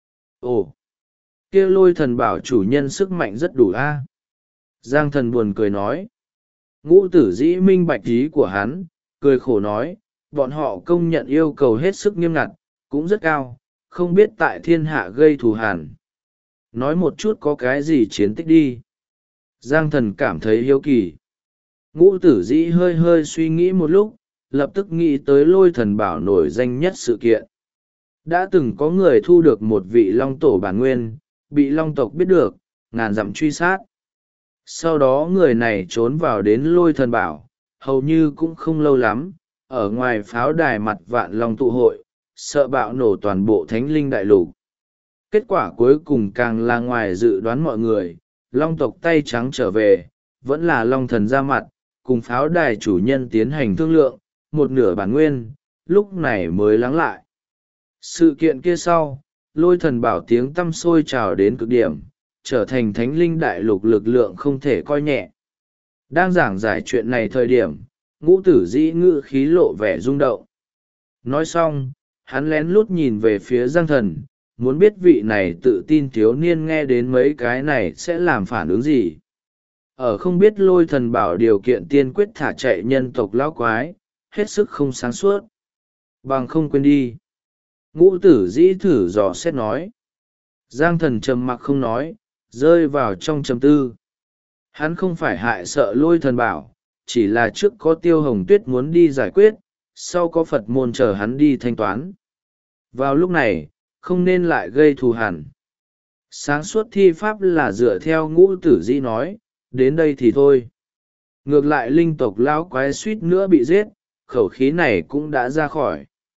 Ồ, kia lôi thần bảo chủ nhân sức mạnh rất đủ a. Giang thần buồn cười nói. Ngũ tử dĩ minh bạch ý của hắn, cười khổ nói, bọn họ công nhận yêu cầu hết sức nghiêm ngặt, cũng rất cao, không biết tại thiên hạ gây thù hằn. Nói một chút có cái gì chiến tích đi. Giang thần cảm thấy hiếu kỳ. Ngũ tử dĩ hơi hơi suy nghĩ một lúc, lập tức nghĩ tới lôi thần bảo nổi danh nhất sự kiện. Đã từng có người thu được một vị long tổ bản nguyên, bị long tộc biết được, ngàn dặm truy sát. Sau đó người này trốn vào đến lôi thần bảo, hầu như cũng không lâu lắm, ở ngoài pháo đài mặt vạn long tụ hội, sợ bạo nổ toàn bộ thánh linh đại lục. Kết quả cuối cùng càng là ngoài dự đoán mọi người, long tộc tay trắng trở về, vẫn là long thần ra mặt, cùng pháo đài chủ nhân tiến hành thương lượng, một nửa bản nguyên, lúc này mới lắng lại. Sự kiện kia sau, lôi thần bảo tiếng tăm sôi trào đến cực điểm, trở thành thánh linh đại lục lực lượng không thể coi nhẹ. Đang giảng giải chuyện này thời điểm, ngũ tử dĩ ngự khí lộ vẻ rung động. Nói xong, hắn lén lút nhìn về phía Giang thần, muốn biết vị này tự tin thiếu niên nghe đến mấy cái này sẽ làm phản ứng gì. Ở không biết lôi thần bảo điều kiện tiên quyết thả chạy nhân tộc lão quái, hết sức không sáng suốt. Bằng không quên đi. Ngũ tử dĩ thử dò xét nói. Giang thần trầm mặc không nói, rơi vào trong trầm tư. Hắn không phải hại sợ lôi thần bảo, chỉ là trước có Tiêu Hồng Tuyết muốn đi giải quyết, sau có Phật môn chờ hắn đi thanh toán. Vào lúc này, không nên lại gây thù hằn. Sáng suốt thi pháp là dựa theo ngũ tử dĩ nói, đến đây thì thôi. Ngược lại linh tộc lão quái suýt nữa bị giết, khẩu khí này cũng đã ra khỏi.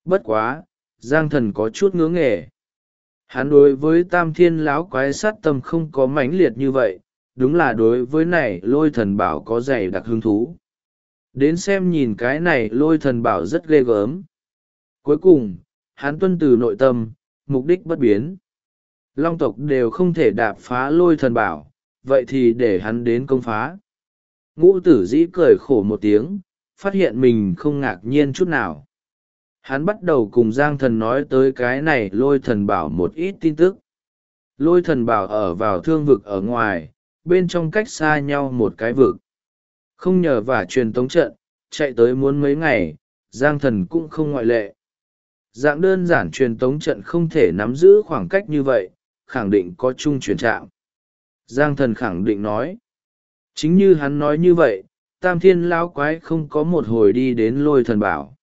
Bất quá, Giang Thần có chút ngưỡng nghề. Hắn đối với Tam Thiên lão quái sát tâm không có mãnh liệt như vậy, đúng là đối với này Lôi Thần Bảo có dày đặc hứng thú. Đến xem nhìn cái này Lôi Thần Bảo rất ghê gớm. Cuối cùng, hắn tuân từ nội tâm, mục đích bất biến. Long tộc đều không thể đạp phá Lôi Thần Bảo, vậy thì để hắn đến công phá. Ngũ Tử Dĩ cười khổ một tiếng, phát hiện mình không ngạc nhiên chút nào. Hắn bắt đầu cùng Giang Thần nói tới cái này Lôi Thần Bảo một ít tin tức. Lôi Thần Bảo ở vào thương vực ở ngoài, bên trong cách xa nhau một cái vực. Không nhờ vả truyền tống trận, chạy tới muốn mấy ngày, Giang Thần cũng không ngoại lệ. Dạng đơn giản truyền tống trận không thể nắm giữ khoảng cách như vậy, khẳng định có chung truyền trạm. Giang Thần khẳng định nói. Chính như hắn nói như vậy, Tam Thiên lão quái không có một hồi đi đến Lôi Thần Bảo.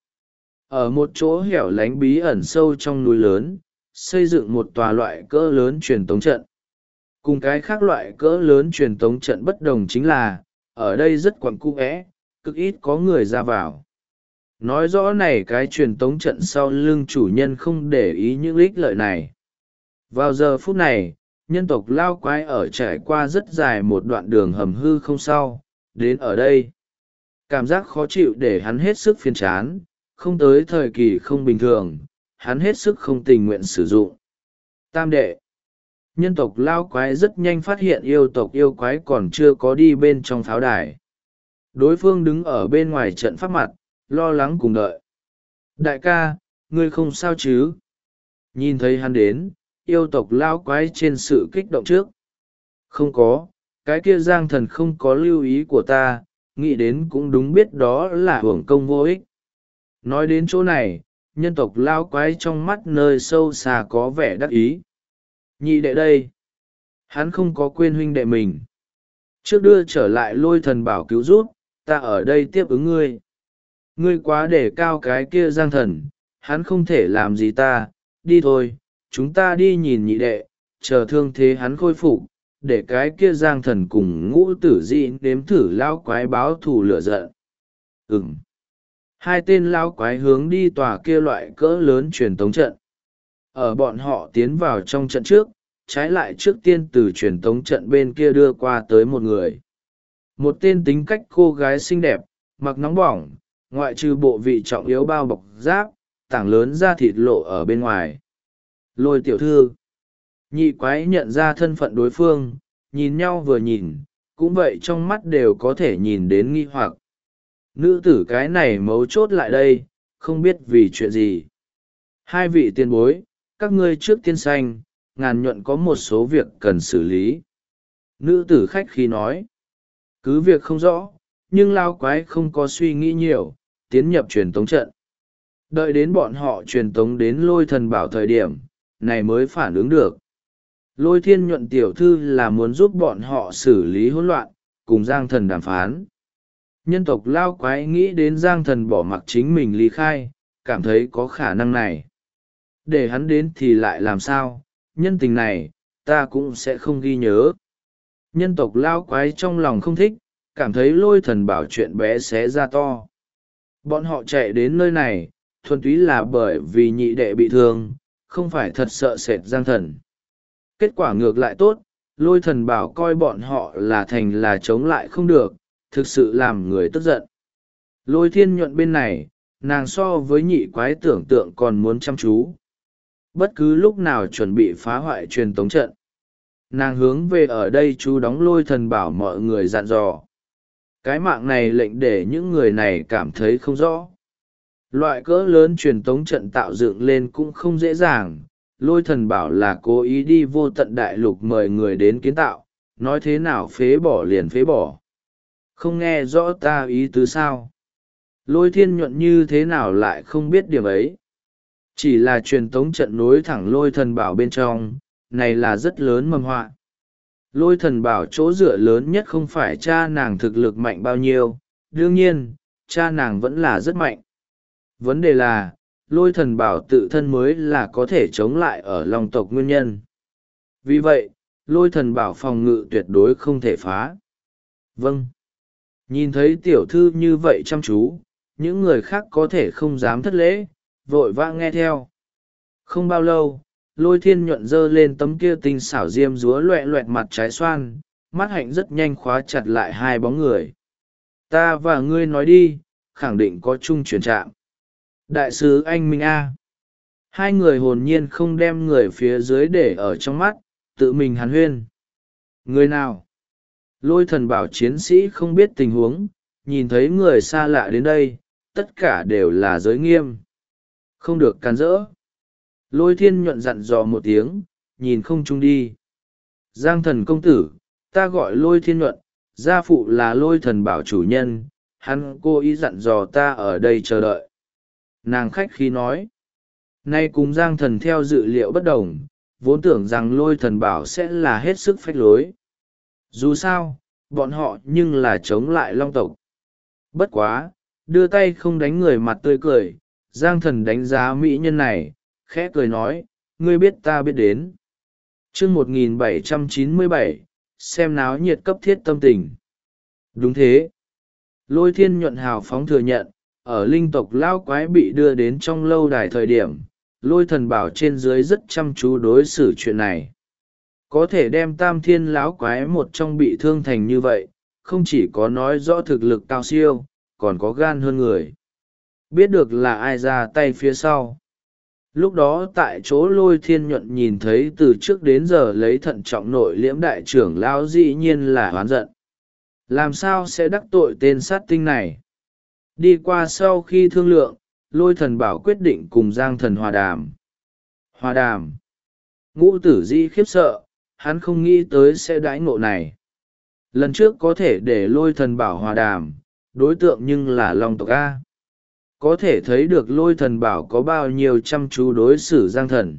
Ở một chỗ hẻo lánh bí ẩn sâu trong núi lớn, xây dựng một tòa loại cỡ lớn truyền tống trận. Cùng cái khác loại cỡ lớn truyền tống trận bất đồng chính là, ở đây rất quặn cu é, cực ít có người ra vào. Nói rõ này cái truyền tống trận sau lưng chủ nhân không để ý những ích lợi này. Vào giờ phút này, nhân tộc lao quái ở trải qua rất dài một đoạn đường hầm hư không sau, đến ở đây. Cảm giác khó chịu để hắn hết sức phiền chán, không tới thời kỳ không bình thường, hắn hết sức không tình nguyện sử dụng. Tam đệ. Nhân tộc lao quái rất nhanh phát hiện yêu tộc yêu quái còn chưa có đi bên trong pháo đài. Đối phương đứng ở bên ngoài trận pháp mặt, lo lắng cùng đợi. Đại ca, ngươi không sao chứ? Nhìn thấy hắn đến, yêu tộc lao quái trên sự kích động trước. Không có, cái kia Giang Thần không có lưu ý của ta, nghĩ đến cũng đúng biết đó là hưởng công vô ích. Nói đến chỗ này, nhân tộc lao quái trong mắt nơi sâu xa có vẻ đắc ý. Nhị đệ đây, hắn không có quên huynh đệ mình. Trước đưa trở lại Lôi Thần Bảo cứu giúp, ta ở đây tiếp ứng ngươi. Ngươi quá để cao cái kia Giang Thần, hắn không thể làm gì ta, đi thôi, chúng ta đi nhìn nhị đệ, chờ thương thế hắn khôi phục, để cái kia Giang Thần cùng Ngũ Tử Dị nếm thử lao quái báo thù lửa giận. Hai tên lao quái hướng đi tòa kia loại cỡ lớn truyền tống trận. Ở bọn họ tiến vào trong trận trước, trái lại trước tiên từ truyền tống trận bên kia đưa qua tới một người. Một tên tính cách cô gái xinh đẹp, mặc nóng bỏng, ngoại trừ bộ vị trọng yếu bao bọc giáp, tảng lớn da thịt lộ ở bên ngoài. Lôi tiểu thư. Nhị quái nhận ra thân phận đối phương, nhìn nhau vừa nhìn, cũng vậy trong mắt đều có thể nhìn đến nghi hoặc. Nữ tử cái này mấu chốt lại đây, không biết vì chuyện gì. Hai vị tiền bối, các ngươi trước tiên sanh, ngàn nhuận có một số việc cần xử lý. Nữ tử khách khí nói. Cứ việc không rõ, nhưng lao quái không có suy nghĩ nhiều, tiến nhập truyền tống trận. Đợi đến bọn họ truyền tống đến Lôi Thần Bảo thời điểm, này mới phản ứng được. Lôi Thiên Nhuận tiểu thư là muốn giúp bọn họ xử lý hỗn loạn, cùng Giang Thần đàm phán. Nhân tộc lao quái nghĩ đến Giang Thần bỏ mặc chính mình ly khai, cảm thấy có khả năng này. Để hắn đến thì lại làm sao, nhân tình này, ta cũng sẽ không ghi nhớ. Nhân tộc lao quái trong lòng không thích, cảm thấy Lôi Thần Bảo chuyện bé xé ra to. Bọn họ chạy đến nơi này, thuần túy là bởi vì nhị đệ bị thương, không phải thật sợ sệt Giang Thần. Kết quả ngược lại tốt, Lôi Thần Bảo coi bọn họ là thành là chống lại không được, thực sự làm người tức giận. Lôi Thiên Nhuận bên này, nàng so với nhị quái tưởng tượng còn muốn chăm chú. Bất cứ lúc nào chuẩn bị phá hoại truyền tống trận. Nàng hướng về ở đây chú đóng Lôi Thần Bảo mọi người dặn dò. Cái mạng này lệnh để những người này cảm thấy không rõ. Loại cỡ lớn truyền tống trận tạo dựng lên cũng không dễ dàng. Lôi Thần Bảo là cố ý đi vô tận đại lục mời người đến kiến tạo, nói thế nào phế bỏ liền phế bỏ. Không nghe rõ ta ý tứ sao? Lôi Thiên Nhuận như thế nào lại không biết điểm ấy? Chỉ là truyền tống trận nối thẳng Lôi Thần Bảo bên trong, này là rất lớn mầm họa. Lôi Thần Bảo chỗ dựa lớn nhất không phải cha nàng thực lực mạnh bao nhiêu, đương nhiên, cha nàng vẫn là rất mạnh. Vấn đề là, Lôi Thần Bảo tự thân mới là có thể chống lại ở Long tộc nguyên nhân. Vì vậy, Lôi Thần Bảo phòng ngự tuyệt đối không thể phá. Vâng. Nhìn thấy tiểu thư như vậy chăm chú, những người khác có thể không dám thất lễ, vội vã nghe theo. Không bao lâu, Lôi Thiên Nhuận giơ lên tấm kia tinh xảo diêm dúa loẹ loẹt mặt trái xoan, mắt hạnh rất nhanh khóa chặt lại hai bóng người. Ta và ngươi nói đi, khẳng định có chung chuyển trạm. Đại sứ anh Minh A. Hai người hồn nhiên không đem người phía dưới để ở trong mắt, tự mình hàn huyên. Người nào? Lôi Thần Bảo chiến sĩ không biết tình huống, nhìn thấy người xa lạ đến đây, tất cả đều là giới nghiêm. Không được can rỡ. Lôi Thiên Nhuận dặn dò một tiếng, nhìn không trung đi. Giang Thần công tử, ta gọi Lôi Thiên Nhuận, gia phụ là Lôi Thần Bảo chủ nhân, hắn cố ý dặn dò ta ở đây chờ đợi. Nàng khách khí nói. Nay cùng Giang Thần theo dự liệu bất đồng, vốn tưởng rằng Lôi Thần Bảo sẽ là hết sức phách lối. Dù sao, bọn họ nhưng là chống lại Long tộc. Bất quá, đưa tay không đánh người mặt tươi cười, Giang Thần đánh giá mỹ nhân này, khẽ cười nói, ngươi biết ta biết đến. chương 1797, xem náo nhiệt cấp thiết tâm tình. Đúng thế. Lôi Thiên Nhuận hào phóng thừa nhận, ở linh tộc lao quái bị đưa đến trong lâu đài thời điểm, Lôi Thần Bảo trên dưới rất chăm chú đối xử chuyện này. Có thể đem Tam Thiên lão quái một trong bị thương thành như vậy, không chỉ có nói rõ thực lực cao siêu, còn có gan hơn người. Biết được là ai ra tay phía sau. Lúc đó tại chỗ Lôi Thiên Nhuận nhìn thấy từ trước đến giờ lấy thận trọng nội liễm đại trưởng lão dĩ nhiên là oán giận. Làm sao sẽ đắc tội tên sát tinh này? Đi qua sau khi thương lượng, Lôi Thần Bảo quyết định cùng Giang Thần hòa đàm. Hòa đàm. Ngũ Tử Di khiếp sợ, hắn không nghĩ tới sẽ đãi ngộ này. Lần trước có thể để Lôi Thần Bảo hòa đàm, đối tượng nhưng là Long tộc A. Có thể thấy được Lôi Thần Bảo có bao nhiêu chăm chú đối xử Giang Thần.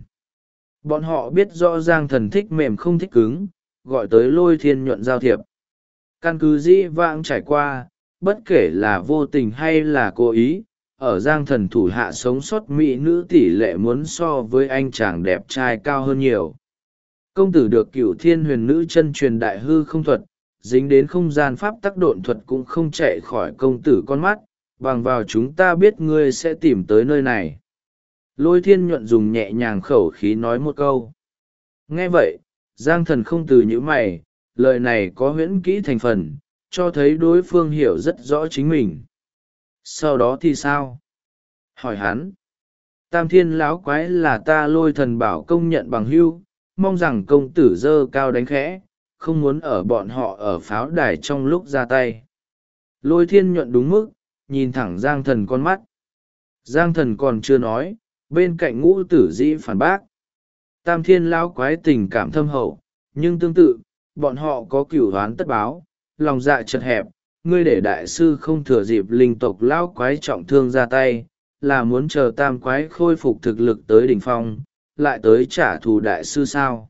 Bọn họ biết rõ Giang Thần thích mềm không thích cứng, gọi tới Lôi Thiên Nhuận giao thiệp. Căn cứ dĩ vãng trải qua, bất kể là vô tình hay là cố ý, ở Giang Thần thủ hạ sống sót mỹ nữ tỷ lệ muốn so với anh chàng đẹp trai cao hơn nhiều. Công tử được Cửu Thiên Huyền Nữ chân truyền đại hư không thuật, dính đến không gian pháp tắc độn thuật cũng không chạy khỏi công tử con mắt, bằng vào chúng ta biết ngươi sẽ tìm tới nơi này. Lôi Thiên Nhuận dùng nhẹ nhàng khẩu khí nói một câu. Nghe vậy, Giang Thần không từ những mày, lời này có huyễn kỹ thành phần, cho thấy đối phương hiểu rất rõ chính mình. Sau đó thì sao? Hỏi hắn. Tam Thiên lão quái là ta Lôi Thần Bảo công nhận bằng hữu, mong rằng công tử dơ cao đánh khẽ, không muốn ở bọn họ ở pháo đài trong lúc ra tay. Lôi Thiên Nhuận đúng mức, nhìn thẳng Giang Thần con mắt. Giang Thần còn chưa nói, bên cạnh Ngũ Tử Dĩ phản bác. Tam Thiên lão quái tình cảm thâm hậu, nhưng tương tự, bọn họ có cửu oán tất báo, lòng dạ chật hẹp, ngươi để đại sư không thừa dịp linh tộc lão quái trọng thương ra tay, là muốn chờ tam quái khôi phục thực lực tới đỉnh phong, lại tới trả thù đại sư sao?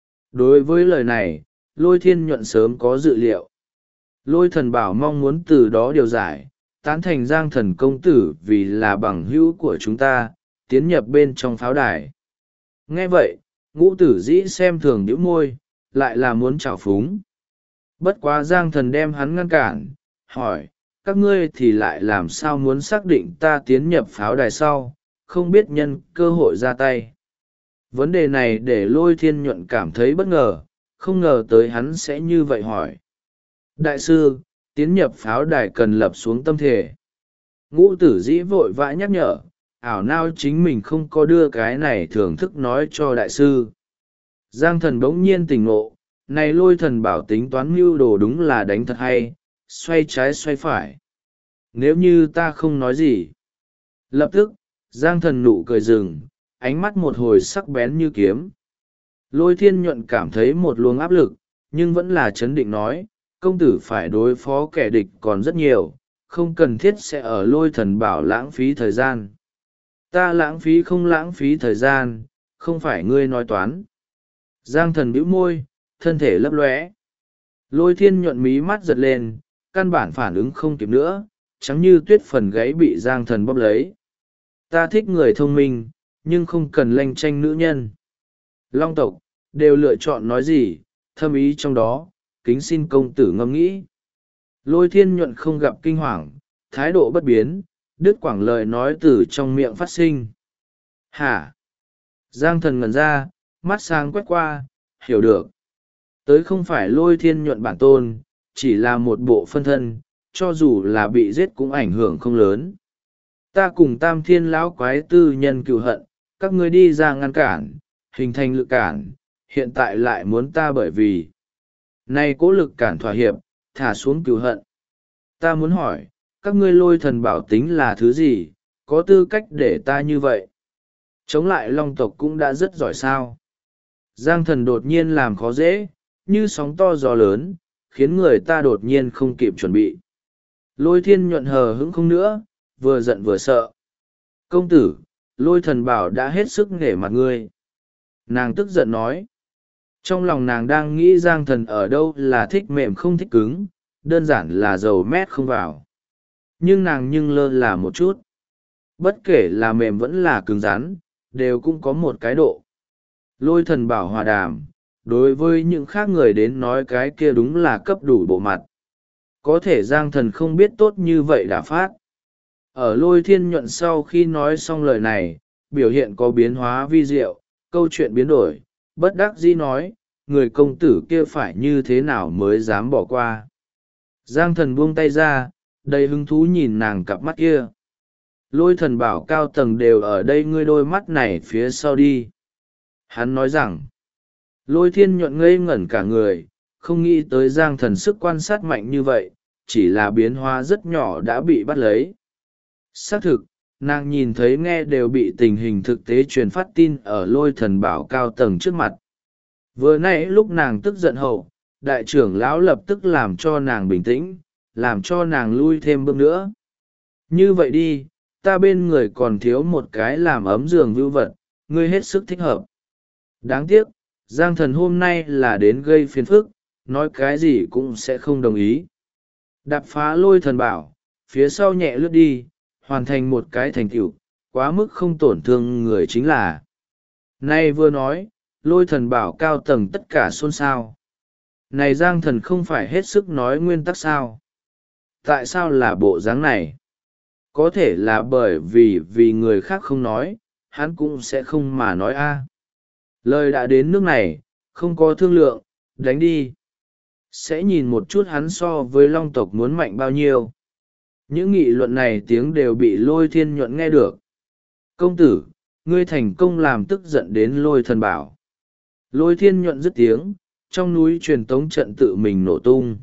Đối với lời này, Lôi Thiên Nhuận sớm có dự liệu. Lôi Thần Bảo mong muốn từ đó điều giải, tán thành Giang Thần công tử vì là bằng hữu của chúng ta, tiến nhập bên trong pháo đài. Nghe vậy, Ngũ Tử Dĩ xem thường nhíu môi, lại là muốn trào phúng. Bất quá Giang Thần đem hắn ngăn cản, hỏi, các ngươi thì lại làm sao muốn xác định ta tiến nhập pháo đài sau, không biết nhân cơ hội ra tay. Vấn đề này để Lôi Thiên Nhuận cảm thấy bất ngờ, không ngờ tới hắn sẽ như vậy hỏi. Đại sư, tiến nhập pháo đài cần lập xuống tâm thể. Ngũ Tử Dĩ vội vã nhắc nhở, ảo nào chính mình không có đưa cái này thưởng thức nói cho đại sư. Giang Thần bỗng nhiên tỉnh ngộ, này Lôi Thần Bảo tính toán mưu đồ đúng là đánh thật hay, xoay trái xoay phải. Nếu như ta không nói gì. Lập tức, Giang Thần nụ cười rừng, ánh mắt một hồi sắc bén như kiếm. Lôi Thiên Nhuận cảm thấy một luồng áp lực, nhưng vẫn là chấn định nói, công tử phải đối phó kẻ địch còn rất nhiều, không cần thiết sẽ ở Lôi Thần Bảo lãng phí thời gian. Ta lãng phí không lãng phí thời gian, không phải ngươi nói toán. Giang Thần bĩu môi, thân thể lấp lóe. Lôi Thiên Nhuận mí mắt giật lên, căn bản phản ứng không kịp nữa, trắng như tuyết phần gáy bị Giang Thần bóp lấy. Ta thích người thông minh, nhưng không cần lanh tranh nữ nhân. Long tộc, đều lựa chọn nói gì, thâm ý trong đó, kính xin công tử ngẫm nghĩ. Lôi Thiên Nhuận không gặp kinh hoàng, thái độ bất biến, đứt quãng lời nói từ trong miệng phát sinh. Hả? Giang thần ngẩn ra, mắt sáng quét qua, hiểu được. Tới không phải Lôi Thiên Nhuận bản tôn, chỉ là một bộ phân thân, cho dù là bị giết cũng ảnh hưởng không lớn. Ta cùng Tam Thiên lão quái tư nhân cựu hận, các ngươi đi ra ngăn cản, hình thành lực cản, hiện tại lại muốn ta bởi vì nay cố lực cản thỏa hiệp, thả xuống cựu hận. Ta muốn hỏi, các ngươi Lôi thần bảo tính là thứ gì, có tư cách để ta như vậy? Chống lại long tộc cũng đã rất giỏi sao. Giang thần đột nhiên làm khó dễ, như sóng to gió lớn, khiến người ta đột nhiên không kịp chuẩn bị. Lôi Thiên Nhuận hờ hững không nữa, vừa giận vừa sợ. Công tử, Lôi thần bảo đã hết sức nể mặt ngươi. Nàng tức giận nói. Trong lòng nàng đang nghĩ Giang thần ở đâu là thích mềm không thích cứng, đơn giản là dầu mét không vào. Nhưng nàng lơ là một chút. Bất kể là mềm vẫn là cứng rắn, đều cũng có một cái độ. Lôi thần bảo hòa đàm, đối với những khác người đến nói cái kia đúng là cấp đủ bộ mặt. Có thể Giang thần không biết tốt như vậy đã phát. Ở Lôi Thiên Nhuận sau khi nói xong lời này, biểu hiện có biến hóa vi diệu, câu chuyện biến đổi, bất đắc dĩ nói, người công tử kia phải như thế nào mới dám bỏ qua. Giang thần buông tay ra, đầy hứng thú nhìn nàng cặp mắt kia. Lôi thần bảo cao tầng đều ở đây, ngươi đôi mắt này phía sau đi. Hắn nói rằng, Lôi Thiên Nhuận ngây ngẩn cả người, không nghĩ tới Giang thần sức quan sát mạnh như vậy, chỉ là biến hóa rất nhỏ đã bị bắt lấy. Xác thực, nàng nhìn thấy nghe đều bị tình hình thực tế truyền phát tin ở Lôi thần bảo cao tầng trước mặt. Vừa nãy lúc nàng tức giận hậu, đại trưởng lão lập tức làm cho nàng bình tĩnh, làm cho nàng lui thêm bước nữa. Như vậy đi, ta bên người còn thiếu một cái làm ấm giường vưu vật, ngươi hết sức thích hợp. Đáng tiếc, Giang thần hôm nay là đến gây phiền phức, nói cái gì cũng sẽ không đồng ý. Đạp phá Lôi thần bảo, phía sau nhẹ lướt đi, hoàn thành một cái thành tựu, quá mức không tổn thương người chính là. Nay vừa nói, Lôi thần bảo cao tầng tất cả xôn xao. Này Giang thần không phải hết sức nói nguyên tắc sao? Tại sao là bộ dáng này? Có thể là bởi vì người khác không nói, hắn cũng sẽ không mà nói a. Lời đã đến nước này, không có thương lượng, đánh đi. Sẽ nhìn một chút hắn so với long tộc muốn mạnh bao nhiêu. Những nghị luận này tiếng đều bị Lôi Thiên Nhuận nghe được. Công tử, ngươi thành công làm tức giận đến Lôi thần bảo. Lôi Thiên Nhuận dứt tiếng, trong núi truyền tống trận tự mình nổ tung.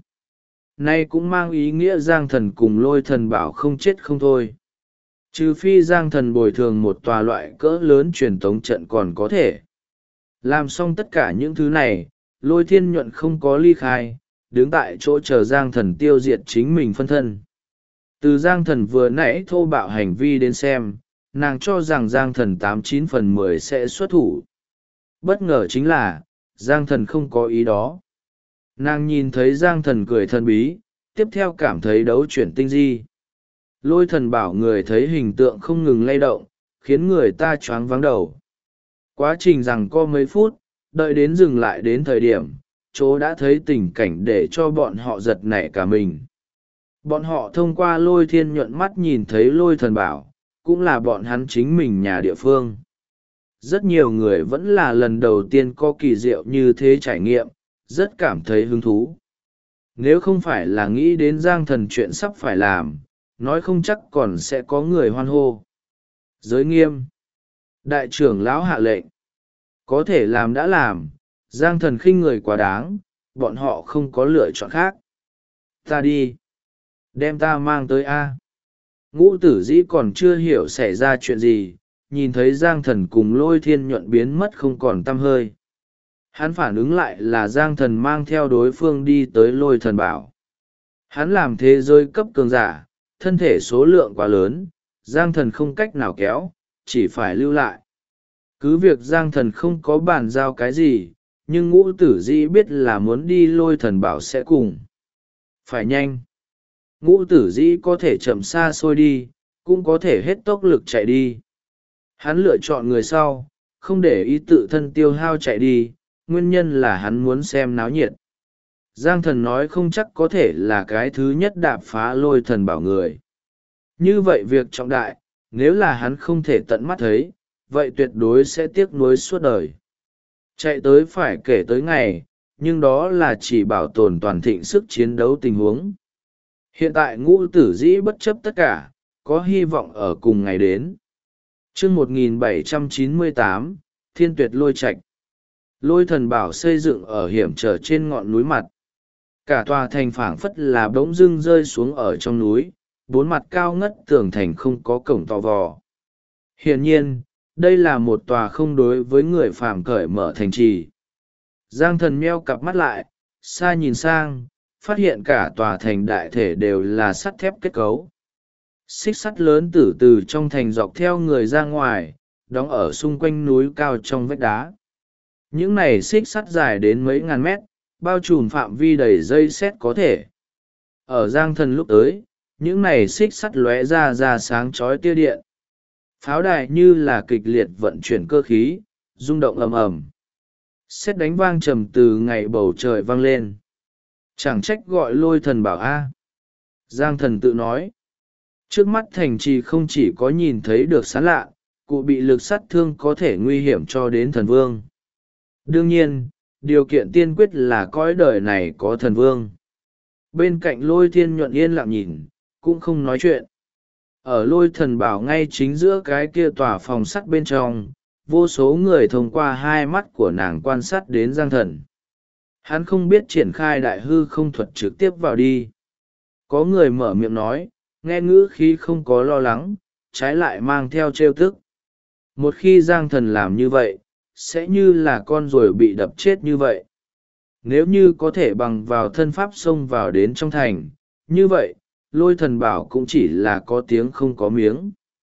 Nay cũng mang ý nghĩa Giang thần cùng Lôi thần bảo không chết không thôi. Trừ phi Giang thần bồi thường một tòa loại cỡ lớn truyền tống trận còn có thể. Làm xong tất cả những thứ này, Lôi Thiên Nhuận không có ly khai, đứng tại chỗ chờ Giang thần tiêu diệt chính mình phân thân. Từ Giang thần vừa nãy thô bạo hành vi đến xem, nàng cho rằng Giang thần 89/10 sẽ xuất thủ. Bất ngờ chính là, Giang thần không có ý đó. Nàng nhìn thấy Giang thần cười thần bí, tiếp theo cảm thấy đấu chuyển tinh di. Lôi thần bảo người thấy hình tượng không ngừng lay động, khiến người ta choáng váng đầu. Quá trình rằng có mấy phút, đợi đến dừng lại đến thời điểm, chỗ đã thấy tình cảnh để cho bọn họ giật nảy cả mình. Bọn họ thông qua Lôi Thiên Nhuận mắt nhìn thấy Lôi thần bảo, cũng là bọn hắn chính mình nhà địa phương. Rất nhiều người vẫn là lần đầu tiên có kỳ diệu như thế trải nghiệm, rất cảm thấy hứng thú. Nếu không phải là nghĩ đến Giang thần chuyện sắp phải làm, nói không chắc còn sẽ có người hoan hô. Giới nghiêm. Đại trưởng lão hạ lệnh. Có thể làm đã làm, Giang thần khinh người quá đáng, bọn họ không có lựa chọn khác. Ta đi. Đem ta mang tới A. Ngũ tử dĩ còn chưa hiểu xảy ra chuyện gì, nhìn thấy Giang thần cùng Lôi Thiên Nhuận biến mất không còn tăm hơi. Hắn phản ứng lại là Giang thần mang theo đối phương đi tới Lôi thần bảo. Hắn làm thế giới cấp cường giả, thân thể số lượng quá lớn, Giang thần không cách nào kéo, chỉ phải lưu lại. Cứ việc Giang thần không có bàn giao cái gì, nhưng ngũ tử dĩ biết là muốn đi Lôi thần bảo sẽ cùng. Phải nhanh. Ngũ tử dĩ có thể chậm xa xôi đi, cũng có thể hết tốc lực chạy đi. Hắn lựa chọn người sau, không để ý tự thân tiêu hao chạy đi, nguyên nhân là hắn muốn xem náo nhiệt. Giang thần nói không chắc có thể là cái thứ nhất đạp phá Lôi thần bảo người. Như vậy việc trọng đại, nếu là hắn không thể tận mắt thấy, vậy tuyệt đối sẽ tiếc nuối suốt đời. Chạy tới phải kể tới ngày, nhưng đó là chỉ bảo tồn toàn thịnh sức chiến đấu tình huống. Hiện tại Ngũ Tử Dĩ bất chấp tất cả, có hy vọng ở cùng ngày đến. Chương 1798, Thiên Tuyệt Lôi Trạch. Lôi Thần Bảo xây dựng ở hiểm trở trên ngọn núi mặt. Cả tòa thành phảng phất là bỗng dưng rơi xuống ở trong núi, bốn mặt cao ngất tường thành không có cổng to vò. Hiển nhiên, đây là một tòa không đối với người phàm cởi mở thành trì. Giang Thần meo cặp mắt lại, xa nhìn sang, phát hiện cả tòa thành đại thể đều là sắt thép kết cấu. Xích sắt lớn từ trong thành dọc theo người ra ngoài, đóng ở xung quanh núi cao trong vách đá. Những này xích sắt dài đến mấy ngàn mét, bao trùm phạm vi đầy dây sét có thể. Ở Giang Thần lúc tới, những này xích sắt lóe ra sáng chói tia điện. Pháo đài như là kịch liệt vận chuyển cơ khí, rung động ầm ầm. Sét đánh vang trầm từ ngày bầu trời vang lên. Chẳng trách gọi Lôi Thần Bảo a. Giang Thần tự nói. Trước mắt thành trì không chỉ có nhìn thấy được sán lạ, cụ bị lực sát thương có thể nguy hiểm cho đến thần vương. Đương nhiên, điều kiện tiên quyết là cõi đời này có thần vương. Bên cạnh Lôi Thiên Nhuận yên lặng nhìn, cũng không nói chuyện. Ở Lôi Thần Bảo ngay chính giữa cái kia tòa phòng sắt bên trong, vô số người thông qua hai mắt của nàng quan sát đến Giang Thần. Hắn không biết triển khai đại hư không thuật trực tiếp vào đi. Có người mở miệng nói, nghe ngữ khí không có lo lắng, trái lại mang theo trêu tức. Một khi Giang Thần làm như vậy, sẽ như là con ruồi bị đập chết như vậy. Nếu như có thể bằng vào thân pháp xông vào đến trong thành, như vậy, Lôi Thần Bảo cũng chỉ là có tiếng không có miếng.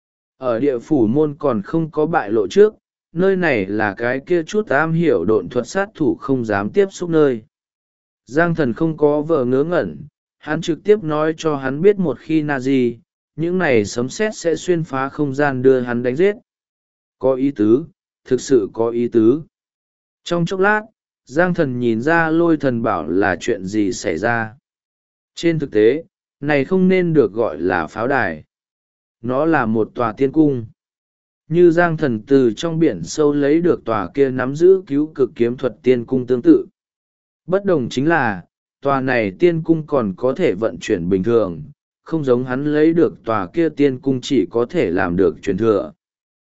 Ở địa phủ môn còn không có bại lộ trước, nơi này là cái kia chút am hiểu độn thuật sát thủ không dám tiếp xúc nơi. Giang Thần không có vờ ngớ ngẩn, hắn trực tiếp nói cho hắn biết một khi Nazi, những này sấm sét sẽ xuyên phá không gian đưa hắn đánh giết. Có ý tứ, thực sự có ý tứ. Trong chốc lát, Giang Thần nhìn ra Lôi Thần Bảo là chuyện gì xảy ra. Trên thực tế, này không nên được gọi là pháo đài. Nó là một tòa tiên cung. Như Giang Thần từ trong biển sâu lấy được tòa kia nắm giữ cứu cực kiếm thuật tiên cung tương tự. Bất đồng chính là, tòa này tiên cung còn có thể vận chuyển bình thường, không giống hắn lấy được tòa kia tiên cung chỉ có thể làm được truyền thừa.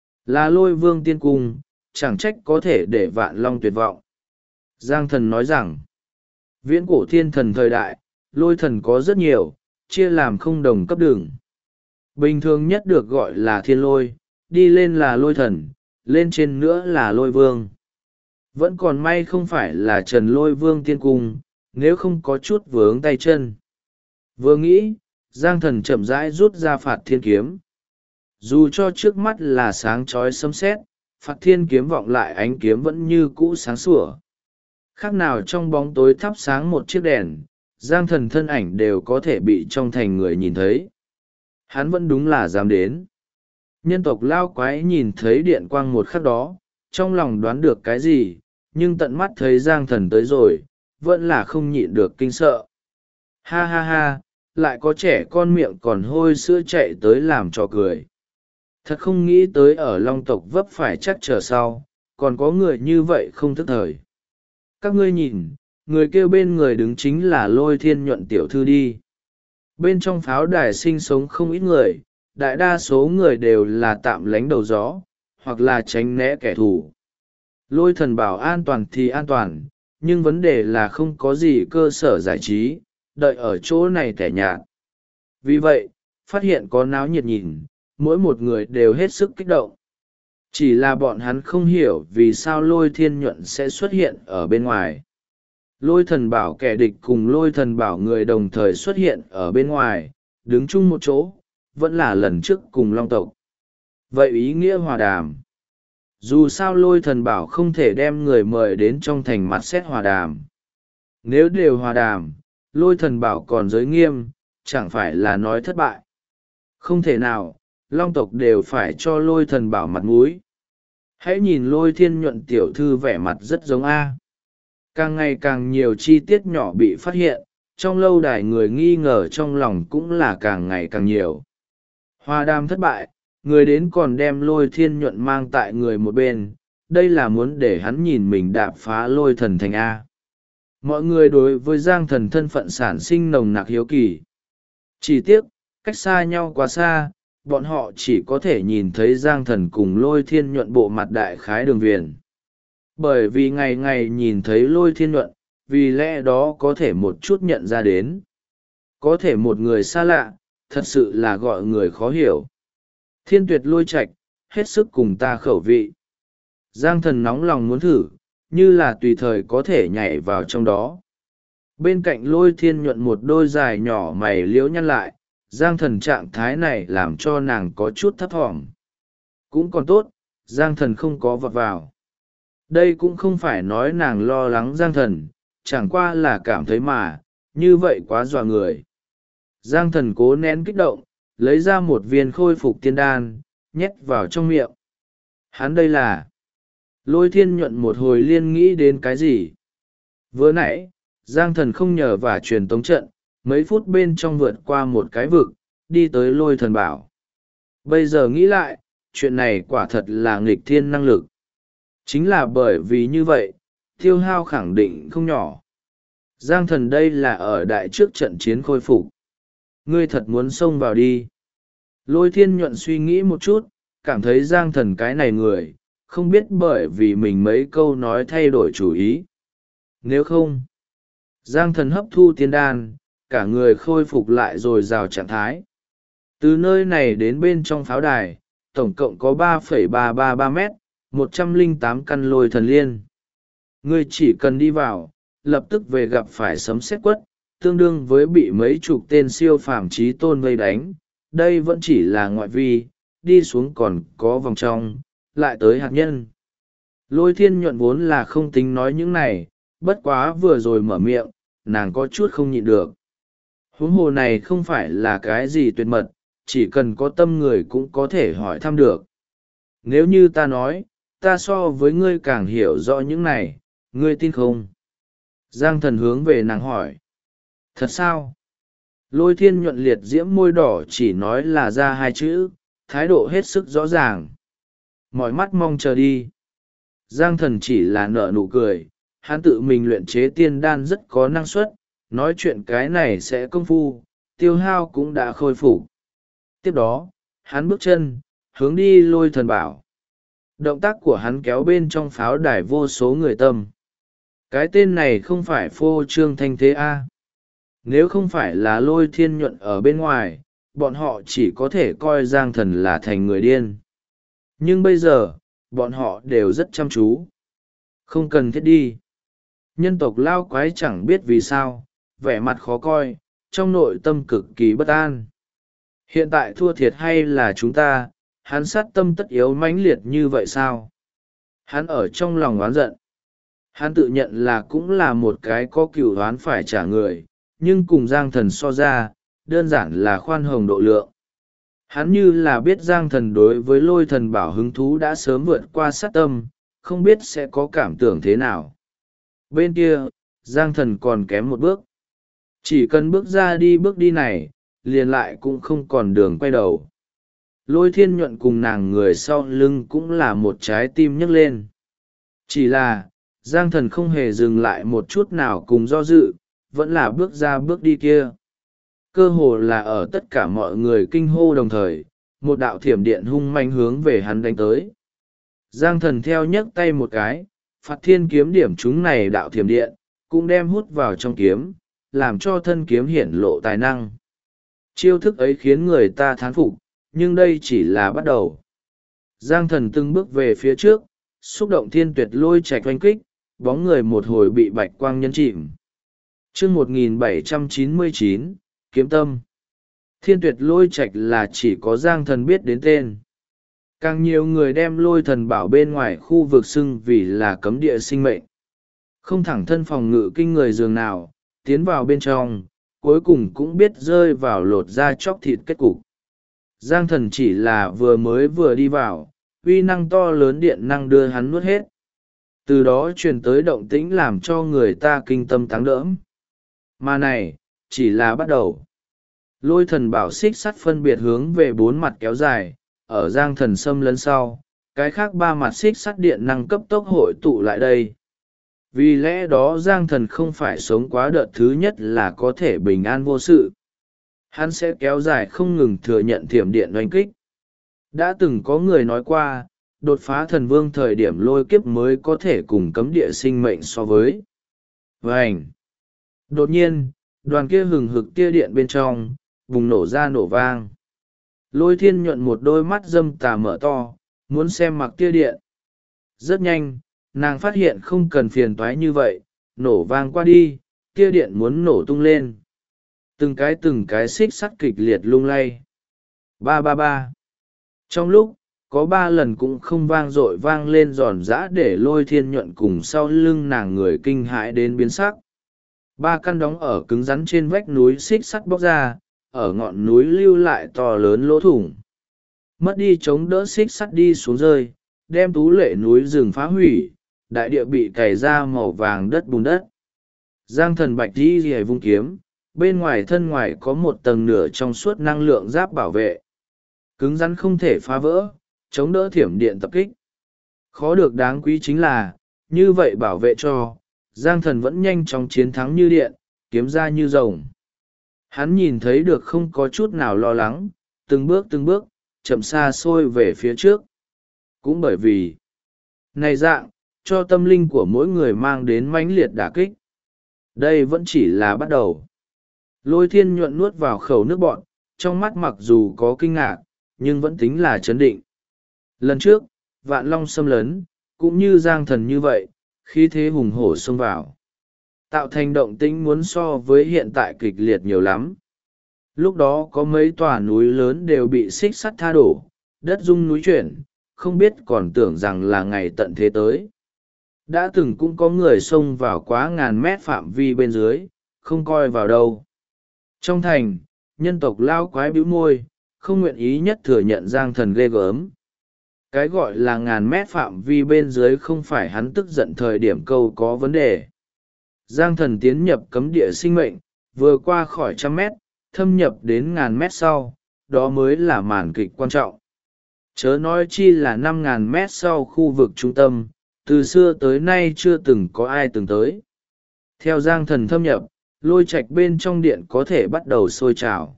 Là Lôi Vương tiên cung, chẳng trách có thể để vạn long tuyệt vọng. Giang Thần nói rằng, viễn cổ thiên thần thời đại, lôi thần có rất nhiều, chia làm không đồng cấp đường. Bình thường nhất được gọi là thiên lôi, đi lên là lôi thần, lên trên nữa là lôi vương. Vẫn còn may không phải là Trần Lôi Vương tiên cung, nếu không có chút vướng tay chân. Vừa nghĩ, Giang Thần chậm rãi rút ra Phạt Thiên Kiếm. Dù cho trước mắt là sáng chói sấm sét, Phạt Thiên Kiếm vọng lại ánh kiếm vẫn như cũ sáng sủa. Khác nào trong bóng tối thắp sáng một chiếc đèn, Giang Thần thân ảnh đều có thể bị trong thành người nhìn thấy. Hắn vẫn đúng là dám đến. Nhân tộc lao quái nhìn thấy điện quang một khắc đó, trong lòng đoán được cái gì, nhưng tận mắt thấy Giang Thần tới rồi, vẫn là không nhịn được kinh sợ. Ha ha ha, lại có trẻ con miệng còn hôi sữa chạy tới làm trò cười. Thật không nghĩ tới ở Long tộc vấp phải chắc trở sau, còn có người như vậy không thức thời. Các ngươi nhìn, người kêu bên người đứng chính là Lôi Thiên Nhuận tiểu thư đi. Bên trong pháo đài sinh sống không ít người, đại đa số người đều là tạm lánh đầu gió, hoặc là tránh né kẻ thù. Lôi Thần Bảo an toàn thì an toàn, nhưng vấn đề là không có gì cơ sở giải trí, đợi ở chỗ này tẻ nhạt. Vì vậy, phát hiện có náo nhiệt nhìn, mỗi một người đều hết sức kích động. Chỉ là bọn hắn không hiểu vì sao Lôi Thiên Nhuận sẽ xuất hiện ở bên ngoài. Lôi Thần Bảo kẻ địch cùng Lôi Thần Bảo người đồng thời xuất hiện ở bên ngoài, đứng chung một chỗ, vẫn là lần trước cùng Long tộc. Vậy ý nghĩa hòa đàm. Dù sao Lôi Thần Bảo không thể đem người mời đến trong thành mặt xét hòa đàm. Nếu đều hòa đàm, Lôi Thần Bảo còn giới nghiêm, chẳng phải là nói thất bại. Không thể nào, Long tộc đều phải cho Lôi Thần Bảo mặt mũi. Hãy nhìn Lôi Thiên Nhuận tiểu thư vẻ mặt rất giống A. Càng ngày càng nhiều chi tiết nhỏ bị phát hiện, trong lâu đài người nghi ngờ trong lòng cũng là càng ngày càng nhiều. Hòa đàm thất bại, người đến còn đem Lôi Thiên Nhuận mang tại người một bên, đây là muốn để hắn nhìn mình đạp phá Lôi Thần Thành A. Mọi người đối với Giang Thần thân phận sản sinh nồng nặc hiếu kỳ. Chỉ tiếc, cách xa nhau quá xa, bọn họ chỉ có thể nhìn thấy Giang Thần cùng Lôi Thiên Nhuận bộ mặt đại khái đường viền. Bởi vì ngày ngày nhìn thấy Lôi Thiên Nhuận, vì lẽ đó có thể một chút nhận ra đến. Có thể một người xa lạ, thật sự là gọi người khó hiểu. Thiên Tuyệt Lôi Trạch, hết sức cùng ta khẩu vị. Giang Thần nóng lòng muốn thử, như là tùy thời có thể nhảy vào trong đó. Bên cạnh Lôi Thiên Nhuận một đôi dài nhỏ mày liễu nhăn lại, Giang Thần trạng thái này làm cho nàng có chút thấp thỏm. Cũng còn tốt, Giang Thần không có vọt vào. Đây cũng không phải nói nàng lo lắng Giang Thần, chẳng qua là cảm thấy mà, như vậy quá dọa người. Giang Thần cố nén kích động, lấy ra một viên khôi phục tiên đan, nhét vào trong miệng. Hắn đây là... Lôi Thiên Nhuận một hồi liên nghĩ đến cái gì? Vừa nãy, Giang Thần không nhờ và truyền tống trận, mấy phút bên trong vượt qua một cái vực, đi tới Lôi Thần Bảo. Bây giờ nghĩ lại, chuyện này quả thật là nghịch thiên năng lực. Chính là bởi vì như vậy, tiêu hao khẳng định không nhỏ. Giang Thần đây là ở đại trước trận chiến khôi phục. Ngươi thật muốn xông vào đi. Lôi Thiên Nhuận suy nghĩ một chút, cảm thấy Giang Thần cái này người, không biết bởi vì mình mấy câu nói thay đổi chủ ý. Nếu không, Giang Thần hấp thu tiên đan, cả người khôi phục lại rồi rào trạng thái. Từ nơi này đến bên trong pháo đài, tổng cộng có 3,333 mét, 108 căn lôi thần liên. Ngươi chỉ cần đi vào, lập tức về gặp phải sấm sét quất, tương đương với bị mấy chục tên siêu phàm trí tôn vây đánh. Đây vẫn chỉ là ngoại vi, đi xuống còn có vòng trong, lại tới hạt nhân. Lôi Thiên Nhuận vốn là không tính nói những này, bất quá vừa rồi mở miệng, nàng có chút không nhịn được. Huống hồ này không phải là cái gì tuyệt mật, chỉ cần có tâm người cũng có thể hỏi thăm được. Nếu như ta nói, ta so với ngươi càng hiểu rõ những này, ngươi tin không? Giang Thần hướng về nàng hỏi. Thật sao? Lôi Thiên Nhuận liệt diễm môi đỏ chỉ nói là ra hai chữ, thái độ hết sức rõ ràng. Mỏi mắt mong chờ đi. Giang Thần chỉ là nở nụ cười, hắn tự mình luyện chế tiên đan rất có năng suất, nói chuyện cái này sẽ công phu, tiêu hao cũng đã khôi phục. Tiếp đó, hắn bước chân, hướng đi Lôi Thần Bảo. Động tác của hắn kéo bên trong pháo đài vô số người tâm. Cái tên này không phải phô trương thanh thế A. Nếu không phải là Lôi Thiên Nhuận ở bên ngoài, bọn họ chỉ có thể coi Giang Thần là thành người điên. Nhưng bây giờ, bọn họ đều rất chăm chú. Không cần thiết đi. Nhân tộc lao quái chẳng biết vì sao, vẻ mặt khó coi, trong nội tâm cực kỳ bất an. Hiện tại thua thiệt hay là chúng ta, hắn sát tâm tất yếu mãnh liệt như vậy sao? Hắn ở trong lòng oán giận. Hắn tự nhận là cũng là một cái có cửu oán phải trả người, nhưng cùng Giang Thần so ra, đơn giản là khoan hồng độ lượng. Hắn như là biết Giang Thần đối với Lôi Thần Bảo hứng thú đã sớm vượt qua sát tâm, không biết sẽ có cảm tưởng thế nào. Bên kia, Giang Thần còn kém một bước. Chỉ cần bước ra đi bước đi này, liền lại cũng không còn đường quay đầu. Lôi Thiên Nhuận cùng nàng người sau lưng cũng là một trái tim nhấc lên. Chỉ là, Giang Thần không hề dừng lại một chút nào cùng do dự, vẫn là bước ra bước đi kia. Cơ hồ là ở tất cả mọi người kinh hô đồng thời, một đạo thiểm điện hung manh hướng về hắn đánh tới. Giang Thần theo nhấc tay một cái, phạt thiên kiếm điểm chúng này đạo thiểm điện, cũng đem hút vào trong kiếm, làm cho thân kiếm hiển lộ tài năng. Chiêu thức ấy khiến người ta thán phục, nhưng đây chỉ là bắt đầu. Giang Thần từng bước về phía trước, xúc động thiên tuyệt lôi trạch oanh kích, bóng người một hồi bị bạch quang nhấn chìm. Chương 1799, Kiếm Tâm. Thiên tuyệt lôi trạch là chỉ có Giang Thần biết đến tên. Càng nhiều người đem Lôi Thần Bảo bên ngoài khu vực xưng vì là cấm địa sinh mệnh. Không thẳng thân phòng ngự kinh người dường nào, tiến vào bên trong, cuối cùng cũng biết rơi vào lột da chóc thịt kết cục. Giang Thần chỉ là vừa đi vào, uy năng to lớn điện năng đưa hắn nuốt hết. Từ đó truyền tới động tĩnh làm cho người ta kinh tâm táng đỡm. Mà này, chỉ là bắt đầu. Lôi Thần Bảo xích sắt phân biệt hướng về bốn mặt kéo dài, ở giang thần xâm lấn sau, cái khác ba mặt xích sắt điện năng cấp tốc hội tụ lại đây. Vì lẽ đó giang thần không phải sống quá đợt thứ nhất là có thể bình an vô sự. Hắn sẽ kéo dài không ngừng thừa nhận thiểm điện oanh kích. Đã từng có người nói qua, đột phá thần vương thời điểm lôi kiếp mới có thể cùng cấm địa sinh mệnh so với. Vành! Đột nhiên, đoàn kia hừng hực tia điện bên trong, bùng nổ ra nổ vang. Lôi thiên nhuận một đôi mắt dâm tà mở to, muốn xem mặc tia điện. Rất nhanh, nàng phát hiện không cần phiền toái như vậy, nổ vang qua đi, tia điện muốn nổ tung lên. Từng cái xích sắt kịch liệt lung lay. Ba ba ba. Trong lúc, có 3 lần cũng không vang dội vang lên giòn giã để lôi thiên nhuận cùng sau lưng nàng người kinh hãi đến biến sắc. 3 căn đóng ở cứng rắn trên vách núi xích sắt bóc ra, ở ngọn núi lưu lại to lớn lỗ thủng. Mất đi chống đỡ xích sắt đi xuống rơi, đem tú lệ núi rừng phá hủy, đại địa bị cày ra màu vàng đất bùn đất. Giang thần bạch đi rìa vung kiếm, bên ngoài thân ngoài có một tầng nửa trong suốt năng lượng giáp bảo vệ. Cứng rắn không thể phá vỡ, chống đỡ thiểm điện tập kích. Khó được đáng quý chính là, như vậy bảo vệ cho, Giang thần vẫn nhanh chóng chiến thắng như điện, kiếm ra như rồng. Hắn nhìn thấy được không có chút nào lo lắng, từng bước, chậm xa xôi về phía trước. Cũng bởi vì, này dạng, cho tâm linh của mỗi người mang đến mãnh liệt đả kích. Đây vẫn chỉ là bắt đầu. Lôi thiên nhuận nuốt vào khẩu nước bọn, trong mắt mặc dù có kinh ngạc, nhưng vẫn tính là chấn định. Lần trước, vạn long xâm lấn, cũng như giang thần như vậy, khí thế hùng hổ xông vào. Tạo thành động tĩnh muốn so với hiện tại kịch liệt nhiều lắm. Lúc đó có mấy tòa núi lớn đều bị xích sắt tha đổ, đất rung núi chuyển, không biết còn tưởng rằng là ngày tận thế tới. Đã từng cũng có người xông vào quá ngàn mét phạm vi bên dưới, không coi vào đâu. Trong thành, nhân tộc lao quái bĩu môi, không nguyện ý nhất thừa nhận giang thần ghê gớm. Cái gọi là ngàn mét phạm vi bên dưới không phải hắn tức giận thời điểm câu có vấn đề. Giang thần tiến nhập cấm địa sinh mệnh, vừa qua khỏi 100 mét, thâm nhập đến ngàn mét sau, đó mới là màn kịch quan trọng. Chớ nói chi là 5.000 mét sau khu vực trung tâm, từ xưa tới nay chưa từng có ai từng tới. Theo giang thần thâm nhập, lôi trạch bên trong điện có thể bắt đầu sôi trào.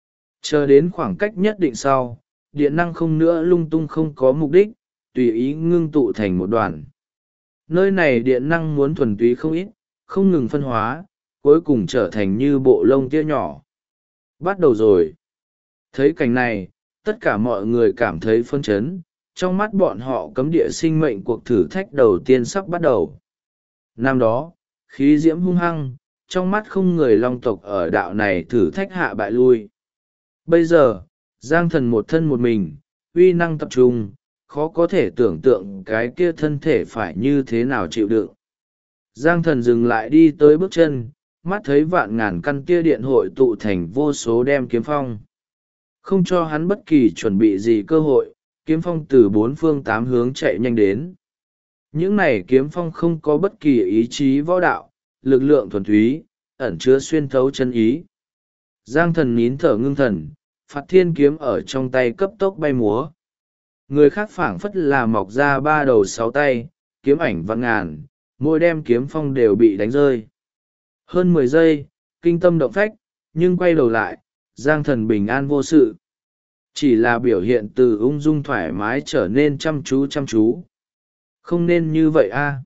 Chờ đến khoảng cách nhất định sau, điện năng không nữa lung tung không có mục đích, tùy ý ngưng tụ thành một đoàn. Nơi này điện năng muốn thuần túy không ít, không ngừng phân hóa, cuối cùng trở thành như bộ lông tia nhỏ. Bắt đầu rồi. Thấy cảnh này, tất cả mọi người cảm thấy phân chấn, trong mắt bọn họ cấm địa sinh mệnh cuộc thử thách đầu tiên sắp bắt đầu. Năm đó, khí diễm hung hăng, trong mắt không người long tộc ở đạo này thử thách hạ bại lui. Bây giờ, giang thần một thân một mình, uy năng tập trung, khó có thể tưởng tượng cái kia thân thể phải như thế nào chịu đựng. Giang thần dừng lại đi tới bước chân, mắt thấy vạn ngàn căn tia điện hội tụ thành vô số đem kiếm phong. Không cho hắn bất kỳ chuẩn bị gì cơ hội, kiếm phong từ 4 phương 8 hướng chạy nhanh đến. Những này kiếm phong không có bất kỳ ý chí võ đạo, lực lượng thuần túy, ẩn chứa xuyên thấu chân ý. Giang thần nín thở ngưng thần, phạt thiên kiếm ở trong tay cấp tốc bay múa. Người khác phảng phất là mọc ra 3 đầu 6 tay, kiếm ảnh vạn ngàn, mỗi đem kiếm phong đều bị đánh rơi. Hơn 10 giây, kinh tâm động phách, nhưng quay đầu lại, giang thần bình an vô sự. Chỉ là biểu hiện từ ung dung thoải mái trở nên chăm chú. Không nên như vậy a.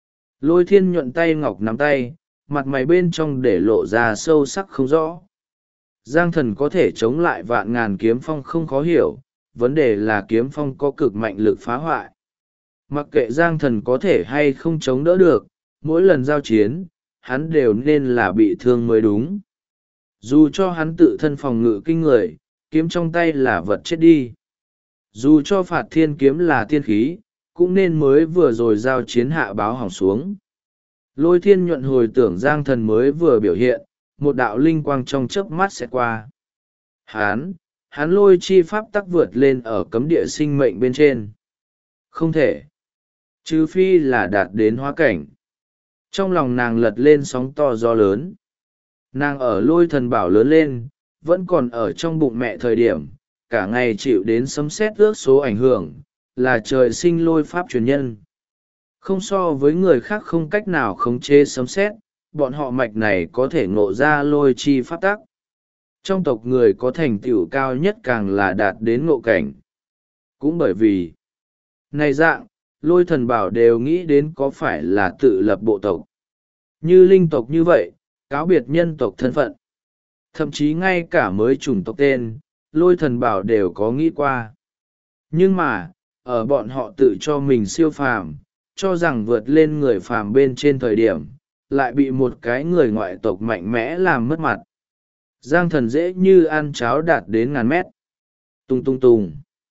Lôi thiên nhuận tay ngọc nắm tay, mặt mày bên trong để lộ ra sâu sắc không rõ. Giang thần có thể chống lại vạn ngàn kiếm phong không khó hiểu, vấn đề là kiếm phong có cực mạnh lực phá hoại. Mặc kệ giang thần có thể hay không chống đỡ được, mỗi lần giao chiến, hắn đều nên là bị thương mới đúng. Dù cho hắn tự thân phòng ngự kinh người, kiếm trong tay là vật chết đi. Dù cho phạt thiên kiếm là tiên khí, cũng nên mới vừa rồi giao chiến hạ báo hỏng xuống. Lôi thiên nhuận hồi tưởng giang thần mới vừa biểu hiện, một đạo linh quang trong chớp mắt sẽ qua. Hắn lôi chi pháp tắc vượt lên ở cấm địa sinh mệnh bên trên. Không thể. Trừ phi là đạt đến hóa cảnh. Trong lòng nàng lật lên sóng to gió lớn. Nàng ở lôi thần bảo lớn lên, vẫn còn ở trong bụng mẹ thời điểm, cả ngày chịu đến sấm sét ước số ảnh hưởng, là trời sinh lôi pháp truyền nhân. Không so với người khác không cách nào khống chế sấm sét, bọn họ mạch này có thể ngộ ra lôi chi pháp tắc. Trong tộc người có thành tựu cao nhất càng là đạt đến ngộ cảnh. Cũng bởi vì này dạng, lôi thần bảo đều nghĩ đến có phải là tự lập bộ tộc. Như linh tộc như vậy, cáo biệt nhân tộc thân phận. Thậm chí ngay cả mới chủng tộc tên, lôi thần bảo đều có nghĩ qua. Nhưng mà, ở bọn họ tự cho mình siêu phàm, cho rằng vượt lên người phàm bên trên thời điểm, lại bị một cái người ngoại tộc mạnh mẽ làm mất mặt. Giang thần dễ như ăn cháo đạt đến ngàn mét. Tung tung tung.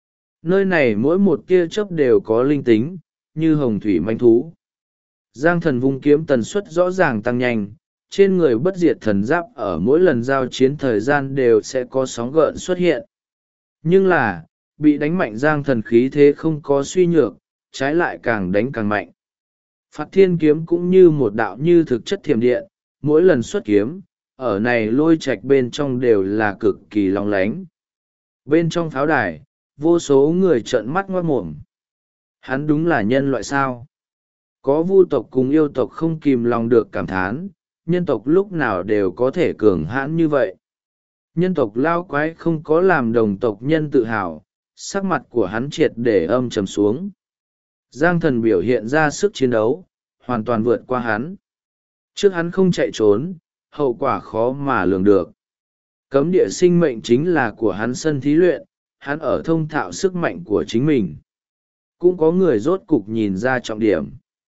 Nơi này mỗi một tia chớp đều có linh tính, như hồng thủy manh thú. Giang thần vung kiếm tần suất rõ ràng tăng nhanh, trên người bất diệt thần giáp ở mỗi lần giao chiến thời gian đều sẽ có sóng gợn xuất hiện. Nhưng là, bị đánh mạnh Giang thần khí thế không có suy nhược, trái lại càng đánh càng mạnh. Phạt thiên kiếm cũng như một đạo như thực chất thiểm điện, mỗi lần xuất kiếm, ở này lôi trạch bên trong đều là cực kỳ long lánh. Bên trong pháo đài, vô số người trợn mắt ngoác mồm. Hắn đúng là nhân loại sao? Có vu tộc cùng yêu tộc không kìm lòng được cảm thán, nhân tộc lúc nào đều có thể cường hãn như vậy. Nhân tộc lao quái không có làm đồng tộc nhân tự hào, sắc mặt của hắn triệt để âm trầm xuống. Giang thần biểu hiện ra sức chiến đấu, hoàn toàn vượt qua hắn. Trước hắn không chạy trốn, hậu quả khó mà lường được. Cấm địa sinh mệnh chính là của hắn sân thí luyện, hắn ở thông thạo sức mạnh của chính mình. Cũng có người rốt cục nhìn ra trọng điểm.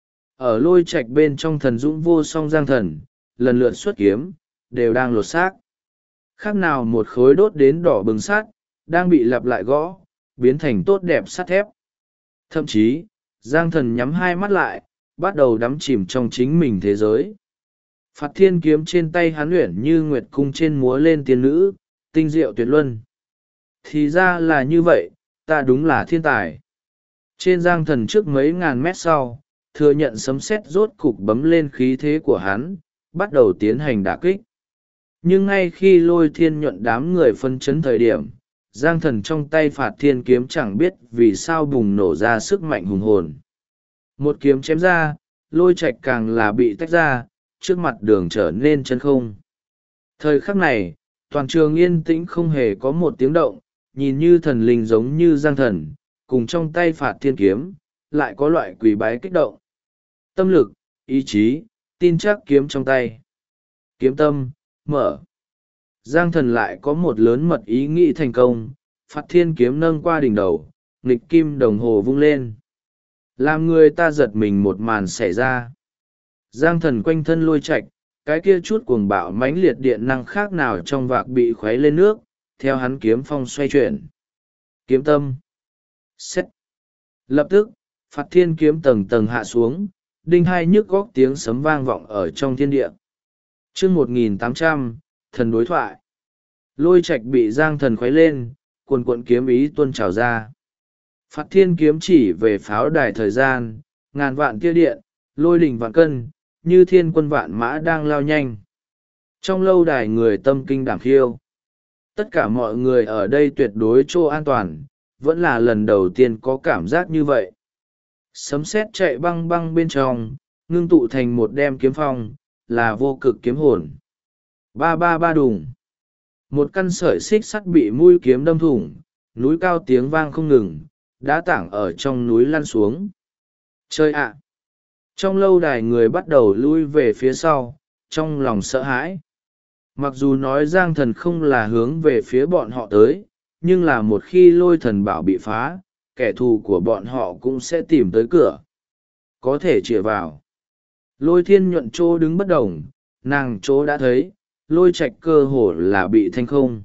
Ở lôi trạch bên trong thần dũng vô song Giang thần, lần lượt xuất kiếm, đều đang lột xác. Khác nào một khối đốt đến đỏ bừng sắt, đang bị lặp lại gõ, biến thành tốt đẹp sắt thép. Thậm chí, Giang thần nhắm hai mắt lại, bắt đầu đắm chìm trong chính mình thế giới. Phạt thiên kiếm trên tay hắn luyện như nguyệt cung trên múa lên tiên nữ, tinh diệu tuyệt luân. Thì ra là như vậy, ta đúng là thiên tài. Trên Giang thần trước mấy ngàn mét sau, thừa nhận sấm sét rốt cục bấm lên khí thế của hắn, bắt đầu tiến hành đả kích. Nhưng ngay khi lôi thiên nhuận đám người phân chấn thời điểm, Giang thần trong tay phạt thiên kiếm chẳng biết vì sao bùng nổ ra sức mạnh hùng hồn. Một kiếm chém ra, lôi trạch càng là bị tách ra, trước mặt đường trở nên chân không. Thời khắc này, toàn trường yên tĩnh không hề có một tiếng động, nhìn như thần linh giống như Giang thần, cùng trong tay phạt thiên kiếm, lại có loại quỳ bái kích động. Tâm lực, ý chí, tin chắc kiếm trong tay. Kiếm tâm, mở. Giang thần lại có một lớn mật ý nghĩ thành công, phạt thiên kiếm nâng qua đỉnh đầu, nghịch kim đồng hồ vung lên. Làm người ta giật mình một màn xảy ra. Giang thần quanh thân lôi chạch, cái kia chút cuồng bạo mãnh liệt điện năng khác nào trong vạc bị khuấy lên nước, theo hắn kiếm phong xoay chuyển. Kiếm tâm. Xét. Lập tức, phạt thiên kiếm tầng tầng hạ xuống, đinh hai nhức góc tiếng sấm vang vọng ở trong thiên địa. chương 1800, thần đối thoại. Lôi trạch bị Giang thần khuấy lên, cuồn cuộn kiếm ý tuôn trào ra. Phạt thiên kiếm chỉ về pháo đài thời gian, ngàn vạn tia điện, lôi đỉnh vạn cân, như thiên quân vạn mã đang lao nhanh. Trong lâu đài người tâm kinh đảm khiêu. Tất cả mọi người ở đây tuyệt đối chỗ an toàn, vẫn là lần đầu tiên có cảm giác như vậy. Sấm sét chạy băng băng bên trong, ngưng tụ thành một đem kiếm phong, là vô cực kiếm hồn. Ba ba ba đùng. Một căn sợi xích sắt bị mũi kiếm đâm thủng, núi cao tiếng vang không ngừng, đá tảng ở trong núi lăn xuống. Chơi ạ! Trong lâu đài người bắt đầu lui về phía sau, trong lòng sợ hãi. Mặc dù nói Giang thần không là hướng về phía bọn họ tới, nhưng là một khi lôi thần bảo bị phá, kẻ thù của bọn họ cũng sẽ tìm tới cửa. Có thể chĩa vào. Lôi thiên nhuận chỗ đứng bất động, nàng chỗ đã thấy, lôi trạch cơ hồ là bị thanh không.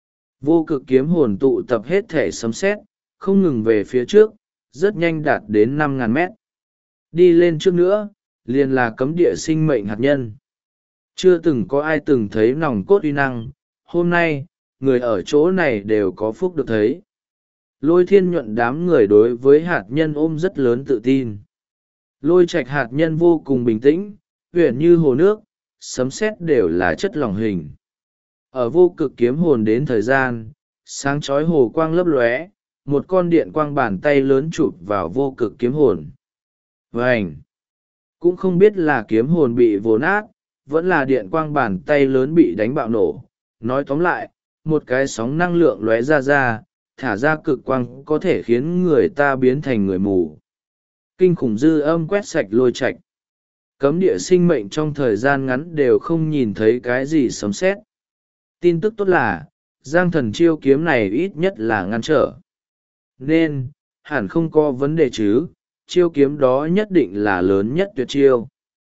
Vô cực kiếm hồn tụ tập hết thể sấm sét, không ngừng về phía trước, rất nhanh đạt đến 5.000 mét. Đi lên trước nữa, liền là cấm địa sinh mệnh hạt nhân. Chưa từng có ai từng thấy nòng cốt uy năng, hôm nay, người ở chỗ này đều có phúc được thấy. Lôi thiên nhuận đám người đối với hạt nhân ôm rất lớn tự tin. Lôi trạch hạt nhân vô cùng bình tĩnh, huyền như hồ nước, sấm sét đều là chất lỏng hình. Ở vô cực kiếm hồn đến thời gian, sáng chói hồ quang lấp lóe, một con điện quang bàn tay lớn chụp vào vô cực kiếm hồn. Vành! Cũng không biết là kiếm hồn bị vồ nát, vẫn là điện quang bàn tay lớn bị đánh bạo nổ. Nói tóm lại, một cái sóng năng lượng lóe ra, thả ra cực quang có thể khiến người ta biến thành người mù. Kinh khủng dư âm quét sạch lôi trạch. Cấm địa sinh mệnh trong thời gian ngắn đều không nhìn thấy cái gì sấm sét. Tin tức tốt là, Giang Thần chiêu kiếm này ít nhất là ngăn trở. Nên, hẳn không có vấn đề chứ, chiêu kiếm đó nhất định là lớn nhất tuyệt chiêu.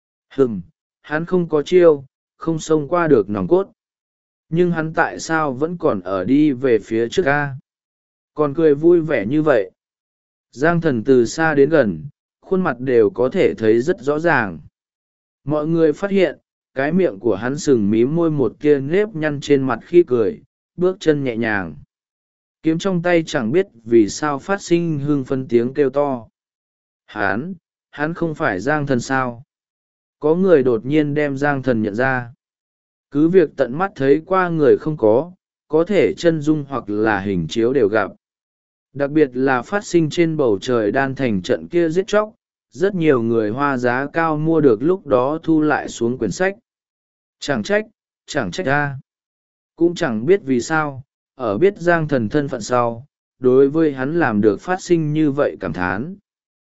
Hắn không có chiêu, không xông qua được nòng cốt. Nhưng hắn tại sao vẫn còn ở đi về phía trước ca? Còn cười vui vẻ như vậy. Giang Thần từ xa đến gần, khuôn mặt đều có thể thấy rất rõ ràng. Mọi người phát hiện, cái miệng của hắn sừng mím môi một kia nếp nhăn trên mặt khi cười, bước chân nhẹ nhàng. Kiếm trong tay chẳng biết vì sao phát sinh hưng phấn tiếng kêu to. Hắn không phải Giang Thần sao? Có người đột nhiên đem Giang Thần nhận ra. Cứ việc tận mắt thấy qua người không có thể chân dung hoặc là hình chiếu đều gặp. Đặc biệt là phát sinh trên bầu trời đan thành trận kia giết chóc, rất nhiều người hoa giá cao mua được lúc đó thu lại xuống quyển sách. Chẳng trách ra. Cũng chẳng biết vì sao, ở biết Giang Thần thân phận sau, đối với hắn làm được phát sinh như vậy cảm thán.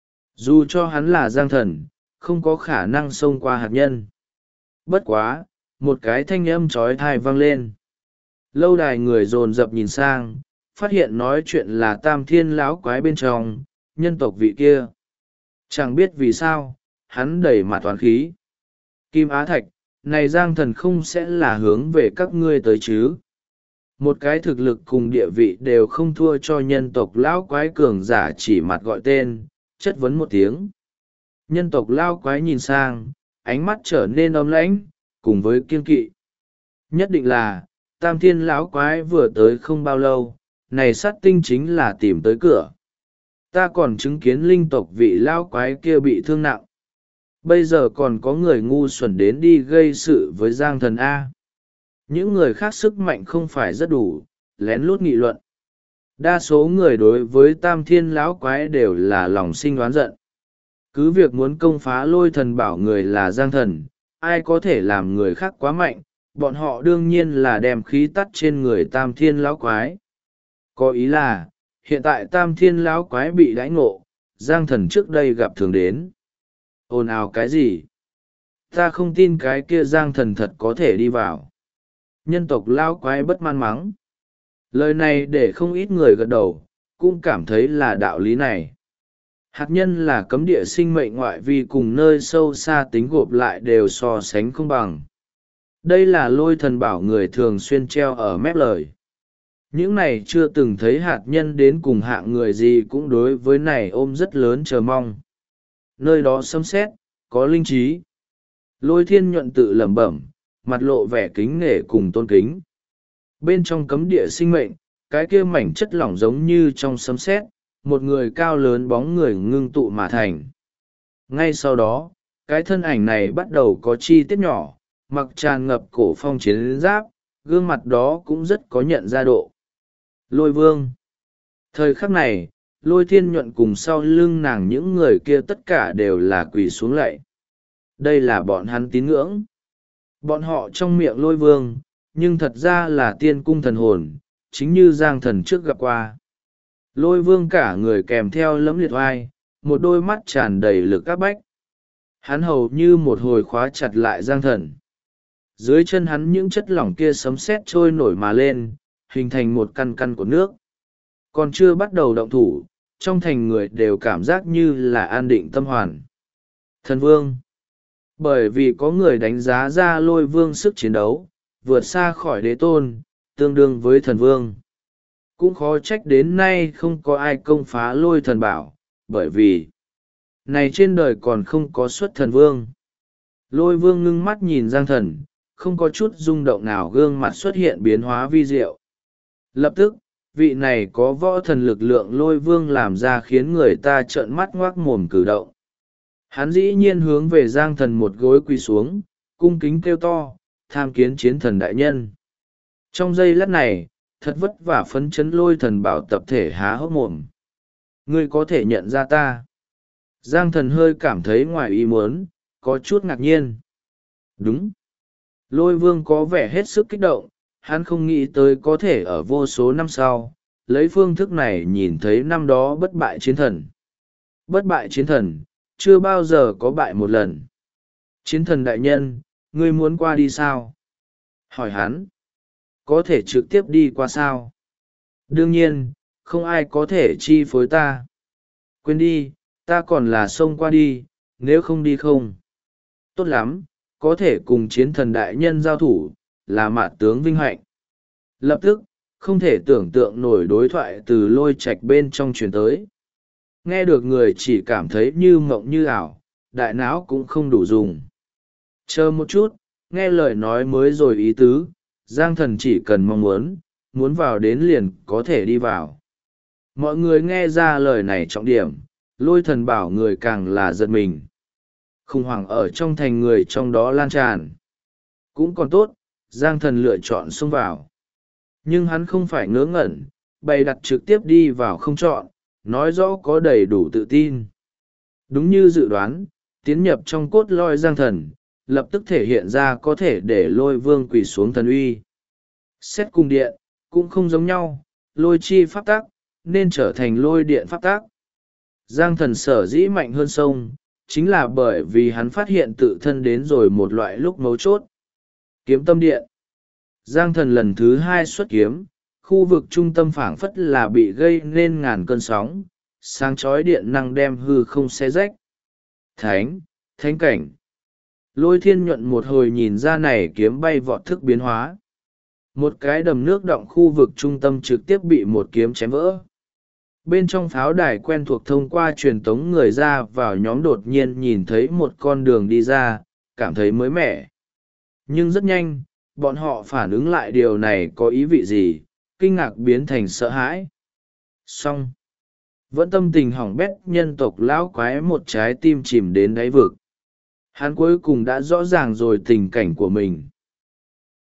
Dù cho hắn là Giang Thần, không có khả năng xông qua hạt nhân. Bất quá, một cái thanh âm trói thai vang lên. Lâu đài người dồn dập nhìn sang, phát hiện nói chuyện là Tam Thiên lão quái bên trong, nhân tộc vị kia. Chẳng biết vì sao, hắn đẩy mặt toán khí. Kim Á Thạch, này Giang Thần không sẽ là hướng về các ngươi tới chứ? Một cái thực lực cùng địa vị đều không thua cho nhân tộc lão quái cường giả chỉ mặt gọi tên, chất vấn một tiếng. Nhân tộc lão quái nhìn sang, ánh mắt trở nên ấm lãnh, cùng với kiên kỵ. Nhất định là, Tam Thiên lão quái vừa tới không bao lâu, này sát tinh chính là tìm tới cửa. Ta còn chứng kiến linh tộc vị lão quái kia bị thương nặng. Bây giờ còn có người ngu xuẩn đến đi gây sự với Giang Thần A. Những người khác sức mạnh không phải rất đủ, lén lút nghị luận. Đa số người đối với Tam Thiên lão quái đều là lòng sinh oán giận. Cứ việc muốn công phá Lôi Thần bảo người là Giang Thần, ai có thể làm người khác quá mạnh, bọn họ đương nhiên là đem khí tắt trên người Tam Thiên lão quái. Có ý là, hiện tại Tam Thiên lão quái bị đãi ngộ, Giang Thần trước đây gặp thường đến. Ồn ào cái gì? Ta không tin cái kia Giang Thần thật có thể đi vào. Nhân tộc lão quái bất mãn mắng. Lời này để không ít người gật đầu, cũng cảm thấy là đạo lý này. Hạt nhân là cấm địa sinh mệnh ngoại vi cùng nơi sâu xa tính gộp lại đều so sánh không bằng. Đây là Lôi Thần bảo người thường xuyên treo ở mép lời. Những này chưa từng thấy hạt nhân đến cùng hạng người gì cũng đối với này ôm rất lớn chờ mong. Nơi đó sấm sét, có linh trí. Lôi Thiên nhuận tự lẩm bẩm, mặt lộ vẻ kính nể cùng tôn kính. Bên trong cấm địa sinh mệnh, cái kia mảnh chất lỏng giống như trong sấm sét, một người cao lớn bóng người ngưng tụ mà thành. Ngay sau đó, cái thân ảnh này bắt đầu có chi tiết nhỏ, mặc tràn ngập cổ phong chiến giáp, gương mặt đó cũng rất có nhận ra độ. Lôi Vương. Thời khắc này, Lôi Thiên nhuận cùng sau lưng nàng những người kia tất cả đều là quỳ xuống lạy. Đây là bọn hắn tín ngưỡng. Bọn họ trong miệng Lôi Vương, nhưng thật ra là tiên cung thần hồn, chính như Giang Thần trước gặp qua. Lôi Vương cả người kèm theo lẫm liệt oai, một đôi mắt tràn đầy lực áp bách. Hắn hầu như một hồi khóa chặt lại Giang Thần. Dưới chân hắn những chất lỏng kia sấm sét trôi nổi mà lên, hình thành một căn căn của nước. Còn chưa bắt đầu động thủ, trong thành người đều cảm giác như là an định tâm hoàn. Thần Vương. Bởi vì có người đánh giá ra Lôi Vương sức chiến đấu, vượt xa khỏi đế tôn, tương đương với thần vương. Cũng khó trách đến nay không có ai công phá Lôi Thần bảo, bởi vì này trên đời còn không có xuất thần vương. Lôi Vương ngưng mắt nhìn Giang Thần, không có chút rung động nào, gương mặt xuất hiện biến hóa vi diệu. Lập tức, vị này có võ thần lực lượng Lôi Vương làm ra khiến người ta trợn mắt ngoác mồm cử động. Hắn dĩ nhiên hướng về Giang Thần một gối quỳ xuống, cung kính kêu to, tham kiến chiến thần đại nhân. Trong giây lát này, thật vất vả phấn chấn Lôi Thần Bảo tập thể há hốc mồm. Ngươi có thể nhận ra ta? Giang Thần hơi cảm thấy ngoài ý muốn, có chút ngạc nhiên. Đúng. Lôi Vương có vẻ hết sức kích động, hắn không nghĩ tới có thể ở vô số năm sau, lấy phương thức này nhìn thấy năm đó bất bại chiến thần. Bất bại chiến thần, chưa bao giờ có bại một lần. Chiến thần đại nhân, ngươi muốn qua đi sao? Hỏi hắn. Có thể trực tiếp đi qua sao? Đương nhiên, không ai có thể chi phối ta. Quên đi, ta còn là xông qua đi, nếu không đi không. Tốt lắm, có thể cùng chiến thần đại nhân giao thủ, là mạn tướng vinh hạnh. Lập tức, không thể tưởng tượng nổi đối thoại từ Lôi Trạch bên trong truyền tới. Nghe được người chỉ cảm thấy như mộng như ảo, đại não cũng không đủ dùng. Chờ một chút, nghe lời nói mới rồi ý tứ, Giang Thần chỉ cần mong muốn vào đến liền có thể đi vào. Mọi người nghe ra lời này trọng điểm, Lôi Thần bảo người càng là giật mình. Khủng hoảng ở trong thành người trong đó lan tràn. Cũng còn tốt, Giang Thần lựa chọn xông vào. Nhưng hắn không phải ngớ ngẩn, bày đặt trực tiếp đi vào không chọn, nói rõ có đầy đủ tự tin. Đúng như dự đoán, tiến nhập trong cốt lõi Giang Thần, lập tức thể hiện ra có thể để Lôi Vương quỳ xuống thần uy. Xét cung điện, cũng không giống nhau, lôi chi pháp tắc, nên trở thành lôi điện pháp tắc. Giang Thần sở dĩ mạnh hơn sông, chính là bởi vì hắn phát hiện tự thân đến rồi một loại lúc mấu chốt. Kiếm tâm điện. Giang Thần lần thứ hai xuất kiếm, khu vực trung tâm phảng phất là bị gây nên ngàn cơn sóng, sáng chói điện năng đem hư không xé rách. Thánh cảnh. Lôi Thiên Nhuận một hồi nhìn ra này kiếm bay vọt thức biến hóa. Một cái đầm nước động khu vực trung tâm trực tiếp bị một kiếm chém vỡ. Bên trong pháo đài quen thuộc thông qua truyền tống người ra vào nhóm đột nhiên nhìn thấy một con đường đi ra, cảm thấy mới mẻ. Nhưng rất nhanh, bọn họ phản ứng lại điều này có ý vị gì, kinh ngạc biến thành sợ hãi. Xong. Vẫn tâm tình hỏng bét nhân tộc lão quái một trái tim chìm đến đáy vực. Hắn cuối cùng đã rõ ràng rồi tình cảnh của mình.